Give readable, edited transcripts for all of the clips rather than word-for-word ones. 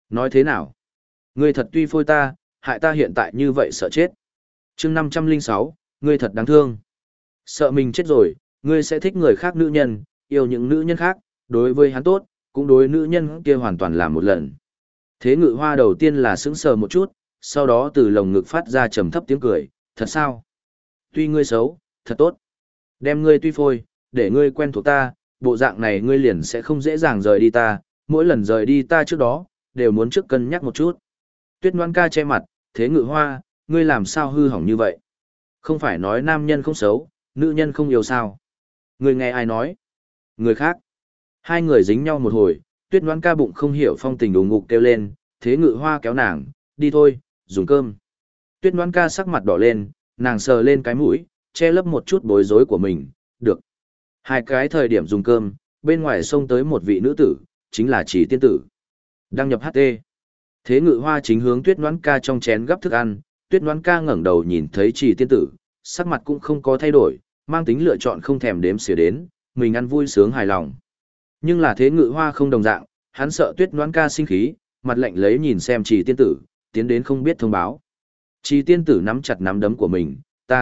Nói thế nào? Ngươi thật tuy phôi ta, hại ta hiện tại như vậy sợ chết. chương 506, ngươi thật đáng thương. Sợ mình chết rồi, ngươi sẽ thích người khác nữ nhân, yêu những nữ nhân khác, đối với hắn tốt, cũng đối nữ nhân kia hoàn toàn là một lần. Thế Ngự Hoa đầu tiên là sững sờ một chút, sau đó từ lồng ngực phát ra trầm thấp tiếng cười, thật sao? Tuy ngươi xấu, thật tốt. Đem ngươi tuy phôi, để ngươi quen thuộc ta, bộ dạng này ngươi liền sẽ không dễ dàng rời đi ta, mỗi lần rời đi ta trước đó, đều muốn trước cân nhắc một chút. Tuyết Ngoan Ca che mặt, Thế Ngự Hoa, ngươi làm sao hư hỏng như vậy? Không phải nói nam nhân không xấu, nữ nhân không yêu sao? Ngươi nghe ai nói? Người khác. Hai người dính nhau một hồi, Tuyết Ngoan Ca bụng không hiểu phong tình đùng ngục kêu lên, Thế Ngự Hoa kéo nàng, đi thôi, dùng cơm. Tuyết Ngoan Ca sắc mặt đỏ lên, nàng sờ lên cái mũi, che lấp một chút bối rối của mình, được. Hai cái thời điểm dùng cơm, bên ngoài xông tới một vị nữ tử, chính là Chỉ Tiên Tử. Đăng nhập HT. Thế Ngự Hoa chính hướng Tuyết Ngoãn Ca trong chén gắp thức ăn, Tuyết Ngoãn Ca ngẩng đầu nhìn thấy Chỉ Tiên Tử, sắc mặt cũng không có thay đổi, mang tính lựa chọn không thèm đếm xỉa đến, mình ăn vui sướng hài lòng. Nhưng là Thế Ngự Hoa không đồng dạng, hắn sợ Tuyết Ngoãn Ca sinh khí, mặt lạnh lấy nhìn xem Chỉ Tiên Tử, tiến đến không biết thông báo. Chỉ Tiên Tử nắm chặt nắm đấm của mình,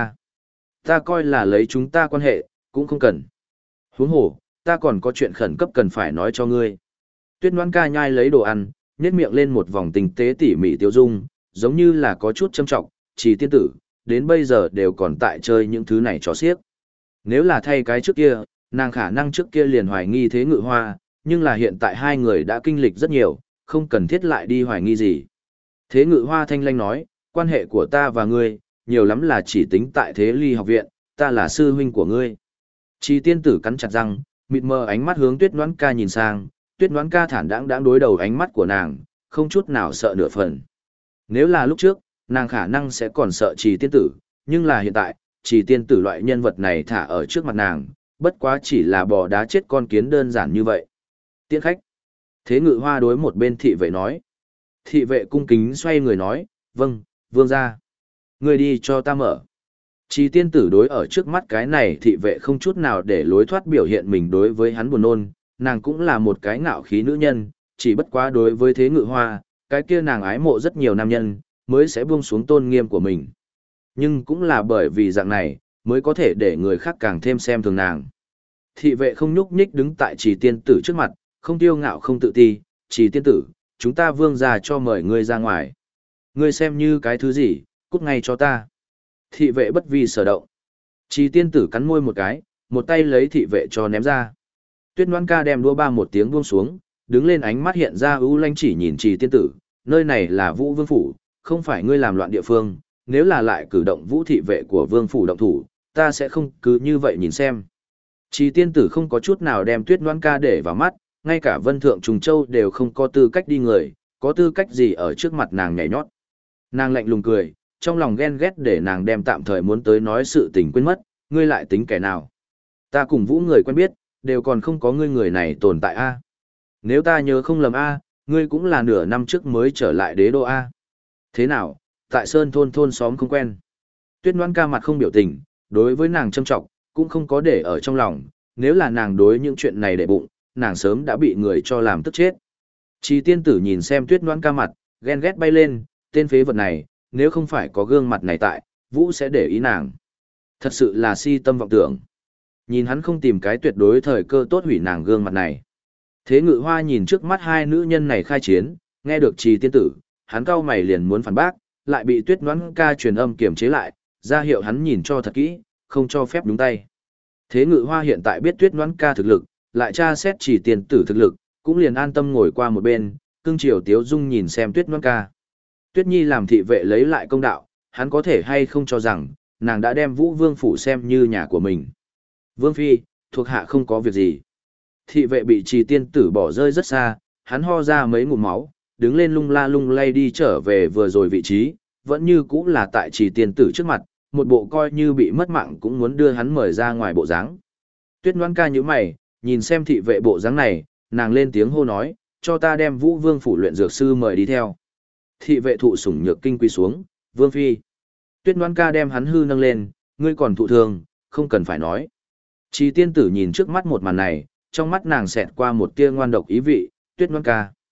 ta coi là lấy chúng ta quan hệ, cũng không cần. Huống hồ, ta còn có chuyện khẩn cấp cần phải nói cho ngươi. Tuyết Ngoãn Ca nhai lấy đồ ăn, nhếch miệng lên một vòng tinh tế tỉ mỉ tiêu dung, giống như là có chút châm trọng, Chỉ Tiên Tử, đến bây giờ đều còn tại chơi những thứ này trò xiếc. Nếu là thay cái trước kia, nàng khả năng trước kia liền hoài nghi Thế Ngự Hoa, nhưng là hiện tại hai người đã kinh lịch rất nhiều, không cần thiết lại đi hoài nghi gì. Thế Ngự Hoa thanh lanh nói, quan hệ của ta và ngươi, nhiều lắm là chỉ tính tại Thế Ly học viện, ta là sư huynh của ngươi. Chỉ Tiên Tử cắn chặt răng, mịt mờ ánh mắt hướng Tuyết Ngoãn Ca nhìn sang, Tuyết Ngoãn Ca thản đáng đối đầu ánh mắt của nàng, không chút nào sợ nửa phần. Nếu là lúc trước, nàng khả năng sẽ còn sợ Chỉ Tiên Tử, nhưng là hiện tại, Chỉ Tiên Tử loại nhân vật này thả ở trước mặt nàng, bất quá chỉ là bò đá chết con kiến đơn giản như vậy. Tiễn khách. Thế Ngự Hoa đối một bên thị vệ nói. Thị vệ cung kính xoay người nói, vâng, vương gia. Người đi cho ta mở. Chỉ Tiên Tử đối ở trước mắt cái này thị vệ không chút nào để lối thoát biểu hiện mình đối với hắn buồn nôn, nàng cũng là một cái ngạo khí nữ nhân, chỉ bất quá đối với Thế Ngự Hoa, cái kia nàng ái mộ rất nhiều nam nhân, mới sẽ buông xuống tôn nghiêm của mình. Nhưng cũng là bởi vì dạng này, mới có thể để người khác càng thêm xem thường nàng. Thị vệ không nhúc nhích đứng tại Chỉ Tiên Tử trước mặt, không tiêu ngạo không tự ti, Chỉ Tiên Tử, chúng ta vương gia cho mời ngươi ra ngoài. Ngươi xem như cái thứ gì, cút ngay cho ta. Thị vệ bất vi sở động. Chỉ Tiên Tử cắn môi một cái, một tay lấy thị vệ cho ném ra. Tuyết Ngoãn Ca đem đũa ba một tiếng buông xuống, đứng lên ánh mắt hiện ra ưu lanh chỉ nhìn Chỉ Tiên Tử, nơi này là Vũ Vương phủ, không phải ngươi làm loạn địa phương, nếu là lại cử động Vũ thị vệ của Vương phủ động thủ, ta sẽ không cứ như vậy nhìn xem. Chỉ Tiên Tử không có chút nào đem Tuyết Ngoãn Ca để vào mắt, ngay cả Vân Thượng Trùng Châu đều không có tư cách đi người, có tư cách gì ở trước mặt nàng nhảy nhót. Nàng lạnh lùng cười, trong lòng ghen ghét để nàng đem tạm thời muốn tới nói sự tình quên mất, ngươi lại tính kẻ nào. Ta cùng Vũ người quen biết, đều còn không có ngươi người này tồn tại a. Nếu ta nhớ không lầm a, ngươi cũng là nửa năm trước mới trở lại đế đô a. Thế nào, tại Sơn thôn xóm không quen. Tuyết Ngoãn Ca mặt không biểu tình, đối với nàng châm trọng, cũng không có để ở trong lòng, nếu là nàng đối những chuyện này để bụng, nàng sớm đã bị người cho làm tức chết. Chỉ Tiên Tử nhìn xem Tuyết Ngoãn Ca mặt, ghen ghét bay lên, tên phế vật này, nếu không phải có gương mặt này tại, Vũ sẽ để ý nàng. Thật sự là si tâm vọng tưởng. Nhìn hắn không tìm cái tuyệt đối thời cơ tốt hủy nàng gương mặt này. Thế Ngự Hoa nhìn trước mắt hai nữ nhân này khai chiến, nghe được Chỉ Tiên Tử, hắn cau mày liền muốn phản bác, lại bị Tuyết Ngoãn Ca truyền âm kiềm chế lại, ra hiệu hắn nhìn cho thật kỹ, không cho phép đúng tay. Thế Ngự Hoa hiện tại biết Tuyết Ngoãn Ca thực lực, lại tra xét Chỉ Tiên Tử thực lực, cũng liền an tâm ngồi qua một bên, cưng chiều tiếu dung nhìn xem Tuyết Ngoãn Ca. Tuyết Nhi làm thị vệ lấy lại công đạo, hắn có thể hay không cho rằng, nàng đã đem Vũ Vương phủ xem như nhà của mình. Vương Phi, thuộc hạ không có việc gì. Thị vệ bị Chỉ Tiên Tử bỏ rơi rất xa, hắn ho ra mấy ngụm máu, đứng lên lung la lung lay đi trở về vừa rồi vị trí, vẫn như cũ là tại Chỉ Tiên Tử trước mặt, một bộ coi như bị mất mạng cũng muốn đưa hắn mời ra ngoài bộ dáng. Tuyết Ngoãn Ca nhíu mày, nhìn xem thị vệ bộ dáng này, nàng lên tiếng hô nói, cho ta đem Vũ Vương phủ luyện dược sư mời đi theo. Thị vệ thụ sủng nhược kinh quỳ xuống, Vương Phi. Tuyết Ngoãn Ca đem hắn hư nâng lên, ngươi còn thụ thương, không cần phải nói. Chỉ Tiên Tử nhìn trước mắt một màn này, trong mắt nàng xẹt qua một tia ngoan độc ý vị, Tuyết Ngoãn Ca.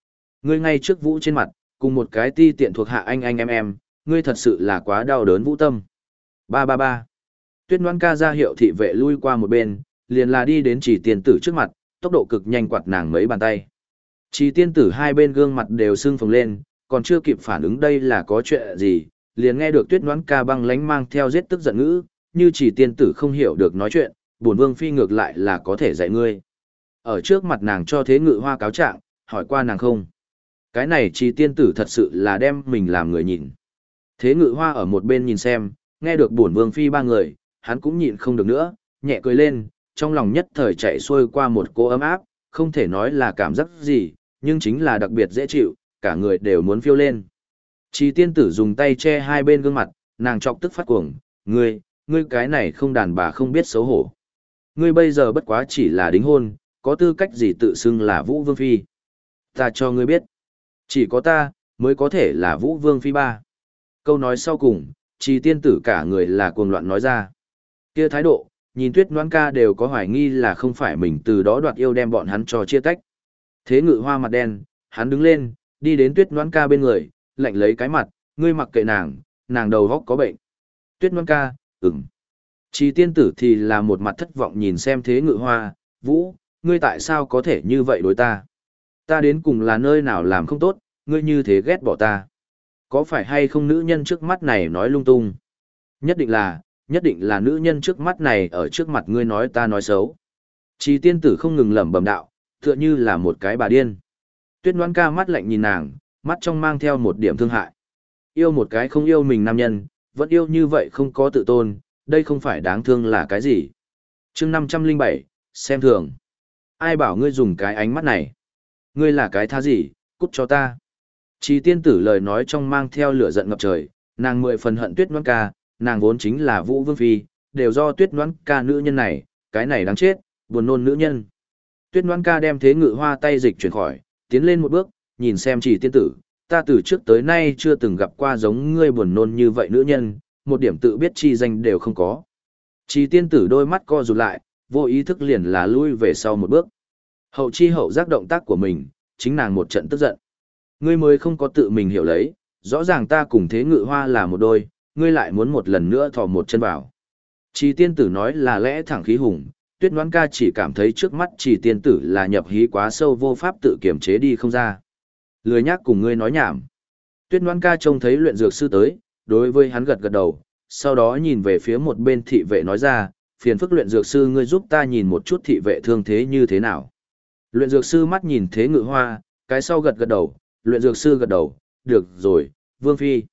Ngươi ngay trước Vũ trên mặt, cùng một cái ti tiện thuộc hạ anh em, ngươi thật sự là quá đau đớn Vũ tâm. Ba ba ba. Tuyết Ngoan ca ra hiệu thị vệ lui qua một bên, liền là đi đến Chỉ Tiên Tử trước mặt, tốc độ cực nhanh quạt nàng mấy bàn tay. Chỉ Tiên Tử hai bên gương mặt đều sưng phồng lên, còn chưa kịp phản ứng đây là có chuyện gì, liền nghe được Tuyết Ngoan ca băng lánh mang theo giết tức giận ngữ, như Chỉ Tiên Tử không hiểu được nói chuyện, bổn vương phi ngược lại là có thể dạy ngươi. Ở trước mặt nàng cho Thế Ngự Hoa cáo trạng, hỏi qua nàng không. Cái này Chỉ Tiên Tử thật sự là đem mình làm người nhìn. Thế Ngự Hoa ở một bên nhìn xem, nghe được bổn vương phi ba người, hắn cũng nhịn không được nữa, nhẹ cười lên, trong lòng nhất thời chạy xuôi qua một cỗ ấm áp, không thể nói là cảm giác gì, nhưng chính là đặc biệt dễ chịu, cả người đều muốn phiêu lên. Chỉ Tiên Tử dùng tay che hai bên gương mặt, nàng chọc tức phát cuồng, ngươi cái này không đàn bà không biết xấu hổ. Ngươi bây giờ bất quá chỉ là đính hôn, có tư cách gì tự xưng là Vũ Vương Phi. Ta cho ngươi biết, chỉ có ta, mới có thể là Vũ Vương Phi ba. Câu nói sau cùng, Chỉ Tiên Tử cả người là cuồng loạn nói ra. Kia thái độ, nhìn Tuyết Ngoan ca đều có hoài nghi là không phải mình từ đó đoạt yêu đem bọn hắn cho chia tách. Thế Ngự Hoa mặt đen, hắn đứng lên, đi đến Tuyết Ngoan ca bên người, lạnh lấy cái mặt, ngươi mặc kệ nàng đầu góc có bệnh. Tuyết Ngoan ca, ừm. Chỉ Tiên Tử thì là một mặt thất vọng nhìn xem Thế Ngự Hoa, Vũ, ngươi tại sao có thể như vậy đối ta? Ta đến cùng là nơi nào làm không tốt, ngươi như thế ghét bỏ ta. Có phải hay không nữ nhân trước mắt này nói lung tung? Nhất định là nữ nhân trước mắt này ở trước mặt ngươi nói ta nói xấu. Chỉ Tiên Tử không ngừng lẩm bẩm đạo, tựa như là một cái bà điên. Tuyết Ngoan ca mắt lạnh nhìn nàng, mắt trong mang theo một điểm thương hại. Yêu một cái không yêu mình nam nhân, vẫn yêu như vậy không có tự tôn, đây không phải đáng thương là cái gì. Chương 507, xem thường. Ai bảo ngươi dùng cái ánh mắt này? Ngươi là cái thá gì, cút cho ta. Chỉ Tiên Tử lời nói trong mang theo lửa giận ngập trời, nàng mười phần hận Tuyết Ngoan ca, nàng vốn chính là Vũ Vương Phi, đều do Tuyết Ngoan ca nữ nhân này, cái này đáng chết, buồn nôn nữ nhân. Tuyết Ngoan ca đem Thế Ngự Hoa tay dịch chuyển khỏi, tiến lên một bước, nhìn xem Chỉ Tiên Tử, ta từ trước tới nay chưa từng gặp qua giống ngươi buồn nôn như vậy nữ nhân, một điểm tự biết chi danh đều không có. Chỉ Tiên Tử đôi mắt co rụt lại, vô ý thức liền là lui về sau một bước. Hậu chi hậu giác động tác của mình, chính nàng một trận tức giận. Ngươi mới không có tự mình hiểu lấy, rõ ràng ta cùng Thế Ngự Hoa là một đôi, ngươi lại muốn một lần nữa thò một chân vào. Chỉ Tiên Tử nói là lẽ thẳng khí hùng, Tuyết Ngoan ca chỉ cảm thấy trước mắt Chỉ Tiên Tử là nhập hí quá sâu vô pháp tự kiểm chế đi không ra. Lười nhác cùng ngươi nói nhảm. Tuyết Ngoan ca trông thấy luyện dược sư tới, đối với hắn gật gật đầu, sau đó nhìn về phía một bên thị vệ nói ra, phiền phức luyện dược sư ngươi giúp ta nhìn một chút thị vệ thương thế như thế nào. Luyện dược sư mắt nhìn Thế Ngự Hoa, cái sau gật gật đầu, luyện dược sư gật đầu, được rồi, Vương Phi.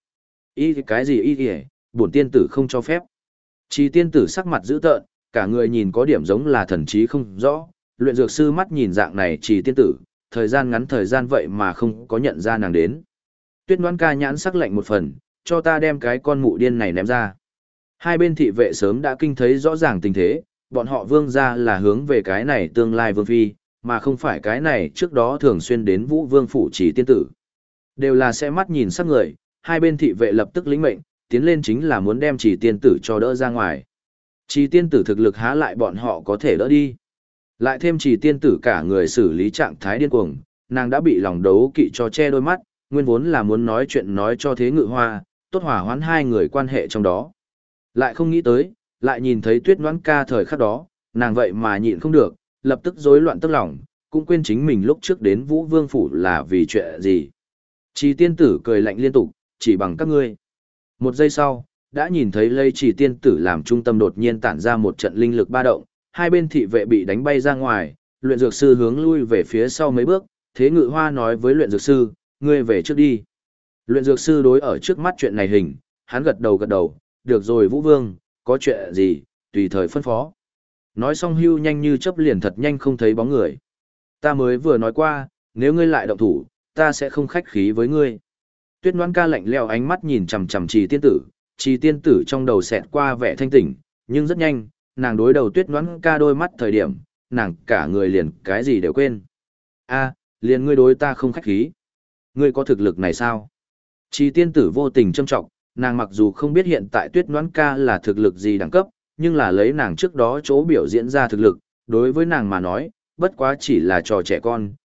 Cái gì bổn tiên tử không cho phép. Chỉ Tiên Tử sắc mặt dữ tợn, cả người nhìn có điểm giống là thần trí không rõ, luyện dược sư mắt nhìn dạng này Chỉ Tiên Tử, thời gian ngắn thời gian vậy mà không có nhận ra nàng đến. Tuyết Ngoan ca nhãn sắc lạnh một phần, cho ta đem cái con mụ điên này ném ra. Hai bên thị vệ sớm đã kinh thấy rõ ràng tình thế, bọn họ vương ra là hướng về cái này tương lai vương phi, mà không phải cái này trước đó thường xuyên đến Vũ Vương phủ Chỉ Tiên Tử. Đều là sẽ mắt nhìn sắc người, hai bên thị vệ lập tức lĩnh mệnh, tiến lên chính là muốn đem Chỉ Tiên Tử cho đỡ ra ngoài. Chỉ Tiên Tử thực lực há lại bọn họ có thể đỡ đi. Lại thêm Chỉ Tiên Tử cả người xử lý trạng thái điên cuồng, nàng đã bị lòng đấu kỵ cho che đôi mắt, nguyên vốn là muốn nói chuyện nói cho Thế Ngự Hoa, tốt hòa hoãn hai người quan hệ trong đó. Lại không nghĩ tới, lại nhìn thấy Tuyết Ngoan ca thời khắc đó, nàng vậy mà nhịn không được, lập tức rối loạn tức lòng, cũng quên chính mình lúc trước đến Vũ Vương phủ là vì chuyện gì. Chỉ Tiên Tử cười lạnh liên tục, chỉ bằng các ngươi. Một giây sau, đã nhìn thấy lấy Chỉ Tiên Tử làm trung tâm đột nhiên tản ra một trận linh lực ba động, hai bên thị vệ bị đánh bay ra ngoài, luyện dược sư hướng lui về phía sau mấy bước, Thế Ngự Hoa nói với luyện dược sư, ngươi về trước đi. Luyện dược sư đối ở trước mắt chuyện này hình, hắn gật đầu, được rồi Vũ Vương, có chuyện gì, tùy thời phân phó. Nói xong hưu nhanh như chớp liền thật nhanh không thấy bóng người. Ta mới vừa nói qua, nếu ngươi lại động thủ, ta sẽ không khách khí với ngươi. Tuyết Ngoan ca lạnh lẽo ánh mắt nhìn chằm chằm Chỉ Tiên Tử, Chỉ Tiên Tử trong đầu xẹt qua vẻ thanh tỉnh, nhưng rất nhanh, nàng đối đầu Tuyết Ngoan ca đôi mắt thời điểm, nàng cả người liền cái gì đều quên. A, liền ngươi đối ta không khách khí. Ngươi có thực lực này sao? Chỉ Tiên Tử vô tình châm trọng, nàng mặc dù không biết hiện tại Tuyết Ngoan ca là thực lực gì đẳng cấp, nhưng là lấy nàng trước đó chỗ biểu diễn ra thực lực, đối với nàng mà nói, bất quá chỉ là trò trẻ con,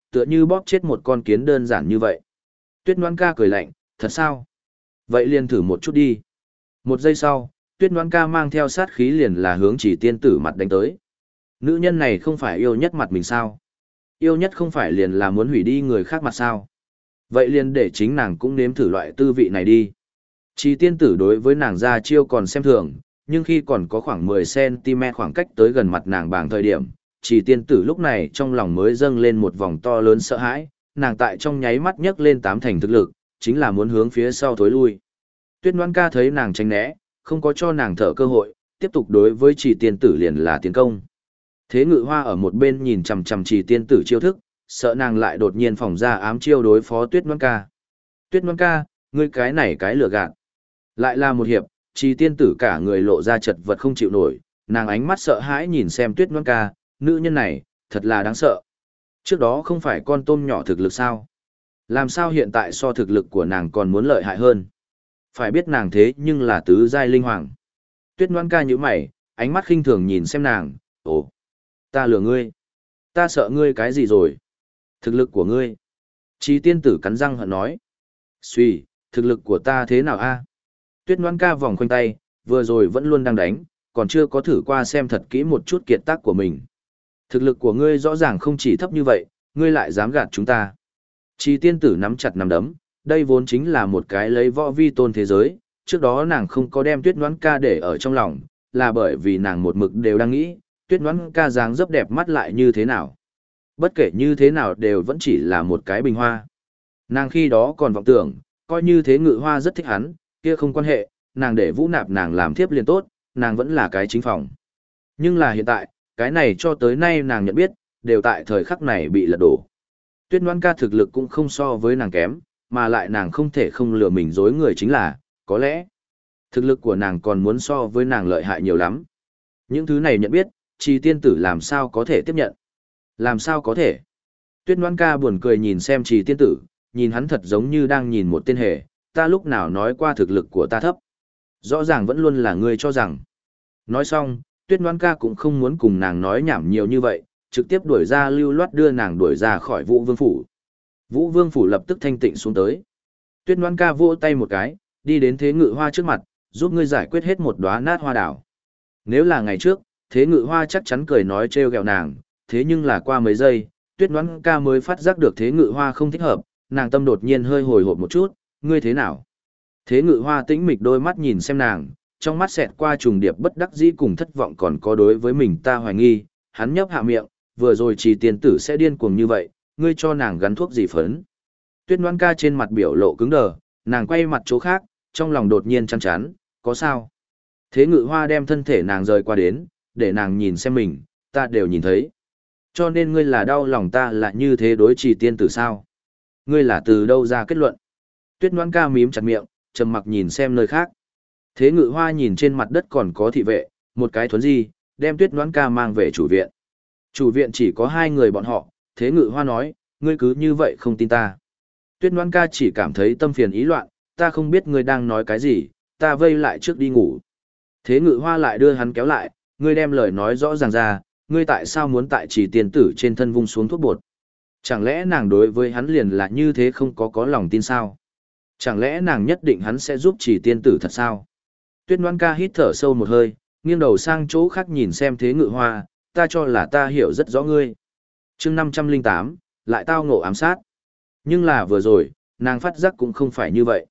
tựa như bóp chết một con kiến đơn giản như vậy. Tuyết Ngoãn ca cười lạnh, thật sao? Vậy liền thử một chút đi. Một giây sau, Tuyết Ngoãn ca mang theo sát khí liền là hướng Chỉ Tiên Tử mặt đánh tới. Nữ nhân này không phải yêu nhất mặt mình sao? Yêu nhất không phải liền là muốn hủy đi người khác mặt sao? Vậy liền để chính nàng cũng nếm thử loại tư vị này đi. Chỉ Tiên Tử đối với nàng ra chiêu còn xem thường, nhưng khi còn có khoảng 10 cm khoảng cách tới gần mặt nàng bảng thời điểm, Chỉ Tiên Tử lúc này trong lòng mới dâng lên một vòng to lớn sợ hãi, nàng tại trong nháy mắt nhấc lên 8 thành thực lực, chính là muốn hướng phía sau thối lui. Tuyết Ngoãn ca thấy nàng tránh né, không có cho nàng thở cơ hội, tiếp tục đối với Chỉ Tiên Tử liền là tiến công. Thế Ngự Hoa ở một bên nhìn chằm chằm Chỉ Tiên Tử chiêu thức, sợ nàng lại đột nhiên phóng ra ám chiêu đối phó Tuyết Ngoãn ca. Tuyết Ngoãn ca, ngươi cái này cái lừa gạt. Lại là một hiệp, Chỉ Tiên Tử cả người lộ ra chật vật không chịu nổi, nàng ánh mắt sợ hãi nhìn xem Tuyết Ngoãn ca, nữ nhân này, thật là đáng sợ. Trước đó không phải con tôm nhỏ thực lực sao? Làm sao hiện tại so thực lực của nàng còn muốn lợi hại hơn? Phải biết nàng thế nhưng là tứ giai linh hoàng. Tuyết Ngoãn ca nhíu mày, ánh mắt khinh thường nhìn xem nàng, ồ, ta lừa ngươi. Ta sợ ngươi cái gì rồi? Thực lực của ngươi. Chỉ Tiên Tử cắn răng hận nói. Suy, thực lực của ta thế nào a? Tuyết Ngoãn ca vòng quanh tay, vừa rồi vẫn luôn đang đánh, còn chưa có thử qua xem thật kỹ một chút kiệt tác của mình. Thực lực của ngươi rõ ràng không chỉ thấp như vậy, ngươi lại dám gạt chúng ta. Chỉ Tiên Tử nắm chặt nắm đấm, đây vốn chính là một cái lấy võ vi tôn thế giới, trước đó nàng không có đem Tuyết Ngoãn ca để ở trong lòng, là bởi vì nàng một mực đều đang nghĩ, Tuyết Ngoãn ca dáng dấp đẹp mắt lại như thế nào. Bất kể như thế nào đều vẫn chỉ là một cái bình hoa. Nàng khi đó còn vọng tưởng, coi như Thế Ngự Hoa rất thích hắn, kia không quan hệ, nàng để Vũ Nạp nàng làm thiếp liền tốt, nàng vẫn là cái chính phòng. Nhưng là hiện tại, cái này cho tới nay nàng nhận biết, đều tại thời khắc này bị lật đổ. Tuyết Ngoãn ca thực lực cũng không so với nàng kém, mà lại nàng không thể không lừa mình dối người chính là, có lẽ, thực lực của nàng còn muốn so với nàng lợi hại nhiều lắm. Những thứ này nhận biết, Chỉ Tiên Tử làm sao có thể tiếp nhận? Làm sao có thể? Tuyết Ngoãn ca buồn cười nhìn xem Chỉ Tiên Tử, nhìn hắn thật giống như đang nhìn một tên hề, ta lúc nào nói qua thực lực của ta thấp. Rõ ràng vẫn luôn là ngươi cho rằng. Nói xong, Tuyết Ngoãn ca cũng không muốn cùng nàng nói nhảm nhiều như vậy, trực tiếp đuổi ra lưu loát đưa nàng đuổi ra khỏi Vũ Vương Phủ. Vũ Vương Phủ lập tức thanh tịnh xuống tới. Tuyết Ngoãn ca vỗ tay một cái, đi đến Thế Ngự Hoa trước mặt, giúp ngươi giải quyết hết một đóa nát hoa đảo. Nếu là ngày trước, Thế Ngự Hoa chắc chắn cười nói trêu ghẹo nàng, thế nhưng là qua mấy giây, Tuyết Ngoãn ca mới phát giác được Thế Ngự Hoa không thích hợp, nàng tâm đột nhiên hơi hồi hộp một chút, ngươi thế nào? Thế Ngự Hoa tĩnh mịch đôi mắt nhìn xem nàng, trong mắt xẹt qua trùng điệp bất đắc dĩ cùng thất vọng còn có đối với mình ta hoài nghi, hắn nhấp hạ miệng, vừa rồi Chỉ Tiên Tử sẽ điên cuồng như vậy, ngươi cho nàng gắn thuốc gì phấn? Tuyết Ngoãn ca trên mặt biểu lộ cứng đờ, nàng quay mặt chỗ khác, trong lòng đột nhiên chăn chán, có sao? Thế Ngự Hoa đem thân thể nàng rời qua đến, để nàng nhìn xem mình, ta đều nhìn thấy. Cho nên ngươi là đau lòng ta là như thế đối Chỉ Tiên Tử sao? Ngươi là từ đâu ra kết luận? Tuyết Ngoãn ca mím chặt miệng, trầm mặc nhìn xem nơi khác. Thế Ngự Hoa nhìn trên mặt đất còn có thị vệ, một cái thuấn di, đem Tuyết Ngoãn ca mang về chủ viện. Chủ viện chỉ có 2 người bọn họ, Thế Ngự Hoa nói, ngươi cứ như vậy không tin ta. Tuyết Ngoãn ca chỉ cảm thấy tâm phiền ý loạn, ta không biết ngươi đang nói cái gì, ta vây lại trước đi ngủ. Thế Ngự Hoa lại đưa hắn kéo lại, ngươi đem lời nói rõ ràng ra, ngươi tại sao muốn tại Chỉ Tiên Tử trên thân vung xuống thuốc bột. Chẳng lẽ nàng đối với hắn liền là như thế không có lòng tin sao? Chẳng lẽ nàng nhất định hắn sẽ giúp Chỉ Tiên Tử thật sao? Tuyết Ngoãn ca hít thở sâu một hơi, nghiêng đầu sang chỗ khác nhìn xem Thế Ngự Hoa, ta cho là ta hiểu rất rõ ngươi. Chương 508, lại tao ngộ ám sát. Nhưng là vừa rồi, nàng phát giác cũng không phải như vậy.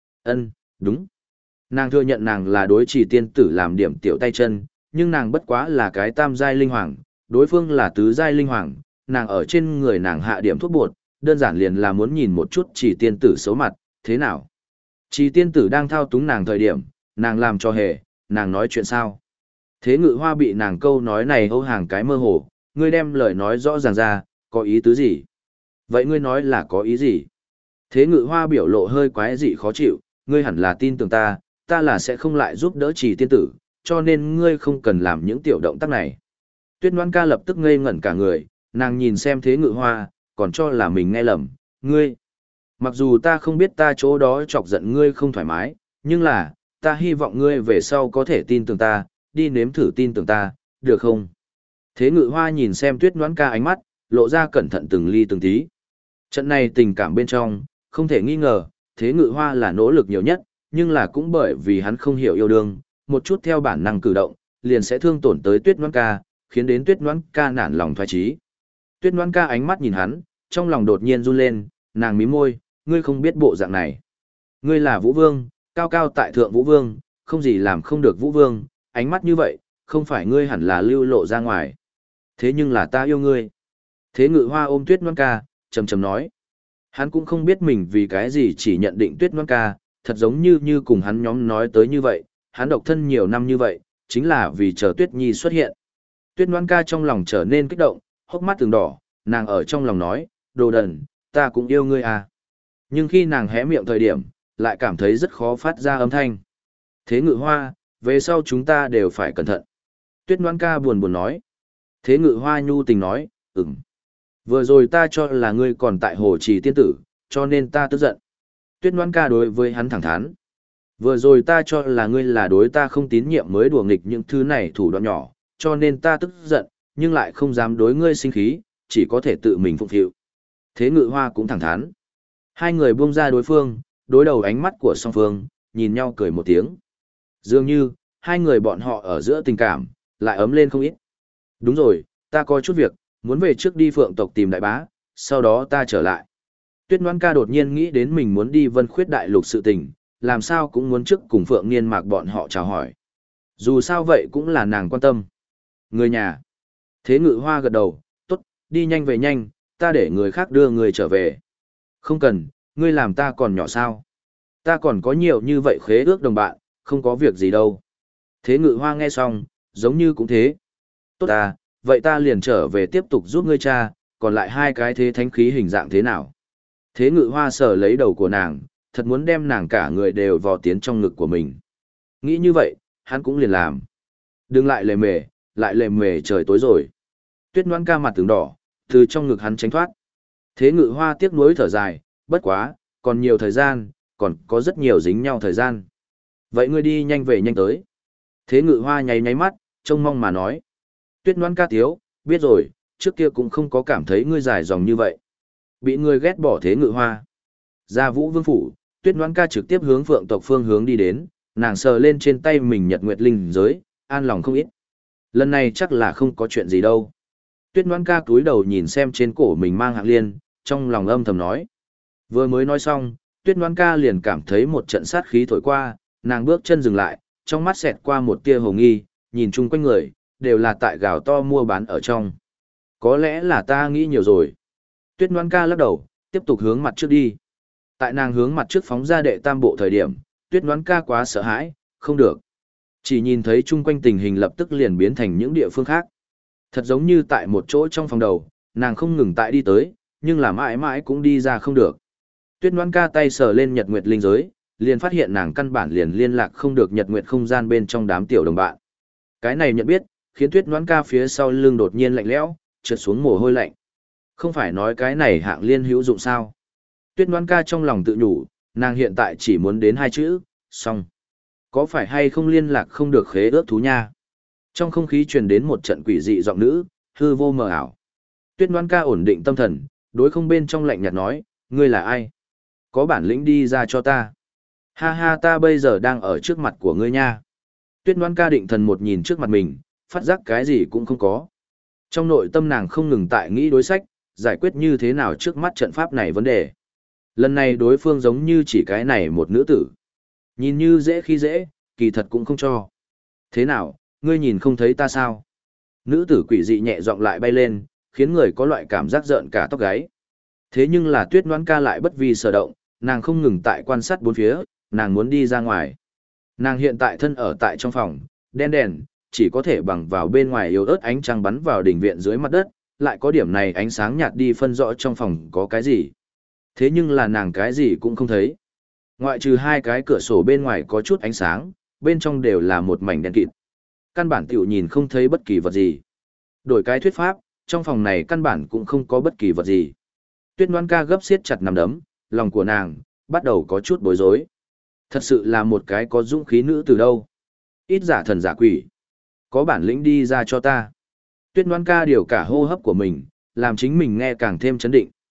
Đúng. Nàng thừa nhận nàng là đối Chỉ Tiên Tử làm điểm tiểu tay chân, nhưng nàng bất quá là cái tam giai linh hoàng, đối phương là tứ giai linh hoàng, nàng ở trên người nàng hạ điểm thuốc bột, đơn giản liền là muốn nhìn một chút Chỉ Tiên Tử xấu mặt, thế nào? Chỉ Tiên Tử đang thao túng nàng thời điểm, nàng làm cho hề, nàng nói chuyện sao? Thế Ngự Hoa bị nàng câu nói này âu hàng cái mơ hồ, ngươi đem lời nói rõ ràng ra, có ý tứ gì? Vậy ngươi nói là có ý gì? Thế Ngự Hoa biểu lộ hơi quái dị khó chịu, ngươi hẳn là tin tưởng ta, ta là sẽ không lại giúp đỡ Chỉ Tiên Tử, cho nên ngươi không cần làm những tiểu động tác này. Tuyết Ngoãn ca lập tức ngây ngẩn cả người, nàng nhìn xem Thế Ngự Hoa, còn cho là mình nghe lầm, ngươi. Mặc dù ta không biết ta chỗ đó chọc giận ngươi không thoải mái, nhưng là, ta hy vọng ngươi về sau có thể tin tưởng ta, đi nếm thử tin tưởng ta, được không? Thế Ngự Hoa nhìn xem Tuyết Ngoãn ca ánh mắt, lộ ra cẩn thận từng ly từng tí, Trận này tình cảm bên trong, không thể nghi ngờ, Thế Ngự Hoa là nỗ lực nhiều nhất, nhưng là cũng bởi vì hắn không hiểu yêu đương, một chút theo bản năng cử động, liền sẽ thương tổn tới Tuyết Ngoãn Ca, khiến đến Tuyết Ngoãn Ca nản lòng thoái chí. Tuyết Ngoãn Ca ánh mắt nhìn hắn, trong lòng đột nhiên run lên, nàng mím môi, ngươi không biết bộ dạng này. Ngươi là Vũ Vương, cao cao tại thượng Vũ Vương, không gì làm không được Vũ Vương, ánh mắt như vậy, không phải ngươi hẳn là lưu lộ ra ngoài. Thế nhưng là ta yêu ngươi. Thế Ngự Hoa ôm Tuyết Ngoãn Ca, trầm trầm nói. Hắn cũng không biết mình vì cái gì chỉ nhận định Tuyết Ngoãn Ca, thật giống như cùng hắn nhóm nói tới như vậy, hắn độc thân nhiều năm như vậy, chính là vì chờ Tuyết Nhi xuất hiện. Tuyết Ngoãn Ca trong lòng trở nên kích động, hốc mắt từng đỏ, nàng ở trong lòng nói, đồ đần, ta cũng yêu ngươi à. Nhưng khi nàng hé miệng thời điểm, lại cảm thấy rất khó phát ra âm thanh. Thế Ngự Hoa, về sau chúng ta đều phải cẩn thận. Tuyết Ngoãn Ca buồn buồn nói. Thế Ngự Hoa nhu tình nói, ừm. Vừa rồi ta cho là ngươi còn tại Hồ Trì Tiên Tử, cho nên ta tức giận. Tuyết Ngoãn Ca đối với hắn thẳng thắn. Vừa rồi ta cho là ngươi là đối ta không tín nhiệm mới đùa nghịch những thứ này thủ đoạn nhỏ, cho nên ta tức giận, nhưng lại không dám đối ngươi sinh khí, chỉ có thể tự mình phụng phịu. Thế Ngự Hoa cũng thẳng thắn. Hai người buông ra đối phương, đối đầu ánh mắt của song phương, nhìn nhau cười một tiếng. Dường như, hai người bọn họ ở giữa tình cảm, lại ấm lên không ít. Đúng rồi, ta có chút việc, muốn về trước đi Phượng tộc tìm đại bá, sau đó ta trở lại. Tuyết Ngoãn Ca đột nhiên nghĩ đến mình muốn đi Vân Khuyết Đại Lục sự tình, làm sao cũng muốn trước cùng Phượng Niên Mạc bọn họ chào hỏi. Dù sao vậy cũng là nàng quan tâm. Người nhà. Thế Ngự Hoa gật đầu, tốt, đi nhanh về nhanh, ta để người khác đưa người trở về. Không cần, ngươi làm ta còn nhỏ sao. Ta còn có nhiều như vậy khế ước đồng bạn, không có việc gì đâu. Thế Ngự Hoa nghe xong, giống như cũng thế. Tốt à, vậy ta liền trở về tiếp tục giúp ngươi cha, còn lại hai cái thế thánh khí hình dạng thế nào. Thế Ngự Hoa sờ lấy đầu của nàng, thật muốn đem nàng cả người đều vò tiến trong ngực của mình. Nghĩ như vậy, hắn cũng liền làm. Đừng lại lề mề trời tối rồi. Tuyết Ngoãn Ca mặt tướng đỏ, từ trong ngực hắn tránh thoát. Thế Ngự Hoa tiếc nuối thở dài, bất quá, còn nhiều thời gian, còn có rất nhiều dính nhau thời gian. Vậy ngươi đi nhanh về nhanh tới. Thế Ngự Hoa nháy nháy mắt, trông mong mà nói. Tuyết Ngoãn Ca tiếu, biết rồi, trước kia cũng không có cảm thấy ngươi dài dòng như vậy. Bị ngươi ghét bỏ Thế Ngự Hoa. Ra Vũ Vương phủ, Tuyết Ngoãn Ca trực tiếp hướng Phượng tộc phương hướng đi đến, nàng sờ lên trên tay mình Nhật Nguyệt linh giới, an lòng không ít. Lần này chắc là không có chuyện gì đâu. Tuyết Ngoãn Ca cúi đầu nhìn xem trên cổ mình mang hạng liên, trong lòng âm thầm nói. Vừa mới nói xong, Tuyết Ngoãn Ca liền cảm thấy một trận sát khí thổi qua, nàng bước chân dừng lại, trong mắt xẹt qua một tia hồ nghi, nhìn chung quanh người, đều là tại gào to mua bán ở trong. Có lẽ là ta nghĩ nhiều rồi. Tuyết Ngoãn Ca lắc đầu, tiếp tục hướng mặt trước đi. Tại nàng hướng mặt trước phóng ra đệ tam bộ thời điểm, Tuyết Ngoãn Ca quá sợ hãi, không được. Chỉ nhìn thấy chung quanh tình hình lập tức liền biến thành những địa phương khác. Thật giống như tại một chỗ trong phòng đầu, nàng không ngừng tại đi tới, nhưng là mãi mãi cũng đi ra không được. Tuyết Ngoãn Ca tay sờ lên Nhật Nguyệt linh giới, liền phát hiện nàng căn bản liền liên lạc không được Nhật Nguyệt không gian bên trong đám tiểu đồng bạn. Cái này nhận biết, khiến Tuyết Ngoãn Ca phía sau lưng đột nhiên lạnh lẽo, trượt xuống mồ hôi lạnh. Không phải nói cái này hạng liên hữu dụng sao? Tuyết Ngoãn Ca trong lòng tự nhủ, nàng hiện tại chỉ muốn đến hai chữ, xong. Có phải hay không liên lạc không được khế ước thú nha? Trong không khí truyền đến một trận quỷ dị giọng nữ, hư vô mờ ảo. Tuyết Ngoãn Ca ổn định tâm thần, đối không bên trong lạnh nhạt nói, ngươi là ai? Có bản lĩnh đi ra cho ta. Ha ha, ta bây giờ đang ở trước mặt của ngươi nha. Tuyết Ngoãn Ca định thần một nhìn trước mặt mình, phát giác cái gì cũng không có. Trong nội tâm nàng không ngừng tại nghĩ đối sách, giải quyết như thế nào trước mắt trận pháp này vấn đề. Lần này đối phương giống như chỉ cái này một nữ tử. Nhìn như dễ khi dễ, kỳ thật cũng không cho. Thế nào, ngươi nhìn không thấy ta sao? Nữ tử quỷ dị nhẹ giọng lại bay lên, khiến người có loại cảm giác rợn cả tóc gáy. Thế nhưng là Tuyết Ngoãn Ca lại bất vi sở động, nàng không ngừng tại quan sát bốn phía, nàng muốn đi ra ngoài. Nàng hiện tại thân ở tại trong phòng, đen đèn, chỉ có thể bằng vào bên ngoài yếu ớt ánh trăng bắn vào đỉnh viện dưới mặt đất, lại có điểm này ánh sáng nhạt đi phân rõ trong phòng có cái gì. Thế nhưng là nàng cái gì cũng không thấy. Ngoại trừ hai cái cửa sổ bên ngoài có chút ánh sáng, bên trong đều là một mảnh đen kịt. Căn bản tiểu nhìn không thấy bất kỳ vật gì. Đổi cái thuyết pháp, trong phòng này căn bản cũng không có bất kỳ vật gì. Tuyết Ngoãn Ca gấp siết chặt nắm đấm, lòng của nàng bắt đầu có chút bối rối. Thật sự là một cái có dũng khí nữ từ đâu. Ít giả thần giả quỷ. Có bản lĩnh đi ra cho ta. Tuyết Ngoãn Ca điều cả hô hấp của mình, làm chính mình nghe càng thêm chấn định.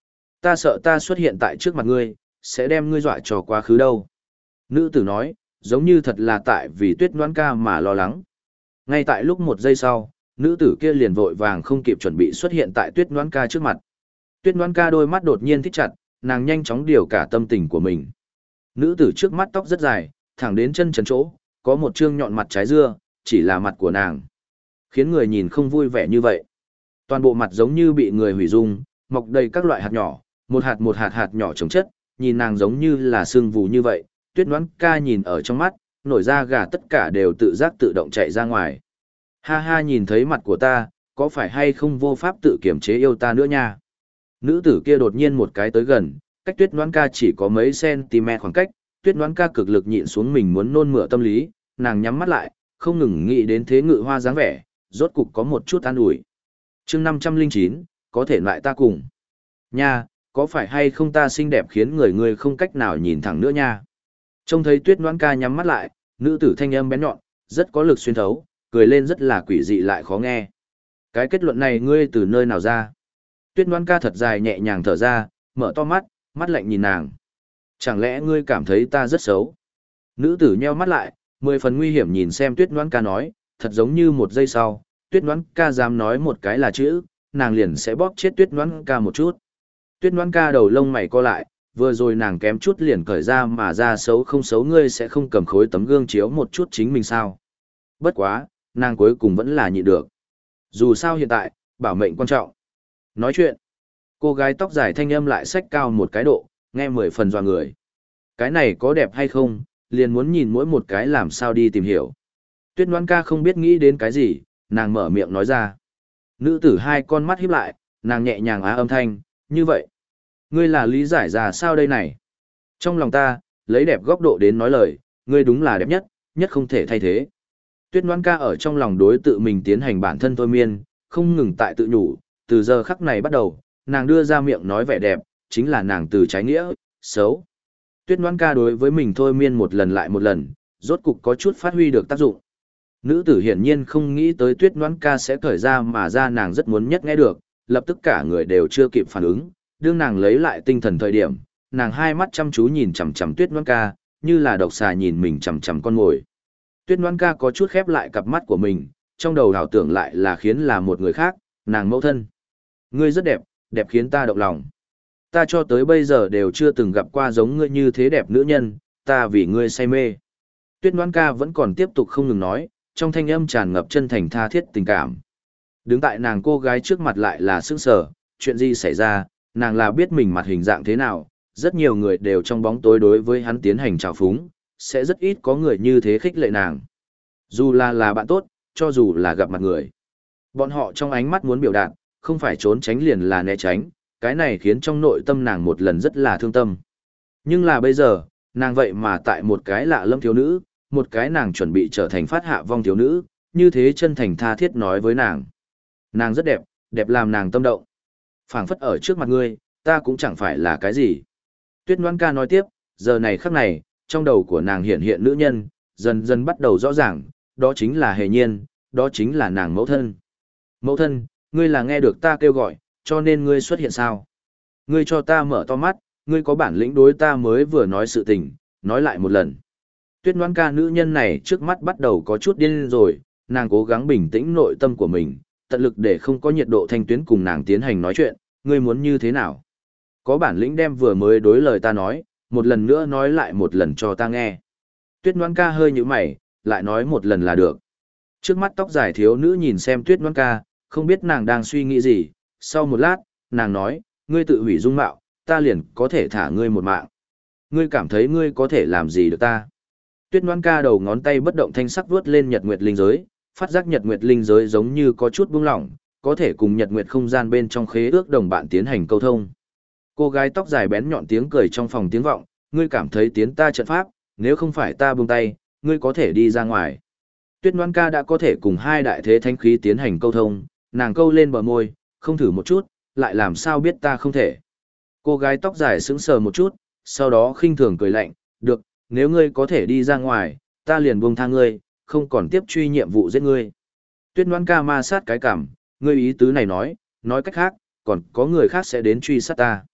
Ta sợ ta xuất hiện tại trước mặt ngươi, sẽ đem ngươi dọa cho quá khứ đâu. Nữ tử nói, giống như thật là tại vì Tuyết Ngoãn ca mà lo lắng. Ngay tại lúc 1 giây sau, nữ tử kia liền vội vàng không kịp chuẩn bị xuất hiện tại Tuyết Ngoãn ca trước mặt. Tuyết Ngoãn ca đôi mắt đột nhiên thích chặt, nàng nhanh chóng điều cả tâm tình của mình. Nữ tử trước mắt tóc rất dài, thẳng đến chân trần chỗ, có một trương nhọn mặt trái dưa, chỉ là mặt của nàng. Khiến người nhìn không vui vẻ như vậy. Toàn bộ mặt giống như bị người hủy dung, mọc đầy các loại hạt nhỏ, một hạt hạt nhỏ chồng chất, nhìn nàng giống như là sương vù như vậy. Tuyết Ngoãn ca nhìn ở trong mắt, nổi da gà tất cả đều tự giác tự động chạy ra ngoài. Ha ha, nhìn thấy mặt của ta, có phải hay không vô pháp tự kiểm chế yêu ta nữa nha. Nữ tử kia đột nhiên một cái tới gần, cách Tuyết Ngoãn ca chỉ có mấy cm khoảng cách, Tuyết Ngoãn ca cực lực nhịn xuống mình muốn nôn mửa tâm lý, nàng nhắm mắt lại, không ngừng nghĩ đến thế ngự hoa dáng vẻ, rốt cục có một chút an ủi. Chương 509, có thể lại ta cùng. Nha, có phải hay không ta xinh đẹp khiến người không cách nào nhìn thẳng nữa nha. Trông thấy Tuyết Ngoãn ca nhắm mắt lại, nữ tử thanh âm bén nhọn, rất có lực xuyên thấu, cười lên rất là quỷ dị lại khó nghe. Cái kết luận này ngươi từ nơi nào ra? Tuyết Ngoãn ca thật dài nhẹ nhàng thở ra, mở to mắt, mắt lạnh nhìn nàng. Chẳng lẽ ngươi cảm thấy ta rất xấu? Nữ tử nheo mắt lại, 10 phần nguy hiểm nhìn xem Tuyết Ngoãn ca nói, thật giống như 1 giây sau, Tuyết Ngoãn ca dám nói một cái là chữ, nàng liền sẽ bóp chết Tuyết Ngoãn ca một chút. Tuyết Ngoãn ca đầu lông mày co lại, vừa rồi nàng kém chút liền cởi ra mà ra xấu không xấu ngươi sẽ không cầm khối tấm gương chiếu một chút chính mình sao. Bất quá, nàng cuối cùng vẫn là nhịn được. Dù sao hiện tại, bảo mệnh quan trọng. Nói chuyện, cô gái tóc dài thanh âm lại xách cao một cái độ, nghe 10 phần dọa người. Cái này có đẹp hay không, liền muốn nhìn mỗi một cái làm sao đi tìm hiểu. Tuyết Ngoãn ca không biết nghĩ đến cái gì, nàng mở miệng nói ra. Nữ tử hai con mắt híp lại, nàng nhẹ nhàng á âm thanh, như vậy. Ngươi là lý giải ra sao đây này? Trong lòng ta, lấy đẹp góc độ đến nói lời, ngươi đúng là đẹp nhất, nhất không thể thay thế. Tuyết Ngoãn ca ở trong lòng đối tự mình tiến hành bản thân thôi miên, không ngừng tại tự nhủ, từ giờ khắc này bắt đầu, nàng đưa ra miệng nói vẻ đẹp, chính là nàng từ trái nghĩa, xấu. Tuyết Ngoãn ca đối với mình thôi miên một lần lại một lần, rốt cục có chút phát huy được tác dụng. Nữ tử hiển nhiên không nghĩ tới Tuyết Ngoãn ca sẽ cởi ra mà ra nàng rất muốn nhất nghe được, lập tức cả người đều chưa kịp phản ứng, đương nàng lấy lại tinh thần thời điểm, nàng hai mắt chăm chú nhìn chằm chằm Tuyết Ngoãn ca, như là độc xà nhìn mình chằm chằm con mồi. Tuyết Ngoãn ca có chút khép lại cặp mắt của mình, trong đầu ảo tưởng lại là khiến là một người khác, nàng mẫu thân. Ngươi rất đẹp, đẹp khiến ta động lòng. Ta cho tới bây giờ đều chưa từng gặp qua giống ngươi như thế đẹp nữ nhân, ta vì ngươi say mê. Tuyết Ngoãn ca vẫn còn tiếp tục không ngừng nói, trong thanh âm tràn ngập chân thành tha thiết tình cảm. Đứng tại nàng cô gái trước mặt lại là sững sờ, chuyện gì xảy ra, nàng là biết mình mặt hình dạng thế nào, rất nhiều người đều trong bóng tối đối với hắn tiến hành trào phúng, sẽ rất ít có người như thế khích lệ nàng. Dù là bạn tốt, cho dù là gặp mặt người. Bọn họ trong ánh mắt muốn biểu đạt, không phải trốn tránh liền là né tránh, cái này khiến trong nội tâm nàng một lần rất là thương tâm. Nhưng là bây giờ, nàng vậy mà tại một cái lạ lẫm thiếu nữ, một cái nàng chuẩn bị trở thành phát hạ vong thiếu nữ, như thế chân thành tha thiết nói với nàng. Nàng rất đẹp, đẹp làm nàng tâm động. Phảng phất ở trước mặt ngươi, ta cũng chẳng phải là cái gì. Tuyết Ngoãn ca nói tiếp, giờ này khắc này, trong đầu của nàng hiện hiện nữ nhân, dần dần bắt đầu rõ ràng, đó chính là Hề Nhiên, đó chính là nàng mẫu thân. Mẫu thân, ngươi là nghe được ta kêu gọi, cho nên ngươi xuất hiện sao? Ngươi cho ta mở to mắt, ngươi có bản lĩnh đối ta mới vừa nói sự tình, nói lại một lần. Tuyết Ngoãn ca nữ nhân này trước mắt bắt đầu có chút điên rồi, nàng cố gắng bình tĩnh nội tâm của mình, tận lực để không có nhiệt độ thanh tuyến cùng nàng tiến hành nói chuyện, ngươi muốn như thế nào? Có bản lĩnh đem vừa mới đối lời ta nói, một lần nữa nói lại một lần cho ta nghe. Tuyết Ngoãn ca hơi nhíu mày, lại nói một lần là được. Trước mắt tóc dài thiếu nữ nhìn xem Tuyết Ngoãn ca, không biết nàng đang suy nghĩ gì, sau một lát, nàng nói, ngươi tự hủy dung mạo, ta liền có thể thả ngươi một mạng. Ngươi cảm thấy ngươi có thể làm gì được ta? Tuyết Ngoãn ca đầu ngón tay bất động thanh sắc vuốt lên Nhật Nguyệt linh giới, phát giác Nhật Nguyệt linh giới giống như có chút buông lỏng, có thể cùng Nhật Nguyệt không gian bên trong khế ước đồng bạn tiến hành câu thông. Cô gái tóc dài bén nhọn tiếng cười trong phòng tiếng vọng, ngươi cảm thấy tiến ta trận pháp, nếu không phải ta buông tay, ngươi có thể đi ra ngoài. Tuyết Ngoãn ca đã có thể cùng hai đại thế thánh khí tiến hành câu thông, nàng câu lên bờ môi, không thử một chút, lại làm sao biết ta không thể. Cô gái tóc dài sững sờ một chút, sau đó khinh thường cười lạnh, được, nếu ngươi có thể đi ra ngoài, ta liền buông tha ngươi, không còn tiếp truy nhiệm vụ giết ngươi. Tuyết Ngoãn ca ma sát cái cảm, ngươi ý tứ này nói cách khác, còn có người khác sẽ đến truy sát ta.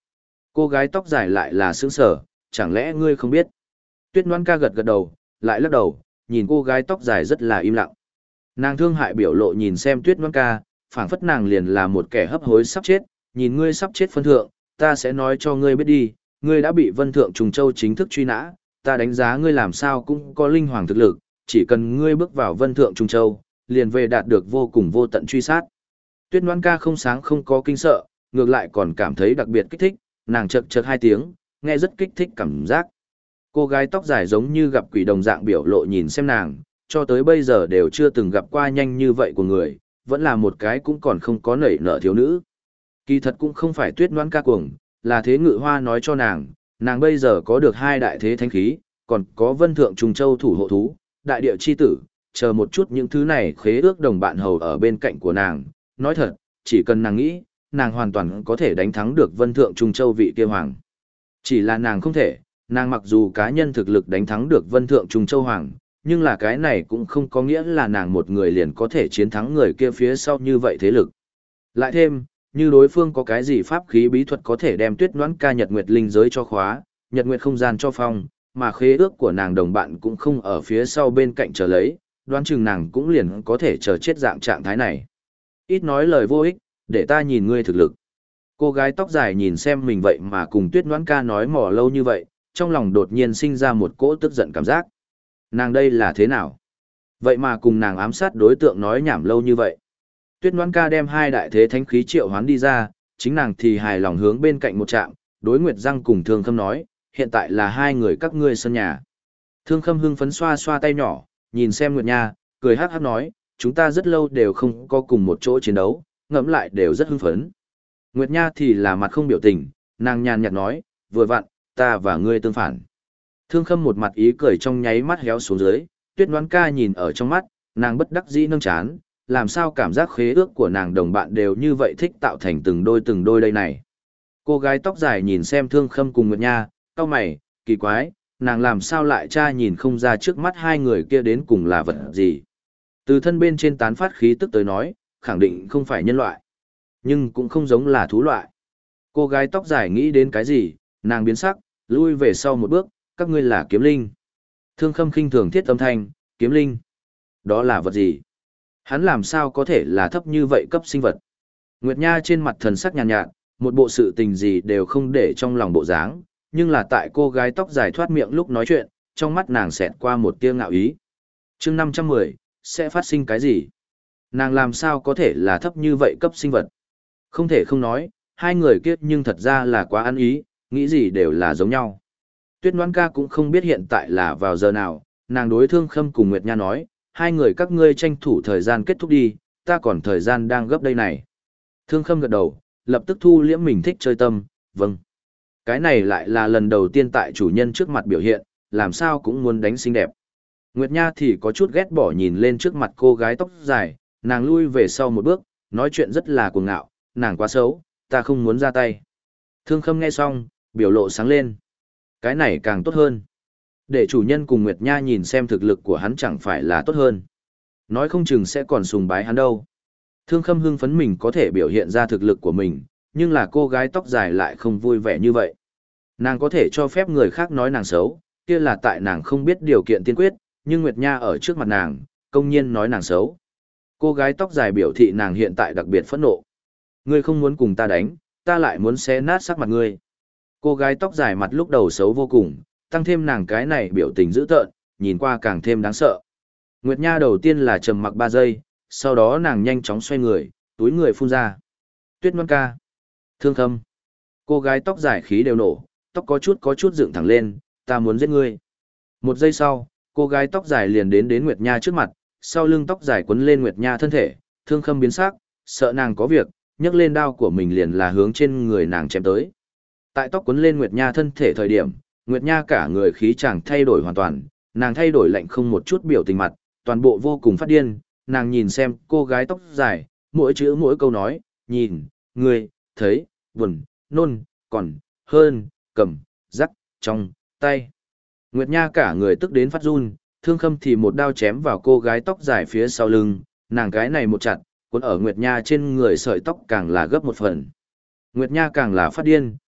Cô gái tóc dài lại là sướng sở, chẳng lẽ ngươi không biết? Tuyết Ngoan ca gật gật đầu, lại lắc đầu, nhìn cô gái tóc dài rất là im lặng. Nàng thương hại biểu lộ nhìn xem Tuyết Ngoan ca, phảng phất nàng liền là một kẻ hấp hối sắp chết, nhìn ngươi sắp chết phân thượng, ta sẽ nói cho ngươi biết đi, ngươi đã bị Vân Thượng Trùng Châu chính thức truy nã, ta đánh giá ngươi làm sao cũng có linh hoàng thực lực, chỉ cần ngươi bước vào Vân Thượng Trùng Châu, liền về đạt được vô cùng vô tận truy sát. Tuyết Ngoan ca không sáng không có kinh sợ, ngược lại còn cảm thấy đặc biệt kích thích, nàng chật chật hai tiếng, nghe rất kích thích cảm giác. Cô gái tóc dài giống như gặp quỷ đồng dạng biểu lộ nhìn xem nàng, cho tới bây giờ đều chưa từng gặp qua nhanh như vậy của người, vẫn là một cái cũng còn không có nảy nở thiếu nữ. Kỳ thật cũng không phải Tuyết Ngoan ca cuồng, là Thế Ngự Hoa nói cho nàng bây giờ có được hai đại thế thánh khí, còn có Vân Thượng Trùng Châu thủ hộ thú, đại địa chi tử, chờ một chút những thứ này khế ước đồng bạn hầu ở bên cạnh của nàng. Nói thật, chỉ cần nàng nghĩ, nàng hoàn toàn có thể đánh thắng được Vân Thượng Trung Châu vị kia hoàng. Chỉ là nàng không thể, nàng mặc dù cá nhân thực lực đánh thắng được Vân Thượng Trung Châu hoàng, nhưng là cái này cũng không có nghĩa là nàng một người liền có thể chiến thắng người kia phía sau như vậy thế lực. Lại thêm, như đối phương có cái gì pháp khí bí thuật có thể đem Tuyết Ngoãn ca Nhật Nguyệt linh giới cho khóa, Nhật Nguyệt không gian cho phong, mà khế ước của nàng đồng bạn cũng không ở phía sau bên cạnh chờ lấy, đoán chừng nàng cũng liền có thể chờ chết dạng trạng thái này. Ít nói lời vô ích, để ta nhìn ngươi thực lực. Cô gái tóc dài nhìn xem mình vậy mà cùng Tuyết Ngoãn ca nói mỏ lâu như vậy, trong lòng đột nhiên sinh ra một cỗ tức giận cảm giác. Nàng đây là thế nào? Vậy mà cùng nàng ám sát đối tượng nói nhảm lâu như vậy. Tuyết Ngoãn ca đem hai đại thế thánh khí triệu hoán đi ra, chính nàng thì hài lòng hướng bên cạnh một trạm, đối Nguyệt Giang cùng Thương Khâm nói, hiện tại là hai người các ngươi sân nhà. Thương Khâm hưng phấn xoa xoa tay nhỏ, nhìn xem Nguyệt Nha, cười hát hát nói, chúng ta rất lâu đều không có cùng một chỗ chiến đấu, ngẫm lại đều rất hưng phấn. Nguyệt Nha thì là mặt không biểu tình, nàng nhàn nhạt nói, vừa vặn, ta và ngươi tương phản. Thương Khâm một mặt ý cười trong nháy mắt héo xuống dưới, Tuyết Ngoãn ca nhìn ở trong mắt, nàng bất đắc dĩ nâng chán, làm sao cảm giác khế ước của nàng đồng bạn đều như vậy thích tạo thành từng đôi đây này. Cô gái tóc dài nhìn xem Thương Khâm cùng Nguyệt Nha, cau mày, kỳ quái, nàng làm sao lại tra nhìn không ra trước mắt hai người kia đến cùng là vật gì. Từ thân bên trên tán phát khí tức tới nói, khẳng định không phải nhân loại, nhưng cũng không giống là thú loại. Cô gái tóc dài nghĩ đến cái gì, nàng biến sắc, lui về sau một bước, các ngươi là kiếm linh. Thương Khâm khinh thường thiết âm thanh, kiếm linh. Đó là vật gì? Hắn làm sao có thể là thấp như vậy cấp sinh vật? Nguyệt Nha trên mặt thần sắc nhàn nhạt, một bộ sự tình gì đều không để trong lòng bộ dáng, nhưng là tại cô gái tóc dài thoát miệng lúc nói chuyện, trong mắt nàng xẹt qua một tia ngạo ý. Chương 510, sẽ phát sinh cái gì? Nàng làm sao có thể là thấp như vậy cấp sinh vật? Không thể không nói, hai người kia nhưng thật ra là quá ăn ý, nghĩ gì đều là giống nhau. Tuyết Ngoãn ca cũng không biết hiện tại là vào giờ nào, nàng đối Thương Khâm cùng Nguyệt Nha nói, hai người các ngươi tranh thủ thời gian kết thúc đi, ta còn thời gian đang gấp đây này. Thương Khâm gật đầu, lập tức thu liễm mình thích chơi tâm, vâng. Cái này lại là lần đầu tiên tại chủ nhân trước mặt biểu hiện, làm sao cũng muốn đánh xinh đẹp. Nguyệt Nha thì có chút ghét bỏ nhìn lên trước mặt cô gái tóc dài, nàng lui về sau một bước, nói chuyện rất là cuồng ngạo, nàng quá xấu, ta không muốn ra tay. Thương Khâm nghe xong, biểu lộ sáng lên. Cái này càng tốt hơn. Để chủ nhân cùng Nguyệt Nha nhìn xem thực lực của hắn chẳng phải là tốt hơn. Nói không chừng sẽ còn sùng bái hắn đâu. Thương Khâm hưng phấn mình có thể biểu hiện ra thực lực của mình, nhưng là cô gái tóc dài lại không vui vẻ như vậy. Nàng có thể cho phép người khác nói nàng xấu, kia là tại nàng không biết điều kiện tiên quyết, nhưng Nguyệt Nha ở trước mặt nàng, công nhiên nói nàng xấu. Cô gái tóc dài biểu thị nàng hiện tại đặc biệt phẫn nộ. Ngươi không muốn cùng ta đánh, ta lại muốn xé nát sắc mặt ngươi. Cô gái tóc dài mặt lúc đầu xấu vô cùng, tăng thêm nàng cái này biểu tình dữ tợn, nhìn qua càng thêm đáng sợ. Nguyệt Nha đầu tiên là trầm mặc 3 giây, sau đó nàng nhanh chóng xoay người, túi người phun ra. Tuyết Ngoãn ca. Thương Khâm. Cô gái tóc dài khí đều nổ, tóc có chút dựng thẳng lên, ta muốn giết ngươi. Một giây sau, cô gái tóc dài liền đến Nguyệt Nha trước mặt, sau lưng tóc dài quấn lên Nguyệt Nha thân thể, Thương Khâm biến sắc, sợ nàng có việc, nhấc lên đao của mình liền là hướng trên người nàng chém tới. Tại tóc quấn lên Nguyệt Nha thân thể thời điểm, Nguyệt Nha cả người khí chàng thay đổi hoàn toàn, nàng thay đổi lạnh không một chút biểu tình mặt, toàn bộ vô cùng phát điên, nàng nhìn xem cô gái tóc dài, mỗi chữ mỗi câu nói, nhìn, người, thấy, buồn, nôn, còn, hơn, cầm, rắc, trong, tay. Nguyệt Nha cả người tức đến phát run, Thương Khâm thì một đao chém vào cô gái tóc dài phía sau lưng, nàng cái này một chặt, cuốn ở Nguyệt Nha trên người sợi tóc càng là gấp một phần. Nguyệt Nha càng là phát điên,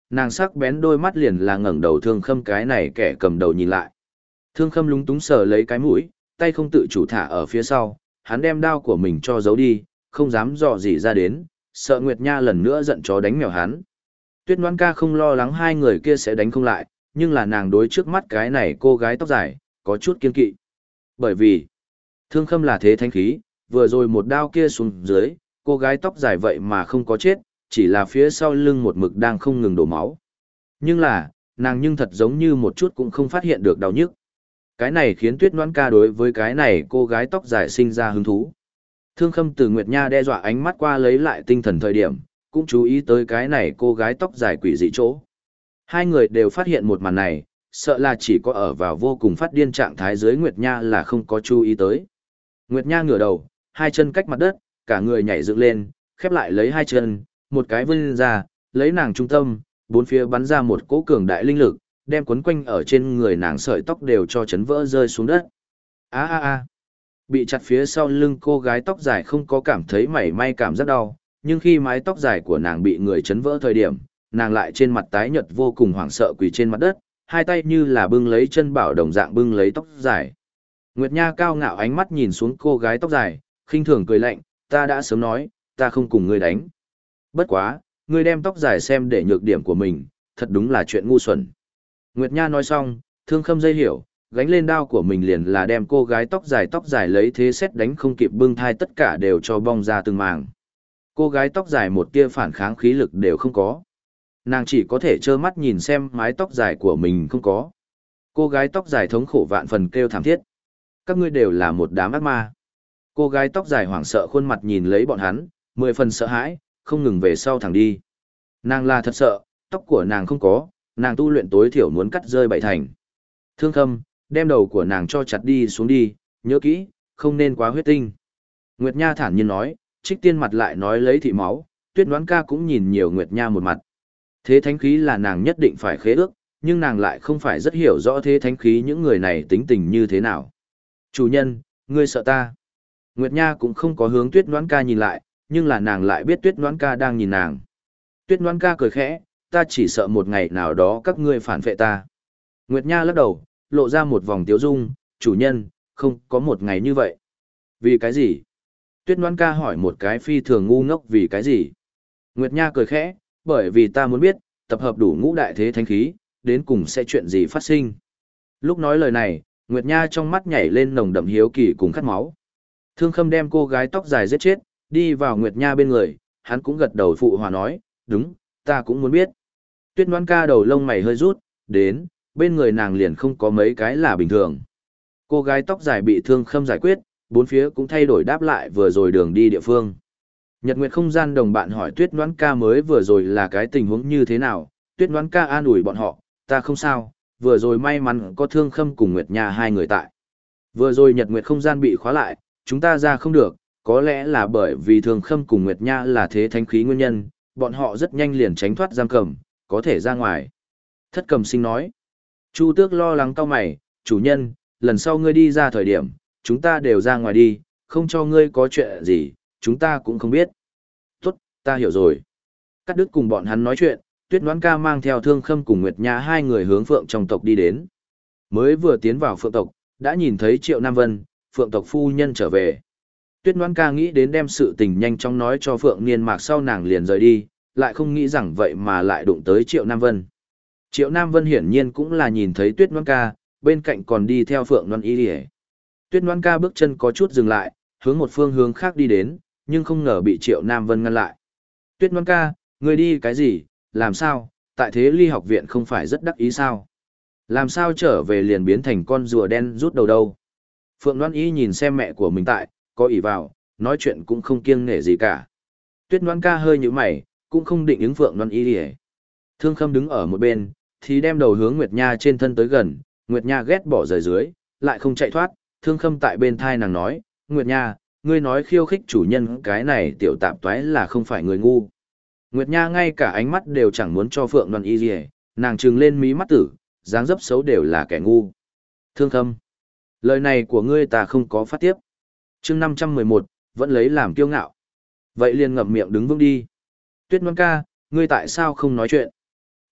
nàng sắc bén đôi mắt liền là ngẩng đầu Thương Khâm cái này kẻ cầm đầu nhìn lại. Thương Khâm lúng túng sờ lấy cái mũi, tay không tự chủ thả ở phía sau, hắn đem đao của mình cho giấu đi, không dám dò gì ra đến, sợ Nguyệt Nha lần nữa giận chó đánh mèo hắn. Tuyết Ngoãn Ca không lo lắng hai người kia sẽ đánh không lại, nhưng là nàng đối trước mắt cái này cô gái tóc dài, có chút kiên kỵ. Bởi vì, Thương Khâm là thế thánh khí, vừa rồi một đao kia xuống dưới, cô gái tóc dài vậy mà không có chết, chỉ là phía sau lưng một mực đang không ngừng đổ máu. Nhưng là, nàng nhưng thật giống như một chút cũng không phát hiện được đau nhức. Cái này khiến Tuyết Ngoãn Ca đối với cái này cô gái tóc dài sinh ra hứng thú. Thương Khâm từ Nguyệt Nha đe dọa ánh mắt qua lấy lại tinh thần thời điểm, cũng chú ý tới cái này cô gái tóc dài quỷ dị chỗ. Hai người đều phát hiện một màn này, sợ là chỉ có ở vào vô cùng phát điên trạng thái dưới Nguyệt Nha là không có chú ý tới. Nguyệt Nha ngửa đầu, hai chân cách mặt đất, cả người nhảy dựng lên, khép lại lấy hai chân, một cái vươn ra, lấy nàng trung tâm, bốn phía bắn ra một cỗ cường đại linh lực, đem quấn quanh ở trên người nàng sợi tóc đều cho chấn vỡ rơi xuống đất. A a a. Bị chặt phía sau lưng cô gái tóc dài không có cảm thấy mảy may cảm giác đau, nhưng khi mái tóc dài của nàng bị người chấn vỡ thời điểm, nàng lại trên mặt tái nhợt vô cùng hoảng sợ quỳ trên mặt đất, hai tay như là bưng lấy chân bảo đồng dạng bưng lấy tóc dài. Nguyệt Nha cao ngạo ánh mắt nhìn xuống cô gái tóc dài, khinh thường cười lạnh, ta đã sớm nói, ta không cùng ngươi đánh. Bất quá, ngươi đem tóc dài xem để nhược điểm của mình, thật đúng là chuyện ngu xuẩn. Nguyệt Nha nói xong, Thương Khâm dây hiểu, gánh lên đao của mình liền là đem cô gái tóc dài lấy thế xét đánh không kịp bưng thai tất cả đều cho bong ra từng màng. Cô gái tóc dài một tia phản kháng khí lực đều không có. Nàng chỉ có thể trơ mắt nhìn xem mái tóc dài của mình không có. Cô gái tóc dài thống khổ vạn phần kêu thảm thiết. Các ngươi đều là một đám ác ma. Cô gái tóc dài hoảng sợ khuôn mặt nhìn lấy bọn hắn, 10 phần sợ hãi, không ngừng về sau thẳng đi. Nàng là thật sợ, tóc của nàng không có, nàng tu luyện tối thiểu muốn cắt rơi 7 thành. Thương Khâm, đem đầu của nàng cho chặt đi xuống đi, nhớ kỹ, không nên quá huyết tinh. Nguyệt Nha thản nhiên nói, Trích Tiên mặt lại nói lấy thị máu, Tuyết Ngoãn Ca cũng nhìn nhiều Nguyệt Nha một mặt. Thế thánh khí là nàng nhất định phải khế ước, nhưng nàng lại không phải rất hiểu rõ thế thánh khí những người này tính tình như thế nào. Chủ nhân, ngươi sợ ta. Nguyệt Nha cũng không có hướng Tuyết Ngoãn Ca nhìn lại, nhưng là nàng lại biết Tuyết Ngoãn Ca đang nhìn nàng. Tuyết Ngoãn Ca cười khẽ, ta chỉ sợ một ngày nào đó các ngươi phản vệ ta. Nguyệt Nha lắc đầu, lộ ra một vòng tiếu dung, chủ nhân, không có một ngày như vậy. Vì cái gì? Tuyết Ngoãn Ca hỏi một cái phi thường ngu ngốc vì cái gì? Nguyệt Nha cười khẽ, bởi vì ta muốn biết, tập hợp đủ ngũ đại thế thánh khí, đến cùng sẽ chuyện gì phát sinh. Lúc nói lời này, Nguyệt Nha trong mắt nhảy lên nồng đậm hiếu kỳ cùng khát máu. Thương Khâm đem cô gái tóc dài giết chết, đi vào Nguyệt Nha bên người, hắn cũng gật đầu phụ hòa nói, đúng, ta cũng muốn biết. Tuyết Ngoãn Ca đầu lông mày hơi rút, đến, bên người nàng liền không có mấy cái là bình thường. Cô gái tóc dài bị Thương Khâm giải quyết, bốn phía cũng thay đổi đáp lại vừa rồi đường đi địa phương. Nhật Nguyệt không gian đồng bạn hỏi Tuyết Ngoãn Ca mới vừa rồi là cái tình huống như thế nào, Tuyết Ngoãn Ca an ủi bọn họ, ta không sao, vừa rồi may mắn có Thương Khâm cùng Nguyệt Nha hai người tại. Vừa rồi Nhật Nguyệt không gian bị khóa lại, chúng ta ra không được, có lẽ là bởi vì Thương Khâm cùng Nguyệt Nha là thế thánh khí nguyên nhân, bọn họ rất nhanh liền tránh thoát giam cầm, có thể ra ngoài. Thất Cầm Sinh nói, Chu Tước lo lắng cau mày, chủ nhân, lần sau ngươi đi ra thời điểm, chúng ta đều ra ngoài đi, không cho ngươi có chuyện gì, chúng ta cũng không biết. Tốt, ta hiểu rồi. Cắt đứt cùng bọn hắn nói chuyện, Tuyết Ngoãn Ca mang theo Thương Khâm cùng Nguyệt Nha hai người hướng Phượng trong tộc đi đến. Mới vừa tiến vào Phượng tộc, đã nhìn thấy Triệu Nam Vân, Phượng tộc phu nhân trở về. Tuyết Ngoãn Ca nghĩ đến đem sự tình nhanh chóng nói cho Phượng Niên Mạc sau nàng liền rời đi, lại không nghĩ rằng vậy mà lại đụng tới Triệu Nam Vân. Triệu Nam Vân hiển nhiên cũng là nhìn thấy Tuyết Ngoãn Ca, bên cạnh còn đi theo Phượng Loan Y Điề. Tuyết Ngoãn Ca bước chân có chút dừng lại, hướng một phương hướng khác đi đến, nhưng không ngờ bị Triệu Nam Vân ngăn lại. Tuyết Ngoãn Ca, ngươi đi cái gì, làm sao, tại Thế Ly học viện không phải rất đắc ý sao? Làm sao trở về liền biến thành con rùa đen rút đầu đâu? Phượng Loan Y nhìn xem mẹ của mình tại, có ỷ vào, nói chuyện cũng không kiêng nể gì cả. Tuyết Ngoãn Ca hơi nhíu mày, cũng không định ứng Phượng Loan Y Điề. Thương Khâm đứng ở một bên, thì đem đầu hướng Nguyệt Nha trên thân tới gần, Nguyệt Nha ghét bỏ rời dưới, lại không chạy thoát, Thương Khâm tại bên thai nàng nói, Nguyệt Nha, ngươi nói khiêu khích chủ nhân cái này tiểu tạp toái là không phải người ngu. Nguyệt Nha ngay cả ánh mắt đều chẳng muốn cho Phượng Loan Y Điề, nàng trừng lên mí mắt tử, dáng dấp xấu đều là kẻ ngu. Thương Khâm, lời này của ngươi ta không có phát tiếp. Chương 511, vẫn lấy làm kiêu ngạo. Vậy liền ngậm miệng đứng vững đi. Tuyết Ngoãn Ca, ngươi tại sao không nói chuyện?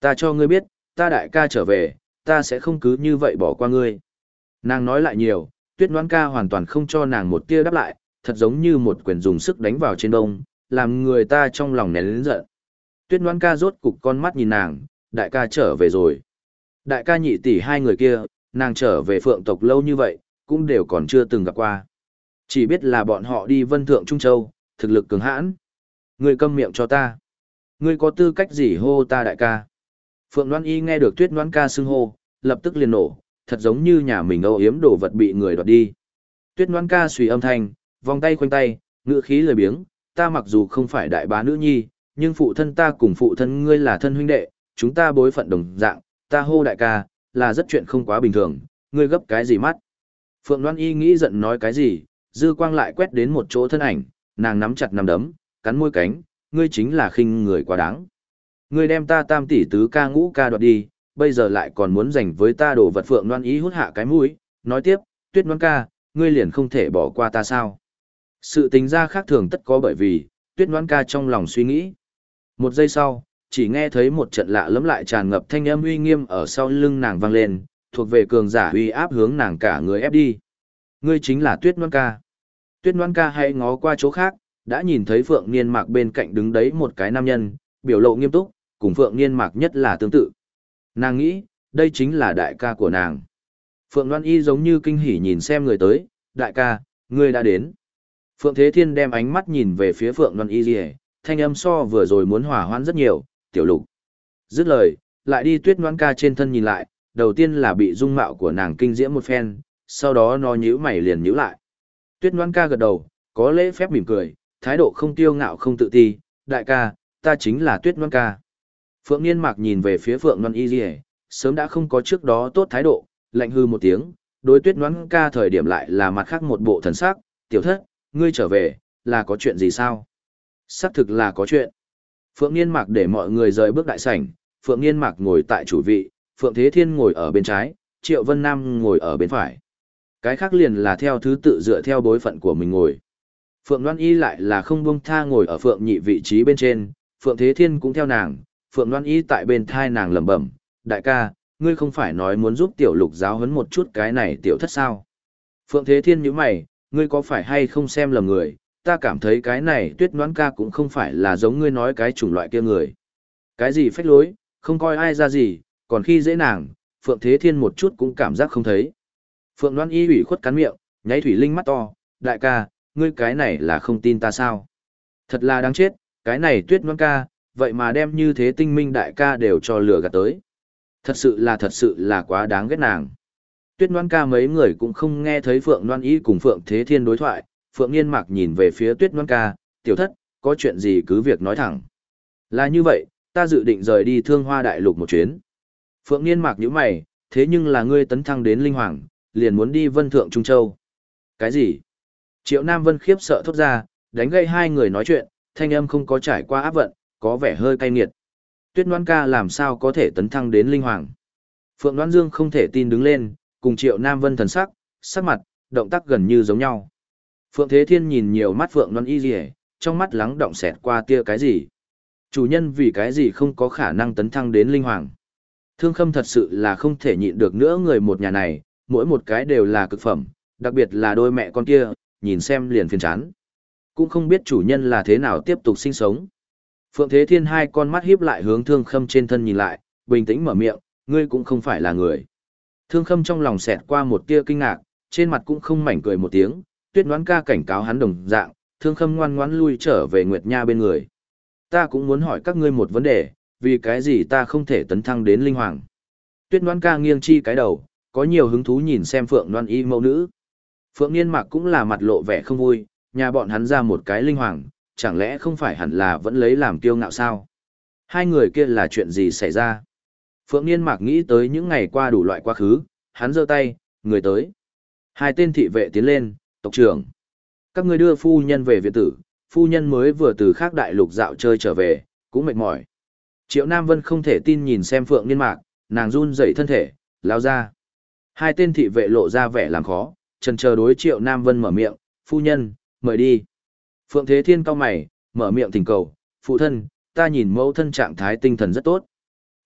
Ta cho ngươi biết, ta đại ca trở về, ta sẽ không cứ như vậy bỏ qua ngươi. Nàng nói lại nhiều, Tuyết Ngoãn ca hoàn toàn không cho nàng một tia đáp lại, thật giống như một quyền dùng sức đánh vào trên đông, làm người ta trong lòng nén lớn giận. Tuyết Ngoãn ca rốt cục con mắt nhìn nàng, đại ca trở về rồi. Đại ca nhị tỷ hai người kia, nàng trở về Phượng tộc lâu như vậy, cũng đều còn chưa từng gặp qua. Chỉ biết là bọn họ đi Vân Thượng Trung Châu, thực lực cường hãn. Ngươi câm miệng cho ta. Ngươi có tư cách gì hô ta đại ca? Phượng Loan Y nghe được Tuyết Ngoãn ca xưng hô, lập tức liền nổ, thật giống như nhà mình âu yếm đồ vật bị người đoạt đi. Tuyết Ngoãn ca suy âm thanh, vòng tay khoanh tay, ngữ khí lười biếng, ta mặc dù không phải đại bá nữ nhi, nhưng phụ thân ta cùng phụ thân ngươi là thân huynh đệ, chúng ta bối phận đồng dạng, ta hô đại ca, là rất chuyện không quá bình thường, ngươi gấp cái gì mắt. Phượng Loan Y nghĩ giận nói cái gì, dư quang lại quét đến một chỗ thân ảnh, nàng nắm chặt nắm đấm, cắn môi cánh, ngươi chính là khinh người quá đáng. Ngươi đem ta tam tỷ tứ ca ngũ ca đoạt đi, bây giờ lại còn muốn giành với ta đồ vật. Phượng Loan Ý hút hạ cái mũi, nói tiếp, Tuyết Ngoãn ca, ngươi liền không thể bỏ qua ta sao? Sự tính ra khác thường tất có bởi vì, Tuyết Ngoãn ca trong lòng suy nghĩ. Một giây sau, chỉ nghe thấy một trận lạ lẫm lại tràn ngập thanh âm uy nghiêm ở sau lưng nàng vang lên, thuộc về cường giả uy áp hướng nàng cả người ép đi. Ngươi chính là Tuyết Ngoãn ca. Tuyết Ngoãn ca hay ngó qua chỗ khác, đã nhìn thấy Phượng Niên Mạc bên cạnh đứng đấy một cái nam nhân, biểu lộ nghiêm túc, cùng Phượng Niên Mạc nhất là tương tự. Nàng nghĩ, đây chính là đại ca của nàng. Phượng Loan Y giống như kinh hỉ nhìn xem người tới, đại ca, ngươi đã đến. Phượng Thế Thiên đem ánh mắt nhìn về phía Phượng Loan Y rìa, thanh âm so vừa rồi muốn hòa hoãn rất nhiều, tiểu lục. Dứt lời, lại đi Tuyết Ngoãn ca trên thân nhìn lại, đầu tiên là bị dung mạo của nàng kinh diễm một phen, sau đó nó nhíu mày liền nhíu lại. Tuyết Ngoãn ca gật đầu, có lễ phép mỉm cười, thái độ không tiêu ngạo không tự ti, đại ca, ta chính là Tuyết Ngoãn ca. Phượng Niên Mạc nhìn về phía Phượng Loan Y rìa, sớm đã không có trước đó tốt thái độ, lạnh hư một tiếng, đối Tuyết Ngoãn ca thời điểm lại là mặt khác một bộ thần sắc, tiểu thất, ngươi trở về, là có chuyện gì sao? Xác thực là có chuyện. Phượng Niên Mạc để mọi người rời bước đại sảnh, Phượng Niên Mạc ngồi tại chủ vị, Phượng Thế Thiên ngồi ở bên trái, Triệu Vân Nam ngồi ở bên phải. Cái khác liền là theo thứ tự dựa theo bối phận của mình ngồi. Phượng Loan Y lại là không buông tha ngồi ở Phượng Nhị vị trí bên trên, Phượng Thế Thiên cũng theo nàng, Phượng Loan Y tại bên thai nàng lẩm bẩm, đại ca, ngươi không phải nói muốn giúp tiểu lục giáo huấn một chút cái này tiểu thất sao? Phượng Thế Thiên nhíu mày, ngươi có phải hay không xem lầm người, ta cảm thấy cái này Tuyết Ngoãn ca cũng không phải là giống ngươi nói cái chủng loại kia người. Cái gì phách lối, không coi ai ra gì, còn khi dễ nàng, Phượng Thế Thiên một chút cũng cảm giác không thấy. Phượng Loan Y ủy khuất cắn miệng, nháy thủy linh mắt to, đại ca, ngươi cái này là không tin ta sao? Thật là đáng chết, cái này Tuyết Ngoãn ca, vậy mà đem như thế tinh minh đại ca đều cho lừa gạt tới. Thật sự là quá đáng ghét nàng. Tuyết Ngoãn ca mấy người cũng không nghe thấy Phượng Loan Y cùng Phượng Thế Thiên đối thoại, Phượng Niên Mạc nhìn về phía Tuyết Ngoãn ca, tiểu thất, có chuyện gì cứ việc nói thẳng. Là như vậy, ta dự định rời đi Thương Hoa Đại Lục một chuyến. Phượng Niên Mạc nhíu mày, thế nhưng là ngươi tấn thăng đến Linh Hoàng, liền muốn đi Vân Thượng Trung Châu. Cái gì? Triệu Nam Vân khiếp sợ thốt ra, đánh gây hai người nói chuyện, thanh âm không có trải qua áp vận, có vẻ hơi cay nghiệt. Tuyết Ngoãn ca làm sao có thể tấn thăng đến Linh Hoàng? Phượng Đoan Dương không thể tin đứng lên, cùng Triệu Nam Vân thần sắc mặt, động tác gần như giống nhau. Phượng Thế Thiên nhìn nhiều mắt Phượng Loan Y rìa, trong mắt lắng động xẹt qua tia cái gì. Chủ nhân vì cái gì không có khả năng tấn thăng đến Linh Hoàng. Thương Khâm thật sự là không thể nhịn được nữa, người một nhà này, mỗi một cái đều là cực phẩm, đặc biệt là đôi mẹ con kia, nhìn xem liền phiền chán. Cũng không biết chủ nhân là thế nào tiếp tục sinh sống. Phượng Thế Thiên hai con mắt híp lại hướng Thương Khâm trên thân nhìn lại, bình tĩnh mở miệng, ngươi cũng không phải là người. Thương Khâm trong lòng xẹt qua một tia kinh ngạc, trên mặt cũng không mảnh cười một tiếng, Tuyết Ngoãn ca cảnh cáo hắn đồng dạng, Thương Khâm ngoan ngoãn lui trở về Nguyệt Nha bên người. Ta cũng muốn hỏi các ngươi một vấn đề, vì cái gì ta không thể tấn thăng đến Linh Hoàng? Tuyết Ngoãn ca nghiêng chi cái đầu, có nhiều hứng thú nhìn xem Phượng Loan Y mẫu nữ. Phượng Niên Mạc cũng là mặt lộ vẻ không vui, nhà bọn hắn ra một cái Linh Hoàng, chẳng lẽ không phải hẳn là vẫn lấy làm kiêu ngạo sao? Hai người kia là chuyện gì xảy ra? Phượng Niên Mạc nghĩ tới những ngày qua đủ loại quá khứ, hắn giơ tay, người tới. Hai tên thị vệ tiến lên, tộc trưởng. Các ngươi đưa phu nhân về viện tử, phu nhân mới vừa từ khác đại lục dạo chơi trở về, cũng mệt mỏi. Triệu Nam Vân không thể tin nhìn xem Phượng Niên Mạc, nàng run dậy thân thể, lao ra. Hai tên thị vệ lộ ra vẻ làm khó, chần chờ đối Triệu Nam Vân mở miệng, phu nhân, mời đi. Phượng Thế Thiên cau mày, mở miệng thỉnh cầu, phụ thân, ta nhìn mẫu thân trạng thái tinh thần rất tốt.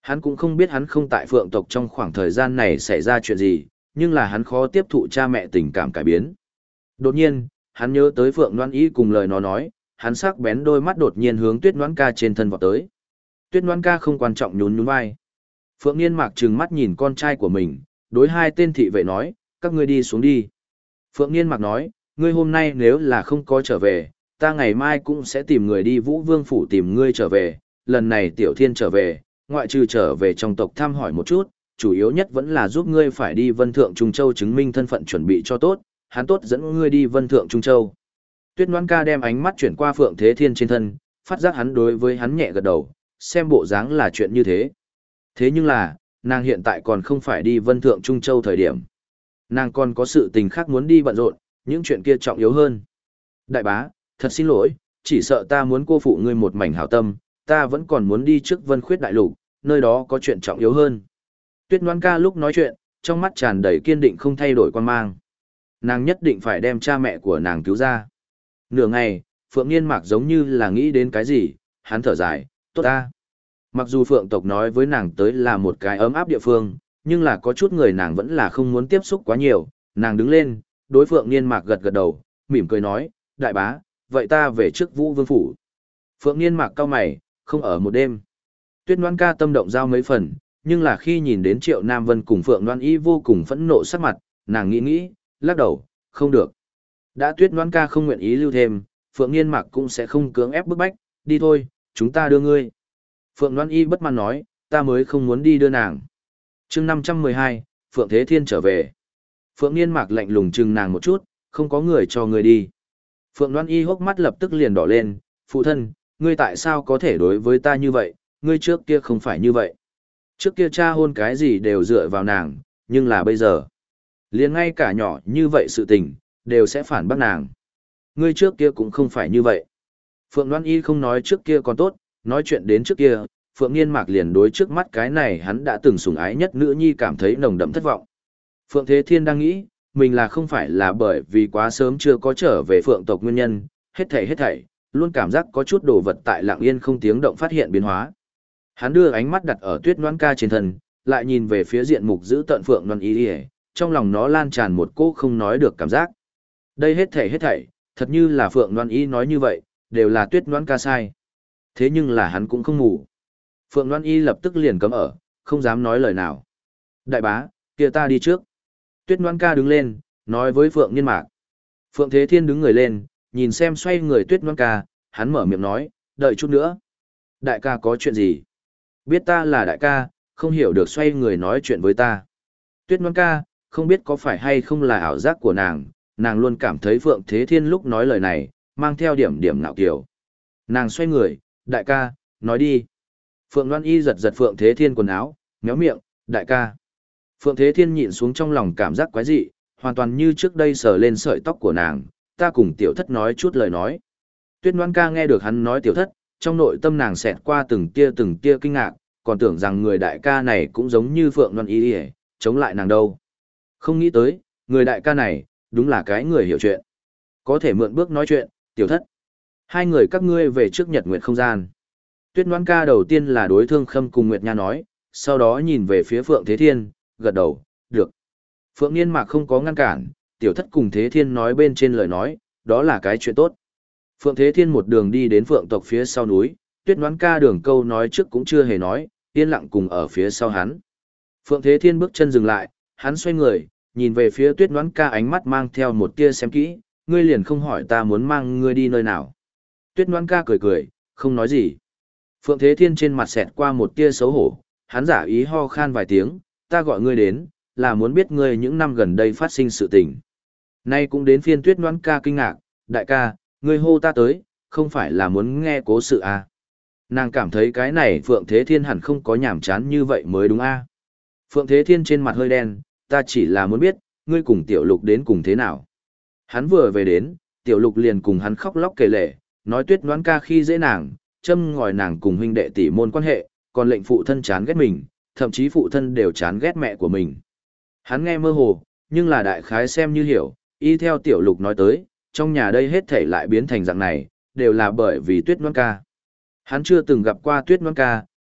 Hắn cũng không biết hắn không tại Phượng tộc trong khoảng thời gian này xảy ra chuyện gì, nhưng là hắn khó tiếp thụ cha mẹ tình cảm cải biến. Đột nhiên, hắn nhớ tới Phượng Loan Y cùng lời nó nói, hắn sắc bén đôi mắt đột nhiên hướng Tuyết Loan Ca trên thân vọt tới. Tuyết Loan Ca không quan trọng nhún nhún vai. Phượng Niên Mạc trừng mắt nhìn con trai của mình, đối hai tên thị vệ nói, các ngươi đi xuống đi. Phượng Niên Mạc nói, ngươi hôm nay nếu là không có trở về, ta ngày mai cũng sẽ tìm người đi Vũ Vương Phủ tìm ngươi trở về, lần này Tiểu Thiên trở về, ngoại trừ trở về trong tộc thăm hỏi một chút, chủ yếu nhất vẫn là giúp ngươi phải đi Vân Thượng Trung Châu chứng minh thân phận chuẩn bị cho tốt, hắn tốt dẫn ngươi đi Vân Thượng Trung Châu. Tuyết Loan Ca đem ánh mắt chuyển qua Phượng Thế Thiên trên thân, phát giác hắn đối với hắn nhẹ gật đầu, xem bộ dáng là chuyện như thế. Thế nhưng là, nàng hiện tại còn không phải đi Vân Thượng Trung Châu thời điểm. Nàng còn có sự tình khác muốn đi bận rộn, những chuyện kia trọng yếu hơn. Đại bá, thật xin lỗi, chỉ sợ ta muốn cô phụ ngươi một mảnh hảo tâm, ta vẫn còn muốn đi trước Vân Khuyết Đại Lục, nơi đó có chuyện trọng yếu hơn. Tuyết Loan Ca lúc nói chuyện, trong mắt tràn đầy kiên định không thay đổi quan mang. Nàng nhất định phải đem cha mẹ của nàng cứu ra. Nửa ngày, Phượng Niên Mạc giống như là nghĩ đến cái gì, hắn thở dài, tốt ta. Mặc dù Phượng tộc nói với nàng tới là một cái ấm áp địa phương, nhưng là có chút người nàng vẫn là không muốn tiếp xúc quá nhiều. Nàng đứng lên, đối Phượng Niên Mạc gật gật đầu, mỉm cười nói, đại bá, vậy ta về trước Vũ Vương Phủ. Phượng Niên Mạc cau mày, không ở một đêm. Tuyết Loan Ca tâm động giao mấy phần, nhưng là khi nhìn đến Triệu Nam Vân cùng Phượng Loan Y vô cùng phẫn nộ sắc mặt, nàng nghĩ, lắc đầu, không được. Đã Tuyết Loan Ca không nguyện ý lưu thêm, Phượng Niên Mạc cũng sẽ không cưỡng ép bức bách, đi thôi, chúng ta đưa ngươi. Phượng Loan Y bất mãn nói, ta mới không muốn đi đưa nàng. Chương 512, Phượng Thế Thiên trở về. Phượng Niên Mạc lạnh lùng chừng nàng một chút, không có người cho ngươi đi. Phượng Loan Y hốc mắt lập tức liền đỏ lên, phụ thân, ngươi tại sao có thể đối với ta như vậy, ngươi trước kia không phải như vậy. Trước kia cha hôn cái gì đều dựa vào nàng, nhưng là bây giờ, liền ngay cả nhỏ như vậy sự tình, đều sẽ phản bác nàng. Ngươi trước kia cũng không phải như vậy. Phượng Loan Y không nói trước kia còn tốt, nói chuyện đến trước kia, Phượng Niên Mạc liền đối trước mắt cái này hắn đã từng sủng ái nhất nữ nhi cảm thấy nồng đậm thất vọng. Phượng Thế Thiên đang nghĩ, mình là không phải là bởi vì quá sớm chưa có trở về Phượng tộc nguyên nhân, hết thảy, luôn cảm giác có chút đồ vật tại lặng yên không tiếng động phát hiện biến hóa. Hắn đưa ánh mắt đặt ở Tuyết Loan Ca trên thân, lại nhìn về phía diện mục giữ tận Phượng Loan Y, trong lòng nó lan tràn một cỗ không nói được cảm giác. Đây hết thảy, thật như là Phượng Loan Y nói như vậy, đều là Tuyết Loan Ca sai. Thế nhưng là hắn cũng không ngủ. Phượng Loan Y lập tức liền cấm ở, không dám nói lời nào. Đại bá, kia ta đi trước. Tuyết Loan Ca đứng lên, nói với Phượng Niên Mạc. Phượng Thế Thiên đứng người lên, nhìn xem xoay người Tuyết Loan Ca, hắn mở miệng nói, đợi chút nữa. Đại ca có chuyện gì? Biết ta là đại ca, không hiểu được xoay người nói chuyện với ta. Tuyết Loan Ca, không biết có phải hay không là ảo giác của nàng luôn cảm thấy Phượng Thế Thiên lúc nói lời này, mang theo điểm ngạo kiều. Nàng xoay người, đại ca, nói đi. Phượng Loan Y giật Phượng Thế Thiên quần áo, méo miệng, đại ca. Phượng Thế Thiên nhịn xuống trong lòng cảm giác quái dị, hoàn toàn như trước đây sờ lên sợi tóc của nàng, ta cùng tiểu thất nói chút lời nói. Tuyết Loan Ca nghe được hắn nói tiểu thất, trong nội tâm nàng xẹt qua từng tia kinh ngạc, còn tưởng rằng người đại ca này cũng giống như Phượng Loan Y chống lại nàng đâu. Không nghĩ tới, người đại ca này, đúng là cái người hiểu chuyện. Có thể mượn bước nói chuyện, tiểu thất. Hai người các ngươi về trước Nhật Nguyệt không gian. Tuyết Loan Ca đầu tiên là đối Thương Khâm cùng Nguyệt Nha nói, sau đó nhìn về phía Phượng Thế Thiên, gật đầu, được. Phượng Niên Mạc không có ngăn cản, tiểu thất cùng Thế Thiên nói bên trên lời nói, đó là cái chuyện tốt. Phượng Thế Thiên một đường đi đến Phượng tộc phía sau núi, Tuyết Loan Ca đường câu nói trước cũng chưa hề nói, yên lặng cùng ở phía sau hắn. Phượng Thế Thiên bước chân dừng lại, hắn xoay người, nhìn về phía Tuyết Loan Ca ánh mắt mang theo một tia xem kỹ, ngươi liền không hỏi ta muốn mang ngươi đi nơi nào. Tuyết Loan Ca cười, không nói gì. Phượng Thế Thiên trên mặt xẹt qua một tia xấu hổ, hắn giả ý ho khan vài tiếng, ta gọi ngươi đến, là muốn biết ngươi những năm gần đây phát sinh sự tình. Nay cũng đến phiên Tuyết Loan Ca kinh ngạc, đại ca, ngươi hô ta tới, không phải là muốn nghe cố sự à. Nàng cảm thấy cái này Phượng Thế Thiên hẳn không có nhảm chán như vậy mới đúng à. Phượng Thế Thiên trên mặt hơi đen, ta chỉ là muốn biết, ngươi cùng Tiểu Lục đến cùng thế nào. Hắn vừa về đến, Tiểu Lục liền cùng hắn khóc lóc kể lể, nói Tuyết Loan Ca khi dễ nàng, châm ngòi nàng cùng huynh đệ tỷ môn quan hệ, còn lệnh phụ thân chán ghét mình, thậm chí phụ thân đều chán ghét mẹ của mình. Hắn nghe mơ hồ, nhưng là đại khái xem như hiểu, y theo Tiểu Lục nói tới, trong nhà đây hết thảy lại biến thành dạng này, đều là bởi vì Tuyết Loan Ca. Hắn chưa từng gặp qua Tuyết Loan Ca,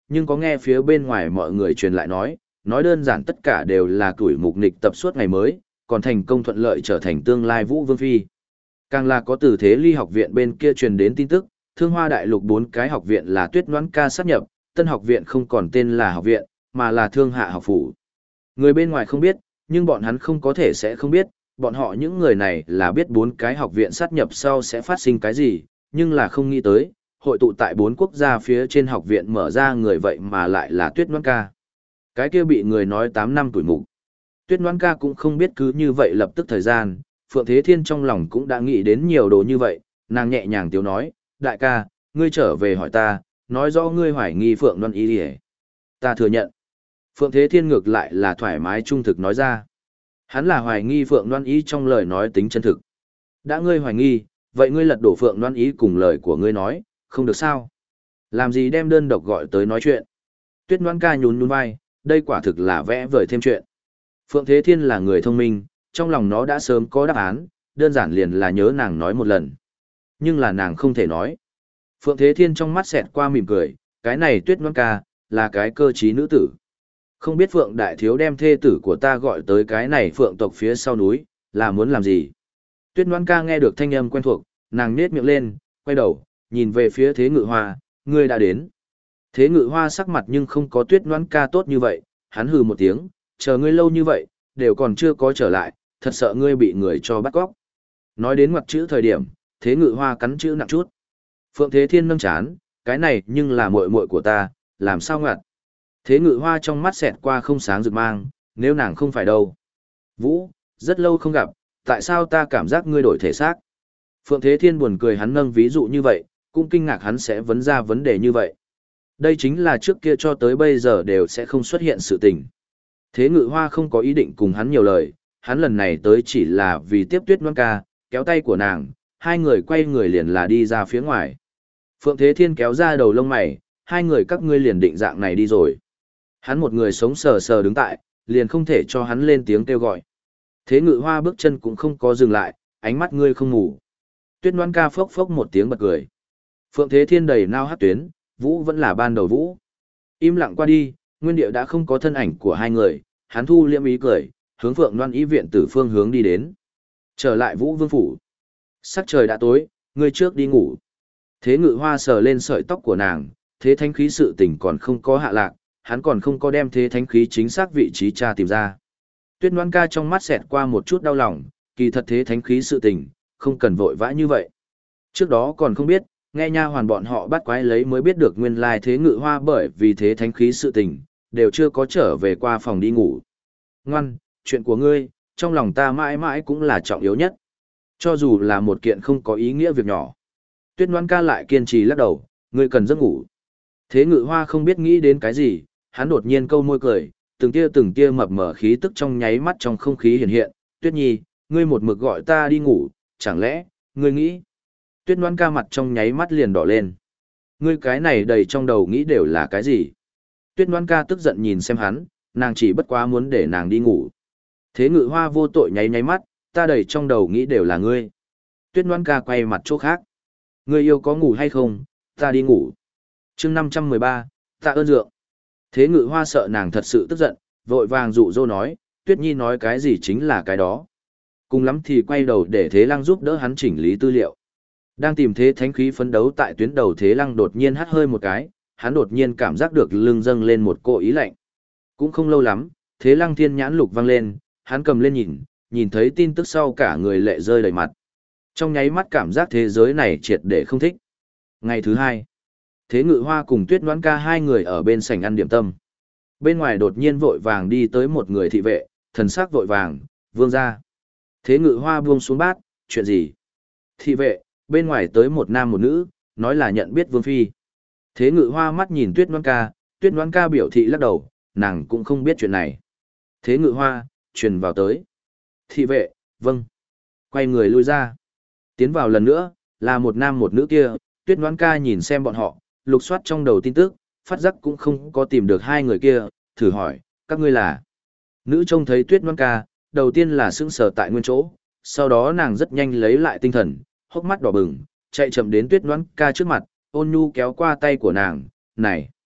nhưng có nghe phía bên ngoài mọi người truyền lại nói đơn giản tất cả đều là tuổi mục nịch tập suốt ngày mới, còn thành công thuận lợi trở thành tương lai Vũ Vương Phi. Càng là có từ Thế Ly học viện bên kia truyền đến tin tức, Thương Hoa Đại Lục 4 cái học viện là Tuyết Noãn Ca sát nhập, tân học viện không còn tên là học viện, mà là Thương Hạ học phủ. Người bên ngoài không biết, nhưng bọn hắn không có thể sẽ không biết, bọn họ những người này là biết 4 cái học viện sát nhập sau sẽ phát sinh cái gì, nhưng là không nghĩ tới, hội tụ tại 4 quốc gia phía trên học viện mở ra người vậy mà lại là Tuyết Noãn Ca. Cái kia bị người nói 8 năm tuổi mục. Tuyết Noãn Ca cũng không biết cứ như vậy lập tức thời gian, Phượng Thế Thiên trong lòng cũng đã nghĩ đến nhiều đồ như vậy, nàng nhẹ nhàng tiếu nói, đại ca, ngươi trở về hỏi ta, nói rõ ngươi hoài nghi Phượng Loan Ý đi. Ta thừa nhận. Phượng Thế Thiên ngược lại là thoải mái trung thực nói ra. Hắn là hoài nghi Phượng Loan Ý trong lời nói tính chân thực. Đã ngươi hoài nghi, vậy ngươi lật đổ Phượng Loan Ý cùng lời của ngươi nói, không được sao? Làm gì đem đơn độc gọi tới nói chuyện? Tuyết Noãn Ca nhún nhún vai, đây quả thực là vẽ vời thêm chuyện. Phượng Thế Thiên là người thông minh, trong lòng nó đã sớm có đáp án, đơn giản liền là nhớ nàng nói một lần. Nhưng là nàng không thể nói. Phượng Thế Thiên trong mắt xẹt qua mỉm cười, cái này Tuyết Noãn Ca, là cái cơ trí nữ tử. Không biết Phượng Đại Thiếu đem thê tử của ta gọi tới cái này Phượng tộc phía sau núi, là muốn làm gì? Tuyết Noãn Ca nghe được thanh âm quen thuộc, nàng nhếch miệng lên, quay đầu, nhìn về phía Thế Ngự Hoa, ngươi đã đến. Thế Ngự Hoa sắc mặt nhưng không có Tuyết Noãn Ca tốt như vậy, hắn hừ một tiếng, chờ ngươi lâu như vậy, đều còn chưa có trở lại, thật sợ ngươi bị người cho bắt cóc. Nói đến ngoặc chữ thời điểm, Thế Ngự Hoa cắn chữ nặng chút. Phượng Thế Thiên nâng chán, cái này nhưng là muội muội của ta, làm sao ngoặt. Thế Ngự Hoa trong mắt xẹt qua không sáng rực mang, nếu nàng không phải đâu. Vũ, rất lâu không gặp, tại sao ta cảm giác ngươi đổi thể xác? Phượng Thế Thiên buồn cười hắn nâng ví dụ như vậy, cũng kinh ngạc hắn sẽ vấn ra vấn đề như vậy. Đây chính là trước kia cho tới bây giờ đều sẽ không xuất hiện sự tình. Thế Ngự Hoa không có ý định cùng hắn nhiều lời, hắn lần này tới chỉ là vì tiếp Tuyết Noãn Ca, kéo tay của nàng, hai người quay người liền là đi ra phía ngoài. Phượng Thế Thiên kéo ra đầu lông mày, hai người các ngươi liền định dạng này đi rồi. Hắn một người sống sờ sờ đứng tại, liền không thể cho hắn lên tiếng kêu gọi. Thế Ngự Hoa bước chân cũng không có dừng lại, ánh mắt ngươi không ngủ. Tuyết Noãn Ca phốc phốc một tiếng bật cười. Phượng Thế Thiên đầy nao hát tuyến, Vũ vẫn là ban đầu Vũ. Im lặng qua đi, nguyên địa đã không có thân ảnh của hai người, hắn thu liễm ý cười, hướng Phượng Loan Ý viện tử phương hướng đi đến. Trở lại Vũ Vương phủ. Sắc trời đã tối, ngươi trước đi ngủ. Thế Ngự Hoa sờ lên sợi tóc của nàng, thế thánh khí sự tình còn không có hạ lạc, hắn còn không có đem thế thánh khí chính xác vị trí tra tìm ra. Tuyết Noãn Ca trong mắt xẹt qua một chút đau lòng, kỳ thật thế thánh khí sự tình, không cần vội vã như vậy. Trước đó còn không biết, nghe nha hoàn bọn họ bắt quái lấy mới biết được nguyên lai Thế Ngự Hoa bởi vì thế thánh khí sự tình, đều chưa có trở về qua phòng đi ngủ. Ngoan, chuyện của ngươi, trong lòng ta mãi mãi cũng là trọng yếu nhất. Cho dù là một kiện không có ý nghĩa việc nhỏ. Tuyết Noãn Ca lại kiên trì lắc đầu, ngươi cần giấc ngủ. Thế Ngự Hoa không biết nghĩ đến cái gì, hắn đột nhiên câu môi cười, từng tia mập mờ khí tức trong nháy mắt trong không khí hiện hiện. Tuyết Nhi, ngươi một mực gọi ta đi ngủ, chẳng lẽ, ngươi nghĩ? Tuyết Noãn Ca mặt trong nháy mắt liền đỏ lên. Ngươi cái này đầy trong đầu nghĩ đều là cái gì? Tuyết Noãn Ca tức giận nhìn xem hắn, nàng chỉ bất quá muốn để nàng đi ngủ. Thế Ngự Hoa vô tội nháy nháy mắt, ta đầy trong đầu nghĩ đều là ngươi. Tuyết Noãn Ca quay mặt chỗ khác. Ngươi yêu có ngủ hay không, ta đi ngủ. Chương 513, tạ ơn dượng. Thế Ngự Hoa sợ nàng thật sự tức giận, vội vàng dụ dỗ nói, Tuyết Nhi nói cái gì chính là cái đó. Cùng lắm thì quay đầu để Thế Lăng giúp đỡ hắn chỉnh lý tư liệu. Đang tìm thế thánh khí phấn đấu tại tuyến đầu Thế Lăng đột nhiên hắt hơi một cái, hắn đột nhiên cảm giác được lưng dâng lên một cỗ ý lạnh. Cũng không lâu lắm, Thế Lăng thiên nhãn lục vang lên, hắn cầm lên nhìn thấy tin tức sau cả người lệ rơi đầy mặt. Trong nháy mắt cảm giác thế giới này triệt để không thích. Ngày thứ hai, Thế Ngự Hoa cùng Tuyết Noãn Ca hai người ở bên sảnh ăn điểm tâm. Bên ngoài đột nhiên vội vàng đi tới một người thị vệ, thần sắc vội vàng, vương ra. Thế Ngự Hoa buông xuống bát, chuyện gì? Thị vệ, bên ngoài tới một nam một nữ, nói là nhận biết vương phi. Thế Ngự Hoa mắt nhìn Tuyết Noãn Ca biểu thị lắc đầu, nàng cũng không biết chuyện này. Thế Ngự Hoa, truyền vào tới. Thị vệ, vâng. Quay người lui ra. Tiến vào lần nữa, là một nam một nữ kia, Tuyết Noãn Ca nhìn xem bọn họ, lục soát trong đầu tin tức, phát giác cũng không có tìm được hai người kia, thử hỏi, các ngươi là? Nữ trông thấy Tuyết Noãn Ca, đầu tiên là sững sờ tại nguyên chỗ, sau đó nàng rất nhanh lấy lại tinh thần, hốc mắt đỏ bừng, chạy chậm đến Tuyết Noãn Ca trước mặt, ôn nhu kéo qua tay của nàng, này,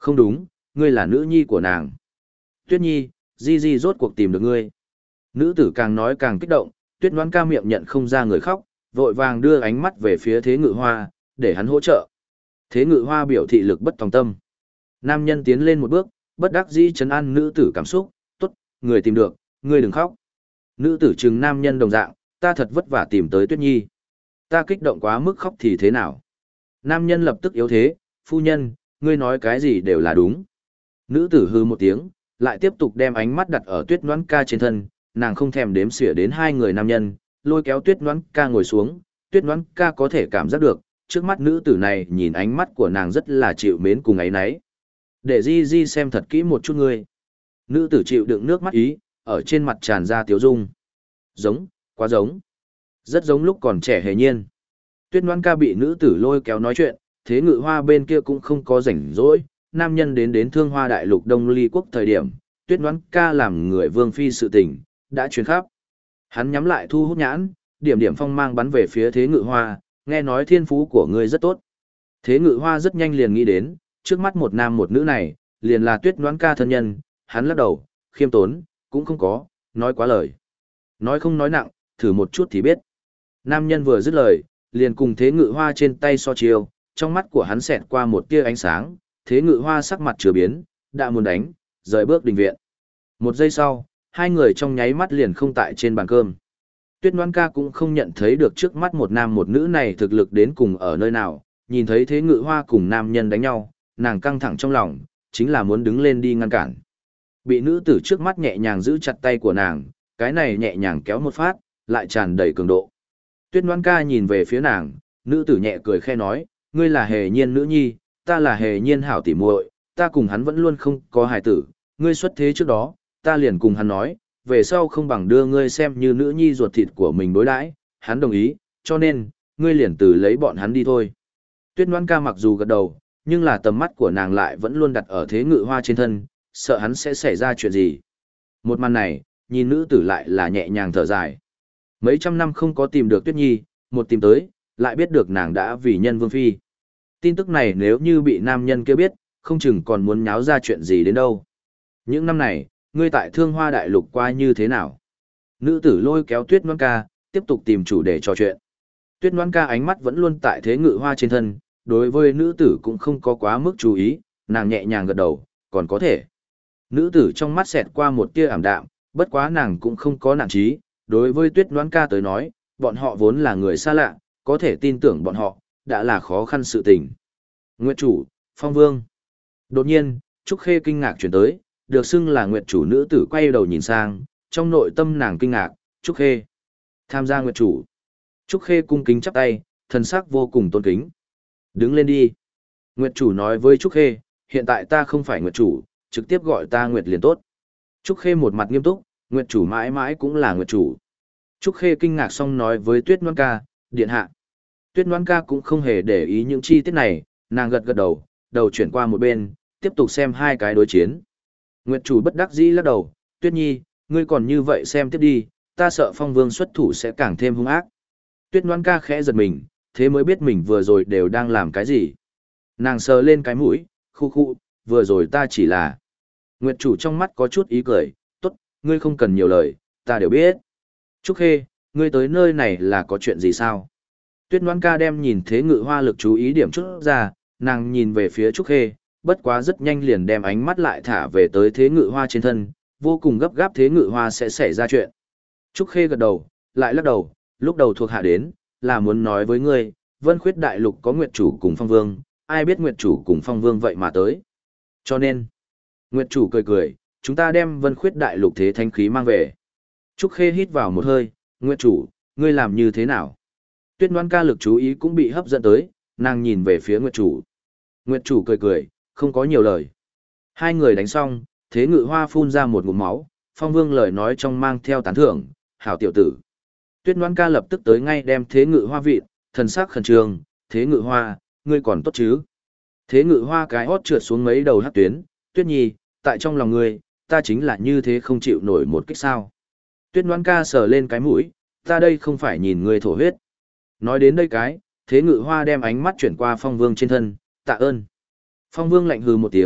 Không đúng, ngươi là nữ nhi của nàng. Tuyết Nhi, Di Di rốt cuộc tìm được ngươi. Nữ tử càng nói càng kích động, Tuyết Ngoãn Ca miệng nhận không ra người khóc, vội vàng đưa ánh mắt về phía Thế Ngự Hoa, để hắn hỗ trợ. Thế Ngự Hoa biểu thị lực bất tòng tâm. Nam nhân tiến lên một bước, bất đắc dĩ trấn an nữ tử cảm xúc, "Tốt, người tìm được, ngươi đừng khóc." Nữ tử trừng nam nhân đồng dạng, "Ta thật vất vả tìm tới Tuyết Nhi. Ta kích động quá mức khóc thì thế nào?" Nam nhân lập tức yếu thế, "Phu nhân, ngươi nói cái gì đều là đúng." Nữ tử hư một tiếng, lại tiếp tục đem ánh mắt đặt ở Tuyết Ngoãn Ca trên thân, nàng không thèm đếm xỉa đến hai người nam nhân, lôi kéo Tuyết Ngoãn Ca ngồi xuống. Tuyết Ngoãn Ca có thể cảm giác được, trước mắt nữ tử này nhìn ánh mắt của nàng rất là chịu mến cùng ấy nấy. "Để Di Di xem thật kỹ một chút ngươi." Nữ tử chịu đựng nước mắt ý, ở trên mặt tràn ra tiếu dung. Giống, quá giống. Rất giống lúc còn trẻ hề nhiên. Tuyết Ngoãn Ca bị nữ tử lôi kéo nói chuyện, Thế Ngự Hoa bên kia cũng không có rảnh rỗi, nam nhân đến Thương Hoa Đại Lục Đông Ly Quốc thời điểm, Tuyết Ngoãn Ca làm người vương phi sự tình, đã truyền khắp. Hắn nhắm lại thu hút nhãn, điểm điểm phong mang bắn về phía Thế Ngự Hoa, "Nghe nói thiên phú của ngươi rất tốt." Thế Ngự Hoa rất nhanh liền nghĩ đến, trước mắt một nam một nữ này, liền là Tuyết Ngoãn Ca thân nhân, hắn lắc đầu, khiêm tốn, "Cũng không có, nói quá lời." Nói không nói nặng, thử một chút thì biết. Nam nhân vừa dứt lời, liền cùng Thế Ngự Hoa trên tay so chiêu, trong mắt của hắn xẹt qua một tia ánh sáng, Thế Ngự Hoa sắc mặt chửa biến, đã muốn đánh, rời bước đình viện. Một giây sau, hai người trong nháy mắt liền không tại trên bàn cơm. Tuyết Ngoãn Ca cũng không nhận thấy được trước mắt một nam một nữ này thực lực đến cùng ở nơi nào, nhìn thấy Thế Ngự Hoa cùng nam nhân đánh nhau, nàng căng thẳng trong lòng, chính là muốn đứng lên đi ngăn cản. Bị nữ tử trước mắt nhẹ nhàng giữ chặt tay của nàng, cái này nhẹ nhàng kéo một phát, lại tràn đầy cường độ. Tuyết Ngoãn Ca nhìn về phía nàng, nữ tử nhẹ cười khẽ nói, "Ngươi là Hề Nhiên nữ nhi, ta là Hề Nhiên hảo tỉ muội, ta cùng hắn vẫn luôn không có hài tử, ngươi xuất thế trước đó, ta liền cùng hắn nói, về sau không bằng đưa ngươi xem như nữ nhi ruột thịt của mình đối đãi, hắn đồng ý, cho nên, ngươi liền từ lấy bọn hắn đi thôi." Tuyết Ngoãn Ca mặc dù gật đầu, nhưng là tầm mắt của nàng lại vẫn luôn đặt ở Thế Ngự Hoa trên thân, sợ hắn sẽ xảy ra chuyện gì. Một màn này, nhìn nữ tử lại là nhẹ nhàng thở dài. Mấy trăm năm không có tìm được Tuyết Nhi, một tìm tới, lại biết được nàng đã vì nhân vương phi. Tin tức này nếu như bị nam nhân kia biết, không chừng còn muốn nháo ra chuyện gì đến đâu. Những năm này, ngươi tại Thương Hoa Đại Lục qua như thế nào? Nữ tử lôi kéo Tuyết Ngoãn Ca, tiếp tục tìm chủ đề trò chuyện. Tuyết Ngoãn Ca ánh mắt vẫn luôn tại Thế Ngự Hoa trên thân, đối với nữ tử cũng không có quá mức chú ý, nàng nhẹ nhàng gật đầu, còn có thể. Nữ tử trong mắt xẹt qua một tia ảm đạm, bất quá nàng cũng không có nản chí, đối với Tuyết Ngoãn Ca tới nói, bọn họ vốn là người xa lạ, có thể tin tưởng bọn họ, đã là khó khăn sự tình. Nguyệt chủ, Phong Vương. Đột nhiên, Trúc Khê kinh ngạc chuyển tới, được xưng là Nguyệt chủ nữ tử quay đầu nhìn sang, trong nội tâm nàng kinh ngạc, Trúc Khê. Tham gia Nguyệt chủ. Trúc Khê cung kính chắp tay, thần sắc vô cùng tôn kính. Đứng lên đi. Nguyệt chủ nói với Trúc Khê, hiện tại ta không phải Nguyệt chủ, trực tiếp gọi ta Nguyệt liền tốt. Trúc Khê một mặt nghiêm túc, Nguyệt chủ mãi mãi cũng là Nguyệt chủ. Trúc Khê kinh ngạc xong nói với Tuyết Ngoãn Ca, điện hạ. Tuyết Ngoãn Ca cũng không hề để ý những chi tiết này, nàng gật gật đầu, đầu chuyển qua một bên, tiếp tục xem hai cái đối chiến. Nguyệt chủ bất đắc dĩ lắc đầu, Tuyết Nhi, ngươi còn như vậy xem tiếp đi, ta sợ Phong Vương xuất thủ sẽ càng thêm hung ác. Tuyết Ngoãn Ca khẽ giật mình, thế mới biết mình vừa rồi đều đang làm cái gì. Nàng sờ lên cái mũi, khu khu, vừa rồi ta chỉ là... Nguyệt chủ trong mắt có chút ý cười, tốt, ngươi không cần nhiều lời, ta đều biết. Trúc Khê, ngươi tới nơi này là có chuyện gì sao? Tuyết Ngoãn Ca đem nhìn Thế Ngự Hoa lực chú ý điểm chút ra, nàng nhìn về phía Trúc Khê, bất quá rất nhanh liền đem ánh mắt lại thả về tới Thế Ngự Hoa trên thân, vô cùng gấp gáp Thế Ngự Hoa sẽ xảy ra chuyện. Trúc Khê gật đầu, lại lắc đầu, lúc đầu thuộc hạ đến, là muốn nói với ngươi, Vân Khuyết Đại Lục có Nguyệt chủ cùng Phong Vương, ai biết Nguyệt chủ cùng Phong Vương vậy mà tới. Cho nên, Nguyệt chủ cười cười, chúng ta đem Vân Khuyết Đại Lục thế thanh khí mang về. Trúc Khê hít vào một hơi, Nguyệt chủ, ngươi làm như thế nào? Tuyết Ngoãn Ca lực chú ý cũng bị hấp dẫn tới, nàng nhìn về phía Nguyệt chủ. Nguyệt chủ cười cười, không có nhiều lời. Hai người đánh xong, Thế Ngự Hoa phun ra một ngụm máu, Phong Vương lời nói trong mang theo tán thưởng, hảo tiểu tử. Tuyết Ngoãn Ca lập tức tới ngay đem Thế Ngự Hoa vịn, thần sắc khẩn trương, Thế Ngự Hoa, ngươi còn tốt chứ? Thế Ngự Hoa cái hót trượt xuống mấy đầu hắc tuyến, Tuyết Nhi, tại trong lòng ngươi, ta chính là như thế không chịu nổi một kích sao. Tuyết Ngoãn Ca sờ lên cái mũi, ta đây không phải nhìn ngươi thổ huyết. Nói đến đây cái, Thế Ngự Hoa đem ánh mắt chuyển qua Phong Vương trên thân, tạ ơn. Phong Vương lạnh hừ một tiếng,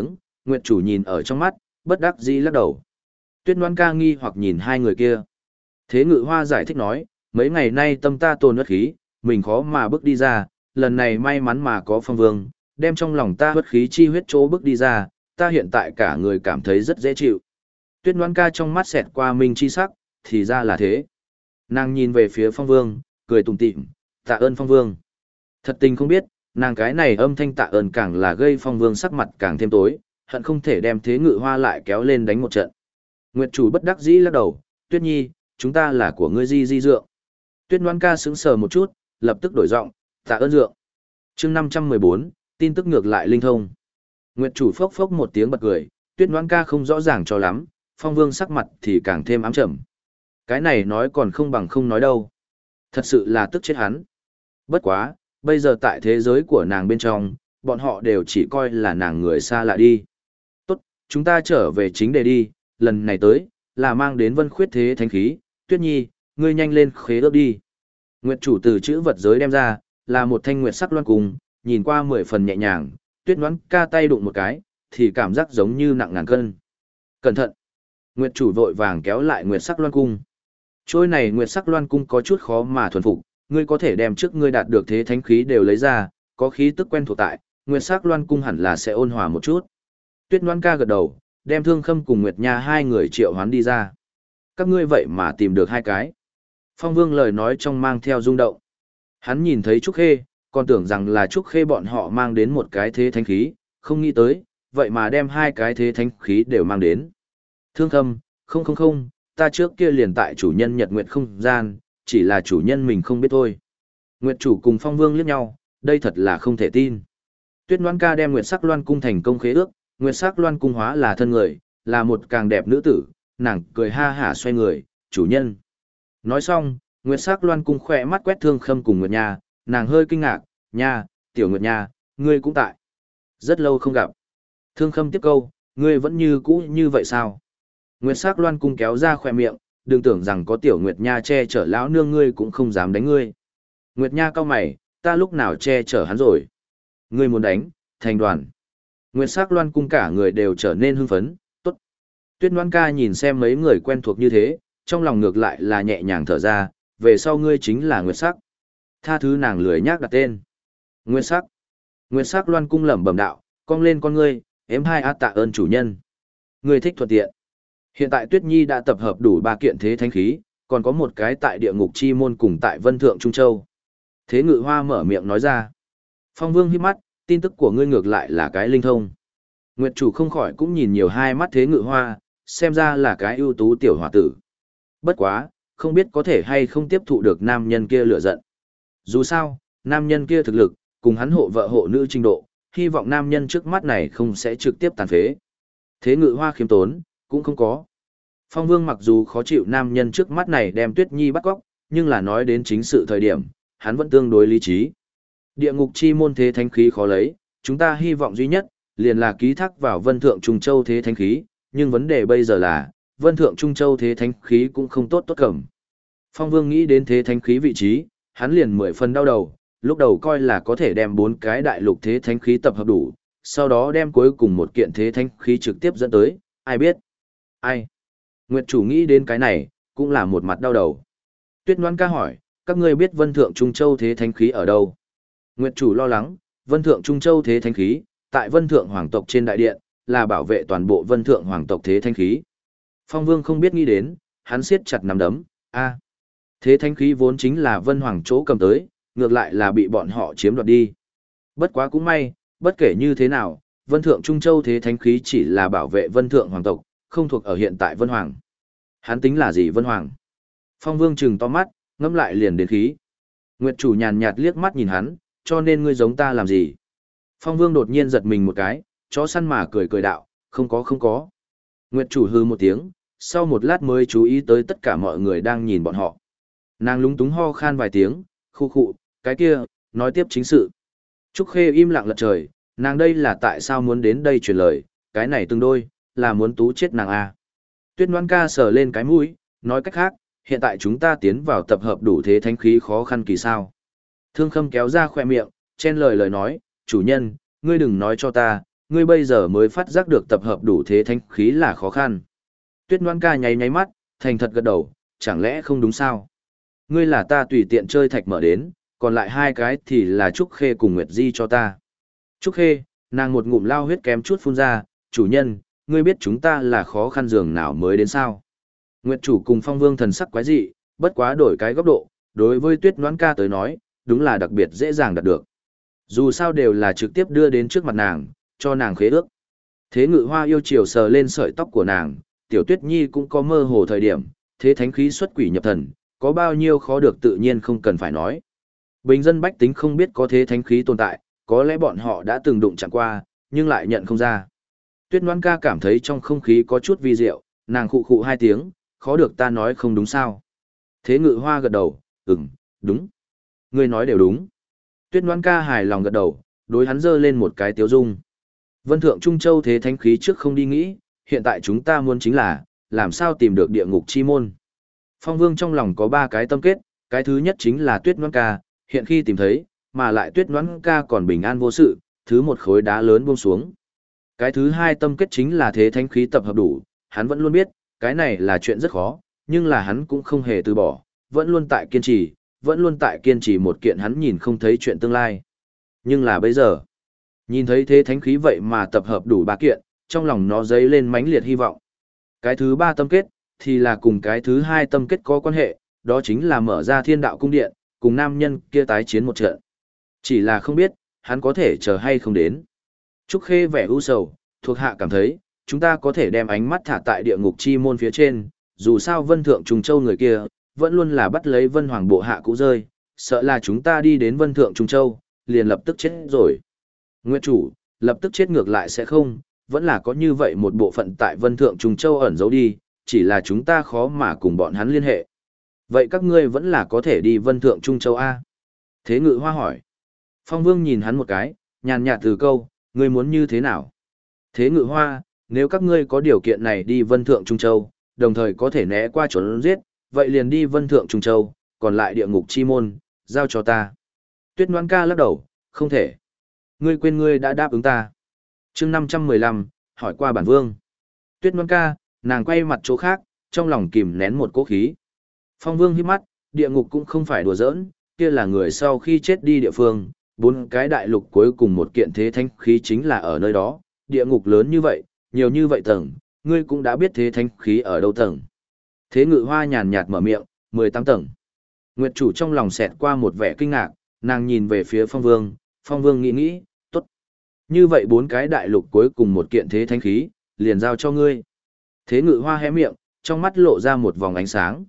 Nguyệt chủ nhìn ở trong mắt, bất đắc dĩ lắc đầu. Tuyết Loan ca nghi hoặc nhìn hai người kia. Thế Ngự Hoa giải thích nói, mấy ngày nay tâm ta tồn uất khí, mình khó mà bước đi ra, lần này may mắn mà có Phong Vương, đem trong lòng ta uất khí chi huyết chỗ bước đi ra, ta hiện tại cả người cảm thấy rất dễ chịu. Tuyết Loan ca trong mắt xẹt qua minh chi sắc, thì ra là thế. Nàng nhìn về phía Phong Vương, cười tủm tỉm, tạ ơn Phong Vương. Thật tình không biết, nàng cái này âm thanh tạ ơn càng là gây Phong Vương sắc mặt càng thêm tối, hận không thể đem Thế Ngự Hoa lại kéo lên đánh một trận. Nguyệt chủ bất đắc dĩ lắc đầu, Tuyết Nhi, chúng ta là của ngươi di dượng. Tuyết Loan ca sững sờ một chút, lập tức đổi giọng, tạ ơn dượng. Chương 514, tin tức ngược lại linh thông. Nguyệt chủ phốc phốc một tiếng bật cười, Tuyết Loan ca không rõ ràng cho lắm, Phong Vương sắc mặt thì càng thêm ám trầm. Cái này nói còn không bằng không nói đâu. Thật sự là tức chết hắn. Bất quá, bây giờ tại thế giới của nàng bên trong, bọn họ đều chỉ coi là nàng người xa lạ đi. Tốt, chúng ta trở về chính đề đi, lần này tới, là mang đến Vân Khuyết thế thánh khí, Tuyết Nhi, ngươi nhanh lên khế ước đi. Nguyệt chủ từ chữ vật giới đem ra, là một thanh nguyệt sắc loan cung, nhìn qua 10 phần nhẹ nhàng, Tuyết Loan ca tay đụng một cái, thì cảm giác giống như nặng ngàn cân. Cẩn thận! Nguyệt chủ vội vàng kéo lại nguyệt sắc loan cung. Trôi này nguyệt sắc loan cung có chút khó mà thuần phục, ngươi có thể đem trước ngươi đạt được thế thánh khí đều lấy ra, có khí tức quen thuộc tại, nguyệt sắc loan cung hẳn là sẽ ôn hòa một chút. Tuyết Loan ca gật đầu, đem Thương Khâm cùng Nguyệt Nha hai người triệu hoán đi ra. Các ngươi vậy mà tìm được hai cái. Phong Vương lời nói trong mang theo rung động. Hắn nhìn thấy Trúc Khê, còn tưởng rằng là Trúc Khê bọn họ mang đến một cái thế thánh khí, không nghĩ tới, vậy mà đem hai cái thế thánh khí đều mang đến. Thương Khâm, không, ta trước kia liền tại chủ nhân Nhật Nguyệt không gian, chỉ là chủ nhân mình không biết thôi. Nguyệt chủ cùng Phong Vương liếc nhau, đây thật là không thể tin. Tuyết Loan ca đem Nguyệt sắc loan cung thành công khế ước, Nguyệt sắc loan cung hóa là thân người, là một càng đẹp nữ tử, nàng cười ha hả xoay người, chủ nhân. Nói xong, Nguyệt sắc loan cung khỏe mắt quét Thương Khâm cùng Nguyệt Nha, nàng hơi kinh ngạc, Nha, tiểu Nguyệt Nha, ngươi cũng tại. Rất lâu không gặp. Thương Khâm tiếp câu, ngươi vẫn như cũ như vậy sao? Nguyệt sắc loan cung kéo ra khỏe miệng, đừng tưởng rằng có tiểu Nguyệt Nha che chở lão nương ngươi cũng không dám đánh ngươi. Nguyệt Nha cau mày, ta lúc nào che chở hắn rồi? Ngươi muốn đánh, thành đoàn. Nguyệt sắc loan cung cả người đều trở nên hưng phấn, tốt. Tuyết Loan ca nhìn xem mấy người quen thuộc như thế, trong lòng ngược lại là nhẹ nhàng thở ra, về sau ngươi chính là Nguyệt sắc. Tha thứ nàng lười nhác đặt tên. Nguyệt sắc. Nguyệt sắc loan cung lẩm bẩm đạo, cong lên con ngươi, em hai a tạ ơn chủ nhân. Ngươi thích thuận tiện. Hiện tại Tuyết Nhi đã tập hợp đủ 3 kiện thế thánh khí, còn có một cái tại địa ngục chi môn cùng tại Vân Thượng Trung Châu. Thế Ngự Hoa mở miệng nói ra. Phong Vương hít mắt, tin tức của ngươi ngược lại là cái linh thông. Nguyệt chủ không khỏi cũng nhìn nhiều hai mắt Thế Ngự Hoa, xem ra là cái ưu tú tiểu hòa tử. Bất quá, không biết có thể hay không tiếp thụ được nam nhân kia lửa giận. Dù sao, nam nhân kia thực lực, cùng hắn hộ vợ hộ nữ trình độ, hy vọng nam nhân trước mắt này không sẽ trực tiếp tàn phế. Thế Ngự Hoa khiêm tốn, cũng không có. Phong Vương mặc dù khó chịu nam nhân trước mắt này đem Tuyết Nhi bắt cóc, nhưng là nói đến chính sự thời điểm, hắn vẫn tương đối lý trí. Địa ngục chi môn thế thánh khí khó lấy, chúng ta hy vọng duy nhất, liền là ký thác vào Vân Thượng Trung Châu thế thánh khí, nhưng vấn đề bây giờ là, Vân Thượng Trung Châu thế thánh khí cũng không tốt cầm. Phong Vương nghĩ đến thế thánh khí vị trí, hắn liền 10 phần đau đầu, lúc đầu coi là có thể đem 4 cái đại lục thế thánh khí tập hợp đủ, sau đó đem cuối cùng một kiện thế thánh khí trực tiếp dẫn tới, ai biết. Ai? Nguyệt chủ nghĩ đến cái này, cũng là một mặt đau đầu. Tuyết Loan ca hỏi, các ngươi biết Vân Thượng Trung Châu thế thánh khí ở đâu? Nguyệt chủ lo lắng, Vân Thượng Trung Châu thế thánh khí, tại Vân Thượng Hoàng tộc trên đại điện, là bảo vệ toàn bộ Vân Thượng Hoàng tộc thế thánh khí. Phong Vương không biết nghĩ đến, hắn siết chặt nắm đấm, thế thánh khí vốn chính là Vân Hoàng chỗ cầm tới, ngược lại là bị bọn họ chiếm đoạt đi. Bất quá cũng may, bất kể như thế nào, Vân Thượng Trung Châu thế thánh khí chỉ là bảo vệ Vân Thượng Hoàng tộc, không thuộc ở hiện tại Vân Hoàng. Hắn tính là gì Vân Hoàng? Phong Vương trừng to mắt, ngâm lại liền đến khí. Nguyệt chủ nhàn nhạt liếc mắt nhìn hắn, cho nên ngươi giống ta làm gì? Phong Vương đột nhiên giật mình một cái, chó săn mà cười cười đạo, không có. Nguyệt chủ hư một tiếng, sau một lát mới chú ý tới tất cả mọi người đang nhìn bọn họ. Nàng lúng túng ho khan vài tiếng, khu khụ, cái kia, nói tiếp chính sự. Trúc Khê im lặng lật trời, nàng đây là tại sao muốn đến đây truyền lời, cái này tương đôi, là muốn tú chết nàng à. Tuyết Loan ca sờ lên cái mũi, nói cách khác, hiện tại chúng ta tiến vào tập hợp đủ thế thánh khí khó khăn kỳ sao. Thương Khâm kéo ra khoe miệng, chen lời nói, chủ nhân, ngươi đừng nói cho ta, ngươi bây giờ mới phát giác được tập hợp đủ thế thánh khí là khó khăn. Tuyết Ngoan ca nháy nháy mắt, thành thật gật đầu, chẳng lẽ không đúng sao? Ngươi là ta tùy tiện chơi thạch mở đến, còn lại hai cái thì là Trúc Khê cùng Nguyệt Di cho ta. Trúc Khê, nàng một ngụm lao huyết kém chút phun ra, chủ nhân, ngươi biết chúng ta là khó khăn giường nào mới đến sao? Nguyệt chủ cùng Phong Vương thần sắc quái dị, bất quá đổi cái góc độ, đối với Tuyết Ngoãn ca tới nói, đúng là đặc biệt dễ dàng đạt được. Dù sao đều là trực tiếp đưa đến trước mặt nàng, cho nàng khế ước. Thế Ngự Hoa yêu chiều sờ lên sợi tóc của nàng, Tiểu Tuyết Nhi cũng có mơ hồ thời điểm, thế thánh khí xuất quỷ nhập thần, có bao nhiêu khó được tự nhiên không cần phải nói. Bình dân bách tính không biết có thế thánh khí tồn tại, có lẽ bọn họ đã từng đụng chạm qua, nhưng lại nhận không ra. Tuyết Ngoãn ca cảm thấy trong không khí có chút vi diệu, nàng khụ khụ hai tiếng, khó được ta nói không đúng sao. Thế Ngự Hoa gật đầu, đúng. Ngươi nói đều đúng. Tuyết Ngoãn ca hài lòng gật đầu, đối hắn giơ lên một cái tiếu dung. Vân Thượng Trung Châu thế thánh khí trước không đi nghĩ, hiện tại chúng ta muốn chính là, làm sao tìm được địa ngục chi môn. Phong Vương trong lòng có ba cái tâm kết, cái thứ nhất chính là Tuyết Ngoãn ca, hiện khi tìm thấy, mà lại Tuyết Ngoãn ca còn bình an vô sự, thứ một khối đá lớn buông xuống. Cái thứ hai tâm kết chính là thế thánh khí tập hợp đủ, hắn vẫn luôn biết, cái này là chuyện rất khó, nhưng là hắn cũng không hề từ bỏ, vẫn luôn tại kiên trì một kiện hắn nhìn không thấy chuyện tương lai. Nhưng là bây giờ, nhìn thấy thế thánh khí vậy mà tập hợp đủ ba kiện, trong lòng nó dấy lên mãnh liệt hy vọng. Cái thứ ba tâm kết, thì là cùng cái thứ hai tâm kết có quan hệ, đó chính là mở ra thiên đạo cung điện, cùng nam nhân kia tái chiến một trận. Chỉ là không biết, hắn có thể chờ hay không đến. Trúc Khê vẻ u sầu, thuộc hạ cảm thấy, chúng ta có thể đem ánh mắt thả tại địa ngục chi môn phía trên, dù sao Vân Thượng Trung Châu người kia, vẫn luôn là bắt lấy Vân Hoàng bộ hạ cũ rơi, sợ là chúng ta đi đến Vân Thượng Trung Châu, liền lập tức chết rồi. Nguyệt chủ, lập tức chết ngược lại sẽ không, vẫn là có như vậy một bộ phận tại Vân Thượng Trung Châu ẩn giấu đi, chỉ là chúng ta khó mà cùng bọn hắn liên hệ. Vậy các ngươi vẫn là có thể đi Vân Thượng Trung Châu A. Thế Ngự Hoa hỏi. Phong Vương nhìn hắn một cái, nhàn nhạt từ câu, ngươi muốn như thế nào? Thế Ngự Hoa, nếu các ngươi có điều kiện này đi Vân Thượng Trung Châu, đồng thời có thể né qua trốn giết, vậy liền đi Vân Thượng Trung Châu, còn lại địa ngục chi môn, giao cho ta. Tuyết Ngoãn ca lắc đầu, không thể. Ngươi quên ngươi đã đáp ứng ta. Chương 515, hỏi qua bản vương. Tuyết Ngoãn ca, nàng quay mặt chỗ khác, trong lòng kìm nén một cỗ khí. Phong Vương híp mắt, địa ngục cũng không phải đùa giỡn, kia là người sau khi chết đi địa phương, bốn cái đại lục cuối cùng một kiện thế thánh khí chính là ở nơi đó, địa ngục lớn như vậy, nhiều như vậy tầng, ngươi cũng đã biết thế thánh khí ở đâu tầng. Thế Ngự Hoa nhàn nhạt mở miệng, 18 tầng. Nguyệt chủ trong lòng xẹt qua một vẻ kinh ngạc, nàng nhìn về phía Phong Vương nghĩ, tốt. Như vậy bốn cái đại lục cuối cùng một kiện thế thánh khí, liền giao cho ngươi. Thế Ngự Hoa hé miệng, trong mắt lộ ra một vòng ánh sáng,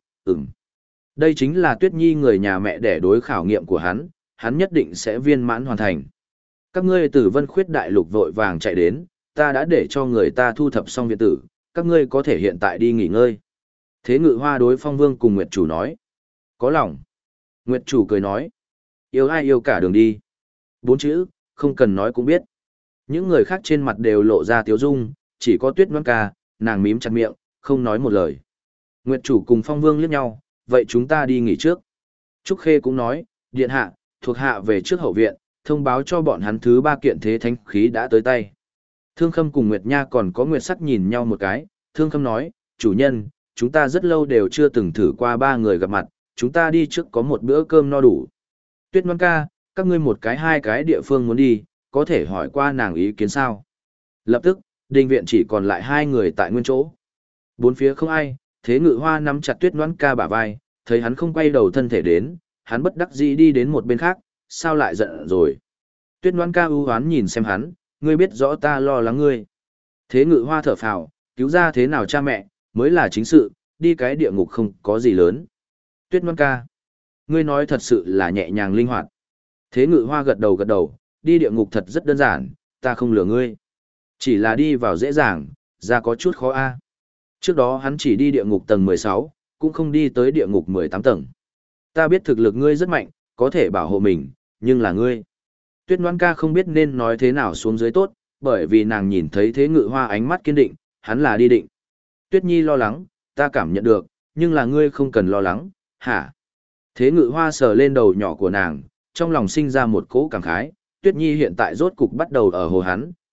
Đây chính là Tuyết Nhi người nhà mẹ để đối khảo nghiệm của hắn nhất định sẽ viên mãn hoàn thành. Các ngươi từ Vân Khuyết đại lục vội vàng chạy đến, ta đã để cho người ta thu thập xong viện tử, các ngươi có thể hiện tại đi nghỉ ngơi. Thế Ngự Hoa đối Phong Vương cùng Nguyệt chủ nói. Có lòng. Nguyệt chủ cười nói. Yêu ai yêu cả đường đi. 4 chữ, không cần nói cũng biết. Những người khác trên mặt đều lộ ra tiếu dung, chỉ có Tuyết Ngoãn ca, nàng mím chặt miệng, không nói một lời. Nguyệt chủ cùng Phong Vương liếc nhau, vậy chúng ta đi nghỉ trước. Trúc Khê cũng nói, điện hạ, thuộc hạ về trước hậu viện, thông báo cho bọn hắn thứ 3 kiện thế thánh khí đã tới tay. Thương Khâm cùng Nguyệt Nha còn có Nguyệt Sắc nhìn nhau một cái, Thương Khâm nói, chủ nhân, chúng ta rất lâu đều chưa từng thử qua 3 người gặp mặt, chúng ta đi trước có một bữa cơm no đủ. Tuyết Ngoãn ca, các ngươi một cái hai cái địa phương muốn đi, có thể hỏi qua nàng ý kiến sao. Lập tức, đình viện chỉ còn lại 2 người tại nguyên chỗ. Bốn phía không ai, Thế Ngự Hoa nắm chặt Tuyết Ngoãn ca bả vai, thấy hắn không quay đầu thân thể đến, hắn bất đắc dĩ đi đến một bên khác, sao lại giận rồi. Tuyết Ngoãn ca ưu hoán nhìn xem hắn, ngươi biết rõ ta lo lắng ngươi. Thế Ngự Hoa thở phào, cứu ra thế nào cha mẹ, mới là chính sự, đi cái địa ngục không có gì lớn. Tuyết Ngoãn ca, ngươi nói thật sự là nhẹ nhàng linh hoạt. Thế Ngự Hoa gật đầu, đi địa ngục thật rất đơn giản, ta không lừa ngươi. Chỉ là đi vào dễ dàng, ra có chút khó a. Trước đó hắn chỉ đi địa ngục tầng 16, cũng không đi tới địa ngục 18 tầng. Ta biết thực lực ngươi rất mạnh, có thể bảo hộ mình, nhưng là ngươi. Tuyết Ngoãn ca không biết nên nói thế nào xuống dưới tốt, bởi vì nàng nhìn thấy Thế Ngự Hoa ánh mắt kiên định, hắn là đi định. Tuyết Nhi lo lắng, ta cảm nhận được, nhưng là ngươi không cần lo lắng, hả? Thế Ngự Hoa sờ lên đầu nhỏ của nàng, trong lòng sinh ra một cỗ cảm khái, Tuyết Nhi hiện tại rốt cục bắt đầu ở hồ hắn,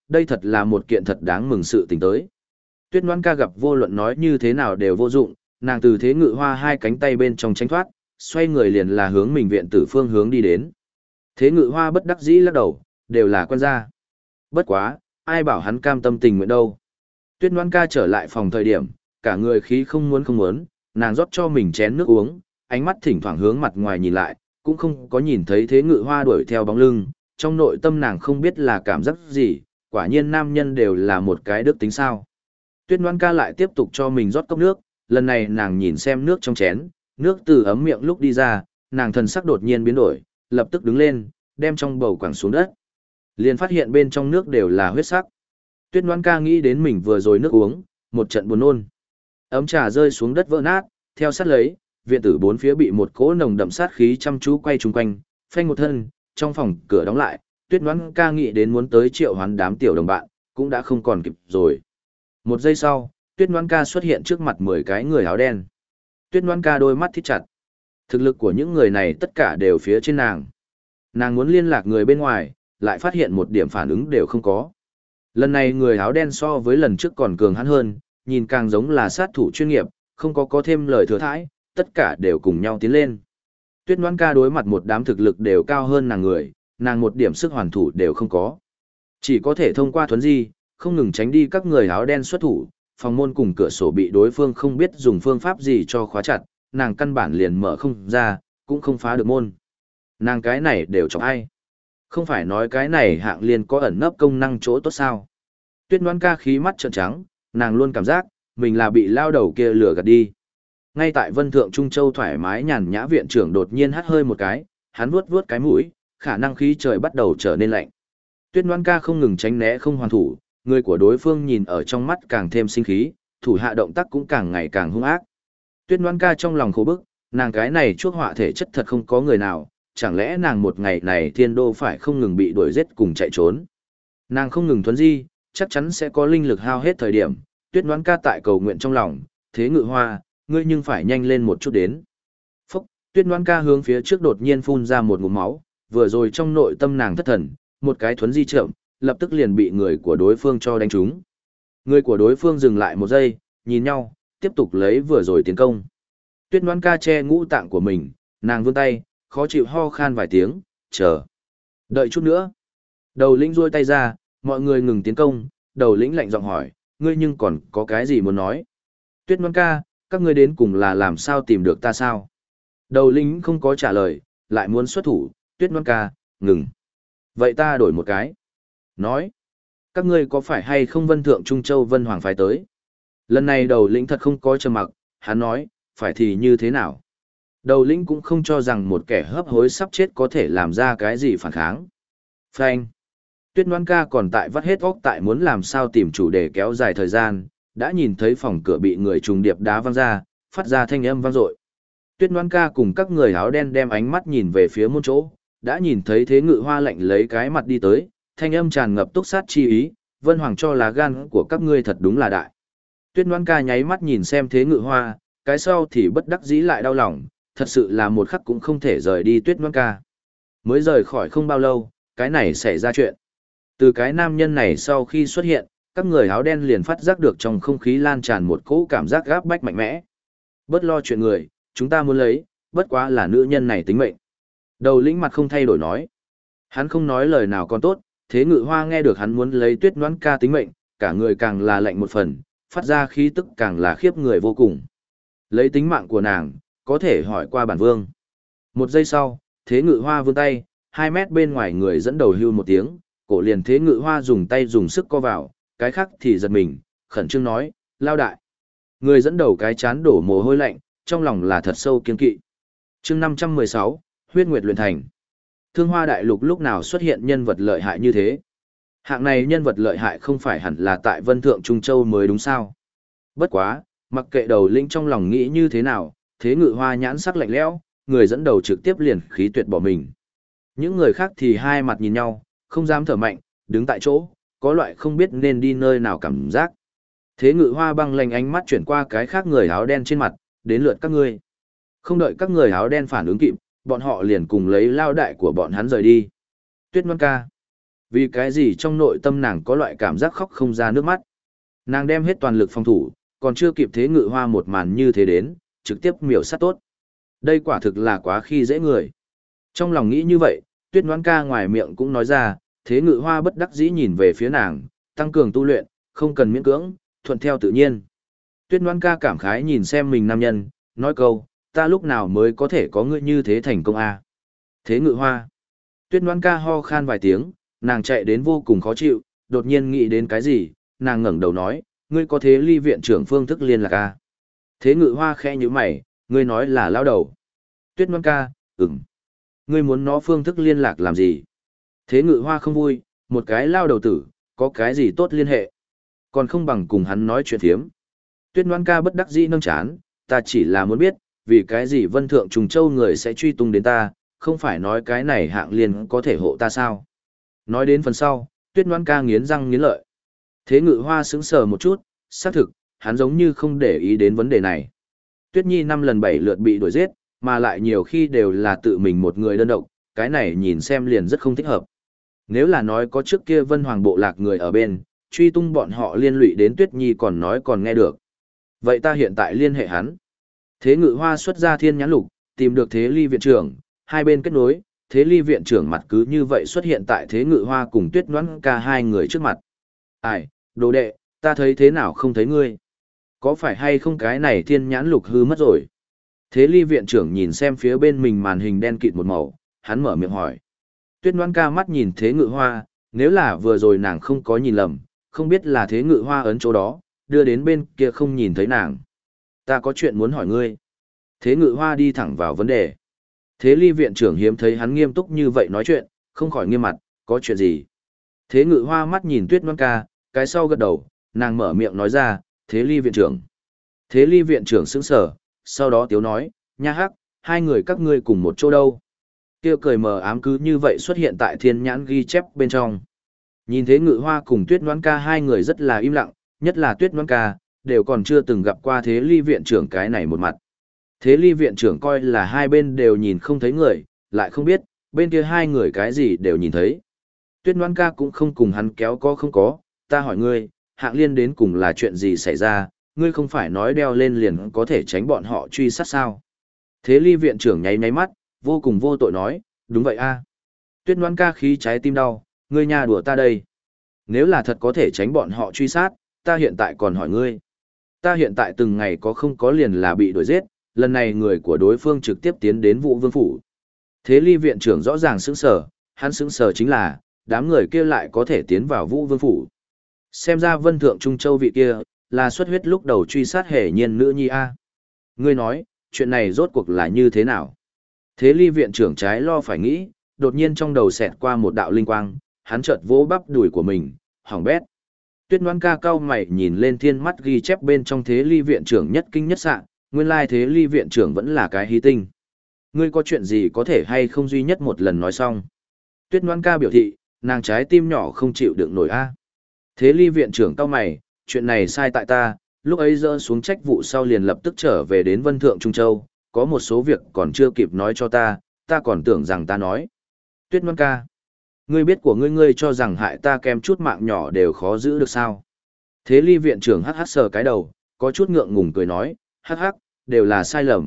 đây thật là một kiện thật đáng mừng sự tình tới. Tuyết Ngoãn Ca gặp vô luận nói như thế nào đều vô dụng, nàng từ Thế Ngự Hoa hai cánh tay bên trong tránh thoát, xoay người liền là hướng mình viện tử phương hướng đi đến. Thế Ngự Hoa bất đắc dĩ lắc đầu, đều là quen ra. Bất quá, ai bảo hắn cam tâm tình nguyện đâu. Tuyết Ngoãn Ca trở lại phòng thời điểm, cả người khí không muốn, nàng rót cho mình chén nước uống, ánh mắt thỉnh thoảng hướng mặt ngoài nhìn lại, cũng không có nhìn thấy Thế Ngự Hoa đuổi theo bóng lưng, trong nội tâm nàng không biết là cảm giác gì, quả nhiên nam nhân đều là một cái đức tính sao. Tuyết Ngoãn Ca lại tiếp tục cho mình rót cốc nước, lần này nàng nhìn xem nước trong chén, nước từ ấm miệng lúc đi ra, nàng thần sắc đột nhiên biến đổi, lập tức đứng lên, đem trong bầu quẳng xuống đất. Liền phát hiện bên trong nước đều là huyết sắc. Tuyết Ngoãn Ca nghĩ đến mình vừa rồi nước uống, một trận buồn nôn. Ấm trà rơi xuống đất vỡ nát, theo sát lấy, viện tử bốn phía bị một cỗ nồng đậm sát khí chăm chú quay chung quanh, phanh một thân, trong phòng cửa đóng lại, Tuyết Ngoãn Ca nghĩ đến muốn tới triệu hoán đám tiểu đồng bạn, cũng đã không còn kịp rồi. Một giây sau, Tuyết Ngoãn Ca xuất hiện trước mặt 10 cái người áo đen. Tuyết Ngoãn Ca đôi mắt thít chặt. Thực lực của những người này tất cả đều phía trên nàng. Nàng muốn liên lạc người bên ngoài, lại phát hiện một điểm phản ứng đều không có. Lần này người áo đen so với lần trước còn cường hãn hơn, nhìn càng giống là sát thủ chuyên nghiệp, không có thêm lời thừa thãi, tất cả đều cùng nhau tiến lên. Tuyết Ngoãn Ca đối mặt một đám thực lực đều cao hơn nàng người, nàng một điểm sức hoàn thủ đều không có. Chỉ có thể thông qua thuấn di, không ngừng tránh đi các người áo đen xuất thủ, phòng môn cùng cửa sổ bị đối phương không biết dùng phương pháp gì cho khóa chặt, nàng căn bản liền mở không ra, cũng không phá được môn. Nàng cái này đều chọc ai? Không phải nói cái này hạng liên có ẩn nấp công năng chỗ tốt sao? Tuyết Ngoãn Ca khí mắt trợn trắng, nàng luôn cảm giác, mình là bị lao đầu kia lừa gạt đi. Ngay tại Vân Thượng Trung Châu thoải mái nhàn nhã viện trưởng đột nhiên hắt hơi một cái, hắn vuốt vuốt cái mũi, khả năng khí trời bắt đầu trở nên lạnh. Tuyết Ngoãn Ca không ngừng tránh né không hoàn thủ, người của đối phương nhìn ở trong mắt càng thêm sinh khí, thủ hạ động tác cũng càng ngày càng hung ác. Tuyết Ngoãn Ca trong lòng khổ bức, nàng cái này chuốc họa thể chất thật không có người nào, chẳng lẽ nàng một ngày này thiên đô phải không ngừng bị đuổi giết cùng chạy trốn. Nàng không ngừng thuấn di, chắc chắn sẽ có linh lực hao hết thời điểm, Tuyết Ngoãn Ca tại cầu nguyện trong lòng, Thế Ngự Hoa, ngươi nhưng phải nhanh lên một chút đến. Phúc, Tuyết Ngoãn Ca hướng phía trước đột nhiên phun ra một ngụm máu, vừa rồi trong nội tâm nàng thất thần, một cái thuấn di chậm, lập tức liền bị người của đối phương cho đánh trúng. Người của đối phương dừng lại một giây, nhìn nhau, tiếp tục lấy vừa rồi tiến công. Tuyết Ngoãn Ca che ngũ tạng của mình, nàng vươn tay, khó chịu ho khan vài tiếng, chờ. Đợi chút nữa. Đầu lĩnh duỗi tay ra, mọi người ngừng tiến công, đầu lĩnh lạnh giọng hỏi, ngươi nhưng còn có cái gì muốn nói? Tuyết Ngoãn Ca, các ngươi đến cùng là làm sao tìm được ta sao? Đầu lĩnh không có trả lời, lại muốn xuất thủ, Tuyết Ngoãn Ca, ngừng. Vậy ta đổi một cái. Nói, các ngươi có phải hay không Vân Thượng Trung Châu Vân Hoàng phái tới? Lần này đầu lĩnh thật không có trầm mặc, hắn nói, phải thì như thế nào? Đầu lĩnh cũng không cho rằng một kẻ hấp hối sắp chết có thể làm ra cái gì phản kháng. Phanh. Tuyết Ngoãn Ca còn tại vắt hết óc tại muốn làm sao tìm chủ đề kéo dài thời gian, đã nhìn thấy phòng cửa bị người trùng điệp đá văng ra, phát ra thanh âm vang dội. Tuyết Ngoãn Ca cùng các người áo đen đem ánh mắt nhìn về phía môn chỗ, đã nhìn thấy Thế Ngự Hoa lạnh lấy cái mặt đi tới, thanh âm tràn ngập túc sát chi ý, Vân Hoàng cho là gan của các ngươi thật đúng là đại. Tuyết Ngoãn Ca nháy mắt nhìn xem Thế Ngự Hoa, cái sau thì bất đắc dĩ lại đau lòng, thật sự là một khắc cũng không thể rời đi Tuyết Ngoãn Ca. Mới rời khỏi không bao lâu, cái này xảy ra chuyện. Từ cái nam nhân này sau khi xuất hiện, các người áo đen liền phát giác được trong không khí lan tràn một cỗ cảm giác gáp bách mạnh mẽ. Bớt lo chuyện người, chúng ta muốn lấy, bất quá là nữ nhân này tính mệnh. Đầu lĩnh mặt không thay đổi nói. Hắn không nói lời nào còn tốt, Thế Ngự Hoa nghe được hắn muốn lấy Tuyết Ngoãn Ca tính mệnh, cả người càng là lạnh một phần, phát ra khí tức càng là khiếp người vô cùng. Lấy tính mạng của nàng, có thể hỏi qua bản vương. Một giây sau, Thế Ngự Hoa vươn tay, 2 mét bên ngoài người dẫn đầu hưu một tiếng, cổ liền Thế Ngự Hoa dùng tay dùng sức co vào, cái khác thì giật mình, khẩn trương nói, lao đại. Người dẫn đầu cái chán đổ mồ hôi lạnh, trong lòng là thật sâu kiên kỵ. Chương 516, Huyết Nguyệt luyện thành. Thương Hoa Đại Lục lúc nào xuất hiện nhân vật lợi hại như thế? Hạng này nhân vật lợi hại không phải hẳn là tại Vân Thượng Trung Châu mới đúng sao? Bất quá, mặc kệ đầu lĩnh trong lòng nghĩ như thế nào, Thế Ngự Hoa nhãn sắc lạnh lẽo, người dẫn đầu trực tiếp liền khí tuyệt bỏ mình. Những người khác thì hai mặt nhìn nhau, không dám thở mạnh, đứng tại chỗ, có loại không biết nên đi nơi nào cảm giác. Thế Ngự Hoa băng lạnh ánh mắt chuyển qua cái khác người áo đen trên mặt, đến lượt các ngươi. Không đợi các người áo đen phản ứng kịp, bọn họ liền cùng lấy lao đại của bọn hắn rời đi. Tuyết Ngoãn Ca. Vì cái gì trong nội tâm nàng có loại cảm giác khóc không ra nước mắt. Nàng đem hết toàn lực phòng thủ, còn chưa kịp Thế Ngự Hoa một màn như thế đến, trực tiếp miểu sát tốt. Đây quả thực là quá khi dễ người. Trong lòng nghĩ như vậy, Tuyết Ngoãn Ca ngoài miệng cũng nói ra, Thế Ngự Hoa bất đắc dĩ nhìn về phía nàng, tăng cường tu luyện, không cần miễn cưỡng, thuận theo tự nhiên. Tuyết Ngoãn Ca cảm khái nhìn xem mình nam nhân, nói câu, ta lúc nào mới có thể có ngươi như thế thành công a? Thế Ngự Hoa. Tuyết Ngoãn Ca ho khan vài tiếng, nàng chạy đến vô cùng khó chịu, đột nhiên nghĩ đến cái gì, nàng ngẩng đầu nói, ngươi có Thế Ly viện trưởng phương thức liên lạc a? Thế Ngự Hoa khẽ nhíu mày, ngươi nói là lao đầu. Tuyết Ngoãn Ca, ừm. Ngươi muốn nó phương thức liên lạc làm gì? Thế Ngự Hoa không vui, một cái lao đầu tử, có cái gì tốt liên hệ? Còn không bằng cùng hắn nói chuyện thiếm. Tuyết Ngoãn Ca bất đắc dĩ nâng chán, ta chỉ là muốn biết, vì cái gì Vân Thượng Trùng Châu người sẽ truy tung đến ta, không phải nói cái này Hạng Liên có thể hộ ta sao? Nói đến phần sau, Tuyết Ngoãn Ca nghiến răng nghiến lợi. Thế Ngự Hoa sững sờ một chút, xác thực, hắn giống như không để ý đến vấn đề này. Tuyết Nhi 5 lần 7 lượt bị đuổi giết, mà lại nhiều khi đều là tự mình một người đơn độc, cái này nhìn xem liền rất không thích hợp. Nếu là nói có trước kia Vân Hoàng bộ lạc người ở bên, truy tung bọn họ liên lụy đến Tuyết Nhi còn nói còn nghe được. Vậy ta hiện tại liên hệ hắn. Thế Ngự Hoa xuất ra Thiên Nhãn Lục, tìm được Thế Ly viện trưởng, hai bên kết nối, Thế Ly viện trưởng mặt cứ như vậy xuất hiện tại Thế Ngự Hoa cùng Tuyết Ngoãn Ca hai người trước mặt. Ai, đồ đệ, ta thấy thế nào không thấy ngươi? Có phải hay không cái này Thiên Nhãn Lục hư mất rồi? Thế Ly viện trưởng nhìn xem phía bên mình màn hình đen kịt một màu, hắn mở miệng hỏi. Tuyết Ngoãn Ca mắt nhìn Thế Ngự Hoa, nếu là vừa rồi nàng không có nhìn lầm, không biết là Thế Ngự Hoa ấn chỗ đó, đưa đến bên kia không nhìn thấy nàng. Ta có chuyện muốn hỏi ngươi. Thế Ngự Hoa đi thẳng vào vấn đề. Thế Ly viện trưởng hiếm thấy hắn nghiêm túc như vậy nói chuyện, không khỏi nghiêm mặt, có chuyện gì? Thế Ngự Hoa mắt nhìn Tuyết Ngoãn Ca, cái sau gật đầu, nàng mở miệng nói ra, Thế Ly viện trưởng. Thế Ly viện trưởng sững sờ, sau đó tiếu nói, nha hắc, hai người các ngươi cùng một chỗ đâu? Kia cười mờ ám cứ như vậy xuất hiện tại Thiên Nhãn ghi chép bên trong. Nhìn Thế Ngự Hoa cùng Tuyết Ngoãn Ca hai người rất là im lặng, nhất là Tuyết Ngoãn Ca, đều còn chưa từng gặp qua Thế Ly viện trưởng cái này một mặt. Thế Ly viện trưởng coi là hai bên đều nhìn không thấy người, lại không biết, bên kia hai người cái gì đều nhìn thấy. Tuyết Ngoãn Ca cũng không cùng hắn kéo có không có, ta hỏi ngươi, Hạng Liên đến cùng là chuyện gì xảy ra, ngươi không phải nói đeo lên liền có thể tránh bọn họ truy sát sao? Thế Ly viện trưởng nháy nháy mắt, vô cùng vô tội nói, đúng vậy a. Tuyết Ngoãn Ca khí trái tim đau, ngươi nhà đùa ta đây. Nếu là thật có thể tránh bọn họ truy sát, ta hiện tại còn hỏi ngươi. Ta hiện tại từng ngày có không có liền là bị đuổi giết, lần này người của đối phương trực tiếp tiến đến Vũ Vương phủ. Thế Ly viện trưởng rõ ràng sững sờ, hắn sững sờ chính là, đám người kia lại có thể tiến vào Vũ Vương phủ. Xem ra Vân Thượng Trung Châu vị kia, là xuất huyết lúc đầu truy sát Hề Nhiên nữ nhi a. Ngươi nói, chuyện này rốt cuộc là như thế nào? Thế Ly viện trưởng trái lo phải nghĩ, đột nhiên trong đầu xẹt qua một đạo linh quang, hắn chợt vỗ bắp đùi của mình, hỏng bét. Tuyết Ngoãn Ca cau mày nhìn lên thiên mắt ghi chép bên trong Thế Ly viện trưởng nhất kinh nhất sạng, nguyên lai Thế Ly viện trưởng vẫn là cái hy tinh. Ngươi có chuyện gì có thể hay không duy nhất một lần nói xong? Tuyết Ngoãn Ca biểu thị, nàng trái tim nhỏ không chịu đựng nổi a. Thế Ly viện trưởng cau mày, chuyện này sai tại ta, lúc ấy dỡ xuống trách vụ sau liền lập tức trở về đến Vân Thượng Trung Châu, có một số việc còn chưa kịp nói cho ta còn tưởng rằng ta nói. Tuyết Ngoãn Ca, ngươi biết của ngươi cho rằng hại ta kém chút mạng nhỏ đều khó giữ được sao? Thế Ly viện trưởng hắc hắc sờ cái đầu, có chút ngượng ngùng cười nói, hắc hắc, đều là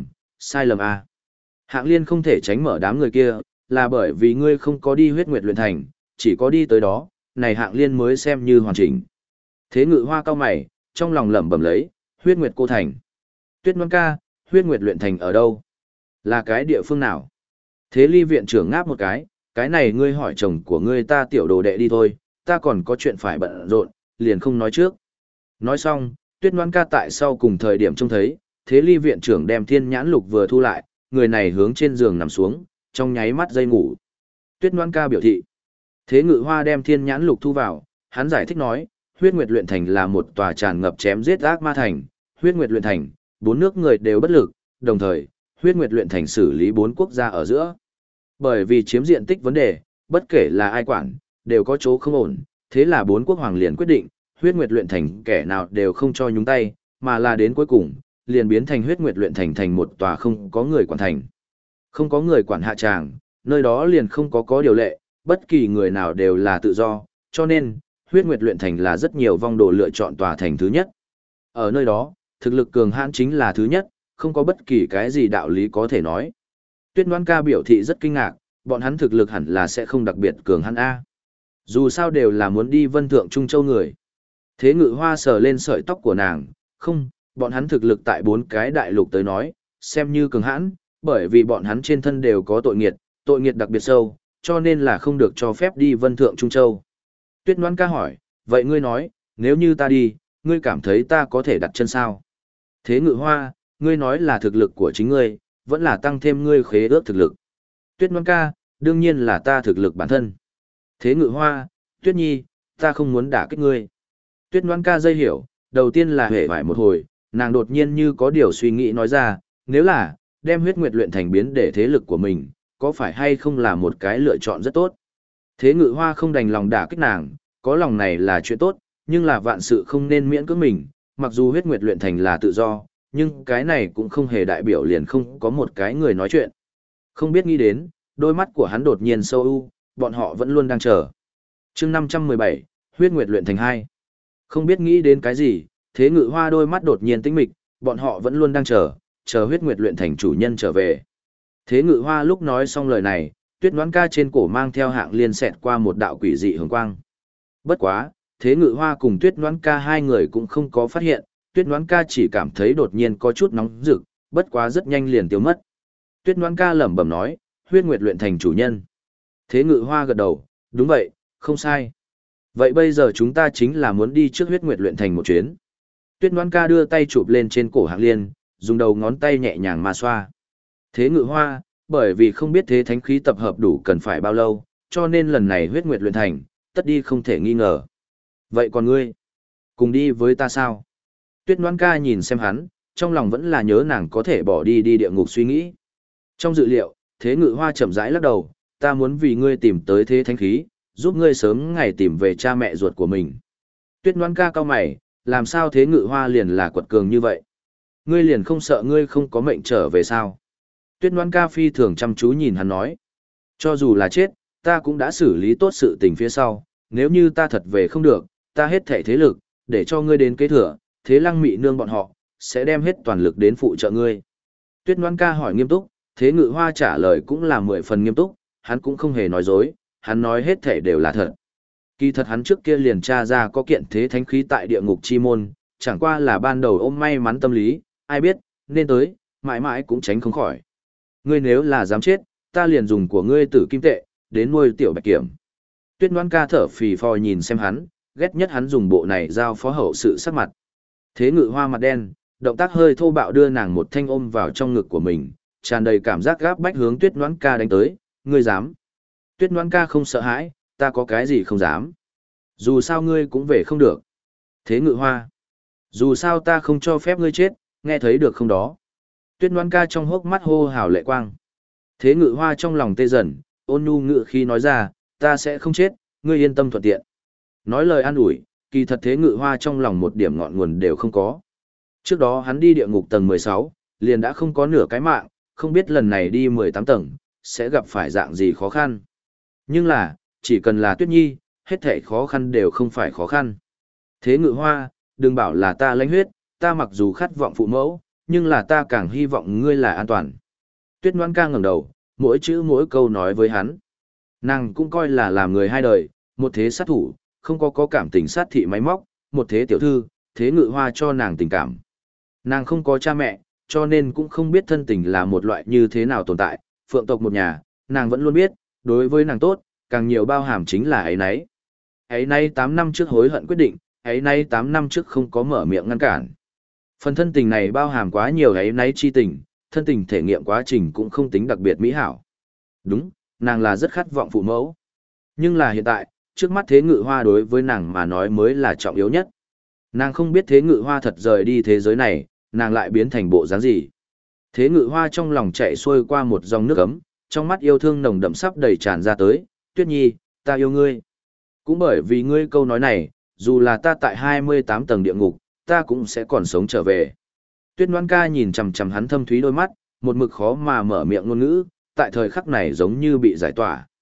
sai lầm a. Hạng Liên không thể tránh mở đám người kia, là bởi vì ngươi không có đi Huyết Nguyệt luyện thành, chỉ có đi tới đó, này Hạng Liên mới xem như hoàn chỉnh. Thế Ngự Hoa cau mày, trong lòng lẩm bẩm lấy, Huyết Nguyệt cô thành. Tuyết Ngoãn Ca, Huyết Nguyệt luyện thành ở đâu? Là cái địa phương nào? Thế Ly viện trưởng ngáp một cái này ngươi hỏi chồng của ngươi ta tiểu đồ đệ đi thôi, ta còn có chuyện phải bận rộn, liền không nói trước. Nói xong, Tuyết Ngoãn Ca tại sau cùng thời điểm trông thấy, Thế Ly viện trưởng đem Thiên Nhãn Lục vừa thu lại, người này hướng trên giường nằm xuống, trong nháy mắt dây ngủ. Tuyết Ngoãn Ca biểu thị. Thế Ngự Hoa đem Thiên Nhãn Lục thu vào, hắn giải thích nói, Huyết Nguyệt luyện thành là một tòa tràn ngập chém giết ác ma thành, Huyết Nguyệt luyện thành, 4 nước người đều bất lực, đồng thời, Huyết Nguyệt luyện thành xử lý 4 quốc gia ở giữa. Bởi vì chiếm diện tích vấn đề, bất kể là ai quản, đều có chỗ không ổn, thế là 4 quốc hoàng liền quyết định, Huyết Nguyệt luyện thành kẻ nào đều không cho nhúng tay, mà là đến cuối cùng, liền biến thành Huyết Nguyệt luyện thành thành một tòa không có người quản thành. Không có người quản hạ tràng, nơi đó liền không có điều lệ, Bất kỳ người nào đều là tự do, cho nên, huyết nguyệt luyện thành là rất nhiều vong đồ lựa chọn tòa thành thứ nhất. Ở nơi đó, thực lực cường hãn chính là thứ nhất, không có bất kỳ cái gì đạo lý có thể nói. Tuyết Ngoan Ca biểu thị rất kinh ngạc, bọn hắn thực lực hẳn là sẽ không đặc biệt cường hãn A. Dù sao đều là muốn đi Vân Thượng Trung Châu người. Thế Ngự Hoa sờ lên sợi tóc của nàng, không, bọn hắn thực lực tại 4 cái đại lục tới nói, xem như cường hãn, bởi vì bọn hắn trên thân đều có tội nghiệt đặc biệt sâu, cho nên là không được cho phép đi Vân Thượng Trung Châu. Tuyết Ngoan Ca hỏi, vậy ngươi nói, nếu như ta đi, ngươi cảm thấy ta có thể đặt chân sao? Thế Ngự Hoa, ngươi nói là thực lực của chính ngươi, vẫn là tăng thêm ngươi khế ước thực lực. Tuyết Ngoan Ca, đương nhiên là ta thực lực bản thân. Thế Ngự Hoa, Tuyết Nhi, ta không muốn đả kích ngươi. Tuyết Ngoan Ca dây hiểu, đầu tiên là hề vải một hồi, nàng đột nhiên như có điều suy nghĩ nói ra, nếu là, đem huyết nguyệt luyện thành biến để thế lực của mình, có phải hay không là một cái lựa chọn rất tốt. Thế Ngự Hoa không đành lòng đả kích nàng, có lòng này là chuyện tốt, nhưng là vạn sự không nên miễn cưỡng mình, mặc dù huyết nguyệt luyện thành là tự do, nhưng cái này cũng không hề đại biểu liền không có một cái người nói chuyện. Không biết nghĩ đến, đôi mắt của hắn đột nhiên sâu u, bọn họ vẫn luôn đang chờ. Chương 517, huyết nguyệt luyện thành 2. Không biết nghĩ đến cái gì, Thế Ngự Hoa đôi mắt đột nhiên tĩnh mịch, bọn họ vẫn luôn đang chờ huyết nguyệt luyện thành chủ nhân trở về. Thế Ngự Hoa lúc nói xong lời này, Tuyết Ngoãn Ca trên cổ mang theo hạng liên xẹt qua một đạo quỷ dị hường quang. Bất quá, Thế Ngự Hoa cùng Tuyết Ngoãn Ca hai người cũng không có phát hiện, Tuyết Ngoãn Ca chỉ cảm thấy đột nhiên có chút nóng rực, bất quá rất nhanh liền tiêu mất. Tuyết Ngoãn Ca lẩm bẩm nói, huyết nguyệt luyện thành chủ nhân. Thế Ngự Hoa gật đầu, đúng vậy, không sai. Vậy bây giờ chúng ta chính là muốn đi trước huyết nguyệt luyện thành một chuyến. Tuyết Ngoãn Ca đưa tay chụp lên trên cổ hạng liên, dùng đầu ngón tay nhẹ nhàng ma xoa. Thế Ngự Hoa, bởi vì không biết thế thánh khí tập hợp đủ cần phải bao lâu, cho nên lần này huyết nguyệt luyện thành, tất đi không thể nghi ngờ. Vậy còn ngươi, cùng đi với ta sao? Tuyết Ngoãn Ca nhìn xem hắn, trong lòng vẫn là nhớ nàng có thể bỏ đi địa ngục suy nghĩ. Trong dự liệu, Thế Ngự Hoa chậm rãi lắc đầu, ta muốn vì ngươi tìm tới thế thánh khí, giúp ngươi sớm ngày tìm về cha mẹ ruột của mình. Tuyết Ngoãn Ca cau mày, làm sao Thế Ngự Hoa liền là quật cường như vậy? Ngươi liền không sợ ngươi không có mệnh trở về sao? Tuyết Ngoãn Ca phi thường chăm chú nhìn hắn nói. Cho dù là chết, ta cũng đã xử lý tốt sự tình phía sau, nếu như ta thật về không được, ta hết thảy thế lực, để cho ngươi đến kế thừa, thế Lăng Mị Nương bọn họ, sẽ đem hết toàn lực đến phụ trợ ngươi. Tuyết Ngoãn Ca hỏi nghiêm túc, Thế Ngự Hoa trả lời cũng là 10 phần nghiêm túc, hắn cũng không hề nói dối, hắn nói hết thảy đều là thật. Kỳ thật hắn trước kia liền tra ra có kiện thế thánh khí tại địa ngục chi môn, chẳng qua là ban đầu ôm may mắn tâm lý, ai biết, nên tới, mãi mãi cũng tránh không khỏi. Ngươi nếu là dám chết, ta liền dùng của ngươi tử kim tệ, đến nuôi tiểu bạch kiểm. Tuyết Ngoãn Ca thở phì phò nhìn xem hắn, ghét nhất hắn dùng bộ này giao phó hậu sự sắc mặt. Thế Ngự Hoa mặt đen, động tác hơi thô bạo đưa nàng một thanh ôm vào trong ngực của mình, tràn đầy cảm giác gáp bách hướng Tuyết Ngoãn Ca đánh tới, ngươi dám. Tuyết Ngoãn Ca không sợ hãi, ta có cái gì không dám. Dù sao ngươi cũng về không được. Thế Ngự Hoa, dù sao ta không cho phép ngươi chết, nghe thấy được không đó. Tuyết Ngoãn Ca trong hốc mắt hô hào lệ quang. Thế Ngự Hoa trong lòng tê dần, ôn nhu ngự khi nói ra, ta sẽ không chết, ngươi yên tâm thuận tiện. Nói lời an ủi, kỳ thật Thế Ngự Hoa trong lòng một điểm ngọn nguồn đều không có. Trước đó hắn đi địa ngục tầng 16, liền đã không có nửa cái mạng, không biết lần này đi 18 tầng, sẽ gặp phải dạng gì khó khăn. Nhưng là, chỉ cần là Tuyết Nhi, hết thảy khó khăn đều không phải khó khăn. Thế Ngự Hoa, đừng bảo là ta lãnh huyết, ta mặc dù khát vọng phụ mẫu, nhưng là ta càng hy vọng ngươi là an toàn. Tuyết Ngoãn Ca ngẩng đầu, mỗi chữ mỗi câu nói với hắn. Nàng cũng coi là làm người hai đời, một thế sát thủ, không có cảm tình sát thị máy móc, một thế tiểu thư, Thế Ngự Hoa cho nàng tình cảm. Nàng không có cha mẹ, cho nên cũng không biết thân tình là một loại như thế nào tồn tại, phượng tộc một nhà, nàng vẫn luôn biết, đối với nàng tốt, càng nhiều bao hàm chính là ấy nấy. Ấy nay 8 năm trước hối hận quyết định, ấy nay 8 năm trước không có mở miệng ngăn cản. Phần thân tình này bao hàm quá nhiều ấy nấy chi tình, thân tình thể nghiệm quá trình cũng không tính đặc biệt mỹ hảo. Đúng, nàng là rất khát vọng phụ mẫu. Nhưng là hiện tại, trước mắt Thế Ngự Hoa đối với nàng mà nói mới là trọng yếu nhất. Nàng không biết Thế Ngự Hoa thật rời đi thế giới này, nàng lại biến thành bộ dáng gì. Thế Ngự Hoa trong lòng chạy xuôi qua một dòng nước ấm, trong mắt yêu thương nồng đậm sắp đầy tràn ra tới, Tuyết Nhi, ta yêu ngươi. Cũng bởi vì ngươi câu nói này, dù là ta tại 28 tầng địa ngục, ta cũng sẽ còn sống trở về. Tuyết Ngoãn Ca nhìn chằm chằm hắn thâm thúy đôi mắt, một mực khó mà mở miệng ngôn ngữ, tại thời khắc này giống như bị giải tỏa.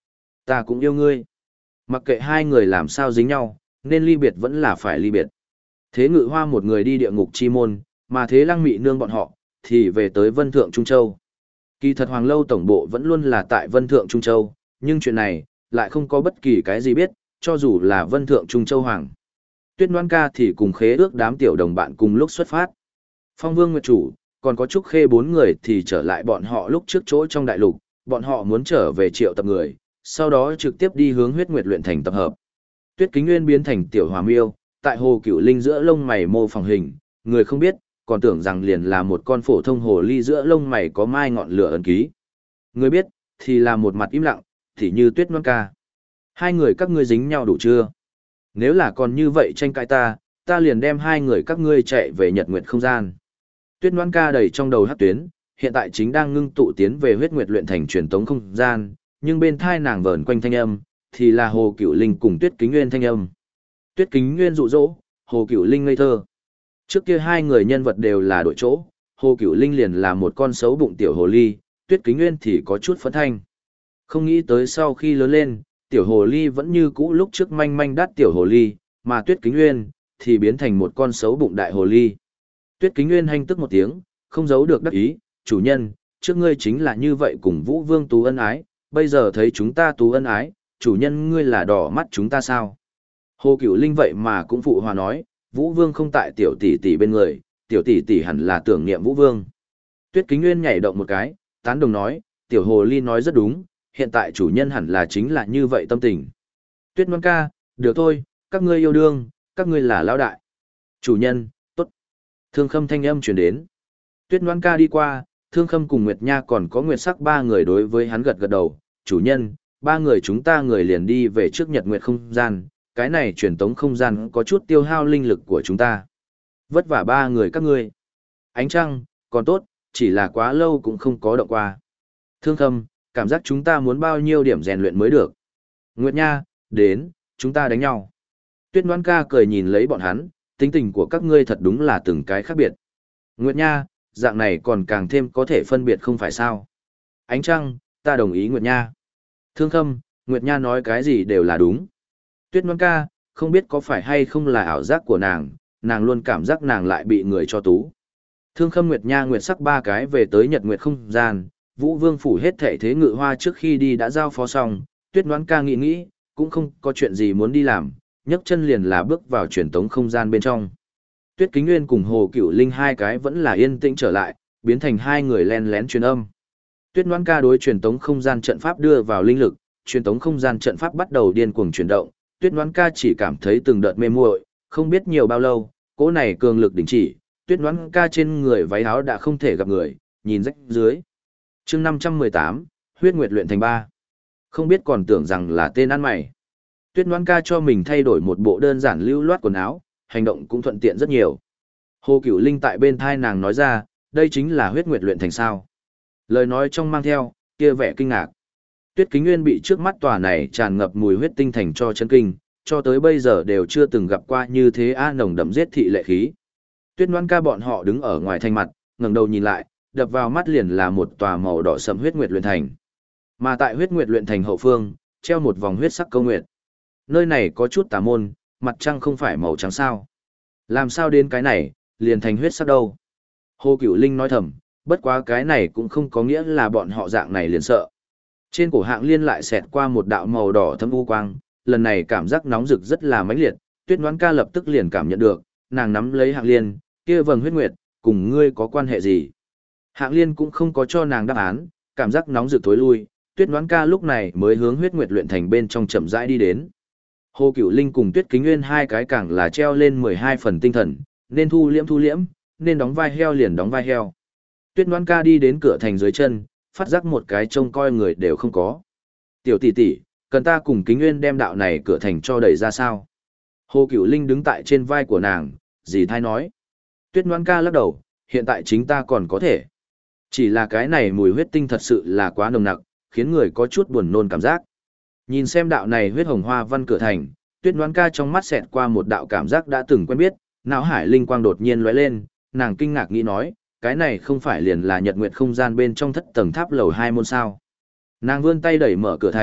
Ta cũng yêu ngươi. Mặc kệ hai người làm sao dính nhau, nên ly biệt vẫn là phải ly biệt. Thế Ngự Hoa một người đi địa ngục chi môn, mà Thế Lăng Mị Nương bọn họ, thì về tới Vân Thượng Trung Châu. Kỳ thật Hoàng Lâu tổng bộ vẫn luôn là tại Vân Thượng Trung Châu, nhưng chuyện này, lại không có bất kỳ cái gì biết, cho dù là Vân Thượng Trung Châu Hoàng. Tuyết Ngoan Ca thì cùng khế ước đám tiểu đồng bạn cùng lúc xuất phát. Phong Vương Nguyệt Chủ, còn có Trúc Khê bốn người thì trở lại bọn họ lúc trước chỗ trong đại lục, bọn họ muốn trở về triệu tập người, sau đó trực tiếp đi hướng Huyết Nguyệt luyện thành tập hợp. Tuyết Kính Nguyên biến thành tiểu hòa miêu, tại hồ Cửu Linh giữa lông mày mô phỏng hình, người không biết, còn tưởng rằng liền là một con phổ thông hồ ly giữa lông mày có mai ngọn lửa ấn ký. Người biết, thì là một mặt im lặng, thì như Tuyết Ngoan Ca. Hai người các ngươi dính nhau đủ chưa? Nếu là còn như vậy tranh cãi ta liền đem hai người các ngươi chạy về Nhật Nguyệt không gian. Tuyết Ngoan Ca đầy trong đầu hắc tuyến, hiện tại chính đang ngưng tụ tiến về Huyết Nguyệt luyện thành truyền tống không gian, nhưng bên thai nàng vờn quanh thanh âm, thì là Hồ Cửu Linh cùng Tuyết Kính Nguyên thanh âm. Tuyết Kính Nguyên dụ dỗ, Hồ Cửu Linh ngây thơ. Trước kia hai người nhân vật đều là đội chỗ, Hồ Cửu Linh liền là một con xấu bụng tiểu hồ ly, Tuyết Kính Nguyên thì có chút phấn thanh. Không nghĩ tới sau khi lớn lên, tiểu hồ ly vẫn như cũ lúc trước manh manh đắt tiểu hồ ly, mà Tuyết Kính Nguyên thì biến thành một con xấu bụng đại hồ ly. Tuyết Kính Nguyên hanh tức một tiếng, không giấu được đắc ý, chủ nhân, trước ngươi chính là như vậy cùng Vũ Vương tú ân ái, bây giờ thấy chúng ta tú ân ái, chủ nhân ngươi là đỏ mắt chúng ta sao? Hồ Cửu Linh vậy mà cũng phụ hòa nói, Vũ Vương không tại tiểu tỷ tỷ bên người, tiểu tỷ tỷ hẳn là tưởng niệm Vũ Vương. Tuyết Kính Nguyên nhảy động một cái, tán đồng nói, tiểu hồ ly nói rất đúng, hiện tại chủ nhân hẳn là chính là như vậy tâm tình. Tuyết Ngoan Ca, được thôi, các ngươi yêu đương, các ngươi là lão đại. Chủ nhân, tốt. Thương Khâm thanh âm truyền đến. Tuyết Ngoan Ca đi qua, Thương Khâm cùng Nguyệt Nha còn có Nguyệt Sắc ba người đối với hắn gật gật đầu. Chủ nhân, ba người chúng ta người liền đi về trước Nhật Nguyệt không gian, cái này truyền tống không gian có chút tiêu hao linh lực của chúng ta. Vất vả ba người các ngươi. Ánh trăng, còn tốt, chỉ là quá lâu cũng không có động qua. Thương Khâm, cảm giác chúng ta muốn bao nhiêu điểm rèn luyện mới được. Nguyệt Nha, đến, chúng ta đánh nhau. Tuyết Ngoan Ca cười nhìn lấy bọn hắn, tính tình của các ngươi thật đúng là từng cái khác biệt. Nguyệt Nha, dạng này còn càng thêm có thể phân biệt không phải sao. Ánh trăng, ta đồng ý Nguyệt Nha. Thương Khâm, Nguyệt Nha nói cái gì đều là đúng. Tuyết Ngoan Ca, không biết có phải hay không là ảo giác của nàng luôn cảm giác nàng lại bị người cho tú. Thương Khâm Nguyệt Nha Nguyệt Sắc ba cái về tới Nhật Nguyệt không gian, Vũ Vương phủ hết thảy Thế Ngự Hoa trước khi đi đã giao phó xong, Tuyết Ngoan Ca nghĩ, cũng không có chuyện gì muốn đi làm, nhấc chân liền là bước vào truyền tống không gian bên trong. Tuyết Kính Nguyên cùng Hồ Cửu Linh hai cái vẫn là yên tĩnh trở lại, biến thành hai người len lén truyền âm. Tuyết Ngoan Ca đối truyền tống không gian trận pháp đưa vào linh lực, truyền tống không gian trận pháp bắt đầu điên cuồng chuyển động, Tuyết Ngoan Ca chỉ cảm thấy từng đợt mê muội, không biết nhiều bao lâu, cỗ này cường lực đình chỉ, Tuyết Ngoan Ca trên người váy áo đã không thể gặp người, nhìn rách dưới. Chương 518, Huyết Nguyệt luyện thành 3. Không biết còn tưởng rằng là tên ăn mày. Tuyết Ngoan Ca cho mình thay đổi một bộ đơn giản lưu loát quần áo, hành động cũng thuận tiện rất nhiều. Hồ Cửu Linh tại bên thai nàng nói ra, đây chính là Huyết Nguyệt luyện thành sao. Lời nói trong mang theo, kia vẻ kinh ngạc. Tuyết Kính Nguyên bị trước mắt tòa này tràn ngập mùi huyết tinh thành cho chấn kinh, cho tới bây giờ đều chưa từng gặp qua như thế nồng đậm giết thị lệ khí. Tuyết Ngoan Ca bọn họ đứng ở ngoài thành mặt, ngẩng đầu nhìn lại, đập vào mắt liền là một tòa màu đỏ sẫm Huyết Nguyệt luyện thành. Mà tại Huyết Nguyệt luyện thành hậu phương, treo một vòng huyết sắc câu nguyệt. Nơi này có chút tà môn, mặt trăng không phải màu trắng sao? Làm sao đến cái này, liền thành huyết sắc đâu? Hồ Cửu Linh nói thầm, bất quá cái này cũng không có nghĩa là bọn họ dạng này liền sợ. Trên cổ Hạng Liên lại xẹt qua một đạo màu đỏ thâm u quang, lần này cảm giác nóng rực rất là mãnh liệt, Tuyết Ngoan Ca lập tức liền cảm nhận được, nàng nắm lấy Hạng Liên, kia vầng huyết nguyệt, cùng ngươi có quan hệ gì? Hạng Liên cũng không có cho nàng đáp án, cảm giác nóng rực thối lui, Tuyết Ngoan Ca lúc này mới hướng Huyết Nguyệt luyện thành bên trong chậm rãi đi đến. Hồ Cửu Linh cùng Tuyết Kính Nguyên hai cái càng là treo lên 12 phần tinh thần, nên thu liễm, nên đóng vai heo liền đóng vai heo. Tuyết Ngoan Ca đi đến cửa thành dưới chân, phát giác một cái trông coi người đều không có. Tiểu tỷ tỷ, cần ta cùng Kính Nguyên đem đạo này cửa thành cho đẩy ra sao? Hồ Cửu Linh đứng tại trên vai của nàng, dì thai nói. Tuyết Ngoan Ca lắc đầu, hiện tại chính ta còn có thể. Chỉ là cái này mùi huyết tinh thật sự là quá nồng nặc, khiến người có chút buồn nôn cảm giác. Nhìn xem đạo này huyết hồng hoa văn cửa thành, Tuyết Ngoan Ca trong mắt xẹt qua một đạo cảm giác đã từng quen biết, não hải linh quang đột nhiên lóe lên, nàng kinh ngạc nghĩ nói, cái này không phải liền là Nhật Nguyệt không gian bên trong thất tầng tháp lầu 2 môn sao? Nàng vươn tay đẩy mở cửa thành,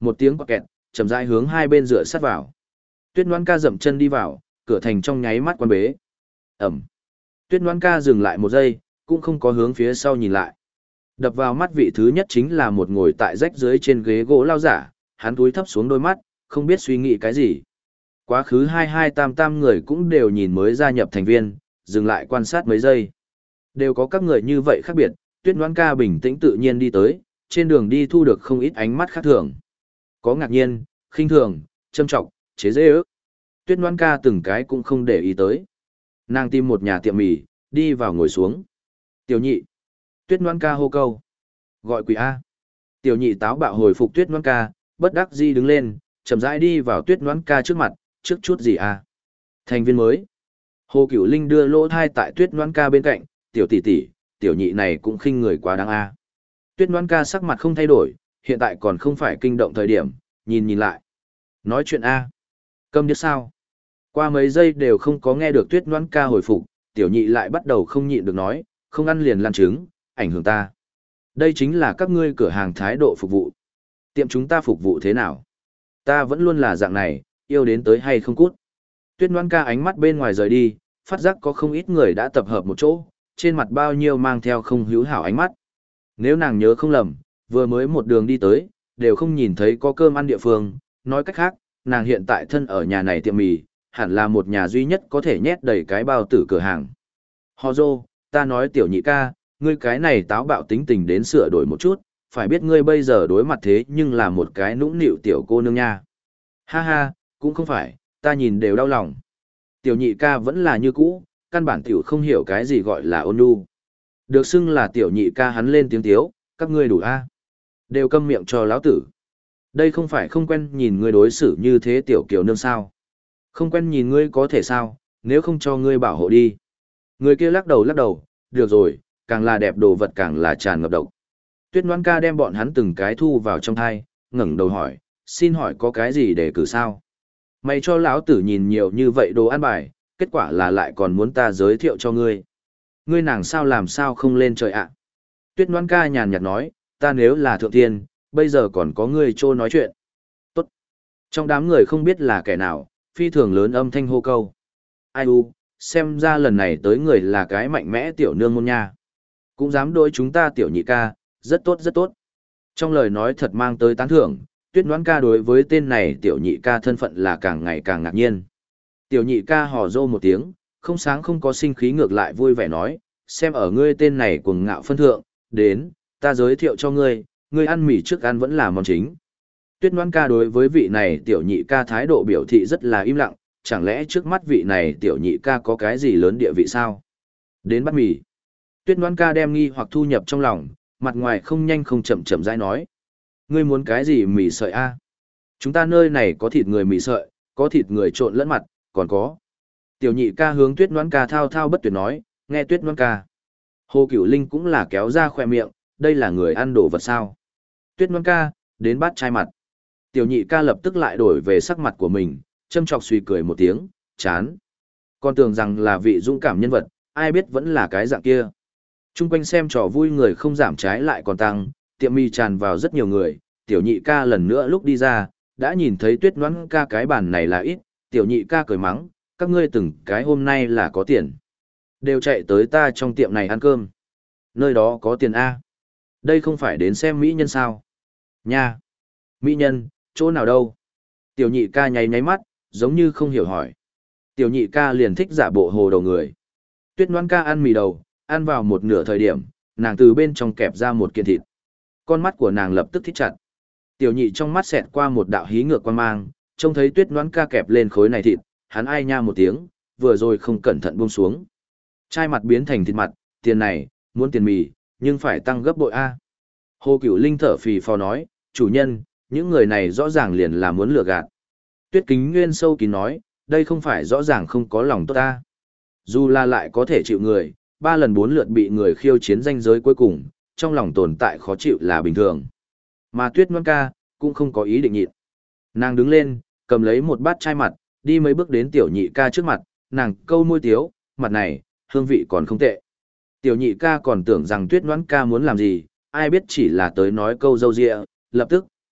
Một tiếng quạt kẹt, chậm rãi hướng hai bên dựa sát vào. Tuyết Ngoãn Ca dậm chân đi vào, cửa thành trong nháy mắt quan bế. Ẩm. Tuyết Ngoãn Ca dừng lại một giây, cũng không có hướng phía sau nhìn lại. Đập vào mắt vị thứ nhất chính là một ngồi tại rách dưới trên ghế gỗ lao giả, hắn cúi thấp xuống đôi mắt, không biết suy nghĩ cái gì. Quá khứ 22 người cũng đều nhìn mới gia nhập thành viên, dừng lại quan sát mấy giây. Đều có các người như vậy khác biệt, Tuyết Ngoãn Ca bình tĩnh tự nhiên đi tới, trên đường đi thu được không ít ánh mắt khác thường. Có ngạc nhiên, khinh thường, châm trọng, chế giễu ước. Tuyết Ngoãn Ca từng cái cũng không để ý tới. Nàng tìm một nhà tiệm mì, đi vào ngồi xuống. Tiểu nhị. Tuyết Ngoãn Ca hô câu. Gọi quỷ A. Tiểu nhị táo bạo hồi phục Tuyết Ngoãn Ca, bất đắc dĩ đứng lên, chậm rãi đi vào Tuyết Ngoãn Ca trước mặt, trước chút gì A. Thành viên mới. Hồ Cửu Linh đưa lỗ thai tại Tuyết Ngoãn Ca bên cạnh, tiểu tỷ tỷ, tiểu nhị này cũng khinh người quá đáng A. Tuyết Ngoãn Ca sắc mặt không thay đổi, hiện tại còn không phải kinh động thời điểm, nhìn lại. Nói chuyện A. Câm điếc sao? Qua mấy giây đều không có nghe được Tuyết Ngoãn Ca hồi phục, tiểu nhị lại bắt đầu không nhịn được nói, không ăn liền lăn trứng, ảnh hưởng ta. Đây chính là các ngươi cửa hàng thái độ phục vụ. Tiệm chúng ta phục vụ thế nào? Ta vẫn luôn là dạng này, yêu đến tới hay không cút. Tuyết Ngoãn Ca ánh mắt bên ngoài rời đi, phát giác có không ít người đã tập hợp một chỗ, trên mặt bao nhiêu mang theo không hữu hảo ánh mắt. Nếu nàng nhớ không lầm, vừa mới một đường đi tới, đều không nhìn thấy có cơm ăn địa phương, nói cách khác, nàng hiện tại thân ở nhà này tiệm mì, hẳn là một nhà duy nhất có thể nhét đầy cái bao tử cửa hàng. Hò dô, ta nói tiểu nhị ca, ngươi cái này táo bạo tính tình đến sửa đổi một chút, phải biết ngươi bây giờ đối mặt thế nhưng là một cái nũng nịu tiểu cô nương nha. Ha ha, cũng không phải, ta nhìn đều đau lòng. Tiểu nhị ca vẫn là như cũ, căn bản tiểu không hiểu cái gì gọi là ôn nhu. Được xưng là tiểu nhị ca hắn lên tiếng tiếu, các ngươi đủ a, đều câm miệng cho lão tử. Đây không phải không quen nhìn ngươi đối xử như thế tiểu kiều nương sao. Không quen nhìn ngươi có thể sao, nếu không cho ngươi bảo hộ đi. Người kia lắc đầu, được rồi, càng là đẹp đồ vật càng là tràn ngập độc. Tuyết Ngoãn Ca đem bọn hắn từng cái thu vào trong thai, ngẩng đầu hỏi, xin hỏi có cái gì để cử sao? Mày cho lão tử nhìn nhiều như vậy đồ ăn bài, kết quả là lại còn muốn ta giới thiệu cho ngươi. Ngươi nàng sao làm sao không lên trời ạ? Tuyết Ngoãn Ca nhàn nhạt nói, ta nếu là thượng tiên, bây giờ còn có ngươi trô nói chuyện. Tốt. Trong đám người không biết là kẻ nào, phi thường lớn âm thanh hô câu. Ai u, xem ra lần này tới người là cái mạnh mẽ tiểu nương môn nha. Cũng dám đối chúng ta tiểu nhị ca, rất tốt rất tốt. Trong lời nói thật mang tới tán thưởng, Tuyết Ngoãn Ca đối với tên này tiểu nhị ca thân phận là càng ngày càng ngạc nhiên. Tiểu nhị ca hò rô một tiếng, không sáng không có sinh khí ngược lại vui vẻ nói, xem ở ngươi tên này cuồng ngạo phân thượng, đến, ta giới thiệu cho ngươi, ngươi ăn mì trước ăn vẫn là món chính. Tuyết Ngoãn Ca đối với vị này tiểu nhị ca thái độ biểu thị rất là im lặng, chẳng lẽ trước mắt vị này tiểu nhị ca có cái gì lớn địa vị sao? Đến bắt mì. Tuyết Ngoãn Ca đem nghi hoặc thu nhập trong lòng, mặt ngoài không nhanh không chậm chậm rãi nói. Ngươi muốn cái gì mì sợi a? Chúng ta nơi này có thịt người mì sợi, có thịt người trộn lẫn mặt, còn có. Tiểu nhị ca hướng Tuyết Ngoãn Ca thao thao bất tuyệt nói, nghe Tuyết Ngoãn Ca. Hồ Cửu Linh cũng là kéo ra khỏe miệng, đây là người ăn đồ vật sao? Tuyết Ngoãn Ca, đến bát chai mặt. Tiểu nhị ca lập tức lại đổi về sắc mặt của mình, châm chọc suy cười một tiếng, chán. Con tưởng rằng là vị dũng cảm nhân vật, ai biết vẫn là cái dạng kia. Trung quanh xem trò vui người không giảm trái lại còn tăng, tiệm mì tràn vào rất nhiều người, tiểu nhị ca lần nữa lúc đi ra, đã nhìn thấy Tuyết Ngoãn Ca cái bàn này là ít, tiểu nhị ca cười mắng, các ngươi từng cái hôm nay là có tiền. Đều chạy tới ta trong tiệm này ăn cơm. Nơi đó có tiền A. Đây không phải đến xem mỹ nhân sao? Nha! Mỹ nhân, chỗ nào đâu? Tiểu nhị ca nháy nháy mắt, giống như không hiểu hỏi. Tiểu nhị ca liền thích giả bộ hồ đầu người. Tuyết Ngoãn Ca ăn mì đầu, ăn vào một nửa thời điểm, nàng từ bên trong kẹp ra một kiện thịt. Con mắt của nàng lập tức thích chặt. Tiểu nhị trong mắt xẹt qua một đạo hí ngược quan mang, trông thấy Tuyết Ngoãn Ca kẹp lên khối này thịt, hắn ai nha một tiếng, vừa rồi không cẩn thận buông xuống. Chai mặt biến thành thịt mặt, tiền này, muốn tiền mì, nhưng phải tăng gấp bội A. Hồ Cửu Linh thở phì phò nói, chủ nhân, những người này rõ ràng liền là muốn lừa gạt. Tuyết Kính Nguyên sâu kín nói, đây không phải rõ ràng không có lòng tốt ta. Dù là lại có thể chịu người, 3 lần 4 lượt bị người khiêu chiến danh giới cuối cùng, trong lòng tồn tại khó chịu là bình thường. Mà Tuyết Ngoãn Ca, cũng không có ý định nhịn. Nàng đứng lên, cầm lấy một bát chai mặt, đi mấy bước đến tiểu nhị ca trước mặt, nàng câu môi tiếu, mặt này, hương vị còn không tệ. Tiểu nhị ca còn tưởng rằng Tuyết Ngoãn Ca muốn làm gì, ai biết chỉ là tới nói câu dâu dịa, lập tức,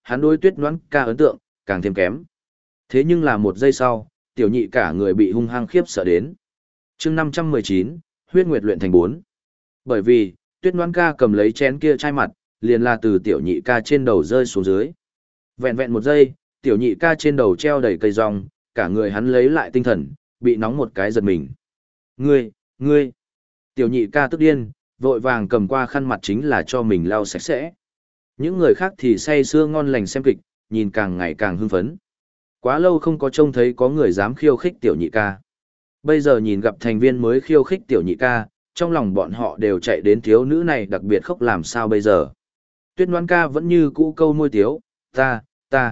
hắn đối Tuyết Ngoãn Ca ấn tượng càng thêm kém. Thế nhưng là một giây sau, tiểu nhị cả người bị hung hăng khiếp sợ đến. Chương 519, huyết nguyệt luyện thành 4. Bởi vì, Tuyết Ngoãn Ca cầm lấy chén kia chai mặt, liền là từ tiểu nhị ca trên đầu rơi xuống dưới. Vẹn vẹn một giây, tiểu nhị ca trên đầu treo đầy cây rong, cả người hắn lấy lại tinh thần, bị nóng một cái giật mình. Ngươi! Tiểu nhị ca tức điên, vội vàng cầm qua khăn mặt chính là cho mình lau sạch sẽ. Những người khác thì say sưa ngon lành xem kịch, nhìn càng ngày càng hưng phấn. Quá lâu không có trông thấy có người dám khiêu khích tiểu nhị ca. Bây giờ nhìn gặp thành viên mới khiêu khích tiểu nhị ca, trong lòng bọn họ đều chạy đến thiếu nữ này đặc biệt khóc làm sao bây giờ. Tuyết Ngoãn Ca vẫn như cũ câu môi tiếu, ta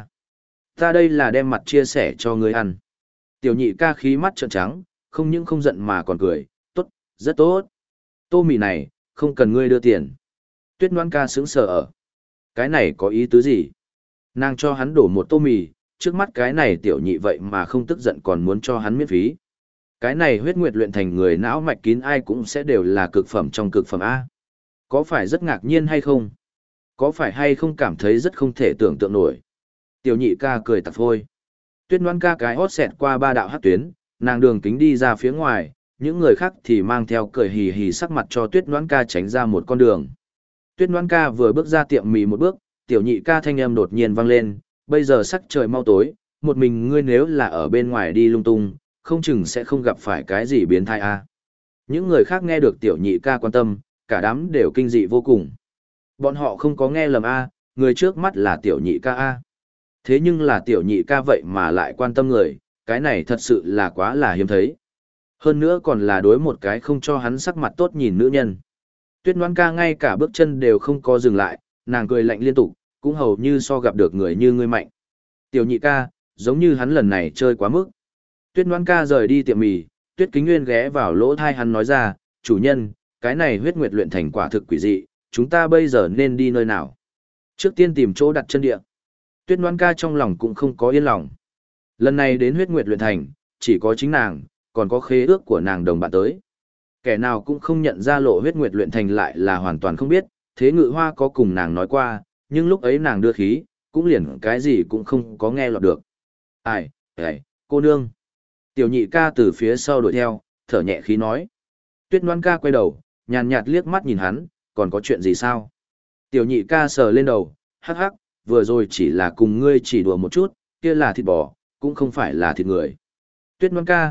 đây là đem mặt chia sẻ cho ngươi ăn. Tiểu nhị ca khí mắt trợn trắng, không những không giận mà còn cười, tốt, rất tốt. Tô mì này, không cần ngươi đưa tiền. Tuyết Ngoãn Ca sững sờ ở. Cái này có ý tứ gì? Nàng cho hắn đổ một tô mì, trước mắt cái này tiểu nhị vậy mà không tức giận còn muốn cho hắn miễn phí. Cái này huyết nguyệt luyện thành người não mạch kín ai cũng sẽ đều là cực phẩm trong cực phẩm A. Có phải rất ngạc nhiên hay không? Có phải hay không cảm thấy rất không thể tưởng tượng nổi? Tiểu nhị ca cười tặc thôi. Tuyết Ngoãn Ca cái hót xẹt qua ba đạo hắc tuyến, nàng đường kính đi ra phía ngoài, những người khác thì mang theo cười hì hì sắc mặt cho Tuyết Ngoãn Ca tránh ra một con đường. Tuyết Ngoãn Ca vừa bước ra tiệm mì một bước, tiểu nhị ca thanh âm đột nhiên vang lên, bây giờ sắc trời mau tối, một mình ngươi nếu là ở bên ngoài đi lung tung, không chừng sẽ không gặp phải cái gì biến thai a. Những người khác nghe được tiểu nhị ca quan tâm, cả đám đều kinh dị vô cùng. Bọn họ không có nghe lầm a, người trước mắt là tiểu nhị ca a. Thế nhưng là tiểu nhị ca vậy mà lại quan tâm người, cái này thật sự là quá là hiếm thấy. Hơn nữa còn là đối một cái không cho hắn sắc mặt tốt nhìn nữ nhân. Tuyết Ngoãn Ca ngay cả bước chân đều không có dừng lại, nàng cười lạnh liên tục, cũng hầu như so gặp được người như ngươi mạnh. Tiểu nhị ca, giống như hắn lần này chơi quá mức. Tuyết Ngoãn Ca rời đi tiệm mì, Tuyết Kính Nguyên ghé vào lỗ thai hắn nói ra, chủ nhân, cái này huyết nguyệt luyện thành quả thực quỷ dị, chúng ta bây giờ nên đi nơi nào? Trước tiên tìm chỗ đặt chân địa. Tuyết Ngoãn Ca trong lòng cũng không có yên lòng. Lần này đến huyết nguyệt luyện thành, chỉ có chính nàng, còn có khế ước của nàng đồng bạn tới. Kẻ nào cũng không nhận ra lộ huyết nguyệt luyện thành lại là hoàn toàn không biết, thế ngự hoa có cùng nàng nói qua, nhưng lúc ấy nàng đưa khí, cũng liền cái gì cũng không có nghe lọt được. Ai, cô nương. Tiểu nhị ca từ phía sau đuổi theo, thở nhẹ khí nói. Tuyết Ngoãn Ca quay đầu, nhàn nhạt liếc mắt nhìn hắn, còn có chuyện gì sao? Tiểu nhị ca sờ lên đầu, hắc hắc, vừa rồi chỉ là cùng ngươi chỉ đùa một chút, kia là thịt bò, cũng không phải là thịt người. Tuyết Ngoãn Ca,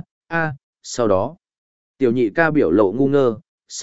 sau đó. Tiểu nhị ca biểu lộ ngu ngơ,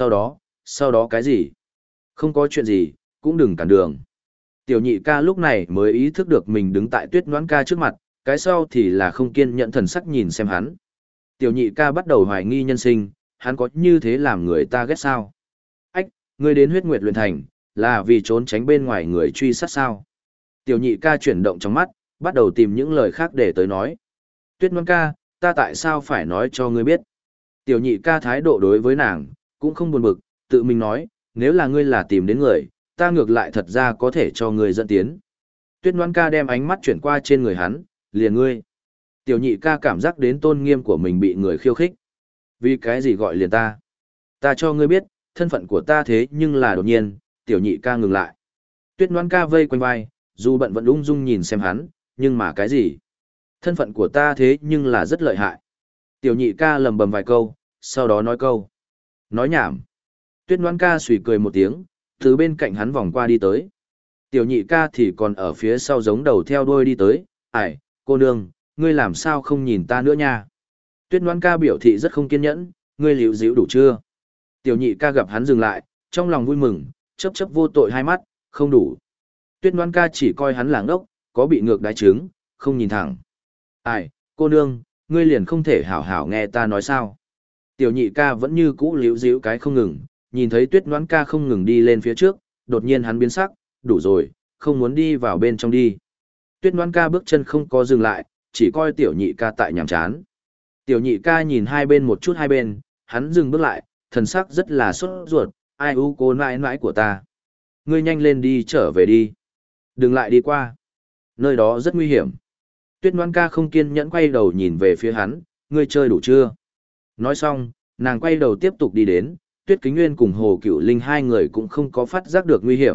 sau đó cái gì? Không có chuyện gì, cũng đừng cản đường. Tiểu nhị ca lúc này mới ý thức được mình đứng tại Tuyết Ngoãn Ca trước mặt, cái sau thì là không kiên nhẫn thần sắc nhìn xem hắn. Tiểu nhị ca bắt đầu hoài nghi nhân sinh, hắn có như thế làm người ta ghét sao? Ách, ngươi đến huyết nguyệt luyện thành, là vì trốn tránh bên ngoài người truy sát sao? Tiểu nhị ca chuyển động trong mắt, bắt đầu tìm những lời khác để tới nói. Tuyết Ngoãn Ca, ta tại sao phải nói cho ngươi biết? Tiểu nhị ca thái độ đối với nàng, cũng không buồn bực, tự mình nói, nếu là ngươi là tìm đến người, ta ngược lại thật ra có thể cho ngươi dẫn tiến. Tuyết Ngoãn Ca đem ánh mắt chuyển qua trên người hắn, liền ngươi. Tiểu nhị ca cảm giác đến tôn nghiêm của mình bị người khiêu khích. Vì cái gì gọi liền ta? Ta cho ngươi biết, thân phận của ta thế nhưng là đột nhiên, tiểu nhị ca ngừng lại. Tuyết Ngoãn Ca vây quanh vai, dù bận vẫn ung dung nhìn xem hắn, nhưng mà cái gì? Thân phận của ta thế nhưng là rất lợi hại. Tiểu nhị ca lầm bầm vài câu, sau đó nói câu. Nói nhảm. Tuyết Ngoãn Ca xùy cười một tiếng, từ bên cạnh hắn vòng qua đi tới. Tiểu nhị ca thì còn ở phía sau giống đầu theo đuôi đi tới. Ải, cô nương, ngươi làm sao không nhìn ta nữa nha? Tuyết Ngoãn Ca biểu thị rất không kiên nhẫn, ngươi liễu díu đủ chưa? Tiểu nhị ca gặp hắn dừng lại, trong lòng vui mừng, chớp chớp vô tội hai mắt, không đủ. Tuyết Ngoãn Ca chỉ coi hắn là ngốc, có bị ngược đái trứng, không nhìn thẳng. Ai, cô nương, ngươi liền không thể hảo hảo nghe ta nói sao? Tiểu nhị ca vẫn như cũ liễu díu cái không ngừng, nhìn thấy Tuyết Ngoãn Ca không ngừng đi lên phía trước, đột nhiên hắn biến sắc, đủ rồi, không muốn đi vào bên trong đi. Tuyết Ngoãn Ca bước chân không có dừng lại, chỉ coi tiểu nhị ca tại nhàm chán. Tiểu nhị ca nhìn hai bên một chút hai bên, hắn dừng bước lại, thần sắc rất là sốt ruột, ai u cô nãi nãi của ta. Ngươi nhanh lên đi trở về đi. Đừng lại đi qua. Nơi đó rất nguy hiểm. Tuyết Ngoãn Ca không kiên nhẫn quay đầu nhìn về phía hắn, ngươi chơi đủ chưa? Nói xong, nàng quay đầu tiếp tục đi đến, Tuyết Kính Nguyên cùng Hồ Cựu Linh hai người cũng không có phát giác được nguy hiểm,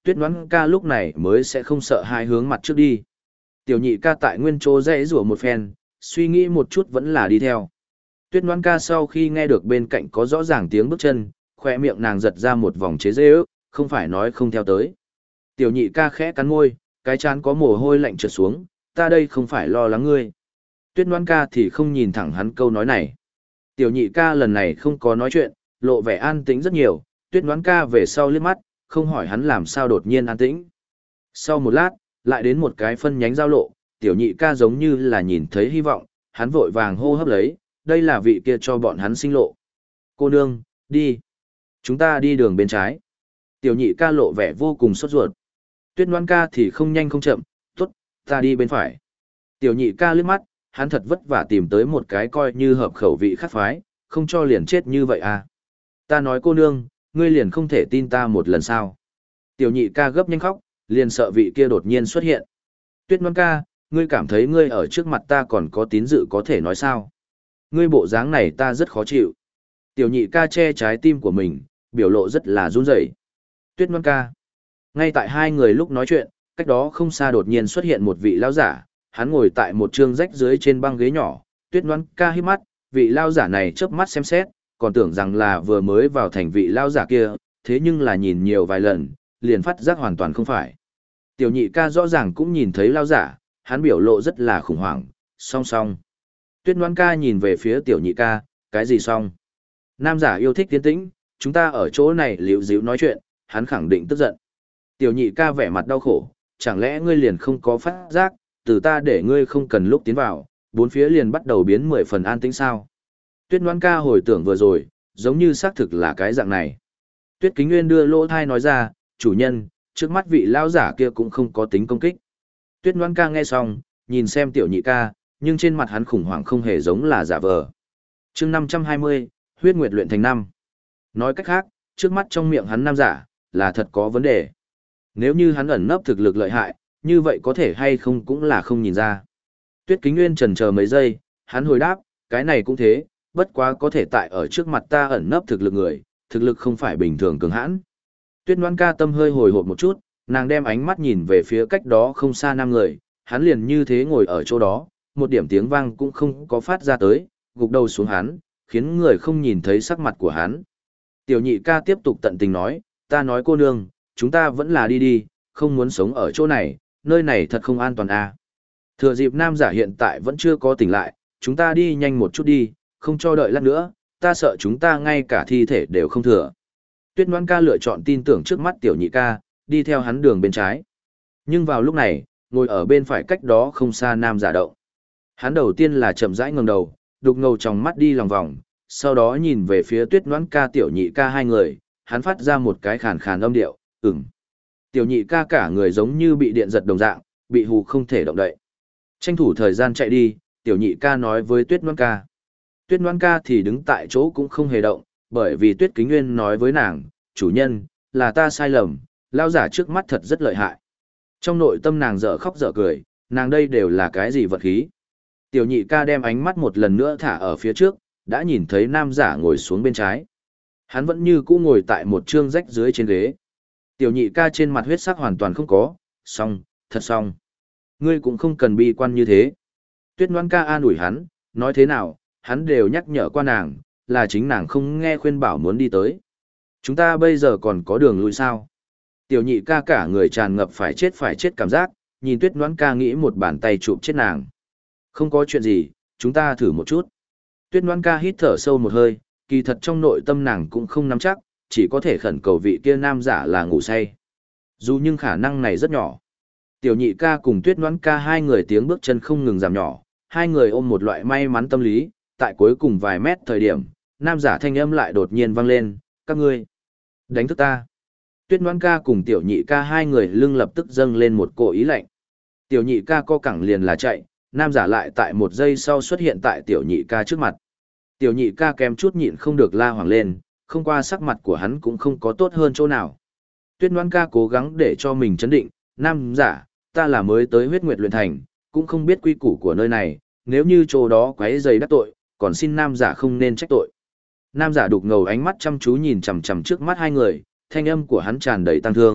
Tuyết Ngoãn ca lúc này mới sẽ không sợ hai hướng mặt trước đi. Tiểu nhị ca tại nguyên chỗ rẽ rủa một phen, suy nghĩ một chút vẫn là đi theo. Tuyết Ngoãn ca sau khi nghe được bên cạnh có rõ ràng tiếng bước chân, khoe miệng nàng giật ra một vòng chế giễu, không phải nói không theo tới. Tiểu nhị ca khẽ cắn môi, cái trán có mồ hôi lạnh trượt xuống, ta đây không phải lo lắng ngươi. Tuyết Ngoãn ca thì không nhìn thẳng hắn câu nói này. Tiểu nhị ca lần này không có nói chuyện, lộ vẻ an tĩnh rất nhiều, Tuyết Ngoãn ca về sau liếc mắt, không hỏi hắn làm sao đột nhiên an tĩnh. Sau một lát, lại đến một cái phân nhánh giao lộ, tiểu nhị ca giống như là nhìn thấy hy vọng, hắn vội vàng hô hấp lấy, đây là vị kia cho bọn hắn sinh lộ. Cô nương, đi. Chúng ta đi đường bên trái. Tiểu nhị ca lộ vẻ vô cùng sốt ruột. Tuyết Ngoãn ca thì không nhanh không chậm, tốt, ta đi bên phải. Tiểu nhị ca liếc mắt, hắn thật vất vả tìm tới một cái coi như hợp khẩu vị khác phái, không cho liền chết như vậy à. Ta nói cô nương, ngươi liền không thể tin ta một lần sao. Tiểu nhị ca gấp nhanh khóc, liền sợ vị kia đột nhiên xuất hiện. Tuyết Ngoãn ca, ngươi cảm thấy ngươi ở trước mặt ta còn có tín dự có thể nói sao. Ngươi bộ dáng này ta rất khó chịu. Tiểu nhị ca che trái tim của mình, biểu lộ rất là run rẩy. Tuyết Ngoãn ca. Ngay tại hai người lúc nói chuyện, cách đó không xa đột nhiên xuất hiện một vị lão giả, hắn ngồi tại một trương rách dưới trên băng ghế nhỏ. Tuyết Ngoãn ca hít mắt, vị lão giả này chớp mắt xem xét, còn tưởng rằng là vừa mới vào thành vị lão giả kia, thế nhưng là nhìn nhiều vài lần, liền phát giác hoàn toàn không phải. Tiểu nhị ca rõ ràng cũng nhìn thấy lão giả, hắn biểu lộ rất là khủng hoảng, song song. Tuyết Ngoãn ca nhìn về phía tiểu nhị ca, cái gì song? Nam giả yêu thích tiến tĩnh, chúng ta ở chỗ này liễu díu nói chuyện, hắn khẳng định tức giận. Tiểu nhị ca vẻ mặt đau khổ, chẳng lẽ ngươi liền không có phát giác, từ ta để ngươi không cần lúc tiến vào, bốn phía liền bắt đầu biến 10 phần an tĩnh sao? Tuyết Ngoãn ca hồi tưởng vừa rồi, giống như xác thực là cái dạng này. Tuyết Kính Nguyên đưa lỗ thai nói ra, chủ nhân, trước mắt vị lão giả kia cũng không có tính công kích. Tuyết Ngoãn ca nghe xong, nhìn xem tiểu nhị ca, nhưng trên mặt hắn khủng hoảng không hề giống là giả vờ. Chương 520, huyết nguyệt luyện thành năm. Nói cách khác, trước mắt trong miệng hắn nam giả, là thật có vấn đề. Nếu như hắn ẩn nấp thực lực lợi hại, như vậy có thể hay không cũng là không nhìn ra. Tuyết Kính Nguyên chần chờ mấy giây, hắn hồi đáp, cái này cũng thế, bất quá có thể tại ở trước mặt ta ẩn nấp thực lực người, thực lực không phải bình thường cường hãn. Tuyết Ngoãn ca tâm hơi hồi hộp một chút, nàng đem ánh mắt nhìn về phía cách đó không xa nam người, hắn liền như thế ngồi ở chỗ đó, một điểm tiếng vang cũng không có phát ra tới, gục đầu xuống hắn, khiến người không nhìn thấy sắc mặt của hắn. Tiểu nhị ca tiếp tục tận tình nói, ta nói cô nương, chúng ta vẫn là đi đi, không muốn sống ở chỗ này, nơi này thật không an toàn à. Thừa dịp nam giả hiện tại vẫn chưa có tỉnh lại, chúng ta đi nhanh một chút đi, không cho đợi lát nữa, ta sợ chúng ta ngay cả thi thể đều không thừa. Tuyết Ngoãn ca lựa chọn tin tưởng trước mắt tiểu nhị ca, đi theo hắn đường bên trái. Nhưng vào lúc này, ngồi ở bên phải cách đó không xa nam giả động. Hắn đầu tiên là chậm rãi ngẩng đầu, đục ngầu trong mắt đi lòng vòng, sau đó nhìn về phía Tuyết Ngoãn ca tiểu nhị ca hai người, hắn phát ra một cái khàn khàn âm điệu, ừm. Tiểu nhị ca cả người giống như bị điện giật đồng dạng, bị hù không thể động đậy. Tranh thủ thời gian chạy đi, tiểu nhị ca nói với Tuyết Ngoãn ca. Tuyết Ngoãn ca thì đứng tại chỗ cũng không hề động, bởi vì Tuyết Kính Nguyên nói với nàng, chủ nhân, là ta sai lầm, lao giả trước mắt thật rất lợi hại. Trong nội tâm nàng dở khóc dở cười, nàng đây đều là cái gì vật khí. Tiểu nhị ca đem ánh mắt một lần nữa thả ở phía trước, đã nhìn thấy nam giả ngồi xuống bên trái. Hắn vẫn như cũ ngồi tại một trương rách dưới trên ghế. Tiểu nhị ca trên mặt huyết sắc hoàn toàn không có, xong, thật xong. Ngươi cũng không cần bi quan như thế. Tuyết Ngoãn ca an ủi hắn, nói thế nào, hắn đều nhắc nhở qua nàng, là chính nàng không nghe khuyên bảo muốn đi tới. Chúng ta bây giờ còn có đường lui sao? Tiểu nhị ca cả người tràn ngập phải chết cảm giác, nhìn Tuyết Ngoãn ca nghĩ một bàn tay chụp chết nàng. Không có chuyện gì, chúng ta thử một chút. Tuyết Ngoãn ca hít thở sâu một hơi, kỳ thật trong nội tâm nàng cũng không nắm chắc, chỉ có thể khẩn cầu vị kia nam giả là ngủ say. Dù nhưng khả năng này rất nhỏ. Tiểu nhị ca cùng Tuyết Ngoãn ca hai người tiếng bước chân không ngừng giảm nhỏ, hai người ôm một loại may mắn tâm lý, tại cuối cùng vài mét thời điểm, nam giả thanh âm lại đột nhiên vang lên, các ngươi đánh thức ta. Tuyết Ngoãn ca cùng tiểu nhị ca hai người lưng lập tức dâng lên một cỗ ý lạnh. Tiểu nhị ca co cẳng liền là chạy, nam giả lại tại một giây sau xuất hiện tại tiểu nhị ca trước mặt. Tiểu nhị ca kém chút nhịn không được la hoảng lên, không qua sắc mặt của hắn cũng không có tốt hơn chỗ nào. Tuyết Ngoãn ca cố gắng để cho mình chấn định, nam giả, ta là mới tới huyết nguyệt luyện thành, cũng không biết quy củ của nơi này, nếu như chỗ đó quấy rầy đắc tội, còn xin nam giả không nên trách tội. Nam giả đục ngầu ánh mắt chăm chú nhìn chằm chằm trước mắt hai người, thanh âm của hắn tràn đầy tăng thương,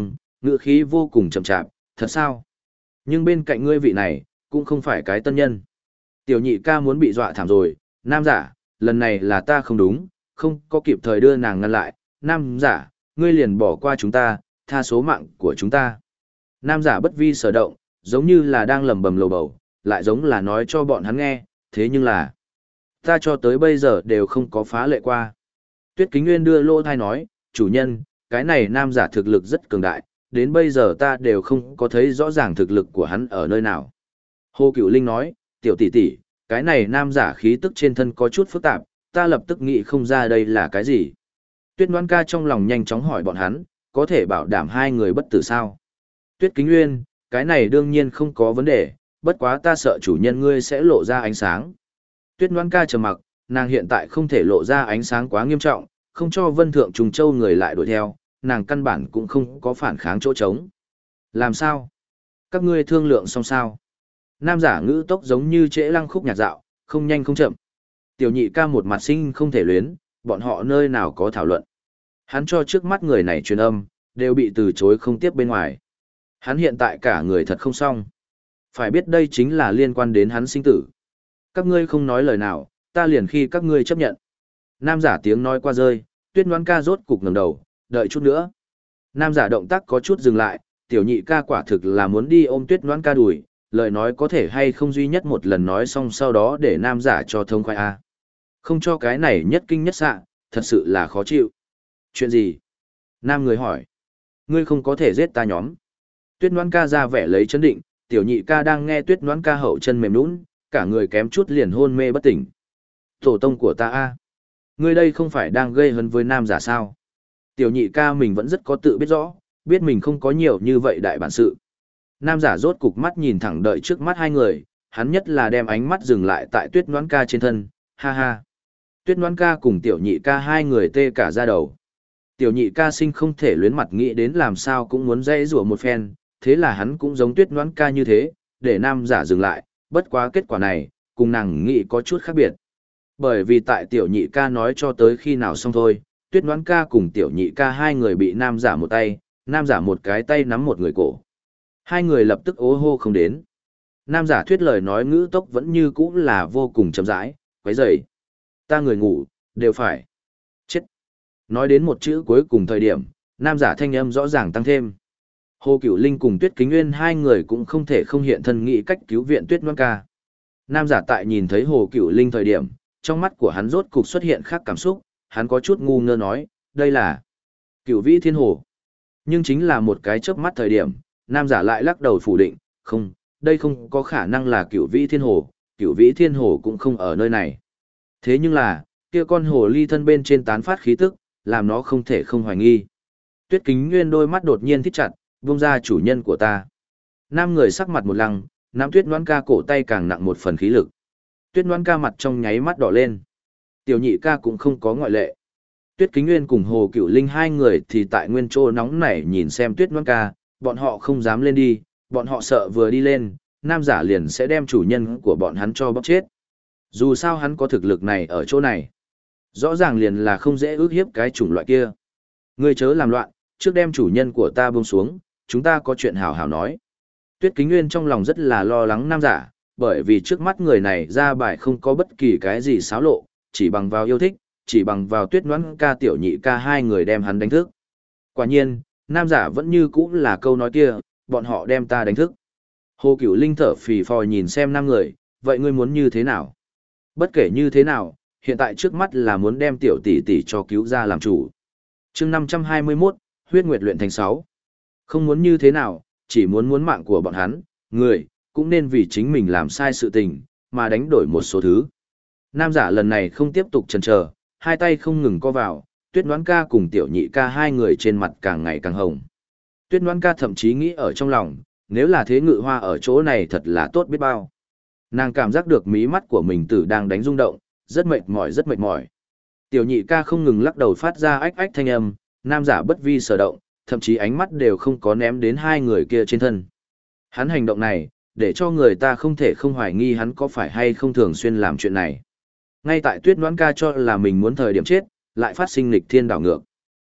ngữ khí vô cùng chậm chạp, thật sao? Nhưng bên cạnh ngươi vị này, cũng không phải cái tân nhân. Tiểu nhị ca muốn bị dọa thảm rồi, nam giả, lần này là ta không đúng, không có kịp thời đưa nàng ngăn lại, nam giả, ngươi liền bỏ qua chúng ta, tha số mạng của chúng ta. Nam giả bất vi sở động, giống như là đang lẩm bẩm lầu bầu, lại giống là nói cho bọn hắn nghe, thế nhưng là, ta cho tới bây giờ đều không có phá lệ qua. Tuyết Kính Nguyên đưa lô thai nói, chủ nhân, cái này nam giả thực lực rất cường đại, đến bây giờ ta đều không có thấy rõ ràng thực lực của hắn ở nơi nào. Hồ Cửu Linh nói, tiểu tỷ tỷ, cái này nam giả khí tức trên thân có chút phức tạp, ta lập tức nghĩ không ra đây là cái gì. Tuyết Ngoan ca trong lòng nhanh chóng hỏi bọn hắn, có thể bảo đảm hai người bất tử sao? Tuyết Kính Nguyên, cái này đương nhiên không có vấn đề, bất quá ta sợ chủ nhân ngươi sẽ lộ ra ánh sáng. Tuyết Ngoan ca trầm mặc, nàng hiện tại không thể lộ ra ánh sáng quá nghiêm trọng, không cho Vân Thượng Trùng Châu người lại đuổi theo, nàng căn bản cũng không có phản kháng chỗ trống. Làm sao? Các ngươi thương lượng xong sao? Nam giả ngữ tốc giống như trễ lăng khúc nhạc dạo, không nhanh không chậm. Tiểu nhị ca một mặt sinh không thể luyến, bọn họ nơi nào có thảo luận. Hắn cho trước mắt người này truyền âm, đều bị từ chối không tiếp bên ngoài. Hắn hiện tại cả người thật không xong. Phải biết đây chính là liên quan đến hắn sinh tử. Các ngươi không nói lời nào, ta liền khi các ngươi chấp nhận. Nam giả tiếng nói qua rơi, Tuyết Ngoan ca rốt cục ngẩng đầu, đợi chút nữa. Nam giả động tác có chút dừng lại, tiểu nhị ca quả thực là muốn đi ôm Tuyết Ngoan ca đùi, lời nói có thể hay không duy nhất một lần nói xong sau đó để nam giả cho thông khoái a. Không cho cái này nhất kinh nhất xạ, thật sự là khó chịu. Chuyện gì? Nam người hỏi. Ngươi không có thể giết ta nhóm. Tuyết Ngoan ca ra vẻ lấy chấn định, tiểu nhị ca đang nghe Tuyết Ngoan ca hậu chân mềm nhũn, cả người kém chút liền hôn mê bất tỉnh. Tổ tông của ta a, ngươi đây không phải đang gây hấn với nam giả sao? Tiểu nhị ca mình vẫn rất có tự biết rõ, biết mình không có nhiều như vậy đại bản sự. Nam giả rốt cục mắt nhìn thẳng đợi trước mắt hai người, hắn nhất là đem ánh mắt dừng lại tại Tuyết Ngoan ca trên thân, ha ha. Tuyết Ngoan ca cùng tiểu nhị ca hai người tê cả da đầu. Tiểu nhị ca sinh không thể luyến mặt nghĩ đến làm sao cũng muốn dây rủa một phen, thế là hắn cũng giống Tuyết Ngoan ca như thế, để nam giả dừng lại, bất quá kết quả này, cùng nàng nghĩ có chút khác biệt. Bởi vì tại tiểu nhị ca nói cho tới khi nào xong thôi, Tuyết Ngoan ca cùng tiểu nhị ca hai người bị nam giả một tay, nam giả một cái tay nắm một người cổ. Hai người lập tức ố hô không đến. Nam giả thuyết lời nói ngữ tốc vẫn như cũ là vô cùng chậm rãi, quấy rầy. Ta người ngủ, đều phải. Chết. Nói đến một chữ cuối cùng thời điểm, nam giả thanh âm rõ ràng tăng thêm. Hồ Cửu Linh cùng Tuyết Kính Nguyên hai người cũng không thể không hiện thân nghĩ cách cứu viện Tuyết Ngoan ca. Nam giả tại nhìn thấy Hồ Cửu Linh thời điểm, trong mắt của hắn rốt cục xuất hiện khác cảm xúc, hắn có chút ngu ngơ nói, đây là Cửu Vĩ Thiên Hồ. Nhưng chính là một cái chớp mắt thời điểm, nam giả lại lắc đầu phủ định, không, đây không có khả năng là Cửu Vĩ Thiên Hồ, Cửu Vĩ Thiên Hồ cũng không ở nơi này. Thế nhưng là, kia con hồ ly thân bên trên tán phát khí tức, làm nó không thể không hoài nghi. Tuyết Kính Nguyên đôi mắt đột nhiên thít chặt, vung ra chủ nhân của ta. Nam người sắc mặt một lăng, nắm Tuyết Ngoan ca cổ tay càng nặng một phần khí lực. Tuyết Ngoan ca mặt trong nháy mắt đỏ lên. Tiểu nhị ca cũng không có ngoại lệ. Tuyết Kính Nguyên cùng Hồ Cửu Linh hai người thì tại nguyên chỗ nóng nảy nhìn xem Tuyết Ngoan ca, bọn họ không dám lên đi, bọn họ sợ vừa đi lên, nam giả liền sẽ đem chủ nhân của bọn hắn cho bóc chết. Dù sao hắn có thực lực này ở chỗ này. Rõ ràng liền là không dễ ước hiếp cái chủng loại kia. Ngươi chớ làm loạn, trước đem chủ nhân của ta buông xuống, chúng ta có chuyện hào hào nói. Tuyết Kính Nguyên trong lòng rất là lo lắng nam giả, bởi vì trước mắt người này ra bài không có bất kỳ cái gì xáo lộ, chỉ bằng vào yêu thích, chỉ bằng vào Tuyết Ngoan ca tiểu nhị ca hai người đem hắn đánh thức. Quả nhiên, nam giả vẫn như cũ là câu nói kia, bọn họ đem ta đánh thức. Hồ Cửu Linh thở phì phò nhìn xem năm người, vậy ngươi muốn như thế nào? Bất kể như thế nào, hiện tại trước mắt là muốn đem tiểu tỷ tỷ cho cứu ra làm chủ. Chương 521, huyết nguyệt luyện thành 6. Không muốn như thế nào, chỉ muốn mạng của bọn hắn, người, cũng nên vì chính mình làm sai sự tình, mà đánh đổi một số thứ. Nam giả lần này không tiếp tục chần chờ, hai tay không ngừng co vào, Tuyết Ngoan ca cùng tiểu nhị ca hai người trên mặt càng ngày càng hồng. Tuyết Ngoan ca thậm chí nghĩ ở trong lòng, nếu là thế ngự hoa ở chỗ này thật là tốt biết bao. Nàng cảm giác được mí mắt của mình tử đang đánh rung động, rất mệt mỏi rất mệt mỏi. Tiểu nhị ca không ngừng lắc đầu phát ra ách ách thanh âm, nam giả bất vi sở động, thậm chí ánh mắt đều không có ném đến hai người kia trên thân. Hắn hành động này, để cho người ta không thể không hoài nghi hắn có phải hay không thường xuyên làm chuyện này. Ngay tại Tuyết Ngoan ca cho là mình muốn thời điểm chết, lại phát sinh nghịch thiên đảo ngược.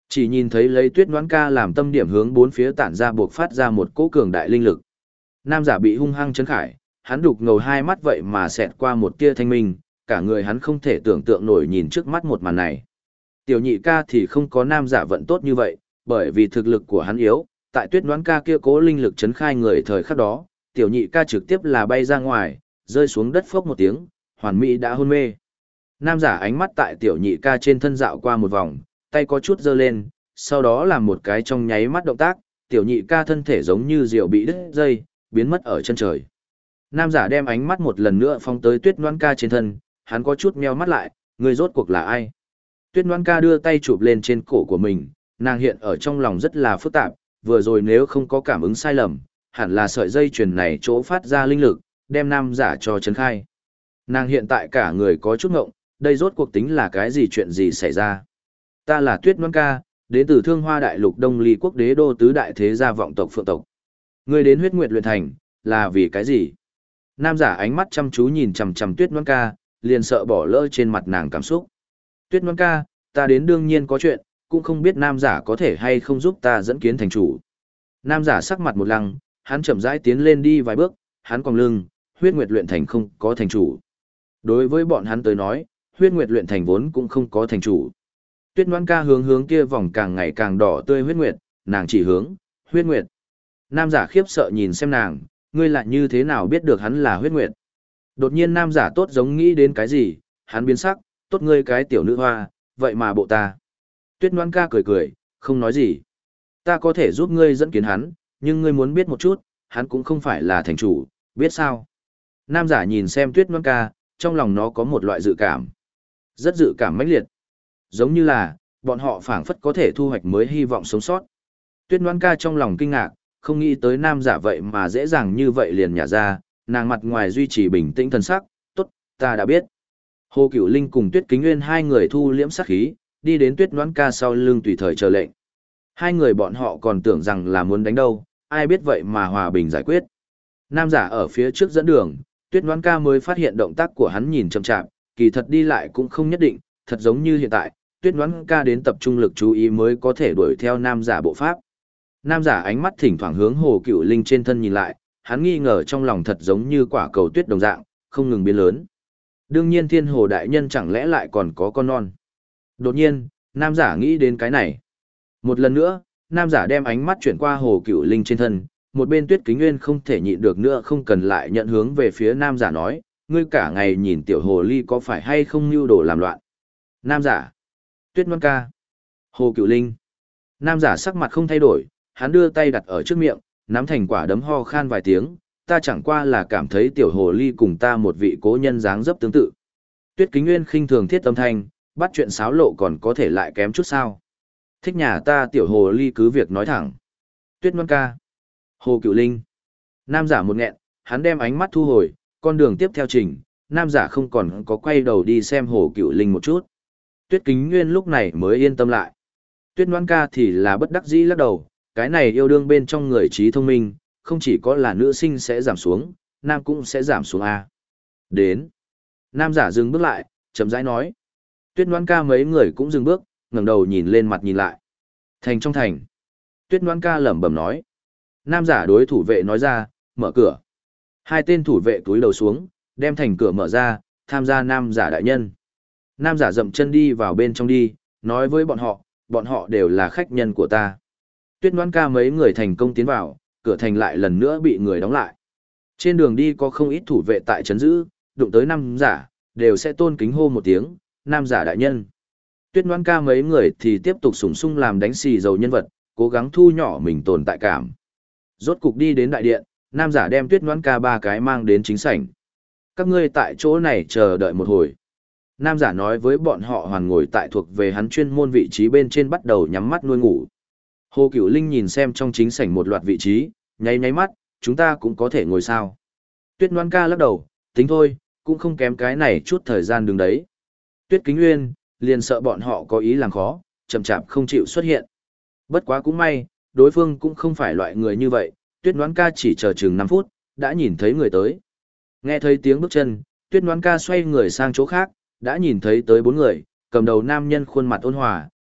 Chỉ nhìn thấy lấy Tuyết Ngoãn Ca làm tâm điểm hướng bốn phía tản ra buộc phát ra một cỗ cường đại linh lực. Nam giả bị hung hăng chấn khải, hắn đục ngầu hai mắt vậy mà xẹt qua một tia thanh minh, cả người hắn không thể tưởng tượng nổi nhìn trước mắt một màn này. Tiểu nhị ca thì không có nam giả vận tốt như vậy, bởi vì thực lực của hắn yếu, tại Tuyết Ngoãn Ca kia cố linh lực chấn khai người thời khắc đó, tiểu nhị ca trực tiếp là bay ra ngoài, rơi xuống đất phốc một tiếng, hoàn mỹ đã hôn mê. Nam giả ánh mắt tại tiểu nhị ca trên thân dạo qua một vòng, tay có chút giơ lên, sau đó làm một cái trong nháy mắt động tác, tiểu nhị ca thân thể giống như diều bị đứt dây, biến mất ở chân trời. Nam giả đem ánh mắt một lần nữa phóng tới Tuyết Ngoãn Ca trên thân, hắn có chút meo mắt lại, người rốt cuộc là ai? Tuyết Ngoãn Ca đưa tay chụp lên trên cổ của mình, nàng hiện ở trong lòng rất là phức tạp, vừa rồi nếu không có cảm ứng sai lầm, hẳn là sợi dây chuyền này chỗ phát ra linh lực, đem nam giả cho chấn khai. Nàng hiện tại cả người có chút ngộng, đây rốt cuộc tính là cái gì, chuyện gì xảy ra? Ta là Tuyết Ngoãn Ca, đến từ Thương Hoa Đại Lục Đông Ly Quốc đế đô tứ đại thế gia vọng tộc Phượng tộc. Ngươi đến Huyết Nguyệt luyện thành, là vì cái gì? Nam giả ánh mắt chăm chú nhìn chằm chằm Tuyết Ngoãn Ca, liền sợ bỏ lỡ trên mặt nàng cảm xúc. Tuyết Ngoãn Ca, ta đến đương nhiên có chuyện, cũng không biết nam giả có thể hay không giúp ta dẫn kiến thành chủ. Nam giả sắc mặt một lăng, hắn chậm rãi tiến lên đi vài bước, hắn cong lưng, Huyết Nguyệt luyện thành không có thành chủ. Đối với bọn hắn tới nói, Huyết Nguyệt luyện thành vốn cũng không có thành chủ. Tuyết Ngoãn Ca hướng kia vòng càng ngày càng đỏ tươi huyết nguyệt, nàng chỉ hướng, Huyết Nguyệt. Nam giả khiếp sợ nhìn xem nàng, ngươi lại như thế nào biết được hắn là Huyết Nguyệt? Đột nhiên nam giả tốt giống nghĩ đến cái gì, hắn biến sắc, tốt ngươi cái tiểu nữ hoa, vậy mà bộ ta. Tuyết Ngoãn Ca cười cười, không nói gì. Ta có thể giúp ngươi dẫn kiến hắn, nhưng ngươi muốn biết một chút, hắn cũng không phải là thành chủ, biết sao? Nam giả nhìn xem Tuyết Ngoãn Ca, trong lòng nó có một loại dự cảm. Rất dự cảm mãnh liệt. Giống như là, bọn họ phảng phất có thể thu hoạch mới hy vọng sống sót. Tuyết Ngoãn Ca trong lòng kinh ngạc, không nghĩ tới nam giả vậy mà dễ dàng như vậy liền nhả ra, nàng mặt ngoài duy trì bình tĩnh thần sắc, tốt, ta đã biết. Hồ Cửu Linh cùng Tuyết Kính Nguyên hai người thu liễm sát khí, đi đến Tuyết Ngoãn Ca sau lưng tùy thời chờ lệnh. Hai người bọn họ còn tưởng rằng là muốn đánh đâu, ai biết vậy mà hòa bình giải quyết. Nam giả ở phía trước dẫn đường, Tuyết Ngoãn Ca mới phát hiện động tác của hắn nhìn chậm chạp, kỳ thật đi lại cũng không nhất định, thật giống như hiện tại, Tuyết Ngoãn Ca đến tập trung lực chú ý mới có thể đuổi theo nam giả bộ pháp. Nam giả ánh mắt thỉnh thoảng hướng Hồ Cửu Linh trên thân nhìn lại, hắn nghi ngờ trong lòng thật giống như quả cầu tuyết đồng dạng, không ngừng biến lớn. Đương nhiên Thiên Hồ đại nhân chẳng lẽ lại còn có con non. Đột nhiên, nam giả nghĩ đến cái này. Một lần nữa, nam giả đem ánh mắt chuyển qua Hồ Cửu Linh trên thân, một bên Tuyết Kính Nguyên không thể nhịn được nữa không cần lại nhận hướng về phía nam giả nói, ngươi cả ngày nhìn tiểu hồ ly có phải hay không mưu đồ làm loạn. Nam giả, Tuyết Ngoãn Ca, Hồ Cửu Linh. Nam giả sắc mặt không thay đổi, hắn đưa tay đặt ở trước miệng, nắm thành quả đấm ho khan vài tiếng, ta chẳng qua là cảm thấy tiểu hồ ly cùng ta một vị cố nhân dáng dấp tương tự. Tuyết Kính Nguyên khinh thường thiết âm thanh, bắt chuyện xáo lộ còn có thể lại kém chút sao. Thích nhà ta tiểu hồ ly cứ việc nói thẳng. Tuyết Ngoãn Ca, Hồ Cửu Linh. Nam giả một nghẹn, hắn đem ánh mắt thu hồi, con đường tiếp theo trình, nam giả không còn có quay đầu đi xem Hồ Cửu Linh một chút. Tuyết Kính Nguyên lúc này mới yên tâm lại. Tuyết Ngoãn Ca thì là bất đắc dĩ lắc đầu, cái này yêu đương bên trong người trí thông minh, không chỉ có là nữ sinh sẽ giảm xuống, nam cũng sẽ giảm xuống A. Đến. Nam giả dừng bước lại, chậm rãi nói. Tuyết Ngoãn Ca mấy người cũng dừng bước, ngẩng đầu nhìn lên mặt nhìn lại. Thành trong thành. Tuyết Ngoãn Ca lẩm bẩm nói. Nam giả đối thủ vệ nói ra, mở cửa. Hai tên thủ vệ túi đầu xuống, đem thành cửa mở ra, tham gia nam giả đại nhân. Nam giả dậm chân đi vào bên trong đi, nói với bọn họ đều là khách nhân của ta. Tuyết Ngoãn Ca mấy người thành công tiến vào, cửa thành lại lần nữa bị người đóng lại. Trên đường đi có không ít thủ vệ tại trấn giữ, đụng tới nam giả, đều sẽ tôn kính hô một tiếng, nam giả đại nhân. Tuyết Ngoãn Ca mấy người thì tiếp tục sủng sung làm đánh xì dầu nhân vật, cố gắng thu nhỏ mình tồn tại cảm. Rốt cục đi đến đại điện, nam giả đem Tuyết Ngoãn Ca ba cái mang đến chính sảnh. Các ngươi tại chỗ này chờ đợi một hồi. Nam giả nói với bọn họ hoàn ngồi tại thuộc về hắn chuyên môn vị trí bên trên bắt đầu nhắm mắt nuôi ngủ. Hồ Cửu Linh nhìn xem trong chính sảnh một loạt vị trí, nháy nháy mắt, chúng ta cũng có thể ngồi sao. Tuyết Ngoãn Ca lắc đầu, tính thôi, cũng không kém cái này chút thời gian đứng đấy. Tuyết Kính Nguyên, liền sợ bọn họ có ý làm khó, chậm chạp không chịu xuất hiện. Bất quá cũng may, đối phương cũng không phải loại người như vậy, Tuyết Ngoãn Ca chỉ chờ chừng 5 phút, đã nhìn thấy người tới. Nghe thấy tiếng bước chân, Tuyết Ngoãn Ca xoay người sang chỗ khác, đã nhìn thấy tới 4 người, cầm đầu nam nhân khuôn mặt ôn hòa,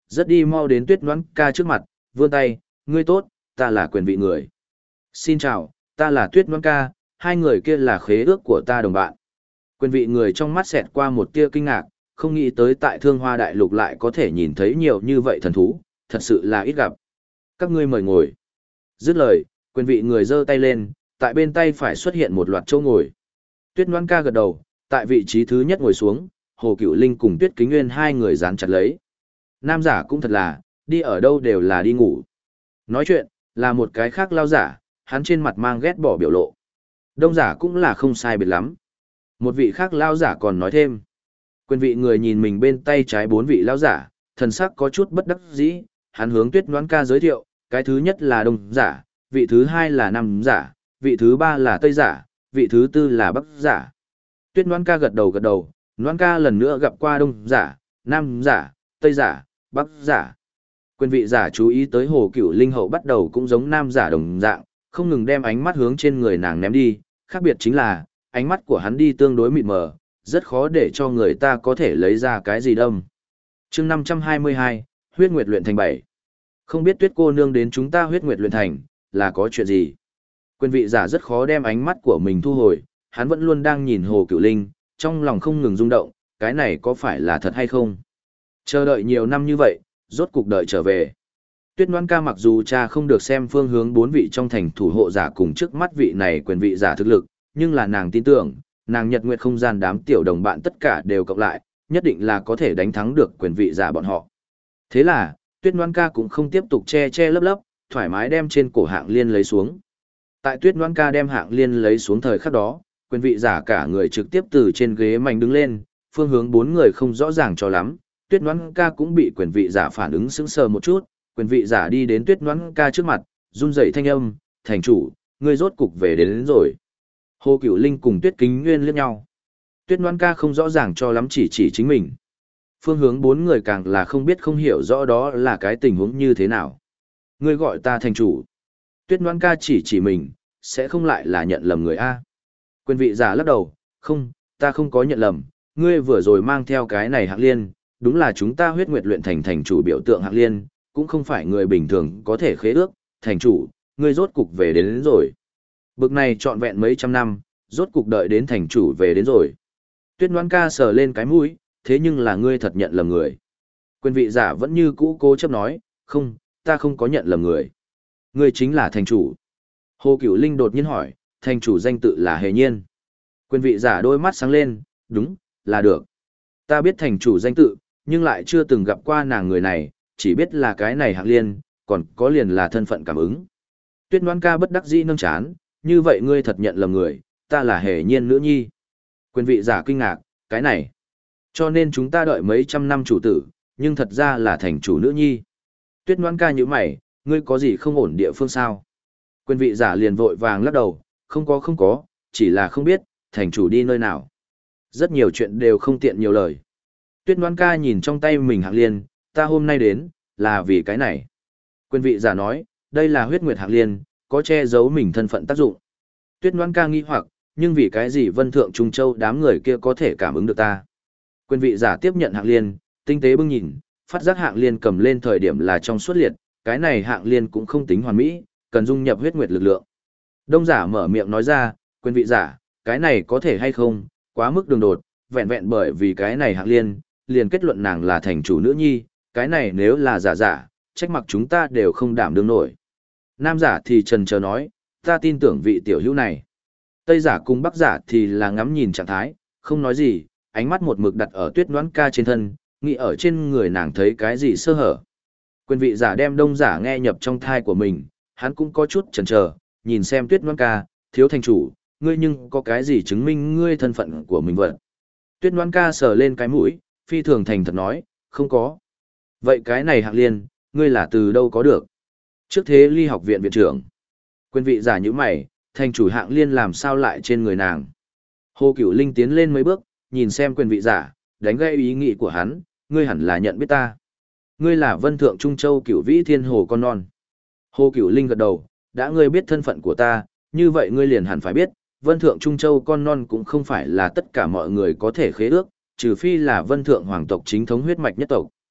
rất đi mau đến Tuyết Ngoãn Ca trước mặt, vươn tay, ngươi tốt, ta là quyền vị người. Xin chào, ta là Tuyết Ngoãn Ca, hai người kia là khế ước của ta đồng bạn. Quyền vị người trong mắt xẹt qua một tia kinh ngạc, không nghĩ tới tại Thương Hoa Đại Lục lại có thể nhìn thấy nhiều như vậy thần thú, thật sự là ít gặp. Các ngươi mời ngồi. Dứt lời, quyền vị người giơ tay lên, tại bên tay phải xuất hiện một loạt chỗ ngồi. Tuyết Ngoãn Ca gật đầu, tại vị trí thứ nhất ngồi xuống, Hồ Cửu Linh cùng Tuyết Kính Nguyên hai người dán chặt lấy. Nam giả cũng thật là, đi ở đâu đều là đi ngủ. Nói chuyện, là một cái khác lao giả, hắn trên mặt mang ghét bỏ biểu lộ. Đông giả cũng là không sai biệt lắm. Một vị khác lao giả còn nói thêm. Quyền vị người nhìn mình bên tay trái bốn vị lao giả, thần sắc có chút bất đắc dĩ, hắn hướng Tuyết Ngoãn Ca giới thiệu, cái thứ nhất là đông giả, vị thứ hai là nam giả, vị thứ ba là tây giả, vị thứ tư là bắc giả. Tuyết Ngoãn Ca gật đầu, Ngoãn Ca lần nữa gặp qua đông giả, nam giả, tây giả, bắc giả. Quyền vị giả chú ý tới Hồ Cửu Linh hậu bắt đầu cũng giống nam giả đồng dạng, không ngừng đem ánh mắt hướng trên người nàng ném đi, khác biệt chính là, ánh mắt của hắn đi tương đối mịt mờ, rất khó để cho người ta có thể lấy ra cái gì đâm. Chương 522, Huyết Nguyệt luyện thành 7. Không biết Tuyết cô nương đến chúng ta Huyết Nguyệt luyện thành, là có chuyện gì? Quyền vị giả rất khó đem ánh mắt của mình thu hồi, hắn vẫn luôn đang nhìn Hồ Cửu Linh, trong lòng không ngừng rung động, cái này có phải là thật hay không? Chờ đợi nhiều năm như vậy, rốt cục đợi trở về. Tuyết Ngoãn Ca mặc dù cha không được xem phương hướng bốn vị trong thành thủ hộ giả cùng trước mắt vị này quyền vị giả thực lực, nhưng là nàng tin tưởng, nàng Nhật Nguyệt không gian đám tiểu đồng bạn tất cả đều cộng lại, nhất định là có thể đánh thắng được quyền vị giả bọn họ. Thế là, Tuyết Ngoãn Ca cũng không tiếp tục che lấp lấp, thoải mái đem trên cổ hạng liên lấy xuống. Tại Tuyết Ngoãn Ca đem hạng liên lấy xuống thời khắc đó, quyền vị giả cả người trực tiếp từ trên ghế mảnh đứng lên, phương hướng bốn người không rõ ràng cho lắm. Tuyết Ngoãn Ca cũng bị quyền vị giả phản ứng sững sờ một chút, quyền vị giả đi đến Tuyết Ngoãn Ca trước mặt, run rẩy thanh âm, "Thành chủ, ngươi rốt cục về đến rồi." Hồ Cửu Linh cùng Tuyết Kính Nguyên liếc nhau. Tuyết Ngoãn Ca không rõ ràng cho lắm chỉ chính mình. Phương hướng bốn người càng là không biết không hiểu rõ đó là cái tình huống như thế nào. "Ngươi gọi ta thành chủ." Tuyết Ngoãn Ca chỉ mình, sẽ không lại là nhận lầm người a. Quyền vị giả lắc đầu, "Không, ta không có nhận lầm, ngươi vừa rồi mang theo cái này hạng liên, đúng là chúng ta Huyết Nguyệt luyện thành thành chủ biểu tượng hạng liên, cũng không phải người bình thường có thể khế ước, thành chủ, ngươi rốt cục về đến rồi." Bực này trọn vẹn mấy trăm năm, rốt cục đợi đến thành chủ về đến rồi. Tuyết Ngoãn Ca sờ lên cái mũi, "Thế nhưng là ngươi thật nhận lầm người." Quyền vị giả vẫn như cũ cố chấp nói, "Không, ta không có nhận lầm người. Ngươi chính là thành chủ." Hồ Cửu Linh đột nhiên hỏi, "Thành chủ danh tự là Hề Nhiên?" Quyền vị giả đôi mắt sáng lên, "Đúng, là được. Ta biết thành chủ danh tự, nhưng lại chưa từng gặp qua nàng người này, chỉ biết là cái này hạng liên, còn có liền là thân phận cảm ứng." Tuyết Ngoãn Ca bất đắc dĩ nâng chán, "Như vậy ngươi thật nhận lầm người, ta là Hề Nhiên nữ nhi." Quyền vị giả kinh ngạc, "Cái này, cho nên chúng ta đợi mấy trăm năm chủ tử, nhưng thật ra là thành chủ nữ nhi." Tuyết Ngoãn Ca nhíu mày, "Ngươi có gì không ổn địa phương sao?" Quyền vị giả liền vội vàng lắc đầu, không có, chỉ là không biết, thành chủ đi nơi nào. Rất nhiều chuyện đều không tiện nhiều lời." Tuyết Ngoãn Ca nhìn trong tay mình hạng liên, "Ta hôm nay đến, là vì cái này." Quyền vị giả nói, "Đây là Huyết Nguyệt hạng liên, có che giấu mình thân phận tác dụng." Tuyết Ngoãn Ca nghi hoặc, nhưng vì cái gì Vân Thượng Trung Châu đám người kia có thể cảm ứng được ta? Quyền vị giả tiếp nhận hạng liên, tinh tế bưng nhìn, phát giác hạng liên cầm lên thời điểm là trong suốt liệt, cái này hạng liên cũng không tính hoàn mỹ, cần dung nhập huyết nguyệt lực lượng. Đông giả mở miệng nói ra, "Quyền vị giả, cái này có thể hay không, quá mức đường đột, vẹn vẹn bởi vì cái này hạng liên, liền kết luận nàng là thành chủ nữ nhi, cái này nếu là giả, trách mặc chúng ta đều không đảm đương nổi." Nam giả thì trần chờ nói, "Ta tin tưởng vị tiểu hữu này." Tây giả cùng Bắc giả thì là ngắm nhìn trạng thái, không nói gì, ánh mắt một mực đặt ở Tuyết Ngoãn Ca trên thân, nghĩ ở trên người nàng thấy cái gì sơ hở. Quyền vị giả đem đông giả nghe nhập trong thai của mình, hắn cũng có chút chần chờ, nhìn xem Tuyết Ngoãn Ca, "Thiếu thành chủ, ngươi nhưng có cái gì chứng minh ngươi thân phận của mình vậy?" Tuyết Ngoãn Ca sờ lên cái mũi, phi thường thành thật nói, "Không có." "Vậy cái này hạng liên, ngươi là từ đâu có được?" "Trước thế ly học viện viện trưởng." Quyền vị giả như mày, "Thành chủ hạng liên làm sao lại trên người nàng?" Hồ Cửu Linh tiến lên mấy bước, nhìn xem quyền vị giả, đánh gây ý nghĩ của hắn, "Ngươi hẳn là nhận biết ta. Ngươi là Vân Thượng Trung Châu Cửu Vĩ Thiên Hồ con non." Hồ Cửu Linh gật đầu, "Đã ngươi biết thân phận của ta, như vậy ngươi liền hẳn phải biết, Vân Thượng Trung Châu con non cũng không phải là tất cả mọi người có thể khế ước, trừ phi là Vân Thượng hoàng tộc chính thống huyết mạch nhất tộc."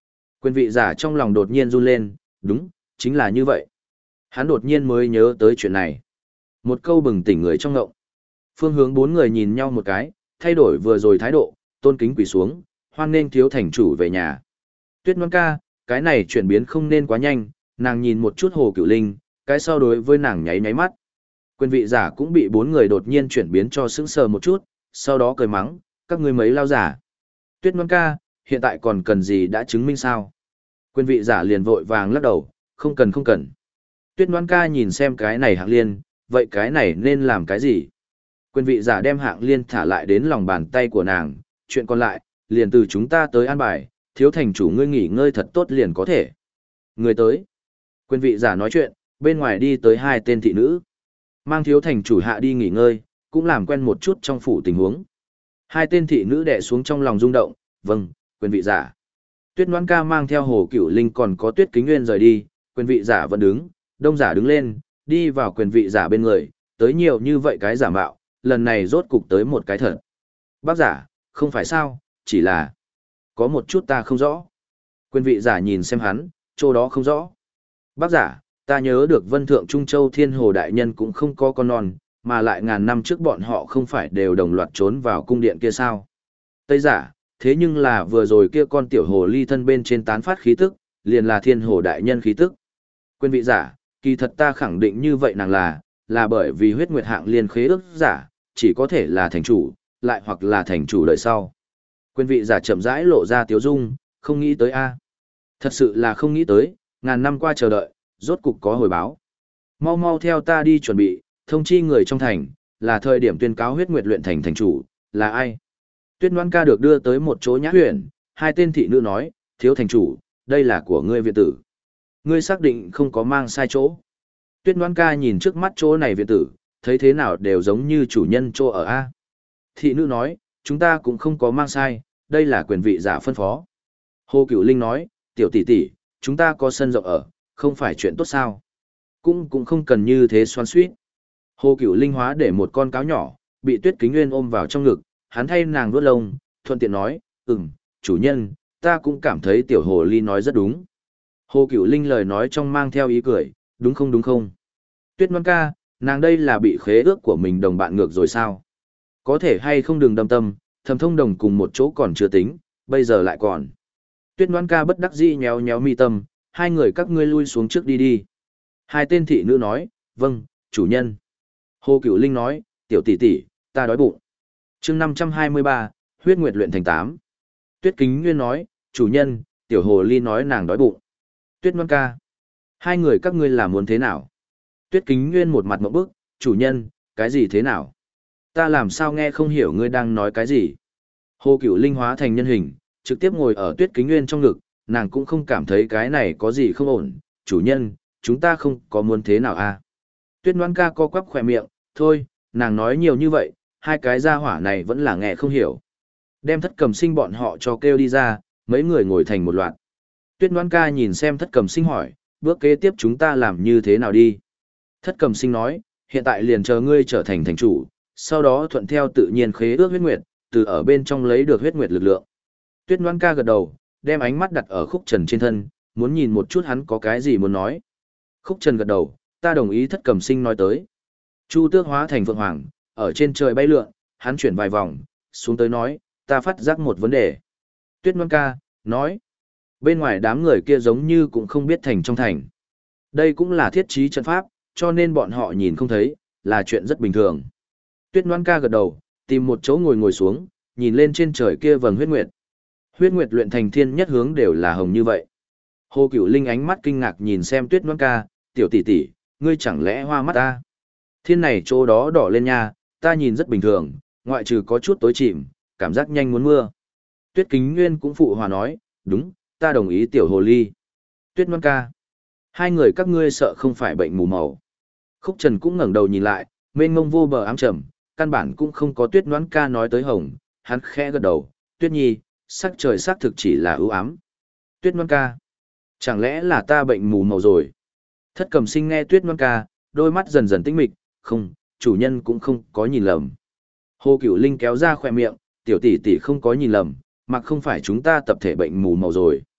Quyền vị giả trong lòng đột nhiên run lên, đúng, chính là như vậy. Hắn đột nhiên mới nhớ tới chuyện này. Một câu bừng tỉnh người trong ngộng. Phương hướng bốn người nhìn nhau một cái, thay đổi vừa rồi thái độ, tôn kính quỳ xuống, hoan nên thiếu thành chủ về nhà. Tuyết Ngoan ca, cái này chuyển biến không nên quá nhanh, nàng nhìn một chút Hồ Cửu Linh, cái sau đối với nàng nháy nháy mắt. Quyền vị giả cũng bị bốn người đột nhiên chuyển biến cho sững sờ một chút, sau đó cười mắng, các ngươi mấy lao giả. Tuyết Ngoan ca, hiện tại còn cần gì đã chứng minh sao? Quyền vị giả liền vội vàng lắc đầu, không cần không cần. Tuyết Ngoan ca nhìn xem cái này hạng liên, vậy cái này nên làm cái gì? Quyền vị giả đem hạng liên thả lại đến lòng bàn tay của nàng, chuyện còn lại, liền từ chúng ta tới an bài, thiếu thành chủ ngươi nghỉ ngơi thật tốt liền có thể. Người tới. Quyền vị giả nói chuyện, bên ngoài đi tới hai tên thị nữ. Mang thiếu thành chủ hạ đi nghỉ ngơi, cũng làm quen một chút trong phủ tình huống. Hai tên thị nữ đè xuống trong lòng rung động, vâng, quyền vị giả. Tuyết Ngoan ca mang theo Hồ Cửu Linh còn có Tuyết Kính Nguyên rời đi, quyền vị giả vẫn đứng, đông giả đứng lên, đi vào quyền vị giả bên người, tới nhiều như vậy cái giả mạo, lần này rốt cục tới một cái thật. Bác giả, không phải sao, chỉ là có một chút ta không rõ. Quyền vị giả nhìn xem hắn, chỗ đó không rõ. Bác giả, ta nhớ được Vân Thượng Trung Châu Thiên Hồ Đại Nhân cũng không có con non, mà lại ngàn năm trước bọn họ không phải đều đồng loạt trốn vào cung điện kia sao. Tây giả, thế nhưng là vừa rồi kia con tiểu hồ ly thân bên trên tán phát khí tức, liền là Thiên Hồ Đại Nhân khí tức. Quyền vị giả, kỳ thật ta khẳng định như vậy nàng là bởi vì huyết nguyệt hạng liên khế ước giả, chỉ có thể là thành chủ, lại hoặc là thành chủ đời sau. Quyền vị giả chậm rãi lộ ra tiếu dung, không nghĩ tới a. Thật sự là không nghĩ tới, ngàn năm qua chờ đợi, rốt cục có hồi báo. Mau mau theo ta đi chuẩn bị, thông chi người trong thành, là thời điểm tuyên cáo huyết nguyệt luyện thành thành chủ, là ai? Tuyết Ngoan ca được đưa tới một chỗ nhã huyền, hai tên thị nữ nói, thiếu thành chủ, đây là của ngươi viện tử. Ngươi xác định không có mang sai chỗ. Tuyết Ngoan ca nhìn trước mắt chỗ này viện tử, thấy thế nào đều giống như chủ nhân chỗ ở A. Thị nữ nói, chúng ta cũng không có mang sai, đây là quyền vị giả phân phó. Hồ Cửu Linh nói, tiểu tỷ tỷ, chúng ta có sân rộng ở, không phải chuyện tốt sao. Cũng không cần như thế xoắn xuýt. Hồ Cửu Linh hóa để một con cáo nhỏ, bị Tuyết Kính Nguyên ôm vào trong ngực, hắn thay nàng vuốt lông, thuận tiện nói, chủ nhân, ta cũng cảm thấy tiểu hồ ly nói rất đúng. Hồ Cửu Linh lời nói trong mang theo ý cười, đúng không? Tuyết Ngoan ca, nàng đây là bị khế ước của mình đồng bạn ngược rồi sao? Có thể hay không đừng đâm tâm, thầm thông đồng cùng một chỗ còn chưa tính, bây giờ lại còn. Tuyết Ngoan ca bất đắc dĩ nhéo nhéo mi tâm, hai người các ngươi lui xuống trước đi. Hai tên thị nữ nói, vâng, chủ nhân. Hồ Cửu Linh nói, tiểu tỷ tỷ, ta đói bụng. Chương 523, huyết nguyệt luyện thành 8. Tuyết Kính Nguyên nói, chủ nhân, tiểu hồ ly nói nàng đói bụng. Tuyết Ngoan ca, hai người các ngươi làm muốn thế nào? Tuyết Kính Nguyên một mặt ngộp bức, chủ nhân, cái gì thế nào? Ta làm sao nghe không hiểu ngươi đang nói cái gì? Hồ Cửu Linh hóa thành nhân hình, trực tiếp ngồi ở Tuyết Kính Nguyên trong ngực, nàng cũng không cảm thấy cái này có gì không ổn. Chủ nhân, chúng ta không có muốn thế nào à? Tuyết Ngoan ca co quắp khỏe miệng, thôi, nàng nói nhiều như vậy, hai cái gia hỏa này vẫn là nghe không hiểu. Đem Thất Cầm Sinh bọn họ cho kêu đi ra, mấy người ngồi thành một loạt. Tuyết Ngoan ca nhìn xem Thất Cầm Sinh hỏi, bước kế tiếp chúng ta làm như thế nào đi? Thất Cầm Sinh nói, hiện tại liền chờ ngươi trở thành thành chủ, sau đó thuận theo tự nhiên khế ước huyết nguyệt, từ ở bên trong lấy được huyết nguyệt lực lượng. Tuyết Ngoan ca gật đầu, đem ánh mắt đặt ở Khúc Trần trên thân, muốn nhìn một chút hắn có cái gì muốn nói. Khúc Trần gật đầu, ta đồng ý Thất Cầm Sinh nói tới. Chu Tước hóa thành phượng hoàng, ở trên trời bay lượn, hắn chuyển vài vòng, xuống tới nói, ta phát giác một vấn đề. Tuyết Ngoan ca, nói, bên ngoài đám người kia giống như cũng không biết thành trong thành. Đây cũng là thiết trí trận pháp, cho nên bọn họ nhìn không thấy, là chuyện rất bình thường. Tuyết Ngoan ca gật đầu, tìm một chỗ ngồi xuống, nhìn lên trên trời kia vầng huyết nguyệt. Huyết nguyệt luyện thành thiên nhất hướng đều là hồng như vậy. Hồ Cửu Linh ánh mắt kinh ngạc nhìn xem Tuyết Ngoan ca, tiểu tỷ tỷ, ngươi chẳng lẽ hoa mắt ta? Thiên này chỗ đó đỏ lên nha, ta nhìn rất bình thường, ngoại trừ có chút tối chìm, cảm giác nhanh muốn mưa. Tuyết Kính Nguyên cũng phụ hòa nói, đúng, ta đồng ý tiểu hồ ly. Tuyết Ngoan ca, hai người các ngươi sợ không phải bệnh mù màu. Khúc Trần cũng ngẩng đầu nhìn lại, mênh mông vô bờ ám trầm, căn bản cũng không có Tuyết Ngoan ca nói tới hồng, hắn khẽ gật đầu, Tuyết Nhi, sắc trời sắc thực chỉ là ưu ám. Tuyết Ngoan ca, chẳng lẽ là ta bệnh mù màu rồi? Thất Cầm Sinh nghe Tuyết Ngoan ca, đôi mắt dần dần tĩnh mịch, không, chủ nhân cũng không có nhìn lầm. Hồ Cửu Linh kéo ra khỏe miệng, tiểu tỷ tỷ không có nhìn lầm, mặc không phải chúng ta tập thể bệnh mù màu rồi.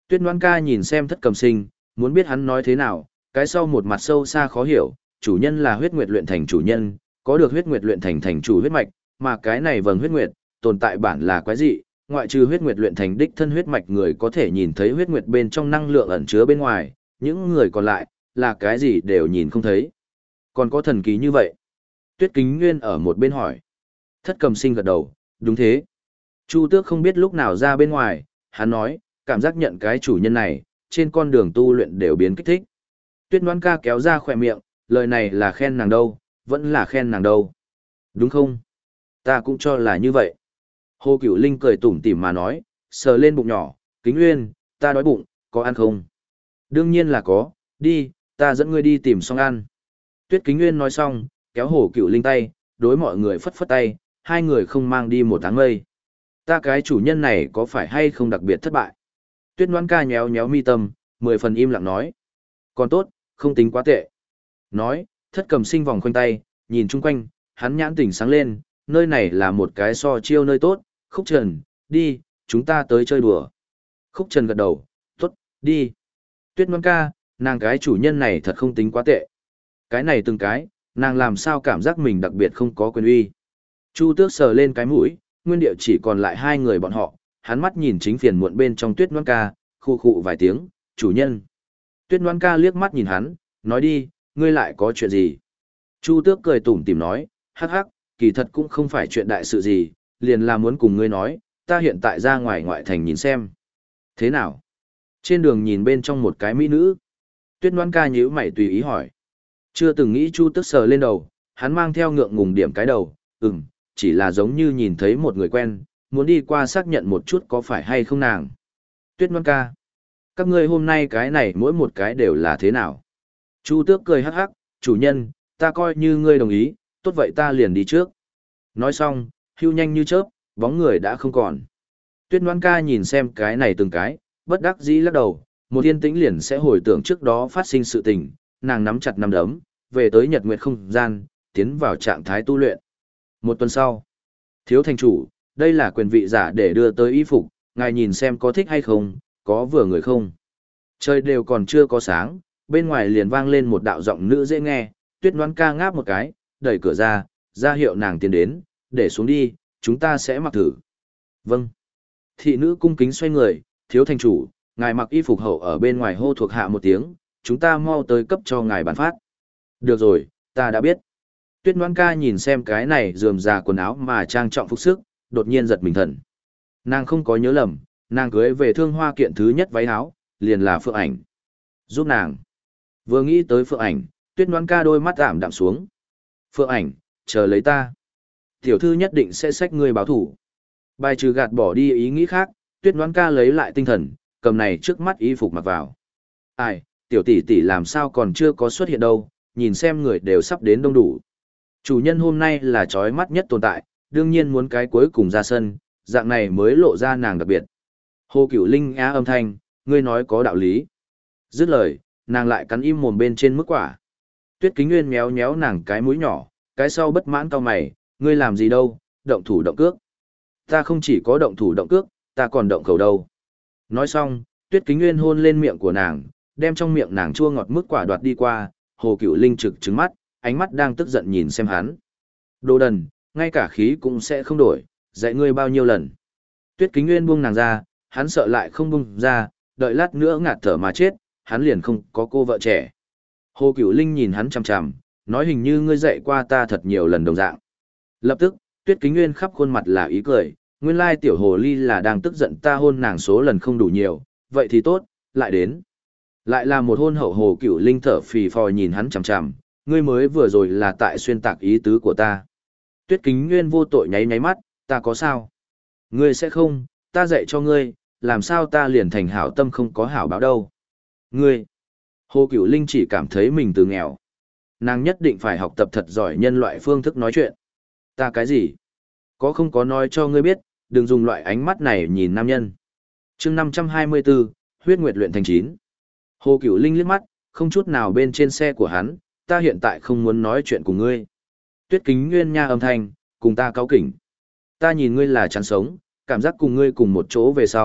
Tuyết Ngoan ca nhìn xem Thất Cầm Sinh, muốn biết hắn nói thế nào, cái sau một mặt sâu xa khó hiểu, chủ nhân là huyết nguyệt luyện thành chủ nhân, có được huyết nguyệt luyện thành thành chủ huyết mạch, mà cái này vầng huyết nguyệt, tồn tại bản là quái dị, ngoại trừ huyết nguyệt luyện thành đích thân huyết mạch người có thể nhìn thấy huyết nguyệt bên trong năng lượng ẩn chứa bên ngoài, những người còn lại, là cái gì đều nhìn không thấy. Còn có thần kỳ như vậy? Tuyết Kính Nguyên ở một bên hỏi. Thất Cầm Sinh gật đầu, đúng thế. Chu Tước không biết lúc nào ra bên ngoài, hắn nói, cảm giác nhận cái chủ nhân này, trên con đường tu luyện đều biến kích thích. Tuyết Ngoan ca kéo ra khỏe miệng, lời này là khen nàng đâu, vẫn là khen nàng đâu. Đúng không? Ta cũng cho là như vậy. Hồ Cửu Linh cười tủm tỉm mà nói, sờ lên bụng nhỏ, Kính Nguyên, ta đói bụng, có ăn không? Đương nhiên là có, đi, ta dẫn ngươi đi tìm xong ăn. Tuyết Kính Nguyên nói xong, kéo Hồ Cửu Linh tay, đối mọi người phất phất tay, hai người không mang đi một tháng mây. Ta cái chủ nhân này có phải hay không đặc biệt thất bại? Tuyết Ngoan ca nhéo nhéo mi tâm, 10 phần im lặng nói. Còn tốt, không tính quá tệ. Nói, Thất Cầm Sinh vòng quanh tay, nhìn chung quanh, hắn nhãn tỉnh sáng lên, nơi này là một cái so chiêu nơi tốt, Khúc Trần, đi, chúng ta tới chơi đùa. Khúc Trần gật đầu, tốt, đi. Tuyết Ngoan ca, nàng cái chủ nhân này thật không tính quá tệ. Cái này từng cái, nàng làm sao cảm giác mình đặc biệt không có quyền uy. Chu Tước sờ lên cái mũi, nguyên địa chỉ còn lại hai người bọn họ, hắn mắt nhìn chính phiền muộn bên trong Tuyết Ngoan ca, khu khụ vài tiếng, chủ nhân. Tuyết Ngoan ca liếc mắt nhìn hắn, nói đi, ngươi lại có chuyện gì? Chu Tước cười tủm tỉm nói, hắc hắc, kỳ thật cũng không phải chuyện đại sự gì, liền là muốn cùng ngươi nói, ta hiện tại ra ngoài ngoại thành nhìn xem. Thế nào? Trên đường nhìn bên trong một cái mỹ nữ. Tuyết Ngoan ca nhíu mày tùy ý hỏi. Chưa từng nghĩ Chu Tước sờ lên đầu, hắn mang theo ngượng ngùng điểm cái đầu, chỉ là giống như nhìn thấy một người quen, muốn đi qua xác nhận một chút có phải hay không nàng. Tuyết Ngoan ca, các ngươi hôm nay cái này mỗi một cái đều là thế nào? Chu Tước cười hắc hắc, chủ nhân, ta coi như ngươi đồng ý, tốt vậy ta liền đi trước. Nói xong, hưu nhanh như chớp, bóng người đã không còn. Tuyết Ngoan ca nhìn xem cái này từng cái, bất đắc dĩ lắc đầu, một yên tĩnh liền sẽ hồi tưởng trước đó phát sinh sự tình, nàng nắm chặt nắm đấm, về tới Nhật Nguyệt không gian, tiến vào trạng thái tu luyện. Một tuần sau, thiếu thành chủ, đây là quyền vị giả để đưa tới y phục, ngài nhìn xem có thích hay không, có vừa người không. Trời đều còn chưa có sáng, bên ngoài liền vang lên một đạo giọng nữ dễ nghe, Tuyết Ngoan ca ngáp một cái, đẩy cửa ra hiệu nàng tiến đến, để xuống đi, chúng ta sẽ mặc thử. Vâng. Thị nữ cung kính xoay người, thiếu thành chủ, ngài mặc y phục hậu ở bên ngoài hô thuộc hạ một tiếng, chúng ta mau tới cấp cho ngài bản phát. Được rồi, ta đã biết. Tuyết Ngoan ca nhìn xem cái này rườm rà quần áo mà trang trọng phục sức, đột nhiên giật mình thần. Nàng không có nhớ lầm, nàng cưới về Thương Hoa kiện thứ nhất váy áo, liền là Phượng Ảnh. Giúp nàng. Vừa nghĩ tới Phượng Ảnh, Tuyết Ngoan ca đôi mắt ảm đạm xuống. Phượng Ảnh, chờ lấy ta. Tiểu thư nhất định sẽ xách ngươi báo thủ. Bài trừ gạt bỏ đi ý nghĩ khác, Tuyết Ngoan ca lấy lại tinh thần, cầm này trước mắt y phục mặc vào. Ai, tiểu tỷ tỷ làm sao còn chưa có xuất hiện đâu, nhìn xem người đều sắp đến đông đủ. Chủ nhân hôm nay là chói mắt nhất tồn tại, đương nhiên muốn cái cuối cùng ra sân, dạng này mới lộ ra nàng đặc biệt. Hồ Cửu Linh á âm thanh, ngươi nói có đạo lý. Dứt lời, nàng lại cắn im mồm bên trên mức quả. Tuyết Kính Nguyên méo méo nàng cái mũi nhỏ, cái sau bất mãn cau mày, ngươi làm gì đâu, động thủ động cước. Ta không chỉ có động thủ động cước, ta còn động khẩu đâu. Nói xong, Tuyết Kính Nguyên hôn lên miệng của nàng, đem trong miệng nàng chua ngọt mức quả đoạt đi qua, Hồ Cửu Linh trực trứng mắt, ánh mắt đang tức giận nhìn xem hắn. Đồ đần, ngay cả khí cũng sẽ không đổi, dạy ngươi bao nhiêu lần. Tuyết Kính Nguyên buông nàng ra, hắn sợ lại không buông ra, đợi lát nữa ngạt thở mà chết, hắn liền không có cô vợ trẻ. Hồ Cửu Linh nhìn hắn chằm chằm, nói hình như ngươi dạy qua ta thật nhiều lần đồng dạng. Lập tức, Tuyết Kính Nguyên khắp khuôn mặt là ý cười, nguyên lai tiểu hồ ly là đang tức giận ta hôn nàng số lần không đủ nhiều, vậy thì tốt, lại đến. Lại là một hôn hậu. Hồ Cửu Linh thở phì phò nhìn hắn chằm chằm, ngươi mới vừa rồi là tại xuyên tạc ý tứ của ta. Tuyết Kính Nguyên vô tội nháy nháy mắt, ta có sao? Ngươi sẽ không, ta dạy cho ngươi, làm sao ta liền thành hảo tâm không có hảo báo đâu. Ngươi, Hồ Cửu Linh chỉ cảm thấy mình từ nghèo. Nàng nhất định phải học tập thật giỏi nhân loại phương thức nói chuyện. Ta cái gì? Có không có nói cho ngươi biết, đừng dùng loại ánh mắt này nhìn nam nhân. chương 524, huyết nguyệt luyện thành 9. Hồ Cửu Linh liếc mắt, không chút nào bên trên xe của hắn, ta hiện tại không muốn nói chuyện cùng ngươi. Tuyết Kính Nguyên nha âm thanh, cùng ta cáu kỉnh. Ta nhìn ngươi là chán sống, cảm giác cùng ngươi cùng một chỗ về sau,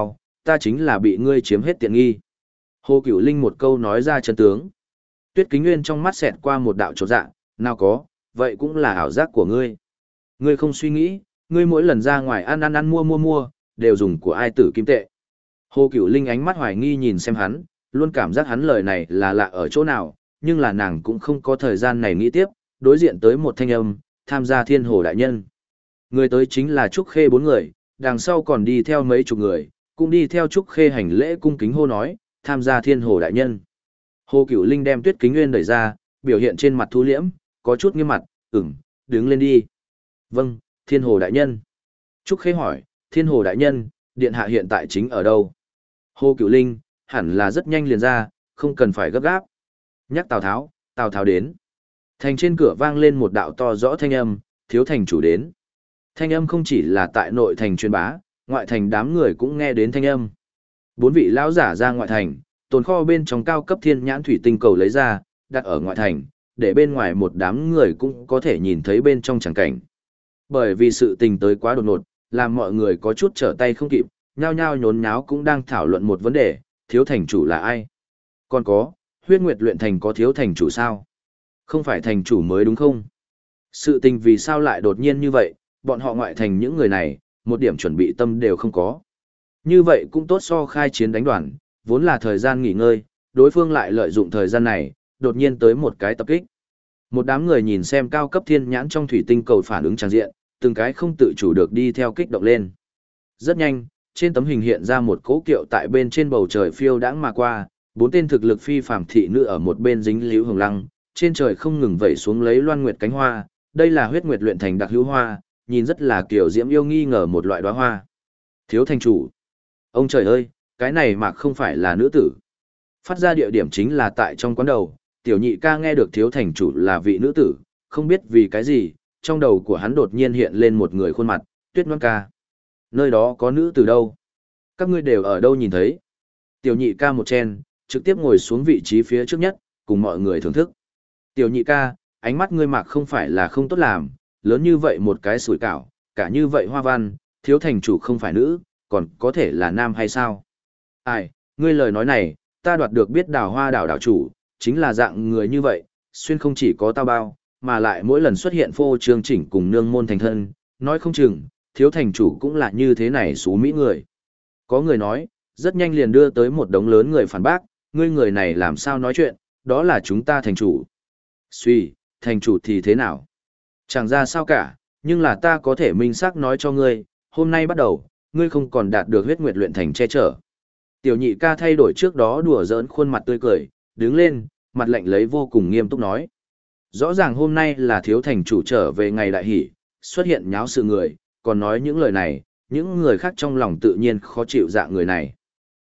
ta chính là bị ngươi chiếm hết tiện nghi. Hồ Cửu Linh một câu nói ra chân tướng. Tuyết Kính Nguyên trong mắt xẹt qua một đạo chột dạ, nào có, vậy cũng là ảo giác của ngươi. Ngươi không suy nghĩ, ngươi mỗi lần ra ngoài ăn mua, đều dùng của ai tử kim tệ. Hồ Cửu Linh ánh mắt hoài nghi nhìn xem hắn, luôn cảm giác hắn lời này là lạ ở chỗ nào, nhưng là nàng cũng không có thời gian này nghĩ tiếp, đối diện tới một thanh âm, tham gia Thiên Hồ đại nhân. Người tới chính là Trúc Khê 4 người, đằng sau còn đi theo mấy chục người, cũng đi theo Trúc Khê hành lễ cung kính hô nói, tham gia Thiên Hồ đại nhân. Hồ Cửu Linh đem Tuyết Kính Nguyên đẩy ra, biểu hiện trên mặt thu liễm, có chút nghiêm mặt, đứng lên đi. Vâng, Thiên Hồ đại nhân. Trúc Khê hỏi, Thiên Hồ đại nhân, điện hạ hiện tại chính ở đâu? Hồ Cửu Linh, hẳn là rất nhanh liền ra, không cần phải gấp gáp. Nhắc Tào Tháo đến. Thành trên cửa vang lên một đạo to rõ thanh âm, thiếu thành chủ đến. Thanh âm không chỉ là tại nội thành truyền bá, ngoại thành đám người cũng nghe đến thanh âm. 4 vị lão giả ra ngoại thành, tồn kho bên trong cao cấp thiên nhãn thủy tinh cầu lấy ra, đặt ở ngoại thành, để bên ngoài một đám người cũng có thể nhìn thấy bên trong chẳng cảnh. Bởi vì sự tình tới quá đột ngột, làm mọi người có chút trở tay không kịp, nhao nhao nhốn nháo cũng đang thảo luận một vấn đề, thiếu thành chủ là ai? Còn có, huyết nguyệt luyện thành có thiếu thành chủ sao? Không phải thành chủ mới đúng không? Sự tình vì sao lại đột nhiên như vậy, bọn họ ngoại thành những người này, một điểm chuẩn bị tâm đều không có. Như vậy cũng tốt so khai chiến đánh đoàn, vốn là thời gian nghỉ ngơi, đối phương lại lợi dụng thời gian này, đột nhiên tới một cái tập kích. Một đám người nhìn xem cao cấp thiên nhãn trong thủy tinh cầu phản ứng tràn diện, từng cái không tự chủ được đi theo kích động lên. Rất nhanh, trên tấm hình hiện ra một cỗ kiệu tại bên trên bầu trời phiêu đãng mà qua, 4 tên thực lực phi phàm thị nữ ở một bên dính líu hồng lăng, trên trời không ngừng vẩy xuống lấy loan nguyệt cánh hoa, đây là huyết nguyệt luyện thành đặc hữu hoa, nhìn rất là kiểu diễm yêu nghi ngờ một loại đóa hoa. Thiếu thành chủ. Ông trời ơi, cái này mà không phải là nữ tử. Phát ra địa điểm chính là tại trong quán đầu, tiểu nhị ca nghe được thiếu thành chủ là vị nữ tử, không biết vì cái gì, trong đầu của hắn đột nhiên hiện lên một người khuôn mặt, Tuyết Ngoan ca. Nơi đó có nữ tử đâu? Các ngươi đều ở đâu nhìn thấy? Tiểu nhị ca một chen, trực tiếp ngồi xuống vị trí phía trước nhất, cùng mọi người thưởng thức. Tiểu nhị ca, ánh mắt ngươi mặc không phải là không tốt làm, lớn như vậy một cái sủi cảo, cả như vậy hoa văn, thiếu thành chủ không phải nữ, còn có thể là nam hay sao? Ai, ngươi lời nói này, ta đoạt được biết đào hoa đảo đảo chủ, chính là dạng người như vậy, xuyên không chỉ có tao bao, mà lại mỗi lần xuất hiện phô trương chỉnh cùng nương môn thành thân, nói không chừng, thiếu thành chủ cũng là như thế này xú mỹ người. Có người nói, rất nhanh liền đưa tới một đống lớn người phản bác, ngươi người này làm sao nói chuyện, đó là chúng ta thành chủ. Suy, thành chủ thì thế nào? Chẳng ra sao cả, nhưng là ta có thể minh xác nói cho ngươi, hôm nay bắt đầu, ngươi không còn đạt được huyết nguyệt luyện thành che chở. Tiểu nhị ca thay đổi trước đó đùa giỡn khuôn mặt tươi cười, đứng lên, mặt lạnh lấy vô cùng nghiêm túc nói. Rõ ràng hôm nay là thiếu thành chủ trở về ngày đại hỷ, xuất hiện nháo sự người, còn nói những lời này, những người khác trong lòng tự nhiên khó chịu dạng người này.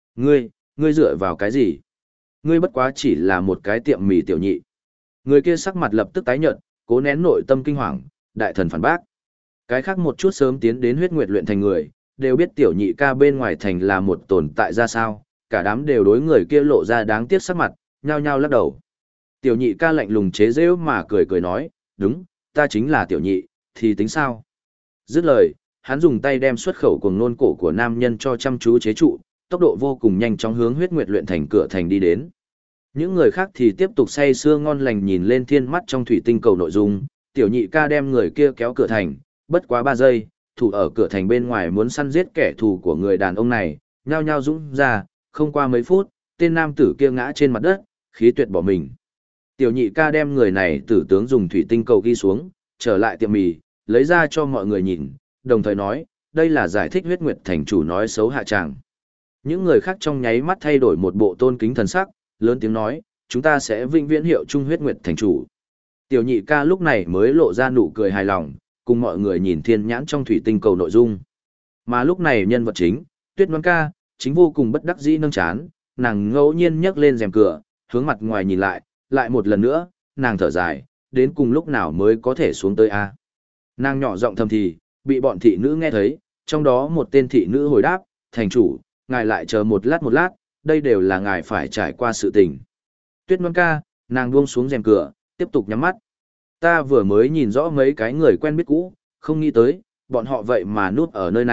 Ngươi dựa vào cái gì? Ngươi bất quá chỉ là một cái tiệm mì tiểu nhị. Người kia sắc mặt lập tức tái nhợt, cố nén nội tâm kinh hoàng, đại thần phản bác. Cái khác một chút sớm tiến đến huyết nguyệt luyện thành người, đều biết tiểu nhị ca bên ngoài thành là một tồn tại ra sao, cả đám đều đối người kia lộ ra đáng tiếc sắc mặt, nhao nhao lắc đầu. Tiểu nhị ca lạnh lùng chế giễu mà cười cười nói, đúng, ta chính là tiểu nhị, thì tính sao? Dứt lời, hắn dùng tay đem xuất khẩu cuồng nôn cổ của nam nhân cho chăm chú chế trụ, tốc độ vô cùng nhanh chóng hướng huyết nguyệt luyện thành cửa thành đi đến. Những người khác thì tiếp tục say sưa ngon lành nhìn lên thiên mắt trong thủy tinh cầu nội dung, tiểu nhị ca đem người kia kéo cửa thành, bất quá 3 giây, thủ ở cửa thành bên ngoài muốn săn giết kẻ thù của người đàn ông này, nhao nhao dũng ra, không qua mấy phút, tên nam tử kia ngã trên mặt đất, khí tuyệt bỏ mình. Tiểu nhị ca đem người này tử tướng dùng thủy tinh cầu ghi xuống, trở lại tiệm mì, lấy ra cho mọi người nhìn, đồng thời nói, đây là giải thích huyết nguyệt thành chủ nói xấu hạ tràng. Những người khác trong nháy mắt thay đổi một bộ tôn kính thần sắc, lớn tiếng nói, chúng ta sẽ vĩnh viễn hiệu chung huyết nguyệt thành chủ. Tiểu nhị ca lúc này mới lộ ra nụ cười hài lòng, cùng mọi người nhìn thiên nhãn trong thủy tinh cầu nội dung. Mà lúc này nhân vật chính, Tuyết Ngoan ca, chính vô cùng bất đắc dĩ nâng chán, nàng ngẫu nhiên nhấc lên rèm cửa, hướng mặt ngoài nhìn lại một lần nữa, nàng thở dài, đến cùng lúc nào mới có thể xuống tới a? Nàng nhỏ giọng thầm thì, bị bọn thị nữ nghe thấy, trong đó một tên thị nữ hồi đáp, thành chủ, ngài lại chờ một lát, đây đều là ngài phải trải qua sự tình. Tuyết Ngoan ca, nàng buông xuống rèm cửa, tiếp tục nhắm mắt. Ta vừa mới nhìn rõ mấy cái người quen biết cũ, không nghĩ tới, bọn họ vậy mà núp ở nơi này,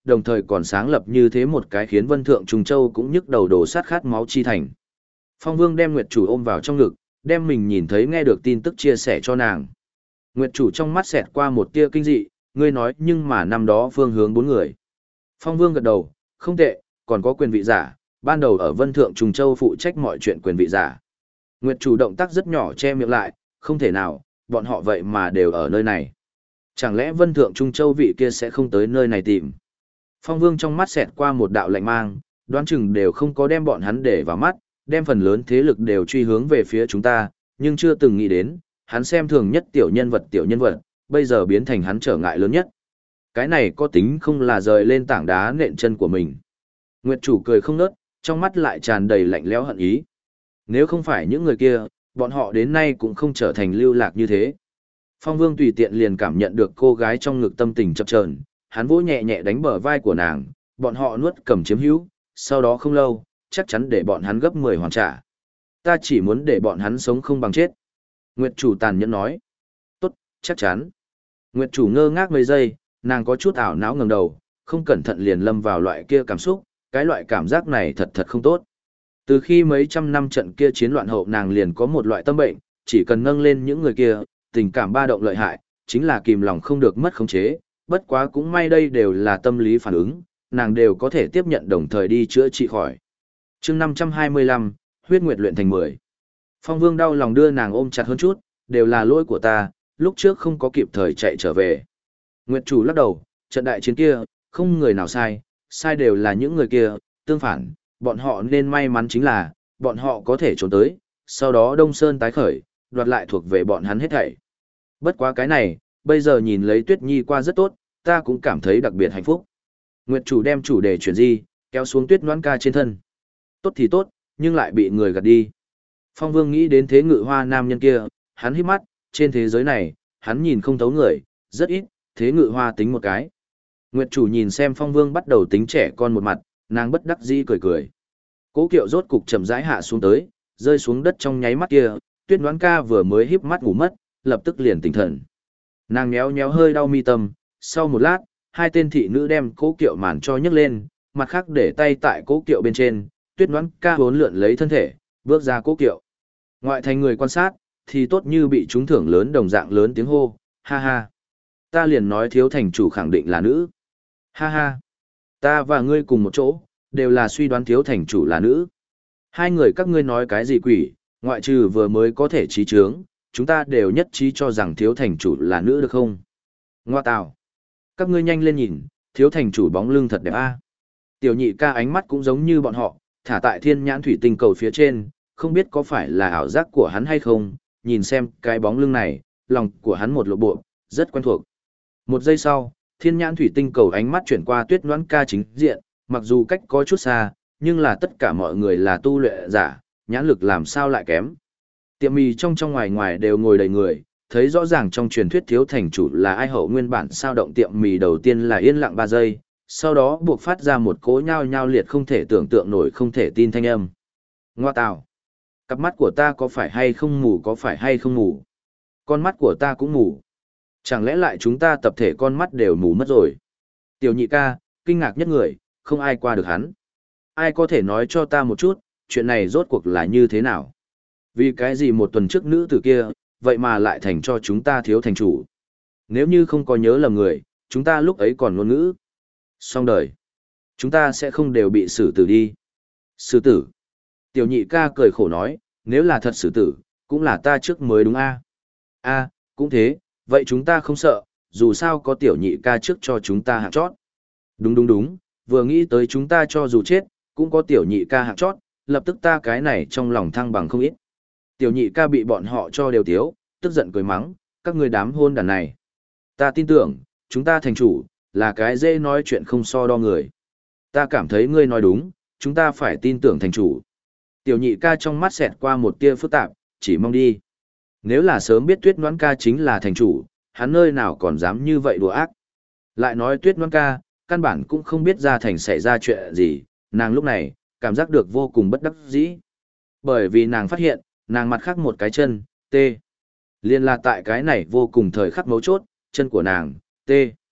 đồng thời còn sáng lập như thế một cái khiến Vân Thượng Trùng Châu cũng nhức đầu đổ sát khát máu chi thành. Phong Vương đem Nguyệt Chủ ôm vào trong ngực, đem mình nhìn thấy nghe được tin tức chia sẻ cho nàng. Nguyệt Chủ trong mắt xẹt qua một tia kinh dị, ngươi nói nhưng mà năm đó phương hướng 4 người. Phong Vương gật đầu, không tệ, còn có quyền vị giả, ban đầu ở Vân Thượng Trùng Châu phụ trách mọi chuyện quyền vị giả. Nguyệt Chủ động tác rất nhỏ che miệng lại, không thể nào, bọn họ vậy mà đều ở nơi này. Chẳng lẽ Vân Thượng Trung Châu vị kia sẽ không tới nơi này tìm? Phong Vương trong mắt xẹt qua một đạo lạnh mang, đoán chừng đều không có đem bọn hắn để vào mắt, đem phần lớn thế lực đều truy hướng về phía chúng ta, nhưng chưa từng nghĩ đến, hắn xem thường nhất tiểu nhân vật, bây giờ biến thành hắn trở ngại lớn nhất. Cái này có tính không là rời lên tảng đá nện chân của mình. Nguyệt Chủ cười không nớt, trong mắt lại tràn đầy lạnh lẽo hận ý. Nếu không phải những người kia, bọn họ đến nay cũng không trở thành lưu lạc như thế. Phong Vương tùy tiện liền cảm nhận được cô gái trong ngực tâm tình chập chờn, hắn vỗ nhẹ nhẹ đánh bờ vai của nàng, bọn họ nuốt cầm chiếm hữu, sau đó không lâu, chắc chắn để bọn hắn gấp 10 hoàn trả. Ta chỉ muốn để bọn hắn sống không bằng chết. Nguyệt Chủ tàn nhẫn nói. Tốt, chắc chắn. Nguyệt Chủ ngơ ngác mấy giây, nàng có chút ảo não ngẩng đầu, không cẩn thận liền lâm vào loại kia cảm xúc, cái loại cảm giác này thật thật không tốt. Từ khi mấy trăm năm trận kia chiến loạn hậu nàng liền có một loại tâm bệnh, chỉ cần nâng lên những người kia, tình cảm ba động lợi hại, chính là kìm lòng không được mất khống chế, bất quá cũng may đây đều là tâm lý phản ứng, nàng đều có thể tiếp nhận đồng thời đi chữa trị khỏi. chương 525, huyết nguyệt luyện thành 10. Phong Vương đau lòng đưa nàng ôm chặt hơn chút, đều là lỗi của ta, lúc trước không có kịp thời chạy trở về. Nguyệt Chủ lắc đầu, trận đại chiến kia, không người nào sai, sai đều là những người kia, tương phản, bọn họ nên may mắn chính là, bọn họ có thể trốn tới, sau đó Đông Sơn tái khởi, đoạt lại thuộc về bọn hắn hết thảy. Bất quá cái này, bây giờ nhìn lấy Tuyết Nhi qua rất tốt, ta cũng cảm thấy đặc biệt hạnh phúc. Nguyệt Chủ đem chủ đề chuyển di, kéo xuống Tuyết Noãn Ca trên thân. Tốt thì tốt, nhưng lại bị người gạt đi. Phong Vương nghĩ đến thế ngự hoa nam nhân kia, hắn hít mắt, trên thế giới này, hắn nhìn không thấu người, rất ít, thế ngự hoa tính một cái. Nguyệt Chủ nhìn xem Phong Vương bắt đầu tính trẻ con một mặt, nàng bất đắc dĩ cười cười. Cố Kiệu rốt cục chậm rãi hạ xuống tới, rơi xuống đất trong nháy mắt kia, Tuyết Noãn Ca vừa mới híp mắt ngủ mất, lập tức liền tỉnh thần. Nàng nhéo nhéo hơi đau mi tâm, sau một lát, hai tên thị nữ đem Cố Kiệu màn cho nhấc lên, mặt khác để tay tại Cố Kiệu bên trên, Tuyết Noãn Ca vốn lượn lấy thân thể, bước ra Cố Kiệu. Ngoại thành người quan sát, thì tốt như bị trúng thưởng lớn đồng dạng lớn tiếng hô, ha ha. Ta liền nói thiếu thành chủ khẳng định là nữ. Ha ha. Ta và ngươi cùng một chỗ, đều là suy đoán thiếu thành chủ là nữ. Hai người các ngươi nói cái gì quỷ, ngoại trừ vừa mới có thể trí chướng, chúng ta đều nhất trí cho rằng thiếu thành chủ là nữ được không? Ngoa tào. Các ngươi nhanh lên nhìn, thiếu thành chủ bóng lưng thật đẹp a. Tiểu nhị ca ánh mắt cũng giống như bọn họ, thả tại thiên nhãn thủy tinh cầu phía trên, không biết có phải là ảo giác của hắn hay không, nhìn xem cái bóng lưng này, lòng của hắn một lộ bộ, rất quen thuộc. Một giây sau, thiên nhãn thủy tinh cầu ánh mắt chuyển qua Tuyết Noãn Ca chính diện, mặc dù cách có chút xa, nhưng là tất cả mọi người là tu luyện giả, nhãn lực làm sao lại kém. Tiệm mì trong ngoài ngoài đều ngồi đầy người, thấy rõ ràng trong truyền thuyết thiếu thành chủ là ai hậu nguyên bản sao động tiệm mì đầu tiên là yên lặng 3 giây, sau đó buộc phát ra một cỗ nhao nhao liệt không thể tưởng tượng nổi không thể tin thanh âm. Ngoa tào. Cặp mắt của ta có phải hay không mù có phải hay không mù? Con mắt của ta cũng mù. Chẳng lẽ lại chúng ta tập thể con mắt đều mù mất rồi? Tiểu nhị ca, kinh ngạc nhất người, không ai qua được hắn. Ai có thể nói cho ta một chút, chuyện này rốt cuộc là như thế nào? Vì cái gì một tuần trước nữ tử kia, vậy mà lại thành cho chúng ta thiếu thành chủ? Nếu như không có nhớ lầm người, chúng ta lúc ấy còn ngôn ngữ. Xong đời. Chúng ta sẽ không đều bị xử tử đi. Xử tử. Tiểu nhị ca cười khổ nói, nếu là thật xử tử, cũng là ta trước mới đúng a. A, cũng thế, vậy chúng ta không sợ, dù sao có tiểu nhị ca trước cho chúng ta hạng chót. Đúng đúng đúng, vừa nghĩ tới chúng ta cho dù chết, cũng có tiểu nhị ca hạng chót, lập tức ta cái này trong lòng thăng bằng không ít. Tiểu nhị ca bị bọn họ cho đều tiếu, tức giận cười mắng, các người đám hôn đàn này. Ta tin tưởng, chúng ta thành chủ, là cái dễ nói chuyện không so đo người. Ta cảm thấy ngươi nói đúng, chúng ta phải tin tưởng thành chủ. Tiểu nhị ca trong mắt xẹt qua một tia phức tạp, chỉ mong đi. Nếu là sớm biết Tuyết Noãn Ca chính là thành chủ, hắn nơi nào còn dám như vậy đùa ác. Lại nói Tuyết Noãn Ca, căn bản cũng không biết ra thành xảy ra chuyện gì, nàng lúc này, cảm giác được vô cùng bất đắc dĩ. Bởi vì nàng phát hiện, nàng mặt khác một cái chân, tê. Liên là tại cái này vô cùng thời khắc mấu chốt, chân của nàng, tê.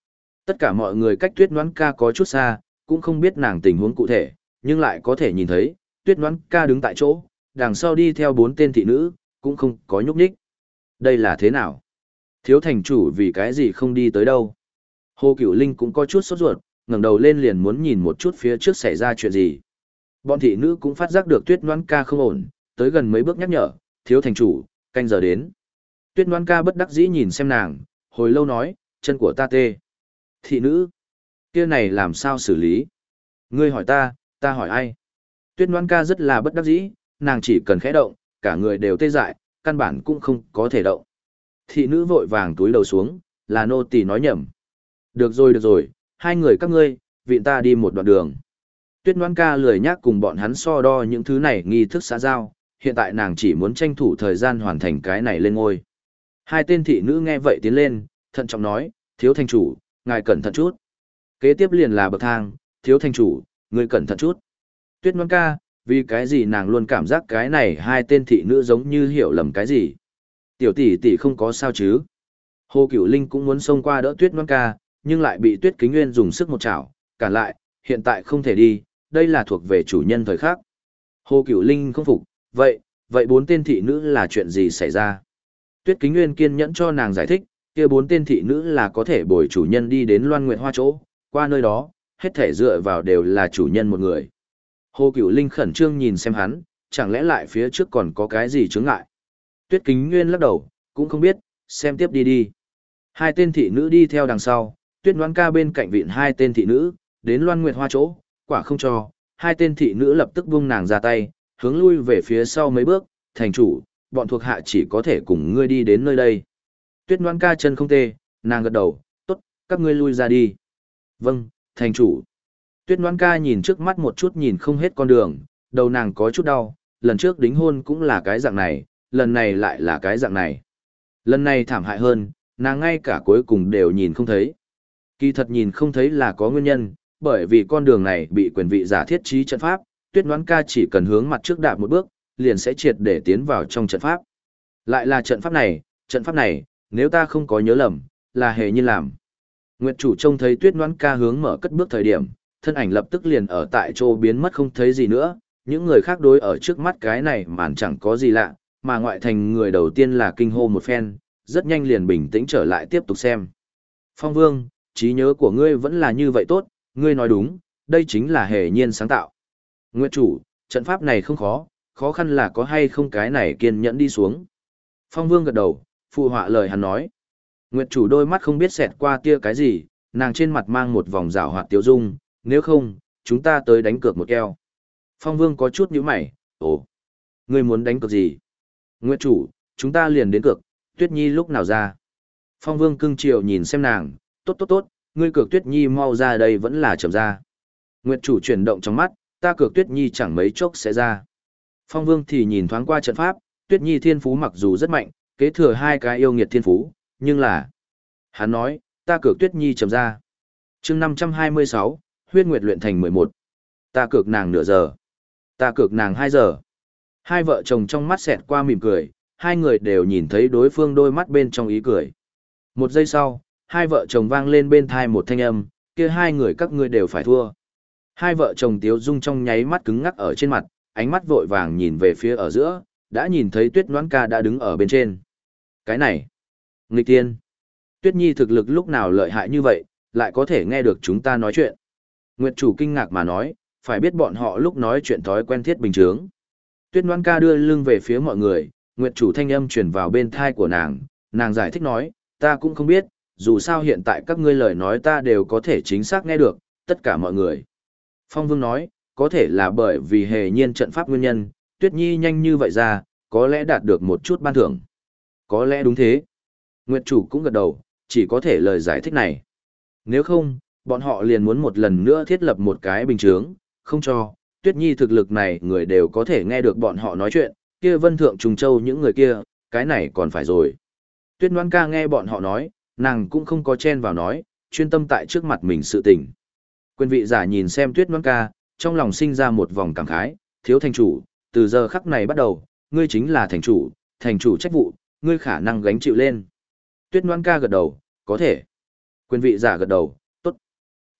Tất cả mọi người cách Tuyết Ngoãn Ca có chút xa, cũng không biết nàng tình huống cụ thể, nhưng lại có thể nhìn thấy, Tuyết Ngoãn Ca đứng tại chỗ, đằng sau đi theo 4 tên thị nữ, cũng không có nhúc nhích. Đây là thế nào? Thiếu thành chủ vì cái gì không đi tới đâu? Hồ Cửu Linh cũng có chút sốt ruột, ngẩng đầu lên liền muốn nhìn một chút phía trước xảy ra chuyện gì. Bọn thị nữ cũng phát giác được Tuyết Ngoãn Ca không ổn, tới gần mấy bước nhắc nhở, thiếu thành chủ, canh giờ đến. Tuyết Ngoãn Ca bất đắc dĩ nhìn xem nàng, hồi lâu nói, chân của ta tê. Thị nữ, kia này làm sao xử lý? Ngươi hỏi ta hỏi ai? Tuyết Ngoãn Ca rất là bất đắc dĩ, nàng chỉ cần khẽ động, cả người đều tê dại, căn bản cũng không có thể động. Thị nữ vội vàng túi đầu xuống, là nô tỳ nói nhầm. Được rồi, hai người các ngươi, vịn ta đi một đoạn đường. Tuyết Ngoãn Ca lười nhác cùng bọn hắn so đo những thứ này nghi thức xã giao, hiện tại nàng chỉ muốn tranh thủ thời gian hoàn thành cái này lên ngôi. Hai tên thị nữ nghe vậy tiến lên, thận trọng nói, thiếu thành chủ, ngài cẩn thận chút. Kế tiếp liền là bậc thang, thiếu thành chủ, ngươi cẩn thận chút. Tuyết Ngoãn Ca, vì cái gì nàng luôn cảm giác cái này hai tên thị nữ giống như hiểu lầm cái gì. Tiểu tỷ tỷ không có sao chứ. Hồ Cửu Linh cũng muốn xông qua đỡ Tuyết Ngoãn Ca, nhưng lại bị Tuyết Kính Nguyên dùng sức một chảo, cản lại, hiện tại không thể đi, đây là thuộc về chủ nhân thời khắc. Hồ Cửu Linh không phục, vậy 4 tên thị nữ là chuyện gì xảy ra? Tuyết Kính Nguyên kiên nhẫn cho nàng giải thích, kia 4 tên thị nữ là có thể bồi chủ nhân đi đến Loan Nguyệt Hoa chỗ, qua nơi đó, hết thể dựa vào đều là chủ nhân một người. Hồ Cửu Linh khẩn trương nhìn xem hắn, chẳng lẽ lại phía trước còn có cái gì chướng ngại? Tuyết Kính Nguyên lắc đầu, cũng không biết, xem tiếp đi đi. Hai tên thị nữ đi theo đằng sau, Tuyết Ngoãn Ca bên cạnh vịn hai tên thị nữ, đến Loan Nguyệt Hoa chỗ, quả không cho, hai tên thị nữ lập tức buông nàng ra tay, hướng lui về phía sau mấy bước, thành chủ, bọn thuộc hạ chỉ có thể cùng ngươi đi đến nơi đây. Tuyết Ngoãn Ca chân không tê, nàng gật đầu, tốt, các ngươi lui ra đi. Vâng, thành chủ. Tuyết Ngoãn Ca nhìn trước mắt một chút nhìn không hết con đường, đầu nàng có chút đau, lần trước đính hôn cũng là cái dạng này, lần này lại là cái dạng này. Lần này thảm hại hơn, nàng ngay cả cuối cùng đều nhìn không thấy. Kỳ thật nhìn không thấy là có nguyên nhân, bởi vì con đường này bị quyền vị giả thiết trí trận pháp, Tuyết Ngoãn Ca chỉ cần hướng mặt trước đạp một bước, liền sẽ triệt để tiến vào trong trận pháp. Lại là trận pháp này, nếu ta không có nhớ lầm, là Hề Nhiên làm. Nguyệt chủ trông thấy Tuyết Ngoãn Ca hướng mở cất bước thời điểm, thân ảnh lập tức liền ở tại chỗ biến mất không thấy gì nữa, những người khác đối ở trước mắt cái này màn chẳng có gì lạ, mà ngoại thành người đầu tiên là kinh hô một phen, rất nhanh liền bình tĩnh trở lại tiếp tục xem. Phong Vương, trí nhớ của ngươi vẫn là như vậy tốt, ngươi nói đúng, đây chính là Hề Nhiên sáng tạo. Nguyệt chủ, trận pháp này không khó, khó khăn là có hay không cái này kiên nhẫn đi xuống. Phong Vương gật đầu, phụ họa lời hắn nói. Nguyệt chủ đôi mắt không biết xẹt qua tia cái gì, nàng trên mặt mang một vòng rảo hoạt tiêu dung, nếu không, chúng ta tới đánh cược một keo. Phong Vương có chút nhíu mày, ồ, ngươi muốn đánh cược gì? Nguyệt chủ, chúng ta liền đến cược, Tuyết Nhi lúc nào ra? Phong Vương cưng chiều nhìn xem nàng, tốt, ngươi cược Tuyết Nhi mau ra đây vẫn là chậm ra. Nguyệt chủ chuyển động trong mắt, ta cược Tuyết Nhi chẳng mấy chốc sẽ ra. Phong Vương thì nhìn thoáng qua trận pháp, Tuyết Nhi thiên phú mặc dù rất mạnh, kế thừa 2 cái yêu nghiệt thiên phú, nhưng là... Hắn nói, ta cược Tuyết Nhi chậm ra. Chương 526, Huyết Nguyệt luyện thành 11. Ta cược nàng nửa giờ. Ta cược nàng 2 giờ. Hai vợ chồng trong mắt xẹt qua mỉm cười, hai người đều nhìn thấy đối phương đôi mắt bên trong ý cười. Một giây sau, hai vợ chồng vang lên bên thai một thanh âm, kia hai người các ngươi đều phải thua. Hai vợ chồng Tiếu Dung trong nháy mắt cứng ngắc ở trên mặt, ánh mắt vội vàng nhìn về phía ở giữa, đã nhìn thấy Tuyết Ngoãn Ca đã đứng ở bên trên. Cái này, nghịch tiên. Tuyết Nhi thực lực lúc nào lợi hại như vậy, lại có thể nghe được chúng ta nói chuyện. Nguyệt chủ kinh ngạc mà nói, phải biết bọn họ lúc nói chuyện thói quen thiết bình thường. Tuyết Ngoãn Ca đưa lưng về phía mọi người, Nguyệt chủ thanh âm truyền vào bên thai của nàng giải thích nói, ta cũng không biết, dù sao hiện tại các ngươi lời nói ta đều có thể chính xác nghe được, tất cả mọi người. Phong Vương nói, có thể là bởi vì Hề Nhiên trận pháp nguyên nhân, Tuyết Nhi nhanh như vậy ra, có lẽ đạt được một chút ban thưởng. Có lẽ đúng thế. Nguyệt chủ cũng gật đầu, chỉ có thể lời giải thích này. Nếu không, bọn họ liền muốn một lần nữa thiết lập một cái bình chướng, không cho, Tuyết Nhi thực lực này người đều có thể nghe được bọn họ nói chuyện, kia Vân Thượng Trùng Châu những người kia, cái này còn phải rồi. Tuyết Ngoãn Ca nghe bọn họ nói, nàng cũng không có chen vào nói, chuyên tâm tại trước mặt mình sự tình. Quyền vị giả nhìn xem Tuyết Ngoãn Ca, trong lòng sinh ra một vòng cảm khái, thiếu thành chủ, từ giờ khắc này bắt đầu, ngươi chính là thành chủ trách vụ, ngươi khả năng gánh chịu lên. Tuyết Ngoãn Ca gật đầu, có thể. Quyền vị giả gật đầu,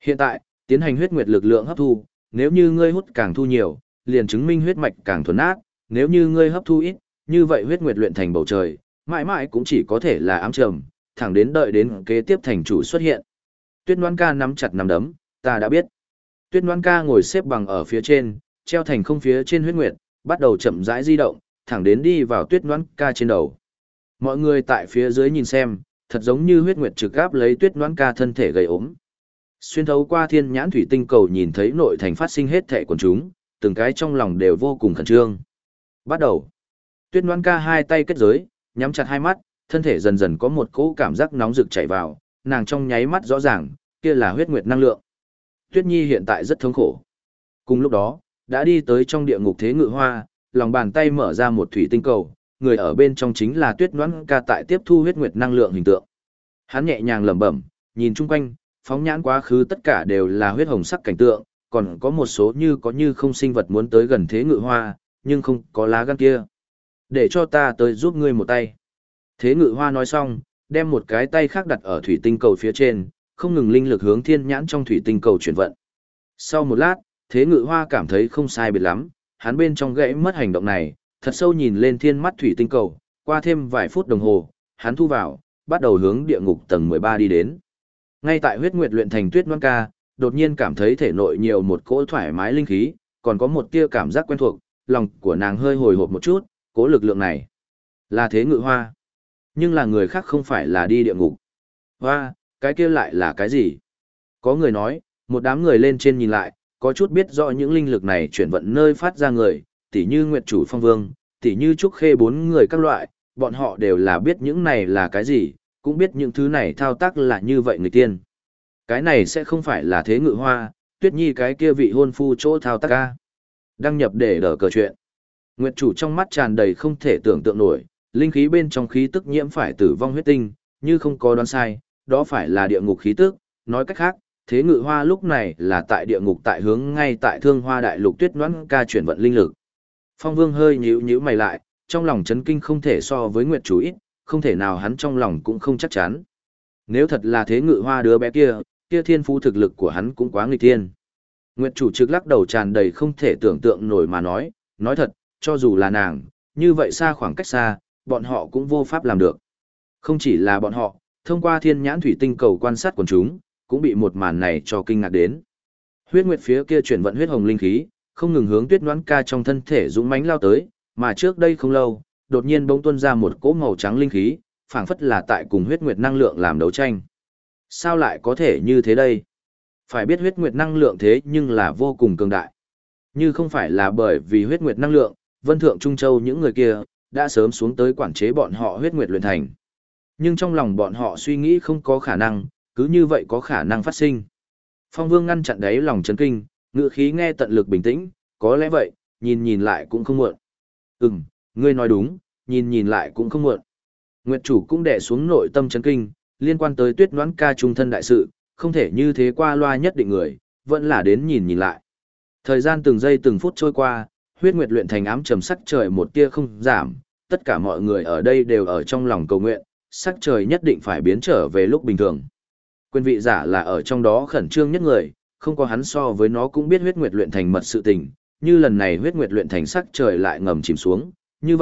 Hiện tại, tiến hành huyết nguyệt lực lượng hấp thu, nếu như ngươi hút càng thu nhiều, liền chứng minh huyết mạch càng thuần ác, nếu như ngươi hấp thu ít, như vậy huyết nguyệt luyện thành bầu trời, mãi mãi cũng chỉ có thể là ám trầm, thẳng đến đợi đến kế tiếp thành chủ xuất hiện. Tuyết Loan Ca nắm chặt nắm đấm, ta đã biết. Tuyết Loan Ca ngồi xếp bằng ở phía trên, treo thành không phía trên huyết nguyệt, bắt đầu chậm rãi di động, thẳng đến đi vào Tuyết Loan Ca trên đầu. Mọi người tại phía dưới nhìn xem, thật giống như huyết nguyệt trực áp lấy Tuyết Loan Ca thân thể gầy ốm. Xuyên thấu qua thiên nhãn thủy tinh cầu nhìn thấy nội thành phát sinh hết thảy quần chúng, từng cái trong lòng đều vô cùng khẩn trương. Bắt đầu. Tuyết Loan Ca hai tay kết giới, nhắm chặt hai mắt, thân thể dần dần có một cỗ cảm giác nóng rực chảy vào, nàng trong nháy mắt rõ ràng, kia là huyết nguyệt năng lượng. Tuyết Nhi hiện tại rất thống khổ. Cùng lúc đó, đã đi tới trong địa ngục Thế Ngự Hoa, lòng bàn tay mở ra một thủy tinh cầu, người ở bên trong chính là Tuyết Loan Ca tại tiếp thu huyết nguyệt năng lượng hình tượng. Hắn nhẹ nhàng lẩm bẩm, nhìn chung quanh, phóng nhãn quá khứ tất cả đều là huyết hồng sắc cảnh tượng, còn có một số như có như không sinh vật muốn tới gần Thế Ngự Hoa, nhưng không có lá gan kia. Để cho ta tới giúp ngươi một tay. Thế Ngự Hoa nói xong, đem một cái tay khác đặt ở thủy tinh cầu phía trên, không ngừng linh lực hướng thiên nhãn trong thủy tinh cầu chuyển vận. Sau một lát, Thế Ngự Hoa cảm thấy không sai biệt lắm, hắn bên trong gãy mất hành động này, thật sâu nhìn lên thiên mắt thủy tinh cầu, qua thêm vài phút đồng hồ, hắn thu vào, bắt đầu hướng địa ngục tầng 13 đi đến. Ngay tại huyết nguyệt luyện thành Tuyết Loan Ca, đột nhiên cảm thấy thể nội nhiều một cỗ thoải mái linh khí, còn có một tia cảm giác quen thuộc, lòng của nàng hơi hồi hộp một chút, cỗ lực lượng này là Thế Ngự Hoa. Nhưng là người khác không phải là đi địa ngục. Hoa, cái kia lại là cái gì? Có người nói, một đám người lên trên nhìn lại, có chút biết rõ những linh lực này chuyển vận nơi phát ra người, tỉ như Nguyệt Chủ Phong Vương, tỉ như Trúc Khê bốn người các loại, bọn họ đều là biết những này là cái gì, cũng biết những thứ này thao tác là như vậy người tiên. Cái này sẽ không phải là Thế Ngự Hoa, Tuyết Nhi cái kia vị hôn phu chỗ thao tác ca. Đăng nhập để đỡ cờ chuyện. Nguyệt Chủ trong mắt tràn đầy không thể tưởng tượng nổi, linh khí bên trong khí tức nhiễm phải tử vong huyết tinh, như không có đoán sai, đó phải là địa ngục khí tức, nói cách khác, Thế Ngự Hoa lúc này là tại địa ngục tại hướng ngay tại Thương Hoa Đại Lục Tuyết Loan Ca chuyển vận linh lực. Phong Vương hơi nhíu nhíu mày lại, trong lòng chấn kinh không thể so với Nguyệt Chủ ít, không thể nào hắn trong lòng cũng không chắc chắn. Nếu thật là Thế Ngự Hoa đứa bé kia, kia thiên phú thực lực của hắn cũng quá nghịch thiên. Nguyệt Chủ trực lắc đầu tràn đầy không thể tưởng tượng nổi mà nói thật, cho dù là nàng, như vậy xa khoảng cách xa, bọn họ cũng vô pháp làm được. Không chỉ là bọn họ, thông qua thiên nhãn thủy tinh cầu quan sát quần chúng, cũng bị một màn này cho kinh ngạc đến. Huyết nguyệt phía kia chuyển vận huyết hồng linh khí, không ngừng hướng Tuyết Loan Ca trong thân thể dũng mãnh lao tới, mà trước đây không lâu, đột nhiên bỗng tuôn ra một cỗ màu trắng linh khí, phảng phất là tại cùng huyết nguyệt năng lượng làm đấu tranh. Sao lại có thể như thế đây? Phải biết huyết nguyệt năng lượng thế nhưng là vô cùng cường đại. Như không phải là bởi vì huyết nguyệt năng lượng, Vân Thượng Trung Châu những người kia đã sớm xuống tới quản chế bọn họ huyết nguyệt luyện thành. Nhưng trong lòng bọn họ suy nghĩ không có khả năng, cứ như vậy có khả năng phát sinh. Phong Vương ngăn chặn đáy lòng chấn kinh, ngựa khí nghe tận lực bình tĩnh, có lẽ vậy, nhìn lại cũng không muộn. Ngươi nói đúng, nhìn lại cũng không muộn. Nguyệt Chủ cũng đè xuống nội tâm chấn kinh, liên quan tới Tuyết Loan Ca trung thân đại sự, không thể như thế qua loa nhất định người, vẫn là đến nhìn lại. Thời gian từng giây từng phút trôi qua, huyết nguyệt luyện thành ám trầm sắc trời một tia không giảm, tất cả mọi người ở đây đều ở trong lòng cầu nguyện, sắc trời nhất định phải biến trở về lúc bình thường. Quyền vị giả là ở trong đó khẩn trương nhất người, không có hắn so với nó cũng biết huyết nguyệt luyện thành mật sự tình, như lần này huyết nguyệt luyện thành sắc trời lại ngầm chìm xuống, như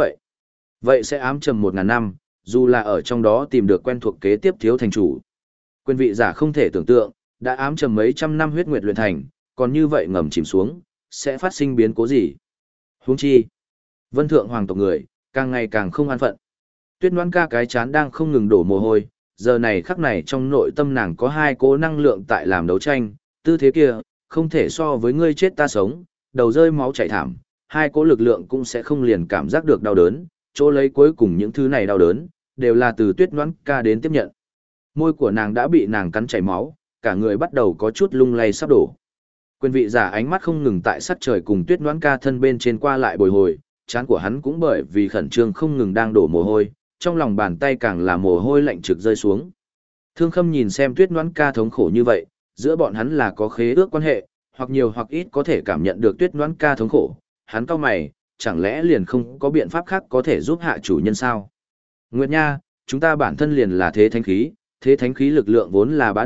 vậy sẽ ám trầm 1000 năm, dù là ở trong đó tìm được quen thuộc kế tiếp thiếu thành chủ. Quyền vị giả không thể tưởng tượng, đã ám trầm mấy trăm năm huyết nguyệt luyện thành, còn như vậy ngầm chìm xuống, sẽ phát sinh biến cố gì? Huống chi, Vân Thượng hoàng tộc người, càng ngày càng không an phận. Tuyết Loan Ca cái chán đang không ngừng đổ mồ hôi, giờ này khắc này trong nội tâm nàng có hai cố năng lượng tại làm đấu tranh, tư thế kia, không thể so với ngươi chết ta sống, đầu rơi máu chảy thảm, hai cố lực lượng cũng sẽ không liền cảm giác được đau đớn, chỗ lấy cuối cùng những thứ này đau đớn, đều là từ Tuyết Loan Ca đến tiếp nhận. Môi của nàng đã bị nàng cắn chảy máu, cả người bắt đầu có chút lung lay sắp đổ. Quyền vị giả ánh mắt không ngừng tại sắc trời cùng Tuyết Loan Ca thân bên trên qua lại bồi hồi, trán của hắn cũng bởi vì khẩn trương không ngừng đang đổ mồ hôi, trong lòng bàn tay càng là mồ hôi lạnh trực rơi xuống. Thương Khâm nhìn xem Tuyết Loan Ca thống khổ như vậy, giữa bọn hắn là có khế ước quan hệ, hoặc nhiều hoặc ít có thể cảm nhận được Tuyết Loan Ca thống khổ, hắn cau mày, chẳng lẽ liền không có biện pháp khác có thể giúp hạ chủ nhân sao? Nguyệt Nha, chúng ta bản thân liền là thế thánh khí lực lượng vốn là bá đạo,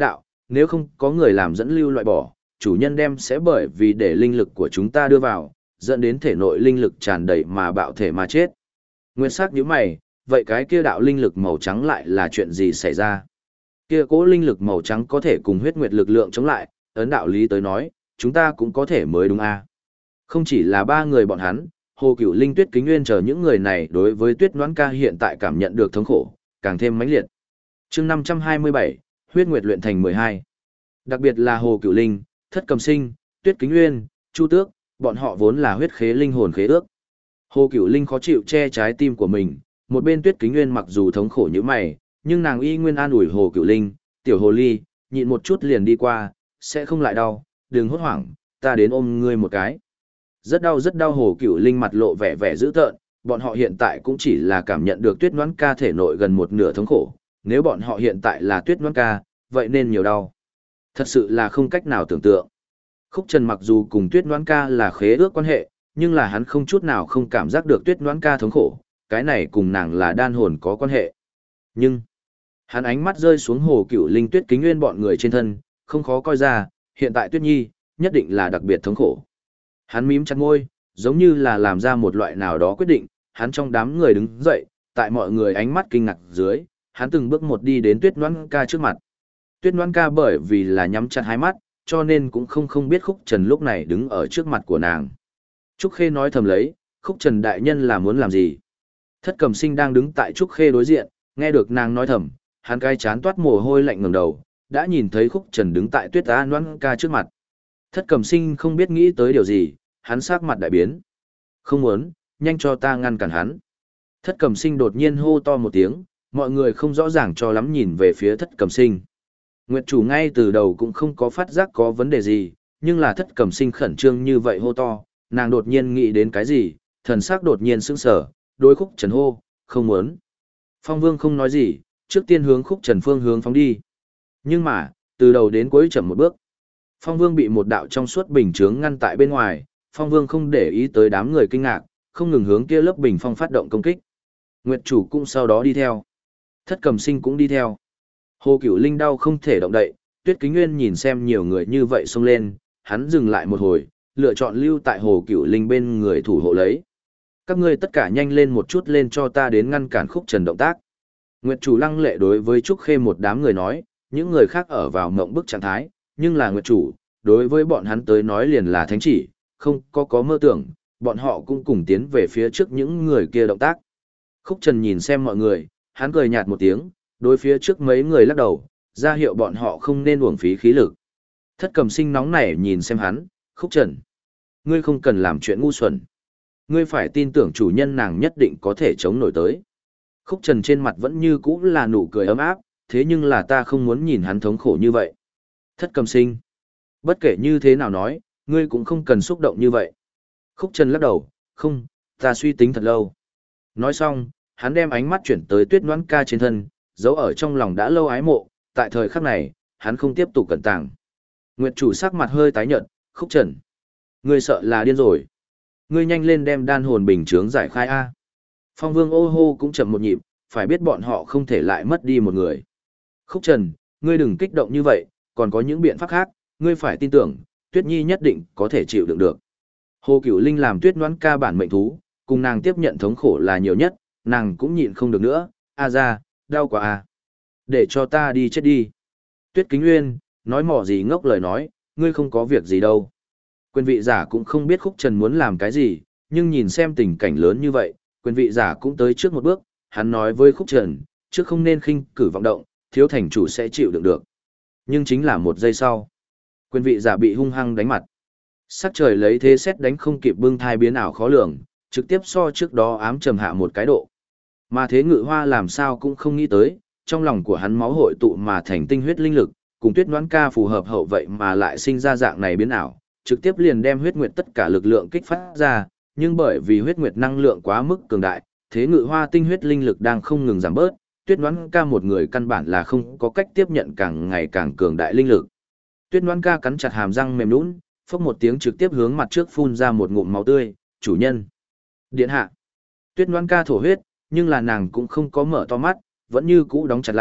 nếu không có người làm dẫn lưu loại bỏ, chủ nhân đem sẽ bởi vì để linh lực của chúng ta đưa vào, dẫn đến thể nội linh lực tràn đầy mà bạo thể mà chết. Nguyên sắc nhíu mày, vậy cái kia đạo linh lực màu trắng lại là chuyện gì xảy ra? Kia cố linh lực màu trắng có thể cùng huyết nguyệt lực lượng chống lại, ấn đạo lý tới nói, chúng ta cũng có thể mới đúng a. Không chỉ là ba người bọn hắn, Hồ Cửu Linh, Tuyết Kính Nguyên chờ những người này đối với Tuyết Noãn Ca hiện tại cảm nhận được thống khổ, càng thêm mãnh liệt. Chương 527, huyết nguyệt luyện thành 12. Đặc biệt là Hồ Cửu Linh, Thất Cầm Sinh, Tuyết Kính Nguyên, Chu Tước, bọn họ vốn là huyết khế linh hồn khế ước. Hồ Cửu Linh khó chịu che trái tim của mình, một bên Tuyết Kính Nguyên mặc dù thống khổ như mày, nhưng nàng y nguyên an ủi Hồ Cửu Linh, "Tiểu hồ ly, nhịn một chút liền đi qua, sẽ không lại đau, đừng hốt hoảng, ta đến ôm ngươi một cái." Rất đau Hồ Cửu Linh mặt lộ vẻ vẻ dữ tợn, bọn họ hiện tại cũng chỉ là cảm nhận được Tuyết Noãn Ca thể nội gần một nửa thống khổ, nếu bọn họ hiện tại là Tuyết Noãn Ca, vậy nên nhiều đau. Thật sự là không cách nào tưởng tượng. Khúc Trần mặc dù cùng Tuyết Noãn Ca là khế ước quan hệ, nhưng là hắn không chút nào không cảm giác được Tuyết Noãn Ca thống khổ, cái này cùng nàng là đan hồn có quan hệ. Nhưng, hắn ánh mắt rơi xuống Hồ Cửu Linh, Tuyết Kính Nguyên bọn người trên thân, không khó coi ra, hiện tại Tuyết Nhi, nhất định là đặc biệt thống khổ. Hắn mím chặt môi, giống như là làm ra một loại nào đó quyết định, hắn trong đám người đứng dậy, tại mọi người ánh mắt kinh ngạc dưới, hắn từng bước một đi đến Tuyết Noãn Ca trước mặt. Tuyết Noãn Ca bởi vì là nhắm chặt hai mắt, cho nên cũng không biết Khúc Trần lúc này đứng ở trước mặt của nàng. Trúc Khê nói thầm lấy, Khúc Trần đại nhân là muốn làm gì? Thất Cầm Sinh đang đứng tại Trúc Khê đối diện, nghe được nàng nói thầm, hắn cái chán toát mồ hôi lạnh ngẩng đầu, đã nhìn thấy Khúc Trần đứng tại Tuyết Noãn Ca trước mặt. Thất Cầm Sinh không biết nghĩ tới điều gì, hắn sắc mặt đại biến. Không muốn, nhanh cho ta ngăn cản hắn. Thất Cầm Sinh đột nhiên hô to một tiếng, mọi người không rõ ràng cho lắm nhìn về phía Thất Cầm Sinh. Nguyệt chủ ngay từ đầu cũng không có phát giác có vấn đề gì, nhưng là Thất Cầm Sinh khẩn trương như vậy hô to, nàng đột nhiên nghĩ đến cái gì, thần sắc đột nhiên sững sờ, đối Khúc Trần hô, không muốn. Phong Vương không nói gì, trước tiên hướng Khúc Trần phương hướng phóng đi. Nhưng mà, từ đầu đến cuối chậm một bước. Phong Vương bị một đạo trong suốt bình chướng ngăn tại bên ngoài, Phong Vương không để ý tới đám người kinh ngạc, không ngừng hướng kia lớp bình phong phát động công kích. Nguyệt chủ cũng sau đó đi theo. Thất Cầm Sinh cũng đi theo. Hồ Cửu Linh đau không thể động đậy, Tuyết Kính Nguyên nhìn xem nhiều người như vậy xông lên, hắn dừng lại một hồi, lựa chọn lưu tại Hồ Cửu Linh bên người thủ hộ lấy. Các ngươi tất cả nhanh lên một chút lên cho ta đến ngăn cản Khúc Trần động tác. Nguyệt chủ lăng lệ đối với Trúc Khê một đám người nói, những người khác ở vào mộng bức trạng thái, nhưng là Nguyệt chủ, đối với bọn hắn tới nói liền là thánh chỉ, không có mơ tưởng, bọn họ cũng cùng tiến về phía trước những người kia động tác. Khúc Trần nhìn xem mọi người, hắn cười nhạt một tiếng, đối phía trước mấy người lắc đầu, ra hiệu bọn họ không nên uổng phí khí lực. Thất Cầm Sinh nóng nảy nhìn xem hắn, Khúc Trần, ngươi không cần làm chuyện ngu xuẩn. Ngươi phải tin tưởng chủ nhân nàng nhất định có thể chống nổi tới. Khúc Trần trên mặt vẫn như cũ là nụ cười ấm áp, thế nhưng là ta không muốn nhìn hắn thống khổ như vậy. Thất Cầm Sinh, bất kể như thế nào nói, ngươi cũng không cần xúc động như vậy. Khúc Trần lắc đầu, không, ta suy tính thật lâu. Nói xong, hắn đem ánh mắt chuyển tới Tuyết Noãn Ca trên thân, giấu ở trong lòng đã lâu ái mộ, tại thời khắc này, hắn không tiếp tục cẩn tàng. Nguyệt chủ sắc mặt hơi tái nhợt, Khúc Trần, ngươi sợ là điên rồi. Ngươi nhanh lên đem đan hồn bình chướng giải khai a. Phong Vương ô hô cũng chậm một nhịp, phải biết bọn họ không thể lại mất đi một người. Khúc Trần, ngươi đừng kích động như vậy, còn có những biện pháp khác, ngươi phải tin tưởng, Tuyết Nhi nhất định có thể chịu đựng được. Hồ Cửu Linh làm Tuyết Noãn Ca bản mệnh thú, cùng nàng tiếp nhận thống khổ là nhiều nhất, nàng cũng nhịn không được nữa, a ra, đau quá a. Để cho ta đi chết đi. Tuyết Kính Nguyên, nói mỏ gì ngốc lời nói, ngươi không có việc gì đâu. Quyền vị giả cũng không biết Khúc Trần muốn làm cái gì, nhưng nhìn xem tình cảnh lớn như vậy, quyền vị giả cũng tới trước một bước, hắn nói với Khúc Trần, trước không nên khinh cử vọng động, thiếu thành chủ sẽ chịu đựng được. Nhưng chính là một giây sau, quyền vị giả bị hung hăng đánh mặt. Sắc trời lấy thế xét đánh không kịp bưng thai biến ảo khó lường, trực tiếp so trước đó ám trầm hạ một cái độ. Mà thế Ngự Hoa làm sao cũng không nghĩ tới, trong lòng của hắn máu hội tụ mà thành tinh huyết linh lực, cùng Tuyết Noãn Ca phù hợp hậu vậy mà lại sinh ra dạng này biến ảo, trực tiếp liền đem huyết nguyệt tất cả lực lượng kích phát ra, nhưng bởi vì huyết nguyệt năng lượng quá mức cường đại, thế Ngự Hoa tinh huyết linh lực đang không ngừng giảm bớt, Tuyết Noãn Ca một người căn bản là không có cách tiếp nhận càng ngày càng cường đại linh lực. Tuyết Noãn Ca cắn chặt hàm răng mềm nhũn, phốc một tiếng trực tiếp hướng mặt trước phun ra một ngụm máu tươi, "Chủ nhân!" "Điện hạ!" Tuyết Noãn Ca thổ huyết, nhưng là nàng cũng không có mở to mắt, vẫn như cũ đóng chặt lại,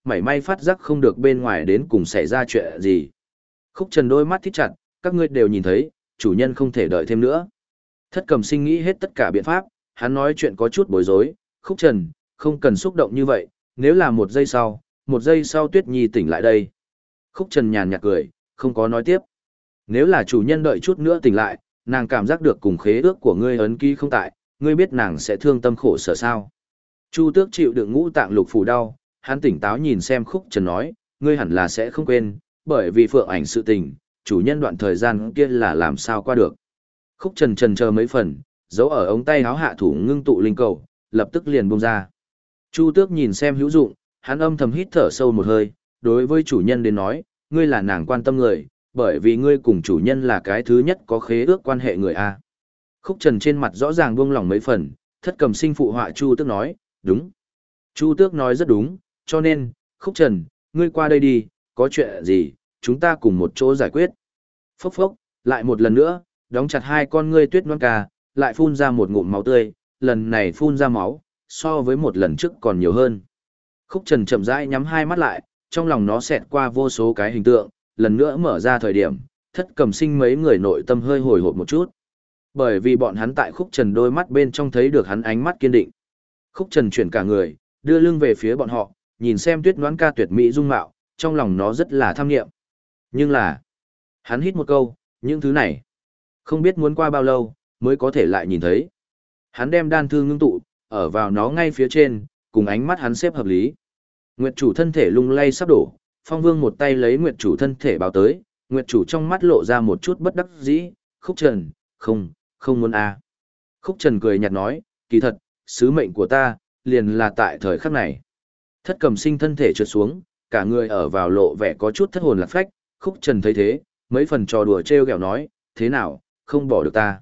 mảy may phát giác không được bên ngoài đến cùng xảy ra chuyện gì. Khúc Trần đôi mắt thít chặt, các ngươi đều nhìn thấy, chủ nhân không thể đợi thêm nữa. Thất Cầm Sinh nghĩ hết tất cả biện pháp, hắn nói chuyện có chút bối rối, Khúc Trần, không cần xúc động như vậy, nếu là một giây sau Tuyết Nhi tỉnh lại đây. Khúc Trần nhàn nhạt cười, không có nói tiếp. Nếu là chủ nhân đợi chút nữa tỉnh lại, nàng cảm giác được cùng khế ước của ngươi ấn ký không tại, ngươi biết nàng sẽ thương tâm khổ sở sao. Chu Tước chịu đựng ngũ tạng lục phủ đau, hắn tỉnh táo nhìn xem Khúc Trần nói, ngươi hẳn là sẽ không quên, bởi vì Phượng Ảnh sự tình, chủ nhân đoạn thời gian kia là làm sao qua được. Khúc Trần chần chờ mấy phần, giấu ở ống tay áo hạ thủ ngưng tụ linh cầu, lập tức liền buông ra. Chu Tước nhìn xem hữu dụng, hắn âm thầm hít thở sâu một hơi, đối với chủ nhân đến nói, ngươi là nàng quan tâm người, bởi vì ngươi cùng chủ nhân là cái thứ nhất có khế ước quan hệ người A. Khúc Trần trên mặt rõ ràng buông lỏng mấy phần, Thất Cầm Sinh phụ họa Chu Tước nói, đúng. Chu Tước nói rất đúng, cho nên, Khúc Trần, ngươi qua đây đi, có chuyện gì, chúng ta cùng một chỗ giải quyết. Phốc phốc, lại một lần nữa, đóng chặt hai con ngươi Tuyết Ngoan Ca, lại phun ra một ngụm máu tươi, lần này phun ra máu, so với một lần trước còn nhiều hơn. Khúc Trần chậm rãi nhắm hai mắt lại, trong lòng nó xẹt qua vô số cái hình tượng, lần nữa mở ra thời điểm, Thất Cầm Sinh mấy người nội tâm hơi hồi hộp một chút. Bởi vì bọn hắn tại Khúc Trần đôi mắt bên trong thấy được hắn ánh mắt kiên định. Khúc Trần chuyển cả người, đưa lưng về phía bọn họ, nhìn xem Tuyết Ngoãn Ca tuyệt mỹ dung mạo, trong lòng nó rất là tham nghiệm. Nhưng là, hắn hít một câu, những thứ này, không biết muốn qua bao lâu, mới có thể lại nhìn thấy. Hắn đem đan thư ngưng tụ, ở vào nó ngay phía trên, cùng ánh mắt hắn xếp hợp lý. Nguyệt chủ thân thể lung lay sắp đổ, Phong Vương một tay lấy Nguyệt chủ thân thể báo tới, Nguyệt chủ trong mắt lộ ra một chút bất đắc dĩ, Khúc Trần, không muốn à. Khúc Trần cười nhạt nói, kỳ thật, sứ mệnh của ta, liền là tại thời khắc này. Thất Cầm Sinh thân thể trượt xuống, cả người ở vào lộ vẻ có chút thất hồn lạc phách, Khúc Trần thấy thế, mấy phần trò đùa trêu ghẹo nói, thế nào, không bỏ được ta.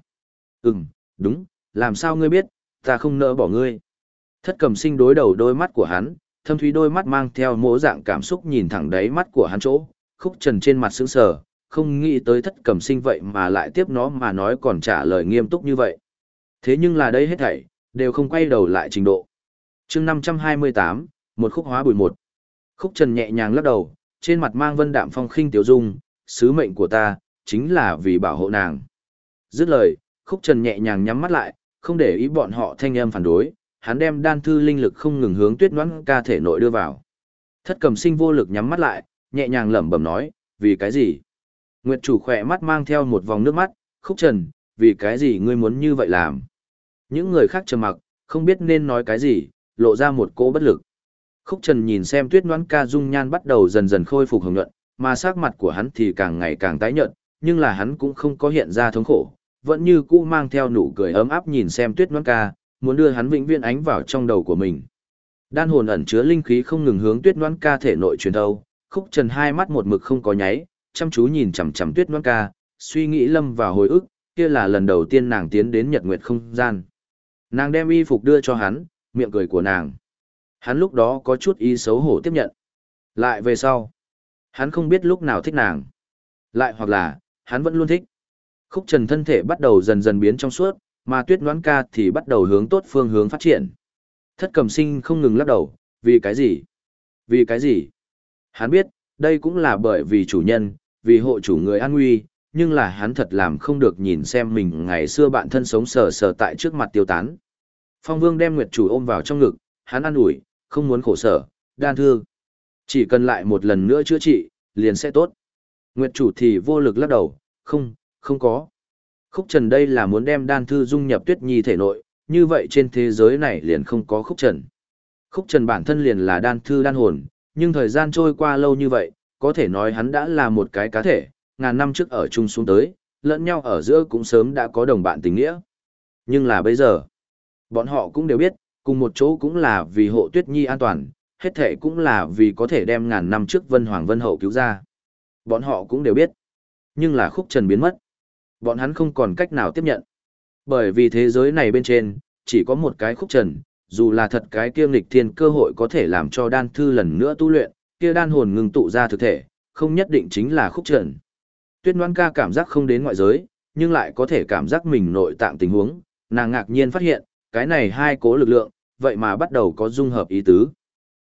Đúng, làm sao ngươi biết, ta không nỡ bỏ ngươi. Thất Cầm Sinh đối đầu đôi mắt của hắn, thâm thúy đôi mắt mang theo mỗ dạng cảm xúc nhìn thẳng đáy mắt của hắn chỗ, Khúc Trần trên mặt sững sờ, không nghĩ tới Thất Cầm Sinh vậy mà lại tiếp nó mà nói còn trả lời nghiêm túc như vậy. Thế nhưng là đây hết thảy, đều không quay đầu lại trình độ. chương 528, một khúc hóa bụi một. Khúc Trần nhẹ nhàng lắc đầu, trên mặt mang vân đạm phong khinh tiểu dung, sứ mệnh của ta, chính là vì bảo hộ nàng. Dứt lời, Khúc Trần nhẹ nhàng nhắm mắt lại, không để ý bọn họ thanh âm phản đối, hắn đem đan thư linh lực không ngừng hướng Tuyết Ngoãn Ca thể nội đưa vào. Thất Cầm Sinh vô lực nhắm mắt lại, nhẹ nhàng lẩm bẩm nói, vì cái gì? Nguyệt chủ khỏe mắt mang theo một vòng nước mắt, Khúc Trần, vì cái gì ngươi muốn như vậy làm? Những người khác trầm mặc, không biết nên nói cái gì, lộ ra một cỗ bất lực. Khúc Trần nhìn xem Tuyết Ngoãn Ca dung nhan bắt đầu dần dần khôi phục hồng nhuận, mà sắc mặt của hắn thì càng ngày càng tái nhợt, nhưng là hắn cũng không có hiện ra thống khổ, vẫn như cũ mang theo nụ cười ấm áp nhìn xem Tuyết Ngoãn Ca, muốn đưa hắn vĩnh viễn ánh vào trong đầu của mình. Đan hồn ẩn chứa linh khí không ngừng hướng Tuyết Ngoãn Ca thể nội truyền thâu, Khúc Trần hai mắt một mực không có nháy, chăm chú nhìn chằm chằm Tuyết Ngoãn Ca, suy nghĩ lâm vào hồi ức, kia là lần đầu tiên nàng tiến đến Nhật Nguyệt không gian. Nàng đem y phục đưa cho hắn, miệng cười của nàng. Hắn lúc đó có chút ý xấu hổ tiếp nhận. Lại về sau, hắn không biết lúc nào thích nàng. Lại hoặc là, hắn vẫn luôn thích. Khúc Trần thân thể bắt đầu dần dần biến trong suốt, mà Tuyết Ngoãn Ca thì bắt đầu hướng tốt phương hướng phát triển. Thất Cầm Sinh không ngừng lắc đầu, vì cái gì? Vì cái gì? Hắn biết, đây cũng là bởi vì chủ nhân, vì hộ chủ người an nguy, nhưng là hắn thật làm không được nhìn xem mình ngày xưa bạn thân sống sờ sờ tại trước mặt tiêu tán. Phong Vương đem Nguyệt chủ ôm vào trong ngực, hắn an ủi, không muốn khổ sở, đan thư. Chỉ cần lại một lần nữa chữa trị, liền sẽ tốt. Nguyệt chủ thì vô lực lắc đầu, không có. Khúc Trần đây là muốn đem đan thư dung nhập Tuyết Nhi thể nội, như vậy trên thế giới này liền không có Khúc Trần. Khúc Trần bản thân liền là đan thư đan hồn, nhưng thời gian trôi qua lâu như vậy, có thể nói hắn đã là một cái cá thể, ngàn năm trước ở chung xuống tới, lẫn nhau ở giữa cũng sớm đã có đồng bạn tình nghĩa. Nhưng là bây giờ, bọn họ cũng đều biết, cùng một chỗ cũng là vì hộ Tuyết Nhi an toàn, hết thể cũng là vì có thể đem ngàn năm trước Vân Hoàng Vân Hậu cứu ra. Bọn họ cũng đều biết, nhưng là Khúc Trần biến mất. Bọn hắn không còn cách nào tiếp nhận. Bởi vì thế giới này bên trên, chỉ có một cái Khúc Trần, dù là thật cái kia nghịch thiên cơ hội có thể làm cho đan thư lần nữa tu luyện, kia đan hồn ngừng tụ ra thực thể, không nhất định chính là Khúc Trần. Tuyết Ngoãn Ca cảm giác không đến ngoại giới, nhưng lại có thể cảm giác mình nội tạng tình huống, nàng ngạc nhiên phát hiện, cái này hai cố lực lượng, vậy mà bắt đầu có dung hợp ý tứ.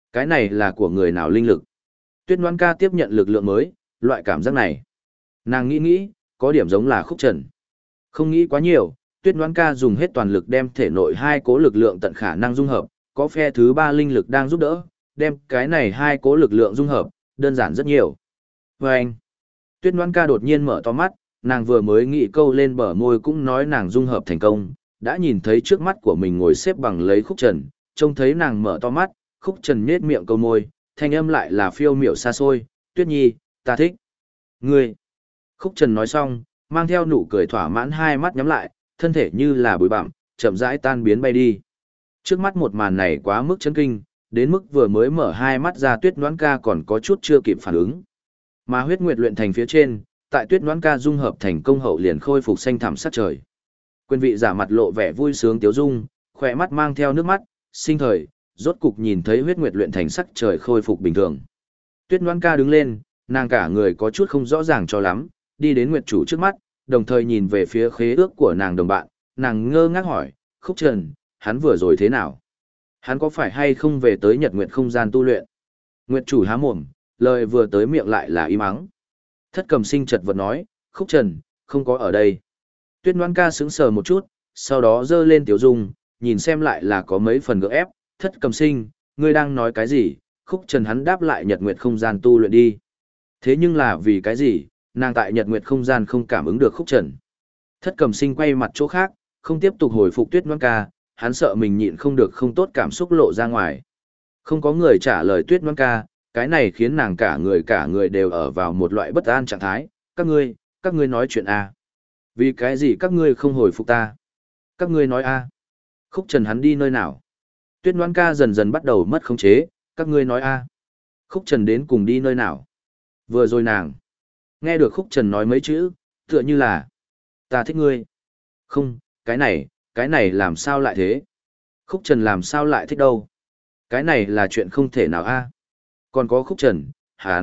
Cái này là của người nào linh lực? Tuyết Ngoan Ca tiếp nhận lực lượng mới, loại cảm giác này. Nàng nghĩ, có điểm giống là Khúc Trần. Không nghĩ quá nhiều, Tuyết Ngoan Ca dùng hết toàn lực đem thể nội hai cố lực lượng tận khả năng dung hợp, có phe thứ ba linh lực đang giúp đỡ, đem cái này hai cố lực lượng dung hợp, đơn giản rất nhiều. Và anh, Tuyết Ngoan Ca đột nhiên mở to mắt, nàng vừa mới nghĩ câu lên bờ môi cũng nói nàng dung hợp thành công, đã nhìn thấy trước mắt của mình ngồi xếp bằng lấy Khúc Trần, trông thấy nàng mở to mắt, Khúc Trần nhếch miệng câu môi, thanh âm lại là phiêu miểu xa xôi, Tuyết Nhi, ta thích. Ngươi. Khúc Trần nói xong, mang theo nụ cười thỏa mãn hai mắt nhắm lại, thân thể như là bụi bặm, chậm rãi tan biến bay đi. Trước mắt một màn này quá mức chấn kinh, đến mức vừa mới mở hai mắt ra Tuyết Ngoãn Ca còn có chút chưa kịp phản ứng. Mà huyết nguyệt luyện thành phía trên, tại Tuyết Ngoãn Ca dung hợp thành công hậu liền khôi phục xanh thẳm sắc trời. Quyền vị giả mặt lộ vẻ vui sướng tiếu dung, khỏe mắt mang theo nước mắt, sinh thời, rốt cục nhìn thấy huyết nguyệt luyện thành sắc trời khôi phục bình thường. Tuyết Ngoãn Ca đứng lên, nàng cả người có chút không rõ ràng cho lắm, đi đến Nguyệt chủ trước mắt, đồng thời nhìn về phía khế ước của nàng đồng bạn, nàng ngơ ngác hỏi, Khúc Trần, hắn vừa rồi thế nào? Hắn có phải hay không về tới Nhật Nguyệt không gian tu luyện? Nguyệt chủ há mồm, lời vừa tới miệng lại là im ắng. Thất Cầm Sinh chật vật nói, Khúc Trần, không có ở đây. Tuyết Ngoãn Ca sững sờ một chút, sau đó giơ lên tiểu dung, nhìn xem lại là có mấy phần gượng ép, Thất Cầm Sinh, ngươi đang nói cái gì? Khúc Trần hắn đáp lại Nhật Nguyệt không gian tu luyện đi. Thế nhưng là vì cái gì, nàng tại Nhật Nguyệt không gian không cảm ứng được Khúc Trần. Thất Cầm Sinh quay mặt chỗ khác, không tiếp tục hồi phục Tuyết Ngoãn Ca, hắn sợ mình nhịn không được không tốt cảm xúc lộ ra ngoài. Không có người trả lời Tuyết Ngoãn Ca, cái này khiến nàng cả người đều ở vào một loại bất an trạng thái. Các ngươi nói chuyện a? Vì cái gì các ngươi không hồi phục ta? Các ngươi nói a? Khúc Trần hắn đi nơi nào? Tuyết Ngoãn Ca dần dần bắt đầu mất khống chế, các ngươi nói a? Khúc Trần đến cùng đi nơi nào? Vừa rồi nàng nghe được Khúc Trần nói mấy chữ, tựa như là ta thích ngươi. Không, cái này làm sao lại thế? Khúc Trần làm sao lại thích đâu? Cái này là chuyện không thể nào a. Còn có Khúc Trần,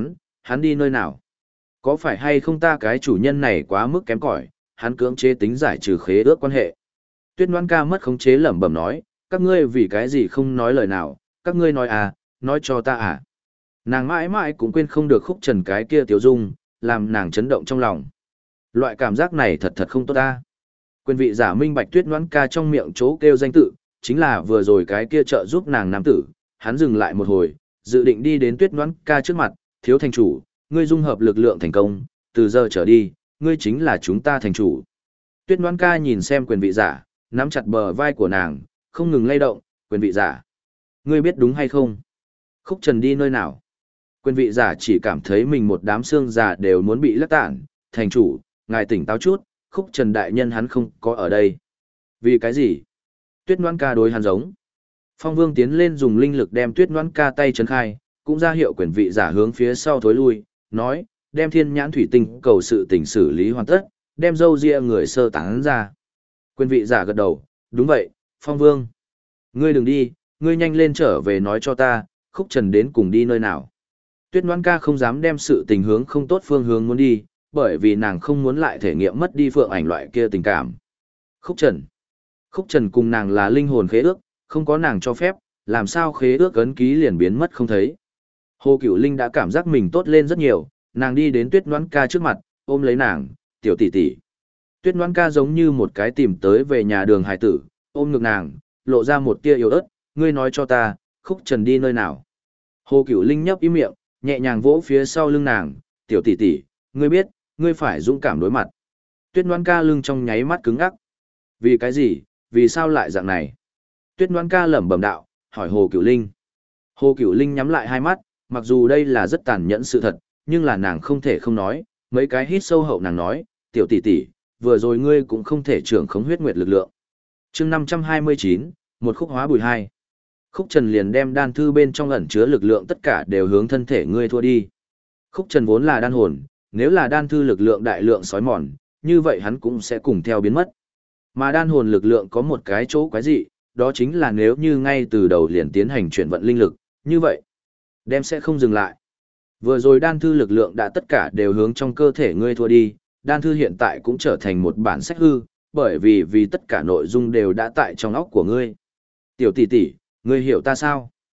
hắn đi nơi nào? Có phải hay không ta cái chủ nhân này quá mức kém cỏi, hắn cưỡng chế tính giải trừ khế ước quan hệ. Tuyết Ngoãn Ca mất khống chế lẩm bẩm nói, các ngươi vì cái gì không nói lời nào, các ngươi nói à, nói cho ta à. Nàng mãi mãi cũng quên không được Khúc Trần cái kia tiểu dung, làm nàng chấn động trong lòng. Loại cảm giác này thật không tốt ta. Quyền vị giả minh bạch Tuyết Ngoãn Ca trong miệng chỗ kêu danh tự, chính là vừa rồi cái kia trợ giúp nàng nam tử, hắn dừng lại một hồi, dự định đi đến Tuyết Ngoãn Ca trước mặt, thiếu thành chủ, ngươi dung hợp lực lượng thành công, từ giờ trở đi, ngươi chính là chúng ta thành chủ. Tuyết Ngoãn Ca nhìn xem quyền vị giả, nắm chặt bờ vai của nàng, không ngừng lay động, quyền vị giả. Ngươi biết đúng hay không? Khúc Trần đi nơi nào? Quyền vị giả chỉ cảm thấy mình một đám xương già đều muốn bị lắc tản, thành chủ, ngài tỉnh táo chút, Khúc Trần đại nhân hắn không có ở đây. Vì cái gì? Tuyết Ngoãn Ca đối hắn giống. Phong Vương tiến lên dùng linh lực đem Tuyết Ngoãn Ca tay chấn khai, cũng ra hiệu quyền vị giả hướng phía sau thối lui, nói, đem thiên nhãn thủy tinh cầu sự tình xử lý hoàn tất, đem dâu ria người sơ tán ra. Quyền vị giả gật đầu, đúng vậy, Phong Vương. Ngươi đừng đi, ngươi nhanh lên trở về nói cho ta, Khúc Trần đến cùng đi nơi nào. Tuyết Ngoãn Ca không dám đem sự tình hướng không tốt phương hướng muốn đi, bởi vì nàng không muốn lại thể nghiệm mất đi Phượng Ảnh loại kia tình cảm. Khúc Trần cùng nàng là linh hồn khế ước, không có nàng cho phép, làm sao khế ước ấn ký liền biến mất không thấy. Hồ Cửu Linh đã cảm giác mình tốt lên rất nhiều, nàng đi đến Tuyết Ngoãn Ca trước mặt, ôm lấy nàng, tiểu tỷ tỷ. Tuyết Ngoãn Ca giống như một cái tìm tới về nhà đường hải tử, ôm ngực nàng, lộ ra một tia yếu ớt, ngươi nói cho ta, Khúc Trần đi nơi nào. Hồ Cửu Linh nhấp im miệng, nhẹ nhàng vỗ phía sau lưng nàng, tiểu tỷ tỷ, ngươi biết, ngươi phải dũng cảm đối mặt. Tuyết Ngoãn Ca lưng trong nháy mắt cứng ngắc. Vì cái gì, vì sao lại dạng này? Tuyết Ngoãn Ca lẩm bẩm đạo, hỏi Hồ Cửu Linh. Hồ Cửu Linh nhắm lại hai mắt, mặc dù đây là rất tàn nhẫn sự thật, nhưng là nàng không thể không nói, mấy cái hít sâu hậu nàng nói, tiểu tỷ tỷ, vừa rồi ngươi cũng không thể trưởng khống huyết nguyệt lực lượng. Chương 529, một khúc hóa bùi hai. Khúc Trần liền đem đan thư bên trong ẩn chứa lực lượng tất cả đều hướng thân thể ngươi thua đi. Khúc Trần vốn là đan hồn, nếu là đan thư lực lượng đại lượng sói mòn, như vậy hắn cũng sẽ cùng theo biến mất. Mà đan hồn lực lượng có một cái chỗ quái dị, đó chính là nếu như ngay từ đầu liền tiến hành chuyển vận linh lực, như vậy, đem sẽ không dừng lại. Vừa rồi đan thư lực lượng đã tất cả đều hướng trong cơ thể ngươi thua đi, đan thư hiện tại cũng trở thành một bản sách hư, bởi vì tất cả nội dung đều đã tại trong óc của ngươi. Tiểu tỷ tỷ, ngươi hiểu ta sao?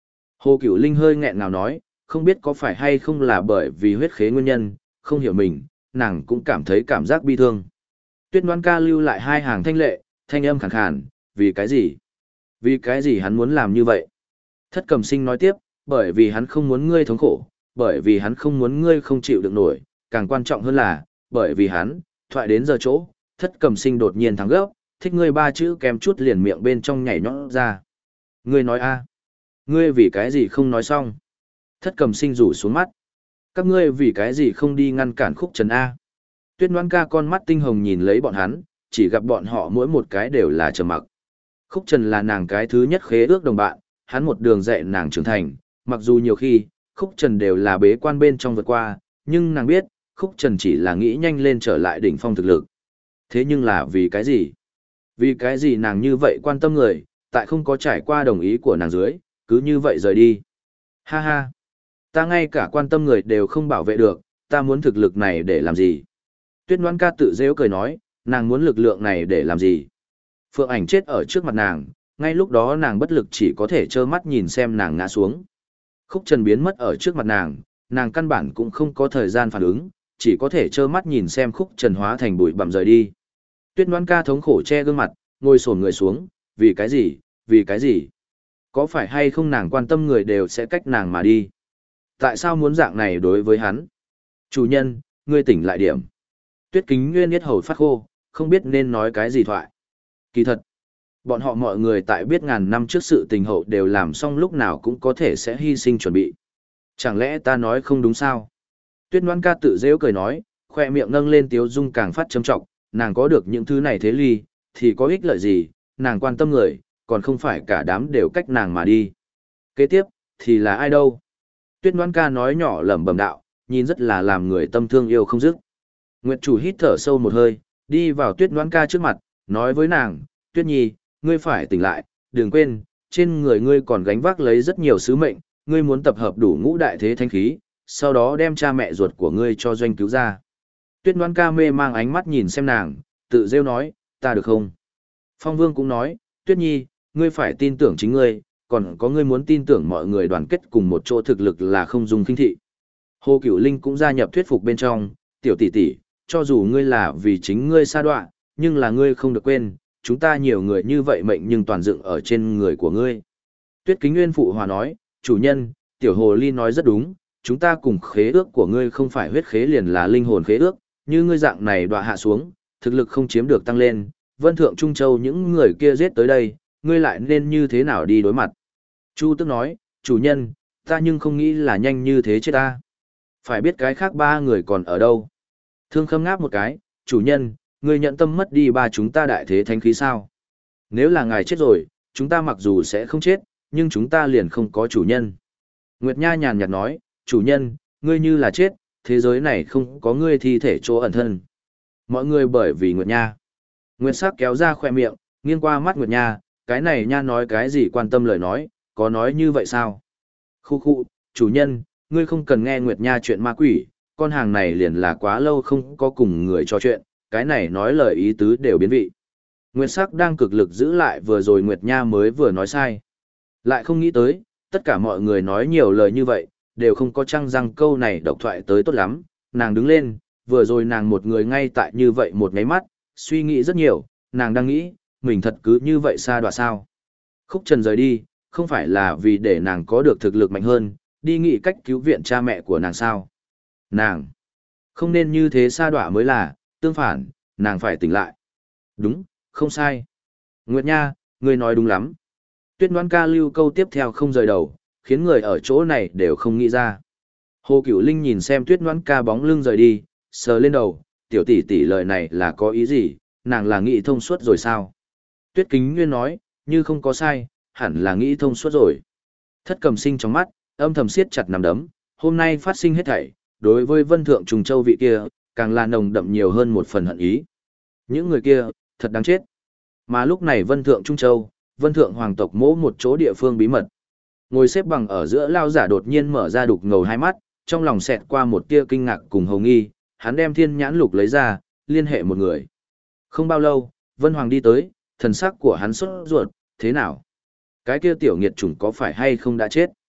Hồ Cửu Linh hơi nghẹn ngào nói, không biết có phải hay không là bởi vì huyết khế nguyên nhân, không hiểu mình, nàng cũng cảm thấy cảm giác bi thương. Tuyết Ngoan Ca lưu lại hai hàng thanh lệ, thanh âm khàn khàn, vì cái gì? Vì cái gì hắn muốn làm như vậy? Thất Cầm Sinh nói tiếp, bởi vì hắn không muốn ngươi thống khổ, bởi vì hắn không muốn ngươi không chịu được nổi, càng quan trọng hơn là, bởi vì hắn, thoại đến giờ chỗ, Thất Cầm Sinh đột nhiên thắng gấp, thích ngươi ba chữ kém chút liền miệng bên trong nhảy nhót ra. Ngươi nói a? Ngươi vì cái gì không nói xong? Thất Cầm Sinh rủ xuống mắt. Các ngươi vì cái gì không đi ngăn cản Khúc Trần a? Tuyết Ngoan Ca con mắt tinh hồng nhìn lấy bọn hắn, chỉ gặp bọn họ mỗi một cái đều là trầm mặc. Khúc Trần là nàng cái thứ nhất khế ước đồng bạn, hắn một đường dạy nàng trưởng thành, mặc dù nhiều khi, Khúc Trần đều là bế quan bên trong vượt qua, nhưng nàng biết, Khúc Trần chỉ là nghĩ nhanh lên trở lại đỉnh phong thực lực. Thế nhưng là vì cái gì? Vì cái gì nàng như vậy quan tâm người, tại không có trải qua đồng ý của nàng dưới, cứ như vậy rời đi. Ha ha! Ta ngay cả quan tâm người đều không bảo vệ được, ta muốn thực lực này để làm gì? Tuyết Ngoan Ca tự dễu cười nói, nàng muốn lực lượng này để làm gì? Phượng Ảnh chết ở trước mặt nàng, ngay lúc đó nàng bất lực chỉ có thể trơ mắt nhìn xem nàng ngã xuống. Khúc Trần biến mất ở trước mặt nàng căn bản cũng không có thời gian phản ứng, chỉ có thể trơ mắt nhìn xem Khúc Trần hóa thành bụi bặm rời đi. Tuyết Ngoan Ca thống khổ che gương mặt, ngồi xổm người xuống, vì cái gì, vì cái gì? Có phải hay không nàng quan tâm người đều sẽ cách nàng mà đi? Tại sao muốn dạng này đối với hắn? Chủ nhân, ngươi tỉnh lại điểm. Tuyết Kính Nguyên yết hầu phát khô, không biết nên nói cái gì thoại. Kỳ thật, bọn họ mọi người tại biết ngàn năm trước sự tình hậu đều làm xong lúc nào cũng có thể sẽ hy sinh chuẩn bị. Chẳng lẽ ta nói không đúng sao? Tuyết Ngoan Ca tự dễu cười nói, khoe miệng nâng lên tiếu dung càng phát châm trọng, nàng có được những thứ này thế ly, thì có ích lợi gì, nàng quan tâm người, còn không phải cả đám đều cách nàng mà đi. Kế tiếp, thì là ai đâu? Tuyết Ngoan Ca nói nhỏ lẩm bẩm đạo, nhìn rất là làm người tâm thương yêu không dứt. Nguyệt Chủ hít thở sâu một hơi, đi vào Tuyết Ngoan Ca trước mặt, nói với nàng, Tuyết Nhi, ngươi phải tỉnh lại, đừng quên, trên người ngươi còn gánh vác lấy rất nhiều sứ mệnh, ngươi muốn tập hợp đủ ngũ đại thế thanh khí, sau đó đem cha mẹ ruột của ngươi cho doanh cứu ra. Tuyết Ngoan Ca mê mang ánh mắt nhìn xem nàng, tự rêu nói, ta được không? Phong Vương cũng nói, Tuyết Nhi, ngươi phải tin tưởng chính ngươi, còn có ngươi muốn tin tưởng mọi người đoàn kết cùng một chỗ thực lực là không dùng kinh thị. Hồ Cửu Linh cũng gia nhập thuyết phục bên trong, tiểu tỷ tỷ, cho dù ngươi là vì chính ngươi sa đọa, nhưng là ngươi không được quên, chúng ta nhiều người như vậy mệnh nhưng toàn dựng ở trên người của ngươi. Tuyết Kính Nguyên phụ hòa nói, chủ nhân, tiểu hồ ly nói rất đúng, chúng ta cùng khế ước của ngươi không phải huyết khế liền là linh hồn khế ước, như ngươi dạng này đọa hạ xuống, thực lực không chiếm được tăng lên, Vân Thượng Trung Châu những người kia giết tới đây, ngươi lại nên như thế nào đi đối mặt. Chu Tức nói, chủ nhân, ta nhưng không nghĩ là nhanh như thế chết ta. Phải biết cái khác ba người còn ở đâu. Thương Khâm ngáp một cái, chủ nhân, ngươi nhận tâm mất đi ba chúng ta đại thế thánh khí sao? Nếu là ngài chết rồi, chúng ta mặc dù sẽ không chết, nhưng chúng ta liền không có chủ nhân. Nguyệt Nha nhàn nhạt nói, chủ nhân, ngươi như là chết, thế giới này không có ngươi thi thể chỗ ẩn thân. Mọi người bởi vì Nguyệt Nha. Nguyệt Sắc kéo ra khoe miệng, nghiêng qua mắt Nguyệt Nha, cái này Nha nói cái gì quan tâm lời nói, có nói như vậy sao? Khu khu, chủ nhân, ngươi không cần nghe Nguyệt Nha chuyện ma quỷ, con hàng này liền là quá lâu không có cùng người trò chuyện, cái này nói lời ý tứ đều biến vị. Nguyệt Sắc đang cực lực giữ lại vừa rồi Nguyệt Nha mới vừa nói sai. Lại không nghĩ tới, tất cả mọi người nói nhiều lời như vậy, đều không có chăng răng câu này độc thoại tới tốt lắm. Nàng đứng lên, vừa rồi nàng một người ngay tại như vậy một ngáy mắt, suy nghĩ rất nhiều, nàng đang nghĩ, mình thật cứ như vậy xa đọa sao. Khúc Trần rời đi, không phải là vì để nàng có được thực lực mạnh hơn, đi nghĩ cách cứu viện cha mẹ của nàng sao. Nàng không nên như thế xa đọa mới là, tương phản, nàng phải tỉnh lại. Đúng, không sai. Nguyệt Nha, ngươi nói đúng lắm. Tuyết Ngoan Ca lưu câu tiếp theo không rời đầu, khiến người ở chỗ này đều không nghĩ ra. Hồ Cửu Linh nhìn xem Tuyết Ngoan Ca bóng lưng rời đi, sờ lên đầu, tiểu tỷ tỷ lời này là có ý gì, nàng là nghĩ thông suốt rồi sao? Tuyết Kính Nguyên nói, như không có sai, hẳn là nghĩ thông suốt rồi. Thất Cầm Sinh trong mắt, âm thầm siết chặt nắm đấm, hôm nay phát sinh hết thảy, đối với Vân Thượng Trùng Châu vị kia, càng là nồng đậm nhiều hơn một phần hận ý. Những người kia, thật đáng chết. Mà lúc này Vân Thượng Trung Châu, Vân Thượng Hoàng tộc mỗ một chỗ địa phương bí mật. Ngồi xếp bằng ở giữa lao giả đột nhiên mở ra đục ngầu hai mắt, trong lòng xẹt qua một tia kinh ngạc cùng hồng nghi, hắn đem thiên nhãn lục lấy ra, liên hệ một người. Không bao lâu, Vân Hoàng đi tới, thần sắc của hắn sốt ruột, thế nào? Cái kia tiểu nghiệt chủng có phải hay không đã chết?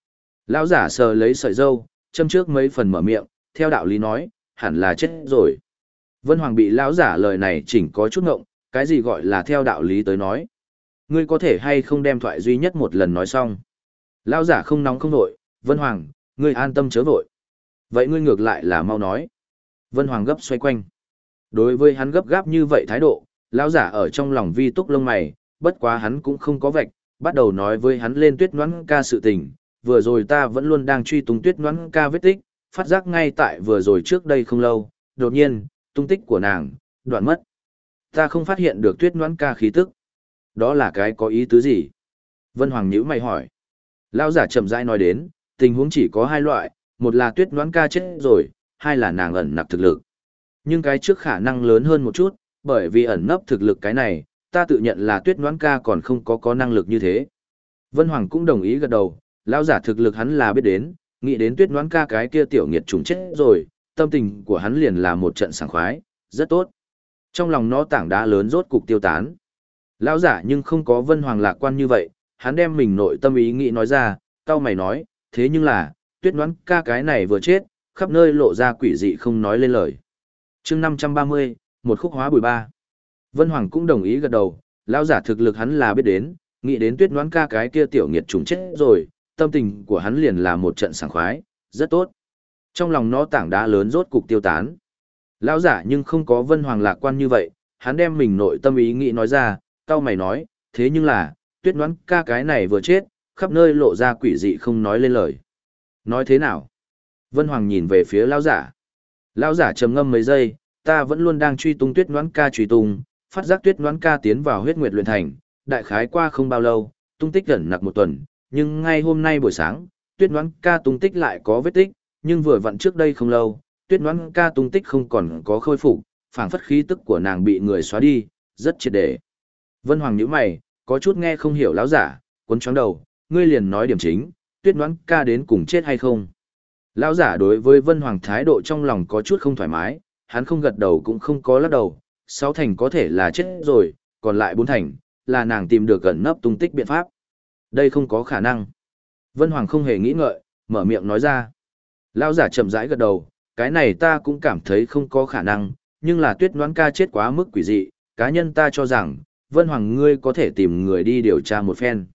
Lão giả sờ lấy sợi dâu, châm trước mấy phần mở miệng, theo đạo lý nói, hẳn là chết rồi. Vân Hoàng bị lão giả lời này chỉnh có chút ngộng, cái gì gọi là theo đạo lý tới nói. Ngươi có thể hay không đem thoại duy nhất một lần nói xong. Lão giả không nóng không vội, Vân Hoàng, ngươi an tâm chớ vội. Vậy ngươi ngược lại là mau nói. Vân Hoàng gấp xoay quanh. Đối với hắn gấp gáp như vậy thái độ, lão giả ở trong lòng vi túc lông mày, bất quá hắn cũng không có vạch, bắt đầu nói với hắn lên Tuyết Ngoãn Ca sự tình, vừa rồi ta vẫn luôn đang truy tung Tuyết Ngoãn Ca vết tích, phát giác ngay tại vừa rồi trước đây không lâu, đột nhiên, tung tích của nàng đoạn mất. Ta không phát hiện được Tuyết Ngoãn Ca khí tức. Đó là cái có ý tứ gì? Vân Hoàng nhíu mày hỏi. Lão giả chậm rãi nói đến, tình huống chỉ có hai loại, một là Tuyết Ngoãn Ca chết rồi, hai là nàng ẩn nặc thực lực. Nhưng cái trước khả năng lớn hơn một chút, bởi vì ẩn nấp thực lực cái này, ta tự nhận là Tuyết Ngoãn Ca còn không có năng lực như thế. Vân Hoàng cũng đồng ý gật đầu, lão giả thực lực hắn là biết đến, nghĩ đến Tuyết Ngoãn Ca cái kia tiểu nghiệt trùng chết rồi, tâm tình của hắn liền là một trận sảng khoái, rất tốt. Trong lòng nó tảng đá lớn rốt cục tiêu tán. Lão giả nhưng không có Vân Hoàng lạc quan như vậy, hắn đem mình nội tâm ý nghĩ nói ra, cau mày nói, thế nhưng là, Tuyết Ngoãn Ca cái này vừa chết, khắp nơi lộ ra quỷ dị không nói lên lời. Chương 530, một khúc hóa bùi ba. Vân Hoàng cũng đồng ý gật đầu, lão giả thực lực hắn là biết đến, nghĩ đến Tuyết Ngoãn Ca cái kia tiểu nghiệt trùng chết rồi, tâm tình của hắn liền là một trận sảng khoái, rất tốt. Trong lòng nó tảng đá lớn rốt cục tiêu tán. Lão giả nhưng không có Vân Hoàng lạc quan như vậy, hắn đem mình nội tâm ý nghĩ nói ra, cau mày nói, thế nhưng là, Tuyết Ngoãn Ca cái này vừa chết, khắp nơi lộ ra quỷ dị không nói lên lời. Nói thế nào? Vân Hoàng nhìn về phía lão giả. Lão giả trầm ngâm mấy giây, ta vẫn luôn đang truy tung Tuyết Ngoãn Ca truy tung, phát giác Tuyết Ngoãn Ca tiến vào huyết nguyệt luyện thành, đại khái qua không bao lâu, tung tích gần nặc một tuần, nhưng ngay hôm nay buổi sáng, Tuyết Ngoãn Ca tung tích lại có vết tích, nhưng vừa vặn trước đây không lâu, Tuyết Ngoãn Ca tung tích không còn có khôi phục, phảng phất khí tức của nàng bị người xóa đi, rất triệt để. Vân Hoàng nhíu mày, có chút nghe không hiểu lão giả, cuốn choáng đầu, ngươi liền nói điểm chính, Tuyết Ngoãn Ca đến cùng chết hay không? Lão giả đối với Vân Hoàng thái độ trong lòng có chút không thoải mái, hắn không gật đầu cũng không có lắc đầu, 6 thành có thể là chết rồi, còn lại 4 thành, là nàng tìm được gần nấp tung tích biện pháp. Đây không có khả năng. Vân Hoàng không hề nghĩ ngợi, mở miệng nói ra. Lão giả chậm rãi gật đầu, cái này ta cũng cảm thấy không có khả năng, nhưng là Tuyết Ngoãn Ca chết quá mức quỷ dị, cá nhân ta cho rằng, Vân Hoàng ngươi có thể tìm người đi điều tra một phen.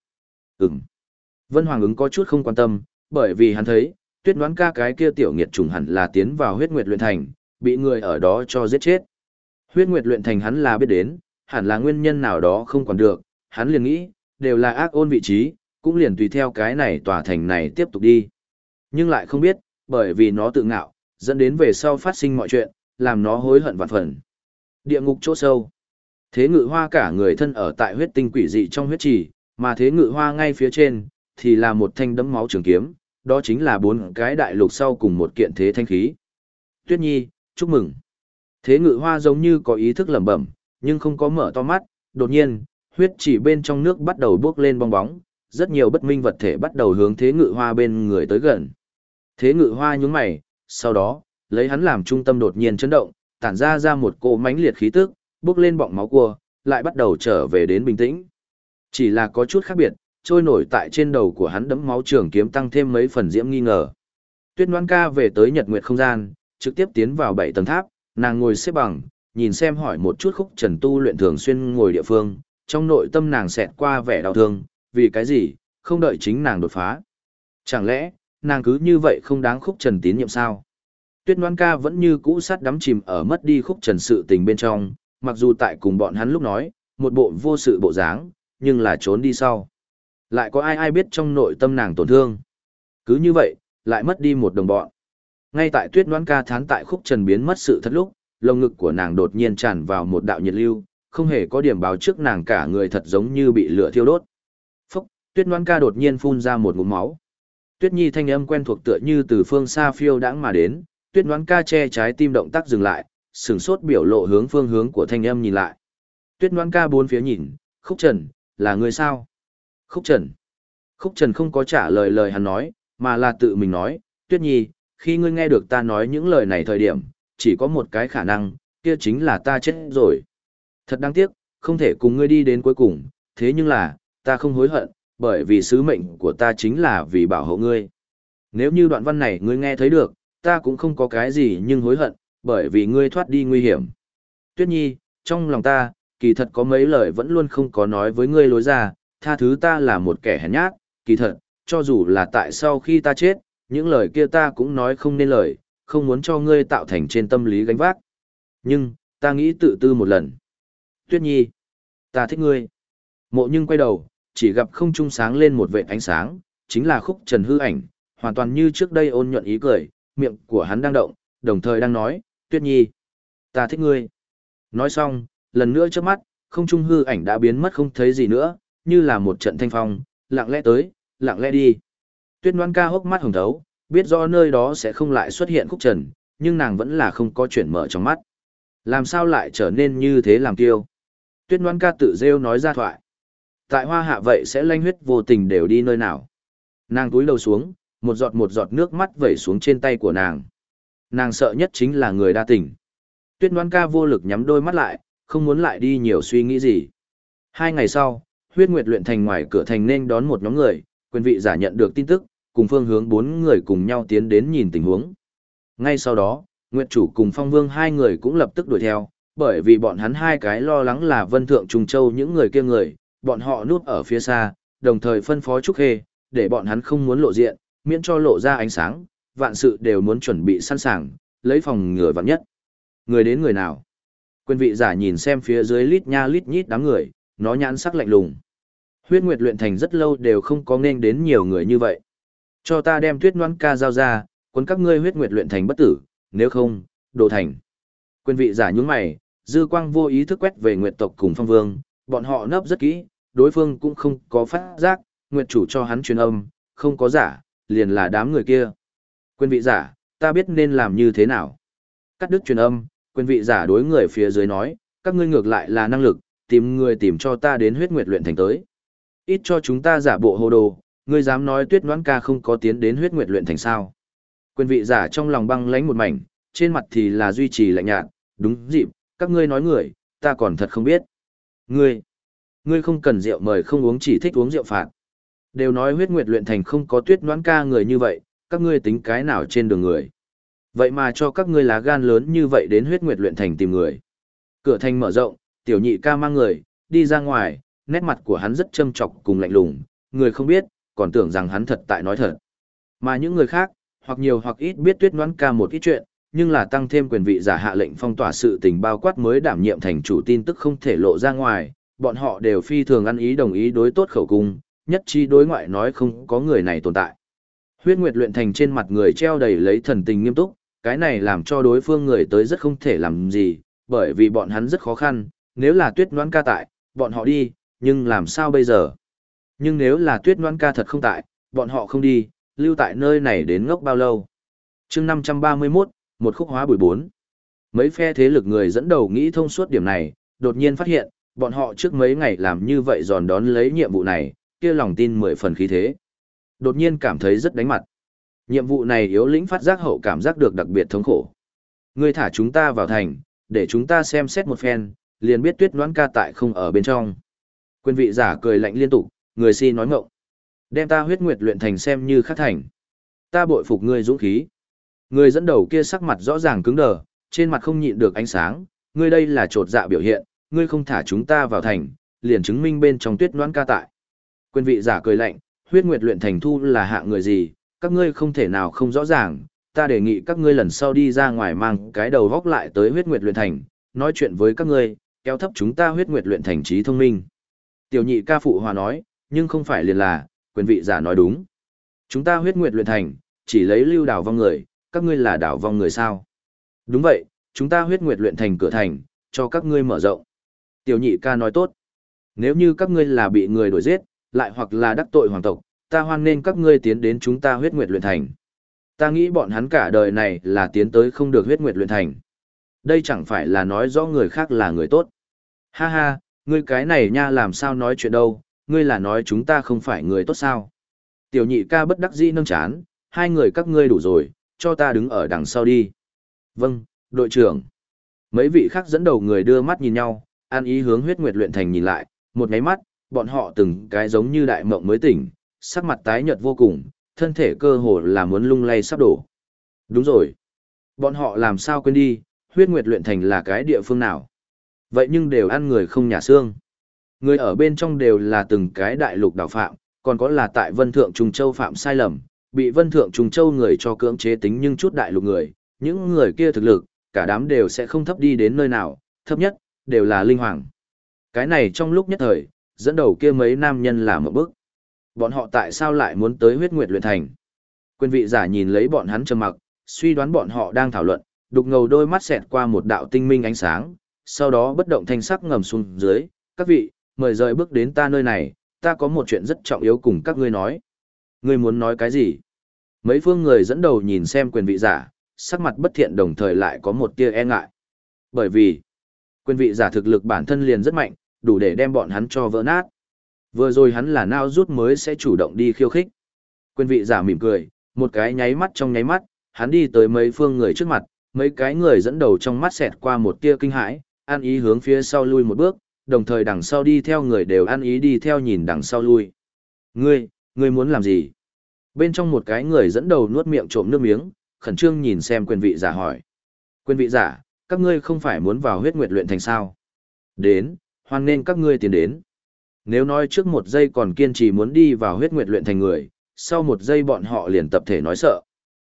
Vân Hoàng ứng có chút không quan tâm, bởi vì hắn thấy, Tuyết Ngoãn Ca cái kia tiểu nghiệt trùng hẳn là tiến vào huyết nguyệt luyện thành, bị người ở đó cho giết chết. Huyết nguyệt luyện thành hắn là biết đến, hẳn là nguyên nhân nào đó không còn được, hắn liền nghĩ, đều là ác ôn vị trí, cũng liền tùy theo cái này tòa thành này tiếp tục đi. Nhưng lại không biết, bởi vì nó tự ngạo, dẫn đến về sau phát sinh mọi chuyện, làm nó hối hận vạn phần. Địa ngục chỗ sâu. Thế Ngự Hoa cả người thân ở tại huyết tinh quỷ dị trong huyết trì, mà Thế Ngự Hoa ngay phía trên, thì là một thanh đấm máu trường kiếm, đó chính là 4 cái đại lục sau cùng một kiện thế thanh khí. Tuyết Nhi, chúc mừng. Thế Ngự Hoa giống như có ý thức lẩm bẩm, nhưng không có mở to mắt, đột nhiên, huyết chỉ bên trong nước bắt đầu bốc lên bong bóng, rất nhiều bất minh vật thể bắt đầu hướng Thế Ngự Hoa bên người tới gần. Thế Ngự Hoa nhướng mày, sau đó, lấy hắn làm trung tâm đột nhiên chấn động, tản ra một cỗ mãnh liệt khí tức, bốc lên bọng máu cua, lại bắt đầu trở về đến bình tĩnh. Chỉ là có chút khác biệt, trôi nổi tại trên đầu của hắn đấm máu trường kiếm tăng thêm mấy phần diễm nghi ngờ. Tuyết Ngoãn Ca về tới Nhật Nguyệt không gian, trực tiếp tiến vào 7 tầng tháp, nàng ngồi xếp bằng, nhìn xem hỏi một chút Khúc Trần tu luyện thường xuyên ngồi địa phương, trong nội tâm nàng xẹt qua vẻ đau thương, vì cái gì, không đợi chính nàng đột phá. Chẳng lẽ, nàng cứ như vậy không đáng Khúc Trần tín nhiệm sao? Tuyết Ngoãn Ca vẫn như cũ sát đắm chìm ở mất đi Khúc Trần sự tình bên trong, mặc dù tại cùng bọn hắn lúc nói, một bộ vô sự bộ dáng, nhưng là trốn đi sau. Lại có ai biết trong nội tâm nàng tổn thương. Cứ như vậy, lại mất đi một đồng bọn. Ngay tại Tuyết Ngoãn Ca thán tại Khúc Trần biến mất sự thật lúc, lồng ngực của nàng đột nhiên tràn vào một đạo nhiệt lưu, không hề có điểm báo trước nàng cả người thật giống như bị lửa thiêu đốt. Phốc, Tuyết Ngoãn Ca đột nhiên phun ra một ngụm máu. Tuyết Nhi thanh âm quen thuộc tựa như từ phương xa phiêu đãng mà đến, Tuyết Ngoãn Ca che trái tim động tác dừng lại, sửng sốt biểu lộ hướng phương hướng của thanh âm nhìn lại. Tuyết Ngoãn Ca bốn phía nhìn, Khúc Trần, là người sao? Khúc Trần. Khúc Trần không có trả lời lời hắn nói, mà là tự mình nói, Tuyết Nhi, khi ngươi nghe được ta nói những lời này thời điểm, chỉ có một cái khả năng, kia chính là ta chết rồi. Thật đáng tiếc, không thể cùng ngươi đi đến cuối cùng, thế nhưng là, ta không hối hận, bởi vì sứ mệnh của ta chính là vì bảo hộ ngươi. Nếu như đoạn văn này ngươi nghe thấy được, ta cũng không có cái gì nhưng hối hận, bởi vì ngươi thoát đi nguy hiểm. Tuyết Nhi, trong lòng ta, kỳ thật có mấy lời vẫn luôn không có nói với ngươi lối ra, tha thứ ta là một kẻ hèn nhát, kỳ thật, cho dù là tại sau khi ta chết, những lời kia ta cũng nói không nên lời, không muốn cho ngươi tạo thành trên tâm lý gánh vác. Nhưng, ta nghĩ tự tư một lần. Tuyết Nhi, ta thích ngươi. Mộ Nhưng quay đầu, chỉ gặp không trung sáng lên một vệt ánh sáng, chính là Khúc Trần hư ảnh, hoàn toàn như trước đây ôn nhuận ý cười, miệng của hắn đang động, đồng thời đang nói, Tuyết Nhi, ta thích ngươi. Nói xong, lần nữa trước mắt, không trung hư ảnh đã biến mất không thấy gì nữa, như là một trận thanh phong, lặng lẽ tới, lặng lẽ đi. Tuyết Ngoan Ca hốc mắt hồng thấu, biết rõ nơi đó sẽ không lại xuất hiện Khúc Trần, nhưng nàng vẫn là không có chuyển mở trong mắt. Làm sao lại trở nên như thế làm kiêu? Tuyết Ngoan Ca tự rêu nói ra thoại. Tại Hoa Hạ vậy sẽ lanh huyết vô tình đều đi nơi nào? Nàng túi đầu xuống, một giọt nước mắt vẩy xuống trên tay của nàng. Nàng sợ nhất chính là người đa tình. Tuyết Ngoan Ca vô lực nhắm đôi mắt lại, không muốn lại đi nhiều suy nghĩ gì. 2 ngày sau, Huyết Nguyệt luyện thành ngoài cửa thành nên đón một nhóm người, quyền vị giả nhận được tin tức, cùng phương hướng 4 người cùng nhau tiến đến nhìn tình huống. Ngay sau đó, Nguyệt chủ cùng Phong Vương 2 người cũng lập tức đuổi theo, bởi vì bọn hắn 2 cái lo lắng là Vân Thượng Trung Châu những người kia người, bọn họ núp ở phía xa, đồng thời phân phó Trúc Khê, để bọn hắn không muốn lộ diện, miễn cho lộ ra ánh sáng, vạn sự đều muốn chuẩn bị sẵn sàng, lấy phòng ngừa vạn nhất. Người đến người nào? Quyền vị giả nhìn xem phía dưới lít nha lít nhít đám người, nó nhãn sắc lạnh lùng. Huyết Nguyệt luyện thành rất lâu đều không có nên đến nhiều người như vậy. Cho ta đem Tuyết Ngoan Ca giao ra, cuốn các ngươi Huyết Nguyệt luyện thành bất tử, nếu không, đồ thành. Quyền vị giả nhún mày, dư quang vô ý thức quét về Nguyệt tộc cùng Phong Vương, bọn họ nấp rất kỹ, đối phương cũng không có phát giác, Nguyệt chủ cho hắn truyền âm, không có giả, liền là đám người kia. Quyền vị giả, ta biết nên làm như thế nào. Cắt đứt truyền âm, quyền vị giả đối người phía dưới nói, các ngươi ngược lại là năng lực, tìm người tìm cho ta đến Huyết Nguyệt luyện thành tới. Ít cho chúng ta giả bộ hồ đồ, ngươi dám nói Tuyết Ngoãn Ca không có tiến đến Huyết Nguyệt luyện thành sao? Quyền vị giả trong lòng băng lãnh một mảnh, trên mặt thì là duy trì lạnh nhạt, đúng dịp, các ngươi nói người, ta còn thật không biết. Ngươi không cần rượu mời không uống, chỉ thích uống rượu phạt. Đều nói Huyết Nguyệt luyện thành không có Tuyết Ngoãn Ca người như vậy, các ngươi tính cái nào trên đường người. Vậy mà cho các ngươi lá gan lớn như vậy đến Huyết Nguyệt luyện thành tìm người. Cửa thành mở rộng, Tiểu Nhị Ca mang người, đi ra ngoài, nét mặt của hắn rất châm chọc cùng lạnh lùng, người không biết, còn tưởng rằng hắn thật tại nói thật. Mà những người khác, hoặc nhiều hoặc ít biết Tuyết Ngoãn Ca một ít chuyện, nhưng là tăng thêm quyền vị giả hạ lệnh phong tỏa sự tình bao quát mới đảm nhiệm thành chủ tin tức không thể lộ ra ngoài, bọn họ đều phi thường ăn ý đồng ý đối tốt khẩu cung, nhất trí đối ngoại nói không có người này tồn tại. Huyết Nguyệt luyện thành trên mặt người treo đầy lấy thần tình nghiêm túc, cái này làm cho đối phương người tới rất không thể làm gì, bởi vì bọn hắn rất khó khăn, nếu là Tuyết Ngoãn Ca tại, bọn họ đi, nhưng làm sao bây giờ? Nhưng nếu là Tuyết Ngoãn Ca thật không tại, bọn họ không đi, lưu tại nơi này đến ngốc bao lâu? Chương 531, một khúc hóa bùi 4. Mấy phe thế lực người dẫn đầu nghĩ thông suốt điểm này, đột nhiên phát hiện, bọn họ trước mấy ngày làm như vậy giòn đón lấy nhiệm vụ này, kia lòng tin 10 phần khí thế. Đột nhiên cảm thấy rất đánh mặt. Nhiệm vụ này yếu lĩnh phát giác hậu cảm giác được đặc biệt thống khổ. Ngươi thả chúng ta vào thành, để chúng ta xem xét một phen, liền biết Tuyết Ngoãn Ca tại không ở bên trong. Quyền vị giả cười lạnh liên tục, người si nói ngọng. Đem ta Huyết Nguyệt luyện thành xem như khắc thành. Ta bội phục ngươi dũng khí. Người dẫn đầu kia sắc mặt rõ ràng cứng đờ, trên mặt không nhịn được ánh sáng, ngươi đây là trột dạ biểu hiện, ngươi không thả chúng ta vào thành, liền chứng minh bên trong Tuyết Ngoãn Ca tại. Quyền vị giả cười lạnh, Huyết Nguyệt luyện thành thu là hạ người gì, các ngươi không thể nào không rõ ràng, ta đề nghị các ngươi lần sau đi ra ngoài mang cái đầu góc lại tới Huyết Nguyệt luyện thành, nói chuyện với các ngươi, kéo thấp chúng ta Huyết Nguyệt luyện thành trí thông minh. Tiểu Nhị Ca phụ hòa nói, nhưng không phải liền là, quyền vị giả nói đúng. Chúng ta Huyết Nguyệt luyện thành, chỉ lấy lưu đảo vong người, các ngươi là đảo vong người sao? Đúng vậy, chúng ta Huyết Nguyệt luyện thành cửa thành, cho các ngươi mở rộng. Tiểu Nhị Ca nói tốt. Nếu như các ngươi là bị người đuổi giết, lại hoặc là đắc tội hoàng tộc, ta hoan nên các ngươi tiến đến chúng ta Huyết Nguyệt luyện thành. Ta nghĩ bọn hắn cả đời này là tiến tới không được Huyết Nguyệt luyện thành. Đây chẳng phải là nói rõ người khác là người tốt. Ha ha, ngươi cái này nha làm sao nói chuyện đâu, ngươi là nói chúng ta không phải người tốt sao? Tiểu Nhị Ca bất đắc dĩ nâng chán, hai người các ngươi đủ rồi, cho ta đứng ở đằng sau đi. Vâng, đội trưởng. Mấy vị khác dẫn đầu người đưa mắt nhìn nhau, an ý hướng Huyết Nguyệt luyện thành nhìn lại, một cái mắt, bọn họ từng cái giống như đại mộng mới tỉnh, sắc mặt tái nhợt vô cùng, thân thể cơ hồ là muốn lung lay sắp đổ. Đúng rồi. Bọn họ làm sao quên đi, huyết nguyệt luyện thành là cái địa phương nào. Vậy nhưng đều ăn người không nhà xương. Người ở bên trong đều là từng cái đại lục đảo phạm, còn có là tại Vân Thượng Trung Châu phạm sai lầm, bị Vân Thượng Trung Châu người cho cưỡng chế tính nhưng chút đại lục người, những người kia thực lực, cả đám đều sẽ không thấp đi đến nơi nào, thấp nhất, đều là linh hoàng. Cái này trong lúc nhất thời, dẫn đầu kia mấy nam nhân làm một bước. Bọn họ tại sao lại muốn tới huyết nguyệt luyện thành? Quyền vị giả nhìn lấy bọn hắn trầm mặc, suy đoán bọn họ đang thảo luận, đục ngầu đôi mắt xẹt qua một đạo tinh minh ánh sáng, sau đó bất động thanh sắc ngầm xuống dưới, các vị, mời rời bước đến ta nơi này, ta có một chuyện rất trọng yếu cùng các ngươi nói. Ngươi muốn nói cái gì? Mấy phương người dẫn đầu nhìn xem quyền vị giả, sắc mặt bất thiện đồng thời lại có một tia e ngại. Bởi vì, quyền vị giả thực lực bản thân liền rất mạnh, đủ để đem bọn hắn cho vỡ nát. Vừa rồi hắn là nao rút mới sẽ chủ động đi khiêu khích. Quyền vị giả mỉm cười, một cái nháy mắt trong nháy mắt, hắn đi tới mấy phương người trước mặt, mấy cái người dẫn đầu trong mắt xẹt qua một tia kinh hãi, an ý hướng phía sau lui một bước, đồng thời đằng sau đi theo người đều an ý đi theo nhìn đằng sau lui. Ngươi muốn làm gì? Bên trong một cái người dẫn đầu nuốt miệng trộm nước miếng, khẩn trương nhìn xem quyền vị giả hỏi. Quyền vị giả, các ngươi không phải muốn vào huyết nguyệt luyện thành sao? Đến, hoan nên các ngươi tiến đến. Nếu nói trước một giây còn kiên trì muốn đi vào huyết nguyệt luyện thành người, sau một giây bọn họ liền tập thể nói sợ.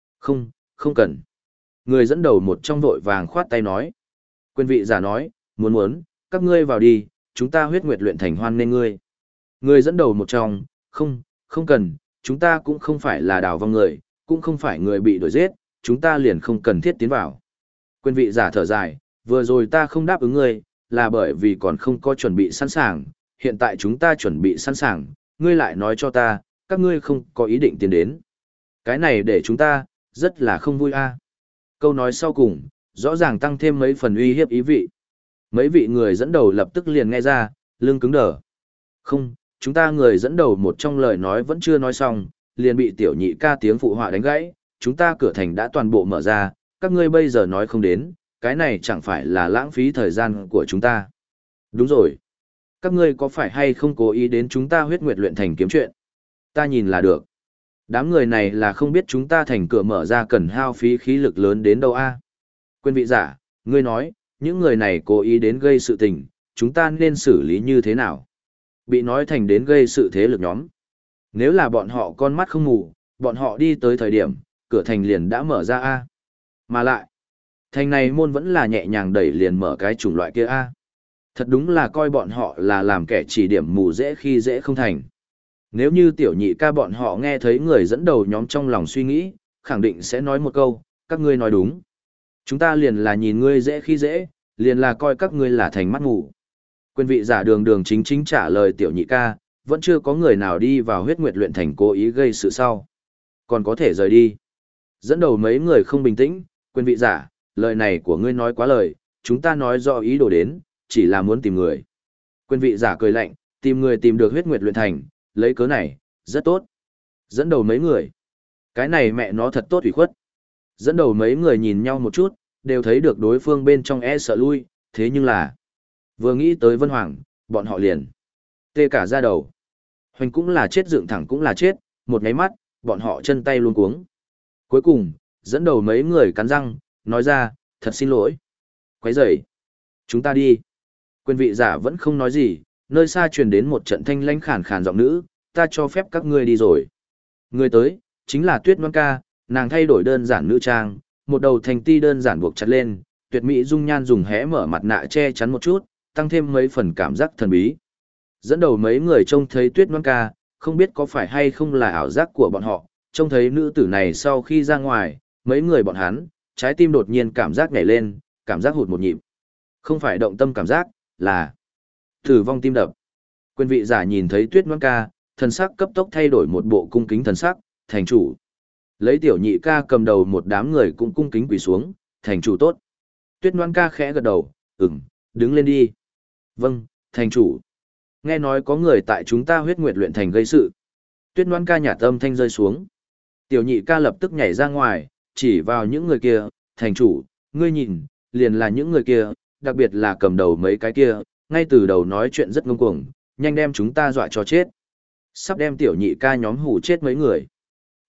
Không cần. Người dẫn đầu một trong vội vàng khoát tay nói. Quyền vị giả nói, muốn, các ngươi vào đi, chúng ta huyết nguyệt luyện thành hoan nên ngươi. Người dẫn đầu một trong, không cần, chúng ta cũng không phải là đào vong người, cũng không phải người bị đuổi giết, chúng ta liền không cần thiết tiến vào. Quyền vị giả thở dài, vừa rồi ta không đáp ứng ngươi, là bởi vì còn không có chuẩn bị sẵn sàng, hiện tại chúng ta chuẩn bị sẵn sàng, ngươi lại nói cho ta, các ngươi không có ý định tiến đến. Cái này để chúng ta, rất là không vui a. Câu nói sau cùng, rõ ràng tăng thêm mấy phần uy hiếp ý vị. Mấy vị người dẫn đầu lập tức liền nghe ra, lưng cứng đờ. Không, chúng ta người dẫn đầu một trong lời nói vẫn chưa nói xong, liền bị tiểu nhị ca tiếng phụ họa đánh gãy, chúng ta cửa thành đã toàn bộ mở ra, các ngươi bây giờ nói không đến, cái này chẳng phải là lãng phí thời gian của chúng ta. Đúng rồi. Các ngươi có phải hay không cố ý đến chúng ta huyết nguyệt luyện thành kiếm chuyện? Ta nhìn là được. Đám người này là không biết chúng ta thành cửa mở ra cần hao phí khí lực lớn đến đâu a. Quyền vị giả, ngươi nói, những người này cố ý đến gây sự tình, chúng ta nên xử lý như thế nào? Bị nói thành đến gây sự thế lực nhóm. Nếu là bọn họ con mắt không ngủ, bọn họ đi tới thời điểm, cửa thành liền đã mở ra a. Mà lại, thành này môn vẫn là nhẹ nhàng đẩy liền mở cái chủng loại kia a. Thật đúng là coi bọn họ là làm kẻ chỉ điểm mù dễ khi dễ không thành. Nếu như tiểu nhị ca bọn họ nghe thấy người dẫn đầu nhóm trong lòng suy nghĩ, khẳng định sẽ nói một câu, các ngươi nói đúng. Chúng ta liền là nhìn ngươi dễ khi dễ, liền là coi các ngươi là thành mắt ngủ. Quyền vị giả đường đường chính chính trả lời tiểu nhị ca, vẫn chưa có người nào đi vào huyết nguyệt luyện thành cố ý gây sự sau. Còn có thể rời đi. Dẫn đầu mấy người không bình tĩnh, quyền vị giả, lời này của ngươi nói quá lời, chúng ta nói rõ ý đồ đến, chỉ là muốn tìm người. Quyền vị giả cười lạnh, tìm người tìm được huyết nguyệt luyện thành, lấy cớ này, rất tốt. Dẫn đầu mấy người. Cái này mẹ nó thật tốt ủy khuất. Dẫn đầu mấy người nhìn nhau một chút, đều thấy được đối phương bên trong e sợ lui, thế nhưng là vừa nghĩ tới Vân Hoàng, bọn họ liền tê cả da đầu. Hoành cũng là chết dựng thẳng cũng là chết, một nháy mắt, bọn họ chân tay luôn cuống. Cuối cùng, dẫn đầu mấy người cắn răng, nói ra, thật xin lỗi. Quấy rầy. Chúng ta đi. Quyền vị giả vẫn không nói gì, nơi xa truyền đến một trận thanh lãnh khàn khàn giọng nữ, ta cho phép các ngươi đi rồi. Người tới, chính là Tuyết Ngoan Ca, nàng thay đổi đơn giản nữ trang, một đầu thành ti đơn giản buộc chặt lên, tuyệt mỹ dung nhan dùng hé mở mặt nạ che chắn một chút, tăng thêm mấy phần cảm giác thần bí. Dẫn đầu mấy người trông thấy Tuyết Ngoan Ca, không biết có phải hay không là ảo giác của bọn họ, trông thấy nữ tử này sau khi ra ngoài, mấy người bọn hắn, trái tim đột nhiên cảm giác nhảy lên, cảm giác hụt một nhịp. Không phải động tâm cảm giác, là tử vong tim đập. Quyền vị giả nhìn thấy Tuyết Ngoan Ca, thần sắc cấp tốc thay đổi một bộ cung kính thần sắc, thành chủ. Lấy tiểu nhị ca cầm đầu một đám người cũng cung kính quỳ xuống, thành chủ tốt. Tuyết Ngoan Ca khẽ gật đầu, đứng lên đi. Vâng, thành chủ. Nghe nói có người tại chúng ta huyết nguyệt luyện thành gây sự. Tuyết Ngoan Ca nhả tâm thanh rơi xuống. Tiểu nhị ca lập tức nhảy ra ngoài, chỉ vào những người kia, thành chủ, ngươi nhìn, liền là những người kia, đặc biệt là cầm đầu mấy cái kia, ngay từ đầu nói chuyện rất ngông cuồng, nhanh đem chúng ta dọa cho chết. Sắp đem tiểu nhị ca nhóm hù chết mấy người.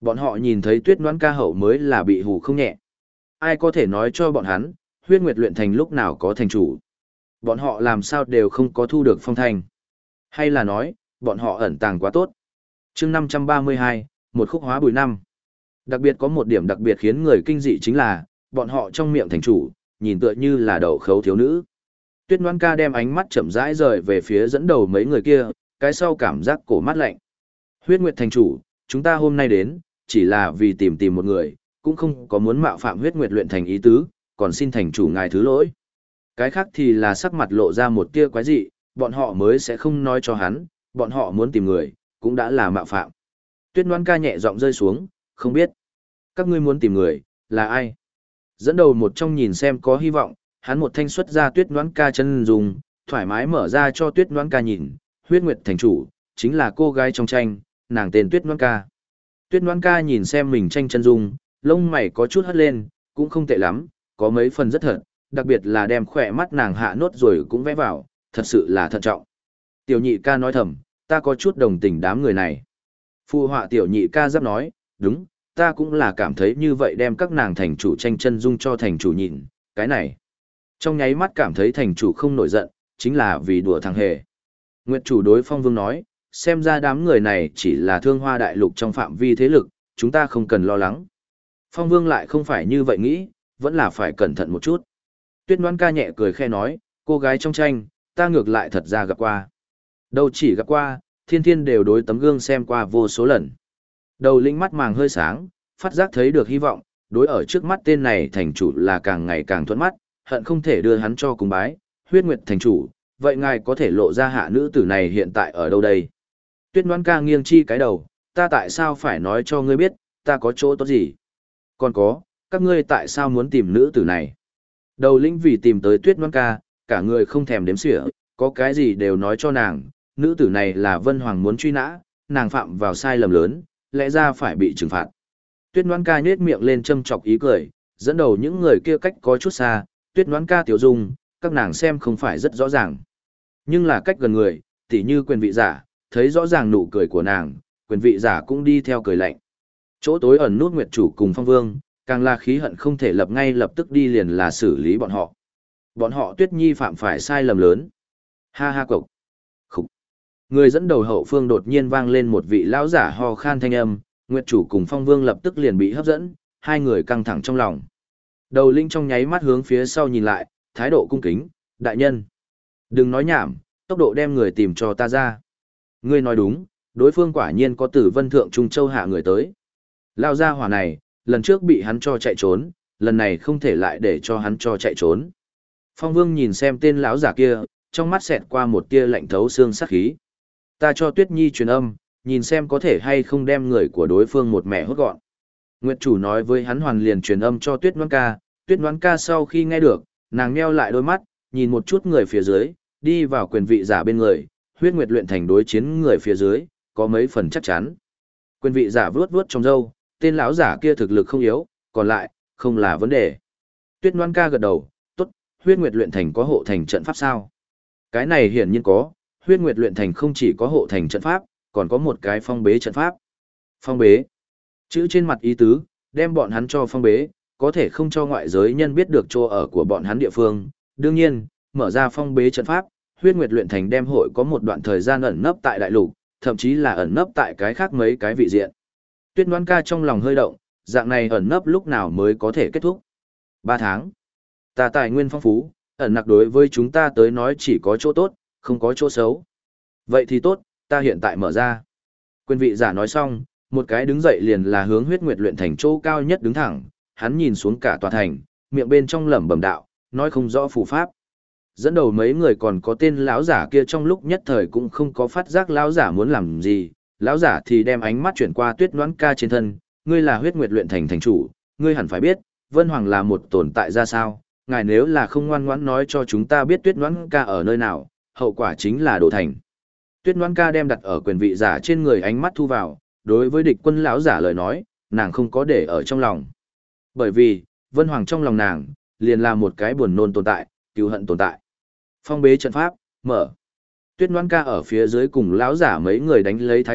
Bọn họ nhìn thấy Tuyết Ngoãn ca hậu mới là bị hù không nhẹ. Ai có thể nói cho bọn hắn, huyết nguyệt luyện thành lúc nào có thành chủ? Bọn họ làm sao đều không có thu được phong thành? Hay là nói, bọn họ ẩn tàng quá tốt? chương 532, một khúc hóa bùi năm. Đặc biệt có một điểm đặc biệt khiến người kinh dị chính là, bọn họ trong miệng thành chủ, nhìn tựa như là đậu khấu thiếu nữ. Tuyết Ngoãn ca đem ánh mắt chậm rãi rời về phía dẫn đầu mấy người kia, cái sau cảm giác cổ mát lạnh. Huyết Nguyệt thành chủ, chúng ta hôm nay đến, chỉ là vì tìm một người, cũng không có muốn mạo phạm Huyết Nguyệt luyện thành ý tứ, còn xin thành chủ ngài thứ lỗi. Cái khác thì là sắc mặt lộ ra một tia quái dị, bọn họ mới sẽ không nói cho hắn, bọn họ muốn tìm người, cũng đã là mạo phạm. Tuyết Ngoãn ca nhẹ giọng rơi xuống, không biết. Các ngươi muốn tìm người, là ai? Dẫn đầu một trong nhìn xem có hy vọng, hắn một thanh xuất ra Tuyết Ngoãn ca chân dùng, thoải mái mở ra cho Tuyết Ngoãn ca nhìn, Huyết Nguyệt thành chủ, chính là cô gái trong tranh, nàng tên Tuyết Ngoãn ca. Tuyết Ngoãn ca nhìn xem mình tranh chân dung, lông mày có chút hất lên, cũng không tệ lắm, có mấy phần rất thật, đặc biệt là đem khỏe mắt nàng hạ nốt rồi cũng vẽ vào, thật sự là thận trọng. Tiểu nhị ca nói thầm, ta có chút đồng tình đám người này. Phụ họa tiểu nhị ca giáp nói, đúng, ta cũng là cảm thấy như vậy đem các nàng thành chủ tranh chân dung cho thành chủ nhìn, cái này. Trong nháy mắt cảm thấy thành chủ không nổi giận, chính là vì đùa thằng hề. Nguyệt chủ đối Phong Vương nói, xem ra đám người này chỉ là thương hoa đại lục trong phạm vi thế lực, chúng ta không cần lo lắng. Phong Vương lại không phải như vậy nghĩ, vẫn là phải cẩn thận một chút. Tuyết Ngoãn ca nhẹ cười khe nói, cô gái trong tranh, ta ngược lại thật ra gặp qua. Đâu chỉ gặp qua, thiên thiên đều đối tấm gương xem qua vô số lần. Đầu linh mắt màng hơi sáng, phát giác thấy được hy vọng, đối ở trước mắt tên này thành chủ là càng ngày càng thuận mắt, hận không thể đưa hắn cho cùng bái, Huyết Nguyệt thành chủ, vậy ngài có thể lộ ra hạ nữ tử này hiện tại ở đâu đây? Tuyết Ngoãn ca nghiêng chi cái đầu, ta tại sao phải nói cho ngươi biết, ta có chỗ tốt gì? Còn có, các ngươi tại sao muốn tìm nữ tử này? Đầu lĩnh vì tìm tới Tuyết Ngoãn ca, cả người không thèm đếm xỉa, có cái gì đều nói cho nàng, nữ tử này là Vân Hoàng muốn truy nã, nàng phạm vào sai lầm lớn, lẽ ra phải bị trừng phạt. Tuyết Ngoãn ca nhếch miệng lên châm chọc ý cười, dẫn đầu những người kia cách có chút xa, Tuyết Ngoãn ca tiểu dung, các nàng xem không phải rất rõ ràng. Nhưng là cách gần người, tỉ như quyền vị giả, thấy rõ ràng nụ cười của nàng, quyền vị giả cũng đi theo cười lạnh. Chỗ tối ẩn nút Nguyệt chủ cùng Phong Vương, càng là khí hận không thể lập ngay lập tức đi liền là xử lý bọn họ. Bọn họ Tuyết Nhi phạm phải sai lầm lớn. Ha ha cộc. Khúc. Người dẫn đầu hậu phương đột nhiên vang lên một vị lão giả ho khan thanh âm, Nguyệt chủ cùng Phong Vương lập tức liền bị hấp dẫn, hai người căng thẳng trong lòng. Đầu linh trong nháy mắt hướng phía sau nhìn lại, thái độ cung kính, đại nhân. Đừng nói nhảm, tốc độ đem người tìm cho ta ra. Ngươi nói đúng, đối phương quả nhiên có từ Vân Thượng Trung Châu hạ người tới. Lao ra hỏa này, lần trước bị hắn cho chạy trốn, lần này không thể lại để cho hắn cho chạy trốn. Phong Vương nhìn xem tên lão giả kia, trong mắt xẹt qua một tia lạnh thấu xương sắc khí. Ta cho Tuyết Nhi truyền âm, nhìn xem có thể hay không đem người của đối phương một mẹ hốt gọn. Nguyệt chủ nói với hắn hoàn liền truyền âm cho Tuyết Ngoãn ca, Tuyết Ngoãn ca sau khi nghe được, nàng nheo lại đôi mắt, nhìn một chút người phía dưới, đi vào quyền vị giả bên người, Huyết Nguyệt luyện thành đối chiến người phía dưới, có mấy phần chắc chắn. Quyền vị giả vuốt vuốt trong râu, tên lão giả kia thực lực không yếu, còn lại, không là vấn đề. Tuyết Ngoãn ca gật đầu, tốt, Huyết Nguyệt luyện thành có hộ thành trận pháp sao? Cái này hiển nhiên có, Huyết Nguyệt luyện thành không chỉ có hộ thành trận pháp, còn có một cái phong bế trận pháp. Phong bế. Chữ trên mặt ý tứ, đem bọn hắn cho phong bế, có thể không cho ngoại giới nhân biết được chỗ ở của bọn hắn địa phương. Đương nhiên, mở ra phong bế trận pháp, Huyết Nguyệt luyện thành đem hội có một đoạn thời gian ẩn nấp tại đại lục, thậm chí là ẩn nấp tại cái khác mấy cái vị diện. Tuyết Ngoãn ca trong lòng hơi động, dạng này ẩn nấp lúc nào mới có thể kết thúc? 3 tháng. Ta tài nguyên phong phú, ẩn nặc đối với chúng ta tới nói chỉ có chỗ tốt, không có chỗ xấu. Vậy thì tốt, ta hiện tại mở ra. Quyền vị giả nói xong, một cái đứng dậy liền là hướng Huyết Nguyệt luyện thành chỗ cao nhất đứng thẳng, hắn nhìn xuống cả tòa thành, miệng bên trong lẩm bẩm đạo, nói không rõ phù pháp. Dẫn đầu mấy người còn có tên lão giả kia trong lúc nhất thời cũng không có phát giác lão giả muốn làm gì, lão giả thì đem ánh mắt chuyển qua Tuyết Ngoãn ca trên thân, ngươi là Huyết Nguyệt luyện thành thành chủ, ngươi hẳn phải biết, Vân Hoàng là một tồn tại ra sao, ngài nếu là không ngoan ngoãn nói cho chúng ta biết Tuyết Ngoãn ca ở nơi nào, hậu quả chính là đổ thành. Tuyết Ngoãn ca đem đặt ở quyền vị giả trên người ánh mắt thu vào, đối với địch quân lão giả lời nói, nàng không có để ở trong lòng. Bởi vì, Vân Hoàng trong lòng nàng, liền là một cái buồn nôn tồn tại, cứu hận tồn tại. Phong bế trận pháp, mở. Tuyết Ngoãn ca ở phía dưới cùng lão giả mấy người đánh lấy thái cực,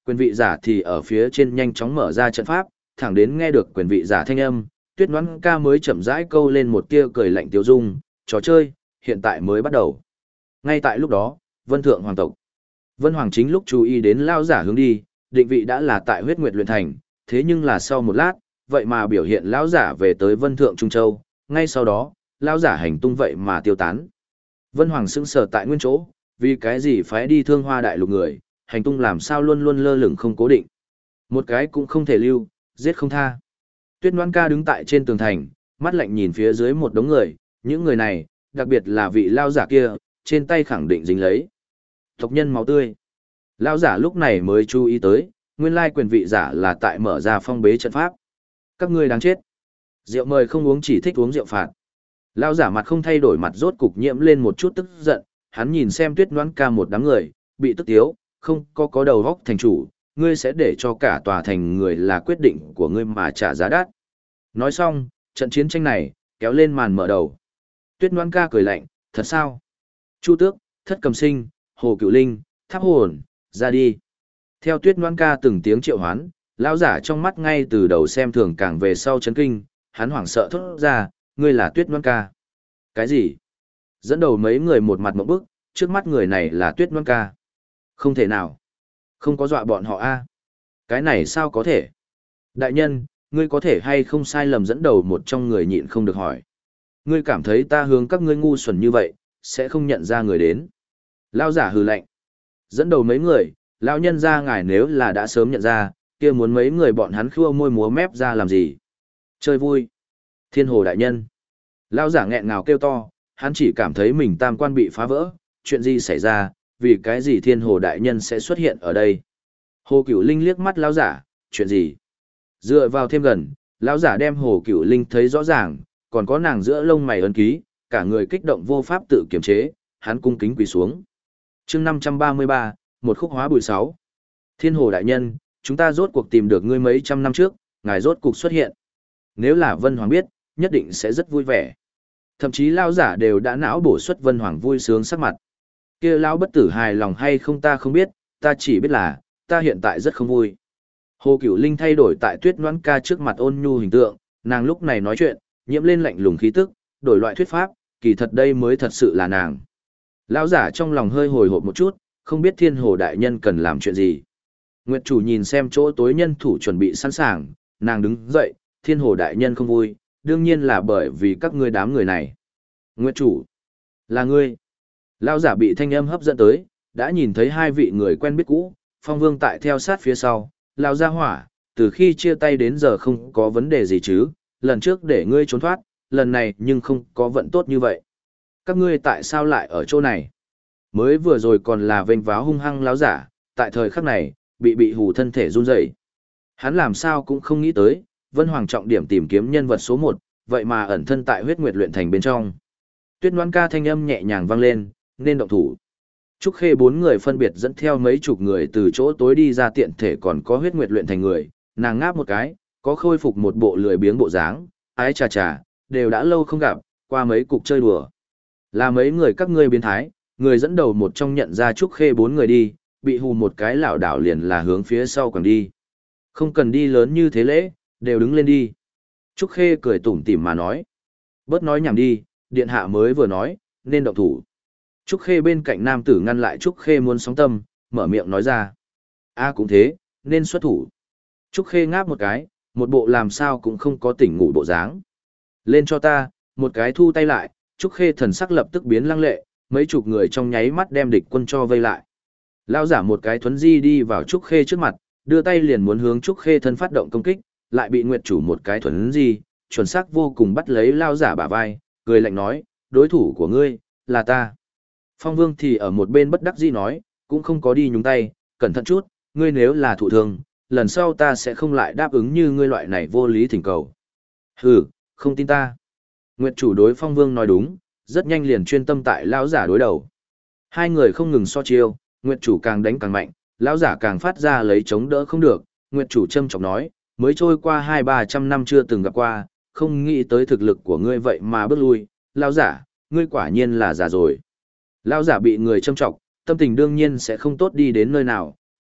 quyền vị giả thì ở phía trên nhanh chóng mở ra trận pháp, thẳng đến nghe được quyền vị giả thanh âm, Tuyết Ngoãn Ca mới chậm rãi câu lên một tia cười lạnh tiêu dung, trò chơi, hiện tại mới bắt đầu. Ngay tại lúc đó, Vân Thượng Hoàng tộc. Vân Hoàng chính lúc chú ý đến lao giả hướng đi, định vị đã là tại huyết nguyệt luyện thành, thế nhưng là sau một lát, vậy mà biểu hiện lão giả về tới Vân Thượng Trung Châu, ngay sau đó, lão giả hành tung vậy mà tiêu tán. Vân Hoàng sững sờ tại nguyên chỗ, vì cái gì phái đi Thương Hoa đại lục người, hành tung làm sao luôn luôn lơ lửng không cố định. Một cái cũng không thể lưu, giết không tha. Tuyết Ngoãn Ca đứng tại trên tường thành, mắt lạnh nhìn phía dưới một đống người, những người này, đặc biệt là vị lao giả kia, trên tay khẳng định dính lấy tộc nhân máu tươi. Lao giả lúc này mới chú ý tới, nguyên lai quyền vị giả là tại mở ra phong bế trận pháp. Các ngươi đáng chết. Rượu mời không uống, chỉ thích uống rượu phạt. Lao giả mặt không thay đổi, mặt rốt cục nhiễm lên một chút tức giận, hắn nhìn xem Tuyết Ngoãn Ca một đám người, bị tức tiếu, không có đầu góc thành chủ, ngươi sẽ để cho cả tòa thành người là quyết định của ngươi mà trả giá đắt. Nói xong, trận chiến tranh này, kéo lên màn mở đầu. Tuyết Ngoãn Ca cười lạnh, thật sao? Chu Tước, Thất Cầm Sinh, Hồ Cựu Linh, Tháp Hồn, ra đi. Theo Tuyết Ngoãn Ca từng tiếng triệu hoán, lão giả trong mắt ngay từ đầu xem thường càng về sau chấn kinh, hắn hoảng sợ thốt ra, ngươi là Tuyết Ngoãn Ca. Cái gì? Dẫn đầu mấy người một mặt ngộp bức, trước mắt người này là Tuyết Ngoãn Ca. Không thể nào. Không có dọa bọn họ a? Cái này sao có thể? Đại nhân, ngươi có thể hay không sai lầm, dẫn đầu một trong người nhịn không được hỏi. Ngươi cảm thấy ta hướng các ngươi ngu xuẩn như vậy, sẽ không nhận ra người đến. Lão giả hừ lạnh. Dẫn đầu mấy người, lão nhân ra ngài nếu là đã sớm nhận ra, kia muốn mấy người bọn hắn khua môi múa mép ra làm gì? Chơi vui. Thiên Hồ đại nhân. Lão giả nghẹn ngào kêu to, hắn chỉ cảm thấy mình tam quan bị phá vỡ, chuyện gì xảy ra, vì cái gì Thiên Hồ đại nhân sẽ xuất hiện ở đây? Hồ Cửu Linh liếc mắt lão giả, chuyện gì? Dựa vào thêm gần, lão giả đem Hồ Cửu Linh thấy rõ ràng, còn có nàng giữa lông mày ấn ký, cả người kích động vô pháp tự kiềm chế, hắn cung kính quỳ xuống. Chương 533, một khúc hóa bụi 6. Thiên Hồ đại nhân, chúng ta rốt cuộc tìm được ngươi mấy trăm năm trước, ngài rốt cuộc xuất hiện. Nếu là Vân Hoàng biết, nhất định sẽ rất vui vẻ. Thậm chí lão giả đều đã não bổ xuất Vân Hoàng vui sướng sắc mặt. Kia lão bất tử hài lòng hay không ta không biết, ta chỉ biết là, ta hiện tại rất không vui. Hồ Cửu Linh thay đổi tại Tuyết Ngoãn Ca trước mặt ôn nhu hình tượng, nàng lúc này nói chuyện, nhiễm lên lạnh lùng khí tức, đổi loại thuyết pháp, kỳ thật đây mới thật sự là nàng. Lão giả trong lòng hơi hồi hộp một chút, không biết Thiên Hồ đại nhân cần làm chuyện gì. Nguyệt chủ nhìn xem chỗ tối nhân thủ chuẩn bị sẵn sàng, nàng đứng dậy, Thiên Hồ đại nhân không vui, đương nhiên là bởi vì các ngươi đám người này. Nguyệt chủ, là ngươi. Lão giả bị thanh âm hấp dẫn tới, đã nhìn thấy hai vị người quen biết cũ, Phong Vương tại theo sát phía sau, lão gia hỏa, từ khi chia tay đến giờ không có vấn đề gì chứ, lần trước để ngươi trốn thoát, lần này nhưng không có vận tốt như vậy. Các ngươi tại sao lại ở chỗ này? Mới vừa rồi còn là vênh váo hung hăng lão giả, tại thời khắc này, bị hù thân thể run rẩy. Hắn làm sao cũng không nghĩ tới, Vân Hoàng trọng điểm tìm kiếm nhân vật số 1, vậy mà ẩn thân tại huyết nguyệt luyện thành bên trong. Tuyết Ngoãn Ca thanh âm nhẹ nhàng vang lên, nên động thủ. Trúc Khê 4 người phân biệt dẫn theo mấy chục người từ chỗ tối đi ra, tiện thể còn có huyết nguyệt luyện thành người, nàng ngáp một cái, có khôi phục một bộ lười biếng bộ dáng, ái chà chà, đều đã lâu không gặp, qua mấy cục chơi đùa. Là mấy người các ngươi biến thái, người dẫn đầu một trong nhận ra Trúc Khê 4 người đi, bị hù một cái lảo đảo liền là hướng phía sau quẳng đi. Không cần đi lớn như thế lễ, đều đứng lên đi. Trúc Khê cười tủm tỉm mà nói. Bớt nói nhảm đi, điện hạ mới vừa nói, nên động thủ. Trúc Khê bên cạnh nam tử ngăn lại Trúc Khê muốn sóng tâm, mở miệng nói ra. Cũng thế, nên xuất thủ. Trúc Khê ngáp một cái, một bộ làm sao cũng không có tỉnh ngủ bộ dáng. Lên cho ta, một cái thu tay lại, Trúc Khê thần sắc lập tức biến lăng lệ, mấy chục người trong nháy mắt đem địch quân cho vây lại. Lão giả một cái thuấn di đi vào Trúc Khê trước mặt, đưa tay liền muốn hướng Trúc Khê thân phát động công kích, lại bị Nguyệt chủ một cái thuấn di, chuẩn xác vô cùng bắt lấy lão giả bả vai, cười lạnh nói, đối thủ của ngươi, là ta. Phong Vương thì ở một bên bất đắc dĩ nói, cũng không có đi nhúng tay, cẩn thận chút, ngươi nếu là thụ thương, lần sau ta sẽ không lại đáp ứng như ngươi loại này vô lý thỉnh cầu. Hừ, không tin ta. Nguyệt chủ đối Phong Vương nói đúng, rất nhanh liền chuyên tâm tại lão giả đối đầu. Hai người không ngừng so chiêu, Nguyệt chủ càng đánh càng mạnh, lão giả càng phát ra lấy chống đỡ không được. Nguyệt chủ châm chọc nói, mới trôi qua 200-300 năm chưa từng gặp qua, không nghĩ tới thực lực của ngươi vậy mà bước lui, lão giả, ngươi quả nhiên là già rồi. Lão giả bị người châm chọc, tâm tình đương nhiên sẽ không tốt đi đến nơi nào,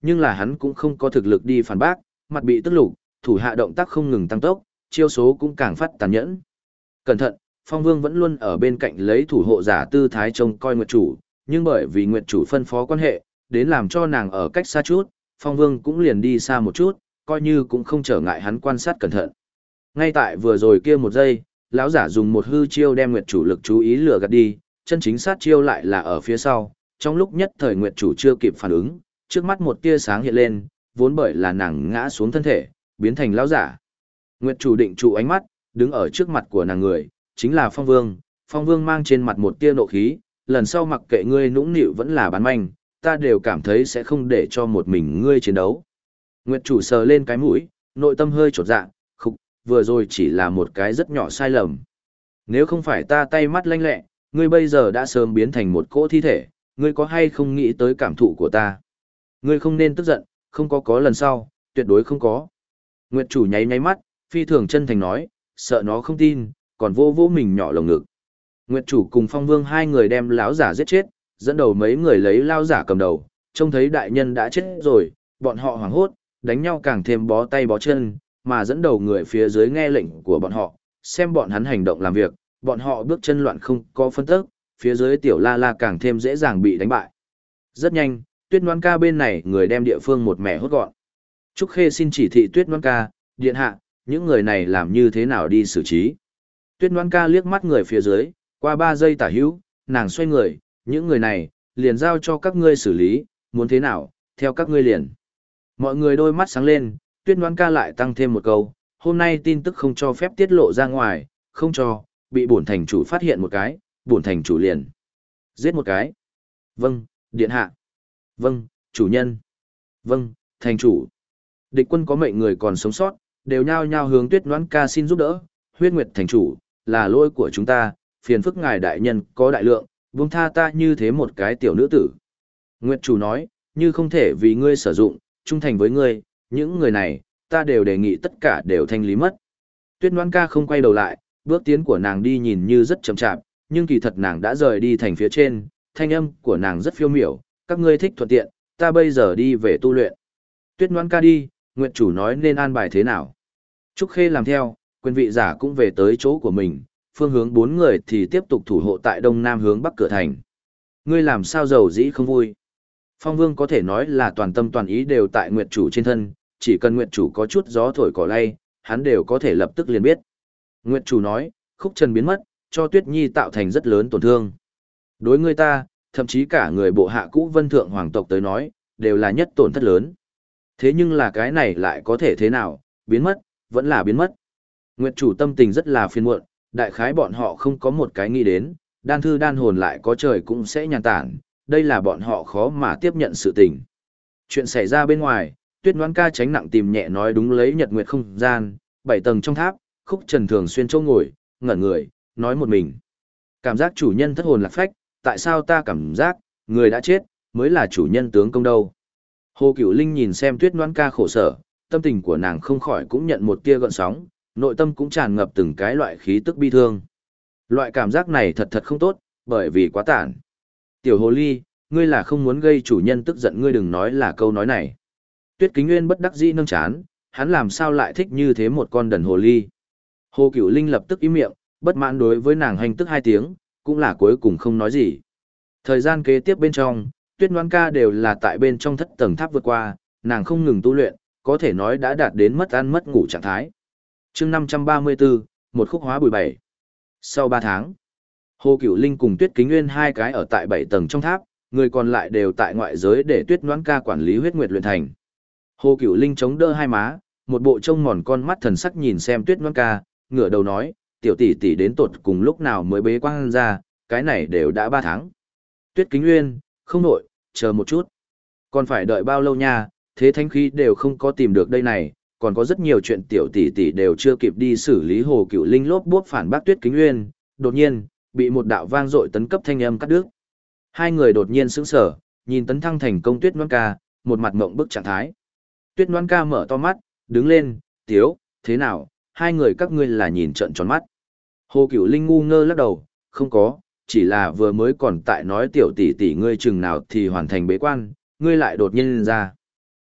nhưng là hắn cũng không có thực lực đi phản bác, mặt bị tức lục, thủ hạ động tác không ngừng tăng tốc, chiêu số cũng càng phát tàn nhẫn. Cẩn thận, Phong Vương vẫn luôn ở bên cạnh lấy thủ hộ giả tư thái trông coi Nguyệt chủ, nhưng bởi vì Nguyệt chủ phân phó quan hệ, đến làm cho nàng ở cách xa chút, Phong Vương cũng liền đi xa một chút, coi như cũng không trở ngại hắn quan sát cẩn thận. Ngay tại vừa rồi kia một giây, lão giả dùng một hư chiêu đem Nguyệt chủ lực chú ý lừa gạt đi, chân chính sát chiêu lại là ở phía sau, trong lúc nhất thời Nguyệt chủ chưa kịp phản ứng, trước mắt một tia sáng hiện lên, vốn bởi là nàng ngã xuống thân thể, biến thành lão giả. Nguyệt chủ định trụ ánh mắt, đứng ở trước mặt của nàng người, chính là Phong Vương. Phong Vương mang trên mặt một tia nộ khí, lần sau mặc kệ ngươi nũng nịu vẫn là bán manh, ta đều cảm thấy sẽ không để cho một mình ngươi chiến đấu. Nguyệt chủ sờ lên cái mũi, nội tâm hơi chột dạ, khục, vừa rồi chỉ là một cái rất nhỏ sai lầm. Nếu không phải ta tay mắt lanh lẹ, ngươi bây giờ đã sớm biến thành một cỗ thi thể, ngươi có hay không nghĩ tới cảm thụ của ta? Ngươi không nên tức giận, không có lần sau, tuyệt đối không có. Nguyệt chủ nháy nháy mắt, phi thường chân thành nói, sợ nó không tin, còn vô vô mình nhỏ lồng ngực. Nguyệt chủ cùng Phong Vương hai người đem lão giả giết chết, dẫn đầu mấy người lấy lão giả cầm đầu, trông thấy đại nhân đã chết rồi, bọn họ hoảng hốt, đánh nhau càng thêm bó tay bó chân, mà dẫn đầu người phía dưới nghe lệnh của bọn họ, xem bọn hắn hành động làm việc, bọn họ bước chân loạn không có phân tức, phía dưới tiểu la la càng thêm dễ dàng bị đánh bại. Rất nhanh, Tuyết Ngoan Ca bên này người đem địa phương một mẻ hốt gọn. Trúc Khê xin chỉ thị Tuyết Ngoan Ca, điện hạ, những người này làm như thế nào đi xử trí. Tuyết Ngoan Ca liếc mắt người phía dưới, qua 3 giây tả hữu, nàng xoay người, những người này, liền giao cho các ngươi xử lý, muốn thế nào, theo các ngươi liền. Mọi người đôi mắt sáng lên, Tuyết Ngoan Ca lại tăng thêm một câu, hôm nay tin tức không cho phép tiết lộ ra ngoài, không cho, bị bổn thành chủ phát hiện một cái, bổn thành chủ liền. Giết một cái. Vâng, điện hạ. Vâng, chủ nhân. Vâng, thành chủ. Địch quân có mệnh người còn sống sót, đều nhao nhao hướng Tuyết Ngoan Ca xin giúp đỡ, Huyết Nguyệt thành chủ, là lỗi của chúng ta, phiền phức ngài đại nhân có đại lượng, buông tha ta như thế một cái tiểu nữ tử. Nguyệt chủ nói, như không thể vì ngươi sử dụng, trung thành với ngươi, những người này, ta đều đề nghị tất cả đều thanh lý mất. Tuyết Ngoan Ca không quay đầu lại, bước tiến của nàng đi nhìn như rất chậm chạp, nhưng kỳ thật nàng đã rời đi thành phía trên, thanh âm của nàng rất phiêu miểu, các ngươi thích thuận tiện, ta bây giờ đi về tu luyện. Tuyết Ngoan Ca đi, Nguyệt chủ nói nên an bài thế nào. Trúc Khê làm theo, quyền vị giả cũng về tới chỗ của mình, phương hướng 4 người thì tiếp tục thủ hộ tại đông nam hướng bắc cửa thành. Ngươi làm sao giàu dĩ không vui. Phong Vương có thể nói là toàn tâm toàn ý đều tại Nguyệt chủ trên thân, chỉ cần Nguyệt chủ có chút gió thổi cỏ lay, hắn đều có thể lập tức liền biết. Nguyệt chủ nói, Khúc Trần biến mất, cho Tuyết Nhi tạo thành rất lớn tổn thương. Đối người ta, thậm chí cả người bộ hạ cũ Vân Thượng hoàng tộc tới nói, đều là nhất tổn thất lớn. Thế nhưng là cái này lại có thể thế nào, biến mất, vẫn là biến mất. Nguyệt chủ tâm tình rất là phiền muộn, đại khái bọn họ không có một cái nghĩ đến, đan thư đan hồn lại có trời cũng sẽ nhàn tản, đây là bọn họ khó mà tiếp nhận sự tình. Chuyện xảy ra bên ngoài, Tuyết Ngoan Ca tránh nặng tìm nhẹ nói đúng lấy nhật nguyệt không gian, 7 tầng trong tháp, Khúc Trần thường xuyên châu ngồi, ngẩn người, nói một mình. Cảm giác chủ nhân thất hồn lạc phách, tại sao ta cảm giác, người đã chết, mới là chủ nhân tướng công đâu. Hồ Cửu Linh nhìn xem Tuyết Ngoan Ca khổ sở, tâm tình của nàng không khỏi cũng nhận một tia gợn sóng, nội tâm cũng tràn ngập từng cái loại khí tức bi thương. Loại cảm giác này thật thật không tốt, bởi vì quá tản. Tiểu hồ ly, ngươi là không muốn gây chủ nhân tức giận, ngươi đừng nói là câu nói này. Tuyết Kính Nguyên bất đắc dĩ nâng chán, hắn làm sao lại thích như thế một con đần hồ ly. Hồ Cửu Linh lập tức im miệng, bất mãn đối với nàng hành tức 2 tiếng, cũng là cuối cùng không nói gì. Thời gian kế tiếp bên trong, Tuyết Ngoan Ca đều là tại bên trong thất tầng tháp vượt qua, nàng không ngừng tu luyện, có thể nói đã đạt đến mất ăn mất ngủ trạng thái. Chương 534, một khúc hóa bùi 7. Sau 3 tháng, Hồ Cửu Linh cùng Tuyết Kính Nguyên hai cái ở tại 7 tầng trong tháp, người còn lại đều tại ngoại giới để Tuyết Ngoan Ca quản lý huyết nguyệt luyện thành. Hồ Cửu Linh chống đỡ hai má, một bộ trông mòn con mắt thần sắc nhìn xem Tuyết Ngoan Ca, ngửa đầu nói, tiểu tỷ tỷ đến tột cùng lúc nào mới bế quang ra, cái này đều đã 3 tháng. Tuyết Kính Nguyên, không nổi, chờ một chút. Còn phải đợi bao lâu nha, thế thánh khí đều không có tìm được đây này, còn có rất nhiều chuyện tiểu tỷ tỷ đều chưa kịp đi xử lý. Hồ Cửu Linh lốp bốp phản bác Tuyết Kính Nguyên, đột nhiên, bị một đạo vang dội tấn cấp thanh âm cắt đứt. Hai người đột nhiên sững sờ, nhìn tấn thăng thành công Tuyết Ngoan Ca, một mặt mộng bức trạng thái. Tuyết Ngoan Ca mở to mắt, đứng lên, tiếu, thế nào, hai người các ngươi là nhìn trợn tròn mắt. Hồ Cửu Linh ngu ngơ lắc đầu, không có, chỉ là vừa mới còn tại nói tiểu tỷ tỷ ngươi chừng nào thì hoàn thành bế quan, ngươi lại đột nhiên ra.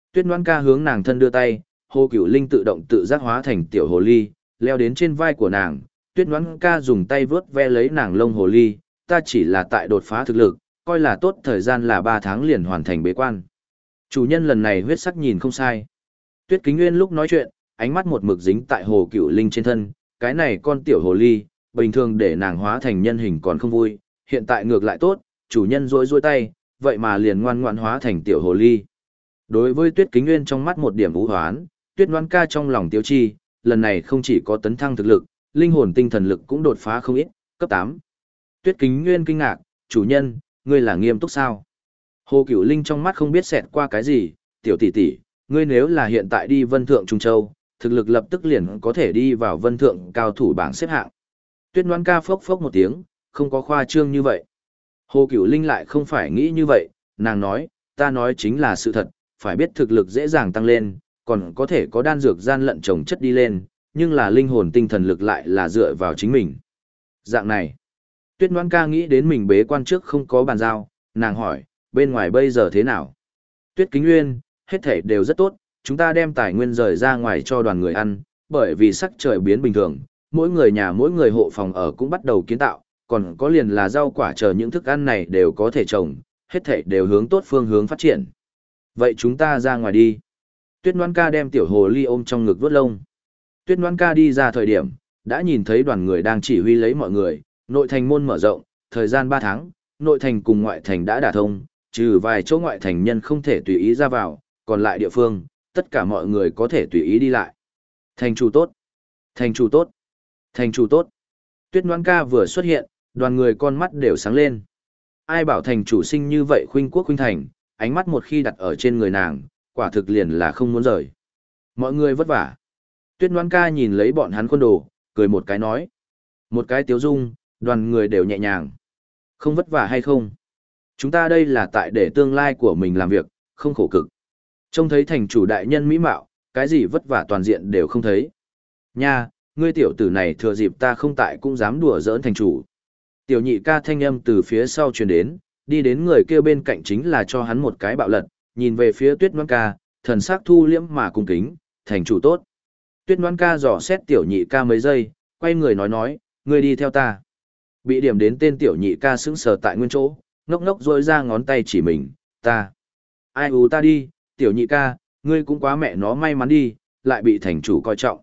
Tuyết Ngoan ca hướng nàng thân đưa tay, Hồ Cửu Linh tự động tự giác hóa thành tiểu hồ ly, leo đến trên vai của nàng. Tuyết Ngoan ca dùng tay vướt ve lấy nàng lông hồ ly, ta chỉ là tại đột phá thực lực, coi là tốt thời gian là 3 tháng liền hoàn thành bế quan. Chủ nhân lần này huyết sắc nhìn không sai. Tuyết Kính Nguyên lúc nói chuyện, ánh mắt một mực dính tại Hồ Cửu Linh trên thân, cái này con tiểu hồ ly, bình thường để nàng hóa thành nhân hình còn không vui, hiện tại ngược lại tốt, chủ nhân rỗi rỗi tay, vậy mà liền ngoan ngoãn hóa thành tiểu hồ ly. Đối với Tuyết Kính Nguyên trong mắt một điểm vũ hoán, Tuyết Ngoan ca trong lòng tiêu chi, lần này không chỉ có tấn thăng thực lực, linh hồn tinh thần lực cũng đột phá không ít, cấp 8. Tuyết Kính Nguyên kinh ngạc, chủ nhân, ngươi là nghiêm túc sao? Hồ Cửu Linh trong mắt không biết xẹt qua cái gì, tiểu tỷ tỷ, ngươi nếu là hiện tại đi Vân Thượng Trung Châu, thực lực lập tức liền có thể đi vào Vân Thượng cao thủ bảng xếp hạng. Tuyết Ngoan ca phốc phốc một tiếng, không có khoa trương như vậy. Hồ Cửu Linh lại không phải nghĩ như vậy, nàng nói, ta nói chính là sự thật, phải biết thực lực dễ dàng tăng lên, còn có thể có đan dược gian lận trồng chất đi lên, nhưng là linh hồn tinh thần lực lại là dựa vào chính mình. Dạng này, Tuyết Ngoan ca nghĩ đến mình bế quan trước không có bàn giao, nàng hỏi, bên ngoài bây giờ thế nào? Tuyết Kính Nguyên, hết thảy đều rất tốt, chúng ta đem tài nguyên rời ra ngoài cho đoàn người ăn, bởi vì sắc trời biến bình thường, mỗi người nhà mỗi người hộ phòng ở cũng bắt đầu kiến tạo, còn có liền là rau quả chờ những thức ăn này đều có thể trồng, hết thảy đều hướng tốt phương hướng phát triển. Vậy chúng ta ra ngoài đi. Tuyết Ngoan ca đem tiểu hồ ly ôm trong ngực vuốt lông. Tuyết Ngoan ca đi ra thời điểm, đã nhìn thấy đoàn người đang chỉ huy lấy mọi người, nội thành môn mở rộng, thời gian 3 tháng, nội thành cùng ngoại thành đã đả thông, trừ vài chỗ ngoại thành nhân không thể tùy ý ra vào, còn lại địa phương, tất cả mọi người có thể tùy ý đi lại. Thành chủ tốt, thành chủ tốt, thành chủ tốt. Tuyết Ngoan ca vừa xuất hiện, đoàn người con mắt đều sáng lên. Ai bảo thành chủ sinh như vậy khuynh quốc khuynh thành, ánh mắt một khi đặt ở trên người nàng, quả thực liền là không muốn rời. Mọi người vất vả. Tuyết Ngoan ca nhìn lấy bọn hắn quân đồ, cười một cái nói. Một cái tiếu dung, đoàn người đều nhẹ nhàng. Không vất vả hay không? Chúng ta đây là tại để tương lai của mình làm việc, không khổ cực. Trông thấy thành chủ đại nhân mỹ mạo, cái gì vất vả toàn diện đều không thấy. Nha, ngươi tiểu tử này thừa dịp ta không tại cũng dám đùa giỡn thành chủ. Tiểu nhị ca thanh âm từ phía sau truyền đến, đi đến người kia bên cạnh chính là cho hắn một cái bạo lật, nhìn về phía Tuyết Ngoan ca, thần sắc thu liễm mà cung kính, thành chủ tốt. Tuyết Ngoan ca dò xét tiểu nhị ca mấy giây, quay người nói, ngươi đi theo ta. Bị điểm đến tên tiểu nhị ca sững sờ tại nguyên chỗ, ngốc ngốc rôi ra ngón tay chỉ mình, ta. Ai ta đi, tiểu nhị ca, ngươi cũng quá mẹ nó may mắn đi, lại bị thành chủ coi trọng.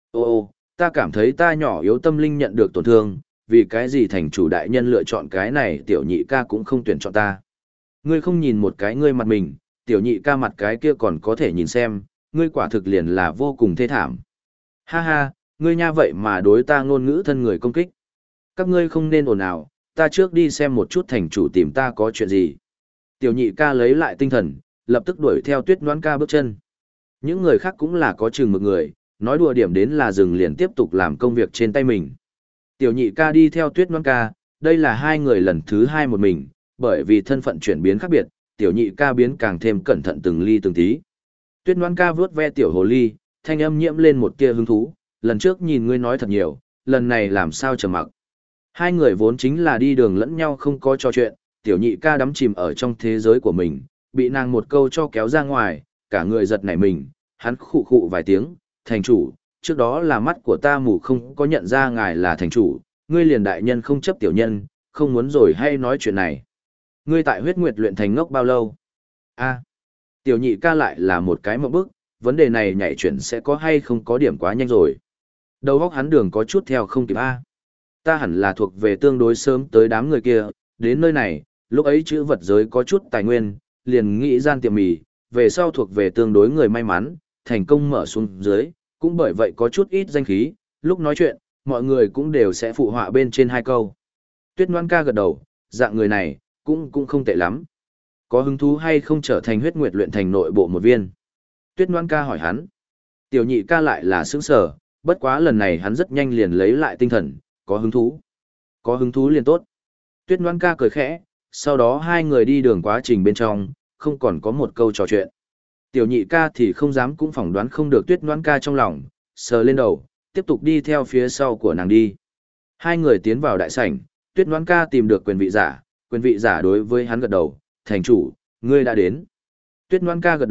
Ô, ta cảm thấy ta nhỏ yếu tâm linh nhận được tổn thương, vì cái gì thành chủ đại nhân lựa chọn cái này tiểu nhị ca cũng không tuyển chọn ta. Ngươi không nhìn một cái ngươi mặt mình, tiểu nhị ca mặt cái kia còn có thể nhìn xem, ngươi quả thực liền là vô cùng thê thảm. Ha ha, ngươi nha vậy mà đối ta ngôn ngữ thân người công kích. Các ngươi không nên ồn ào, ta trước đi xem một chút thành chủ tìm ta có chuyện gì. Tiểu nhị ca lấy lại tinh thần, lập tức đuổi theo Tuyết Ngoan ca bước chân. Những người khác cũng là có chừng mực người, nói đùa điểm đến là dừng liền tiếp tục làm công việc trên tay mình. Tiểu nhị ca đi theo Tuyết Ngoan ca, đây là hai người lần thứ hai một mình, bởi vì thân phận chuyển biến khác biệt, tiểu nhị ca biến càng thêm cẩn thận từng ly từng tí. Tuyết Ngoan ca vuốt ve tiểu hồ ly, thanh âm nhiễm lên một tia hứng thú, lần trước nhìn ngươi nói thật nhiều, lần này làm sao trầm mặc. Hai người vốn chính là đi đường lẫn nhau không có trò chuyện, tiểu nhị ca đắm chìm ở trong thế giới của mình, bị nàng một câu cho kéo ra ngoài, cả người giật nảy mình, hắn khụ khụ vài tiếng, thành chủ, trước đó là mắt của ta mù không có nhận ra ngài là thành chủ, ngươi liền đại nhân không chấp tiểu nhân, không muốn rồi hay nói chuyện này. Ngươi tại huyết nguyệt luyện thành ngốc bao lâu? A, tiểu nhị ca lại là một cái mộng bức, vấn đề này nhảy chuyển sẽ có hay không có điểm quá nhanh rồi. Đầu óc hắn đường có chút theo không kịp A. Ta hẳn là thuộc về tương đối sớm tới đám người kia, đến nơi này, lúc ấy chữ vật giới có chút tài nguyên, liền nghĩ gian tiệm mì, về sau thuộc về tương đối người may mắn, thành công mở xuống dưới, cũng bởi vậy có chút ít danh khí, lúc nói chuyện, mọi người cũng đều sẽ phụ họa bên trên hai câu. Tuyết Ngoan ca gật đầu, dạng người này, cũng không tệ lắm. Có hứng thú hay không trở thành huyết nguyệt luyện thành nội bộ một viên? Tuyết Ngoan ca hỏi hắn. Tiểu nhị ca lại là sững sờ, bất quá lần này hắn rất nhanh liền lấy lại tinh thần, có hứng thú. Có hứng thú liền tốt. Tuyết Ngoan ca cười khẽ, sau đó hai người đi đường quá trình bên trong, không còn có một câu trò chuyện. Tiểu nhị ca thì không dám cũng phỏng đoán không được Tuyết Ngoan ca trong lòng, sờ lên đầu, tiếp tục đi theo phía sau của nàng đi. Hai người tiến vào đại sảnh, Tuyết Ngoan ca tìm được quyền vị giả đối với hắn gật đầu, thành chủ, ngươi đã đến. Tuyết Ngoan ca gật đầu,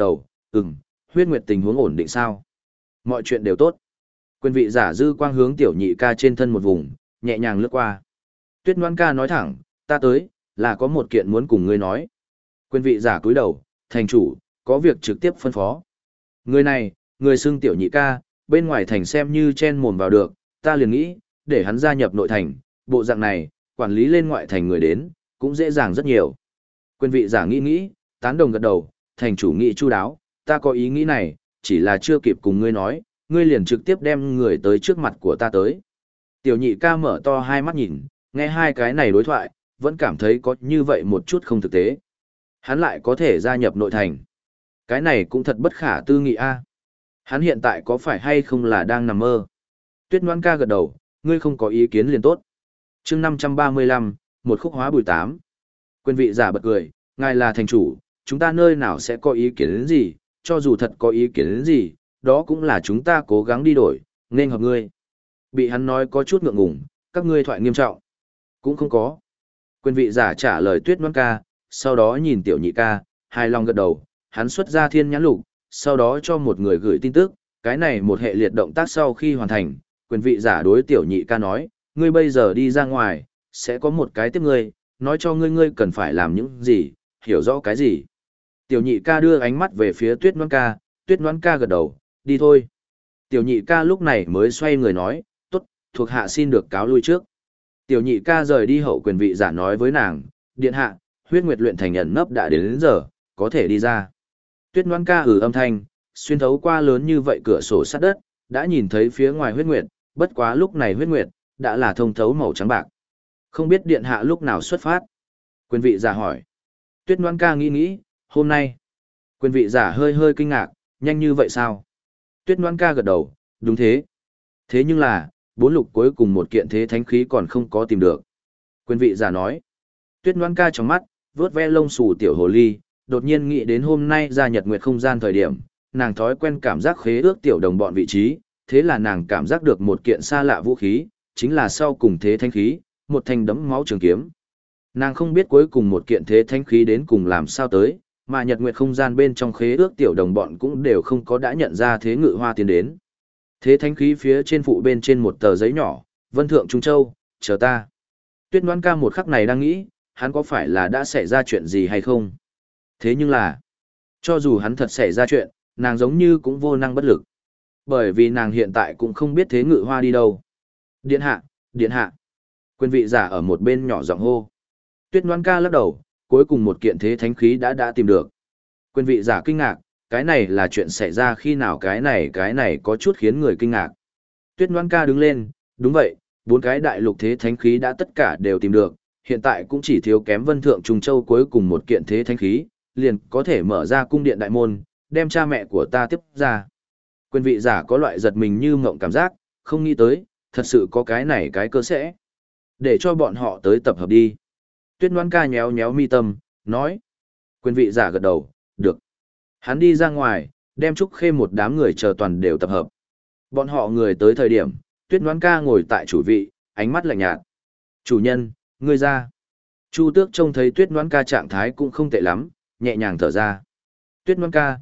Huyết Nguyệt tình huống ổn định sao? Mọi chuyện đều tốt. Quyền vị giả dư quang hướng tiểu nhị ca trên thân một vùng, nhẹ nhàng lướt qua. Tuyết Ngoan ca nói thẳng, ta tới, là có một kiện muốn cùng ngươi nói. Quyền vị giả cúi đầu, thành chủ, có việc trực tiếp phân phó. Người này, người xưng tiểu nhị ca, bên ngoài thành xem như chen mồm vào được, ta liền nghĩ, để hắn gia nhập nội thành, bộ dạng này, quản lý lên ngoại thành người đến, cũng dễ dàng rất nhiều. Quyền vị giả nghĩ, tán đồng gật đầu, thành chủ nghĩ chu đáo, ta có ý nghĩ này, chỉ là chưa kịp cùng ngươi nói, ngươi liền trực tiếp đem người tới trước mặt của ta tới. Tiểu nhị ca mở to hai mắt nhìn, nghe hai cái này đối thoại, vẫn cảm thấy có như vậy một chút không thực tế. Hắn lại có thể gia nhập nội thành. Cái này cũng thật bất khả tư nghị a. Hắn hiện tại có phải hay không là đang nằm mơ? Tuyết Ngoan ca gật đầu, ngươi không có ý kiến liền tốt. Chương 535, một khúc hóa bùi tám. Quyền vị giả bật cười, ngài là thành chủ, chúng ta nơi nào sẽ có ý kiến đến gì, cho dù thật có ý kiến đến gì, đó cũng là chúng ta cố gắng đi đổi, nên hợp ngươi. Bị hắn nói có chút ngượng ngùng, các ngươi thoại nghiêm trọng. Cũng không có. Quyền vị giả trả lời Tuyết Ngoan ca, sau đó nhìn tiểu nhị ca, hài lòng gật đầu, hắn xuất ra thiên nhãn lục, sau đó cho một người gửi tin tức, cái này một hệ liệt động tác sau khi hoàn thành, quyền vị giả đối tiểu nhị ca nói, ngươi bây giờ đi ra ngoài, sẽ có một cái tiếp ngươi, nói cho ngươi cần phải làm những gì, hiểu rõ cái gì. Tiểu nhị ca đưa ánh mắt về phía Tuyết Ngoan ca gật đầu, đi thôi. Tiểu nhị ca lúc này mới xoay người nói, tốt, thuộc hạ xin được cáo lui trước. Tiểu nhị ca rời đi hậu quyền vị giả nói với nàng, điện hạ, Huyết Nguyệt luyện thành ẩn nấp đã đến giờ, có thể đi ra. Tuyết Ngoan ca âm thanh, xuyên thấu qua lớn như vậy cửa sổ sắt đất, đã nhìn thấy phía ngoài Huyết Nguyệt, bất quá lúc này Huyết Nguyệt đã là thông thấu màu trắng bạc. Không biết điện hạ lúc nào xuất phát? Quyền vị giả hỏi. Tuyết Ngoan ca nghĩ, hôm nay. Quyền vị giả hơi kinh ngạc, nhanh như vậy sao? Tuyết Ngoan ca gật đầu, đúng thế. Thế nhưng là, bốn lục cuối cùng một kiện thế thánh khí còn không có tìm được. Quyền vị giả nói. Tuyết Ngoan ca trong mắt, vướt ve lông xù tiểu hồ ly, đột nhiên nghĩ đến hôm nay ra nhật nguyệt không gian thời điểm, nàng thói quen cảm giác khế ước tiểu đồng bọn vị trí, thế là nàng cảm giác được một kiện xa lạ vũ khí, chính là sau cùng thế thánh khí, một thanh đấm máu trường kiếm. Nàng không biết cuối cùng một kiện thế thánh khí đến cùng làm sao tới, mà nhật nguyệt không gian bên trong khế ước tiểu đồng bọn cũng đều không có đã nhận ra thế ngự hoa tiến đến. Thế thánh khí phía trên phụ bên trên một tờ giấy nhỏ, Vân Thượng Trung Châu, chờ ta. Tuyết Ngoan ca một khắc này đang nghĩ, hắn có phải là đã xảy ra chuyện gì hay không? Thế nhưng là, cho dù hắn thật xảy ra chuyện, nàng giống như cũng vô năng bất lực. Bởi vì nàng hiện tại cũng không biết thế ngự hoa đi đâu. Điện hạ, điện hạ. Quyền vị giả ở một bên nhỏ giọng hô. Tuyết Ngoan ca lắc đầu, cuối cùng một kiện thế thánh khí đã tìm được. Quyền vị giả kinh ngạc, cái này là chuyện xảy ra khi nào cái này có chút khiến người kinh ngạc. Tuyết Ngoan ca đứng lên, đúng vậy, 4 cái đại lục thế thánh khí đã tất cả đều tìm được, hiện tại cũng chỉ thiếu kém Vân Thượng Trung Châu cuối cùng một kiện thế thánh khí, liền có thể mở ra cung điện đại môn, đem cha mẹ của ta tiếp ra. Quyền vị giả có loại giật mình như mộng cảm giác, không nghĩ tới, thật sự có cái này cái cơ sẽ. Để cho bọn họ tới tập hợp đi. Tuyết Ngoan ca nhéo nhéo mi tâm, nói. Quyền vị giả gật đầu, được. Hắn đi ra ngoài, đem Trúc Khê một đám người chờ toàn đều tập hợp. Bọn họ người tới thời điểm, Tuyết Ngoan ca ngồi tại chủ vị, ánh mắt lạnh nhạt. Chủ nhân, ngươi ra. Chu Tước trông thấy Tuyết Ngoan ca trạng thái cũng không tệ lắm, nhẹ nhàng thở ra. Tuyết Ngoan ca,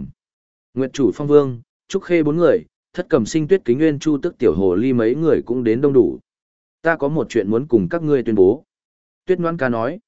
Nguyệt chủ Phong Vương, Trúc Khê 4 người, Thất Cầm Sinh Tuyết Kính Nguyên Chu Tước tiểu hồ ly mấy người cũng đến đông đủ. Ta có một chuyện muốn cùng các ngươi tuyên bố. Tuyết Ngoan ca nói.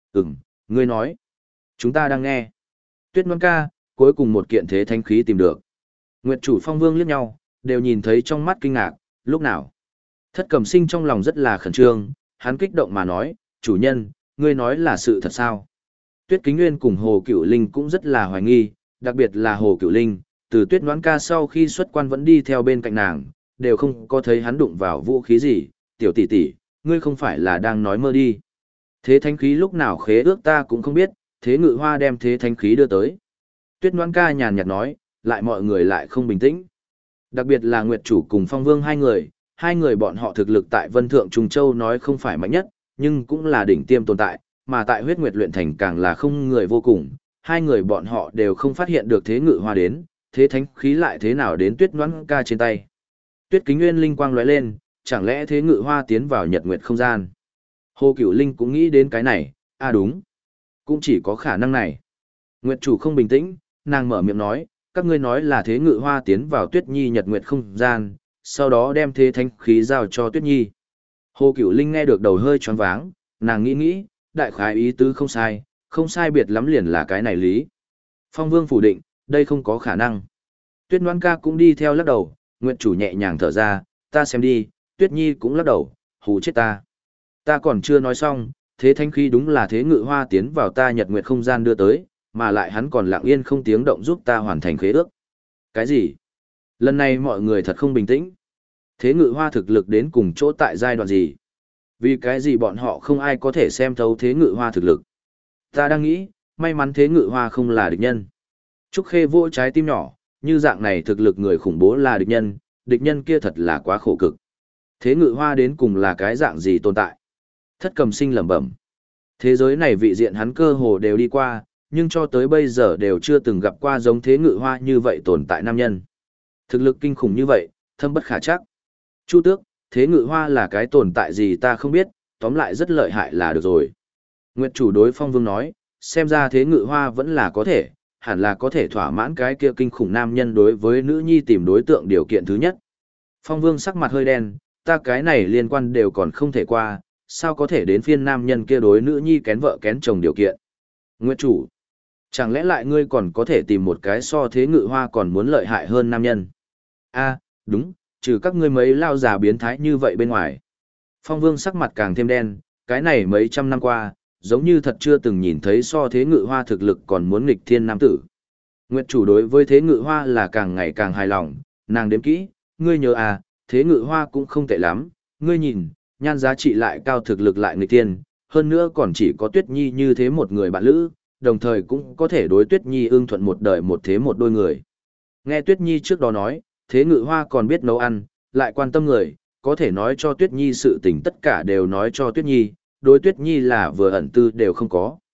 Ngươi nói. Chúng ta đang nghe. Tuyết Ngoan ca, cuối cùng một kiện thế thánh khí tìm được. Nguyệt chủ Phong Vương liếc nhau, đều nhìn thấy trong mắt kinh ngạc, lúc nào. Thất Cầm Sinh trong lòng rất là khẩn trương, hắn kích động mà nói, chủ nhân, ngươi nói là sự thật sao? Tuyết Kính Nguyên cùng Hồ Cửu Linh cũng rất là hoài nghi, đặc biệt là Hồ Cửu Linh, từ Tuyết Ngoãn ca sau khi xuất quan vẫn đi theo bên cạnh nàng, đều không có thấy hắn đụng vào vũ khí gì, tiểu tỷ tỷ, ngươi không phải là đang nói mơ đi. Thế thánh khí lúc nào khế ước ta cũng không biết, thế ngự hoa đem thế thánh khí đưa tới. Tuyết Ngoãn ca nhàn nhạt nói, lại mọi người lại không bình tĩnh. Đặc biệt là Nguyệt chủ cùng Phong Vương hai người bọn họ thực lực tại Vân Thượng Trùng Châu nói không phải mạnh nhất, nhưng cũng là đỉnh tiêm tồn tại, mà tại Huyết Nguyệt luyện thành càng là không người vô cùng, hai người bọn họ đều không phát hiện được thế ngự hoa đến, thế thánh khí lại thế nào đến Tuyết Ngoãn ca trên tay. Tuyết Kính Nguyên linh quang lóe lên, chẳng lẽ thế ngự hoa tiến vào Nhật Nguyệt không gian. Hồ Cửu Linh cũng nghĩ đến cái này, đúng, cũng chỉ có khả năng này. Nguyệt chủ không bình tĩnh, nàng mở miệng nói, các ngươi nói là Thế Ngự Hoa tiến vào Tuyết Nhi nhật nguyệt không gian, sau đó đem thế thánh khí giao cho Tuyết Nhi. Hồ Cửu Linh nghe được đầu hơi choáng váng, nàng nghĩ nghĩ, đại khái ý tứ không sai biệt lắm liền là cái này lý. Phong Vương phủ định, đây không có khả năng. Tuyết Loan ca cũng đi theo lắc đầu, Nguyện chủ nhẹ nhàng thở ra, ta xem đi, Tuyết Nhi cũng lắc đầu, hù chết ta. Ta còn chưa nói xong, thế thánh khí đúng là Thế Ngự Hoa tiến vào ta nhật nguyệt không gian đưa tới, mà lại hắn còn lặng yên không tiếng động giúp ta hoàn thành khế ước. Cái gì? Lần này mọi người thật không bình tĩnh. Thế Ngự Hoa thực lực đến cùng chỗ tại giai đoạn gì? Vì cái gì bọn họ không ai có thể xem thấu Thế Ngự Hoa thực lực? Ta đang nghĩ, may mắn Thế Ngự Hoa không là địch nhân. Trúc Khê vỗ trái tim nhỏ, như dạng này thực lực người khủng bố là địch nhân kia thật là quá khổ cực. Thế Ngự Hoa đến cùng là cái dạng gì tồn tại? Thất Cầm Sinh lẩm bẩm. Thế giới này vị diện hắn cơ hồ đều đi qua, nhưng cho tới bây giờ đều chưa từng gặp qua giống Thế Ngự Hoa như vậy tồn tại nam nhân. Thực lực kinh khủng như vậy, thâm bất khả trắc. Chu Tước, Thế Ngự Hoa là cái tồn tại gì ta không biết, tóm lại rất lợi hại là được rồi. Nguyệt chủ đối Phong Vương nói, xem ra Thế Ngự Hoa vẫn là có thể, hẳn là có thể thỏa mãn cái kia kinh khủng nam nhân đối với nữ nhi tìm đối tượng điều kiện thứ nhất. Phong Vương sắc mặt hơi đen, ta cái này liên quan đều còn không thể qua, sao có thể đến phiên nam nhân kia đối nữ nhi kén vợ kén chồng điều kiện. Nguyệt chủ, chẳng lẽ lại ngươi còn có thể tìm một cái so Thế Ngự Hoa còn muốn lợi hại hơn nam nhân? A, đúng, trừ các ngươi mấy lao già biến thái như vậy bên ngoài. Phong Vương sắc mặt càng thêm đen, cái này mấy trăm năm qua, giống như thật chưa từng nhìn thấy so Thế Ngự Hoa thực lực còn muốn nghịch thiên nam tử. Nguyệt chủ đối với Thế Ngự Hoa là càng ngày càng hài lòng, nàng đếm kỹ, ngươi nhớ à, Thế Ngự Hoa cũng không tệ lắm, ngươi nhìn, nhan giá trị lại cao thực lực lại nghịch thiên, hơn nữa còn chỉ có Tuyết Nhi như thế một người bạn lữ, đồng thời cũng có thể đối Tuyết Nhi ưng thuận một đời một thế một đôi người. Nghe Tuyết Nhi trước đó nói, Thế Ngự Hoa còn biết nấu ăn, lại quan tâm người, có thể nói cho Tuyết Nhi sự tình tất cả đều nói cho Tuyết Nhi, đối Tuyết Nhi là vừa ẩn tư đều không có.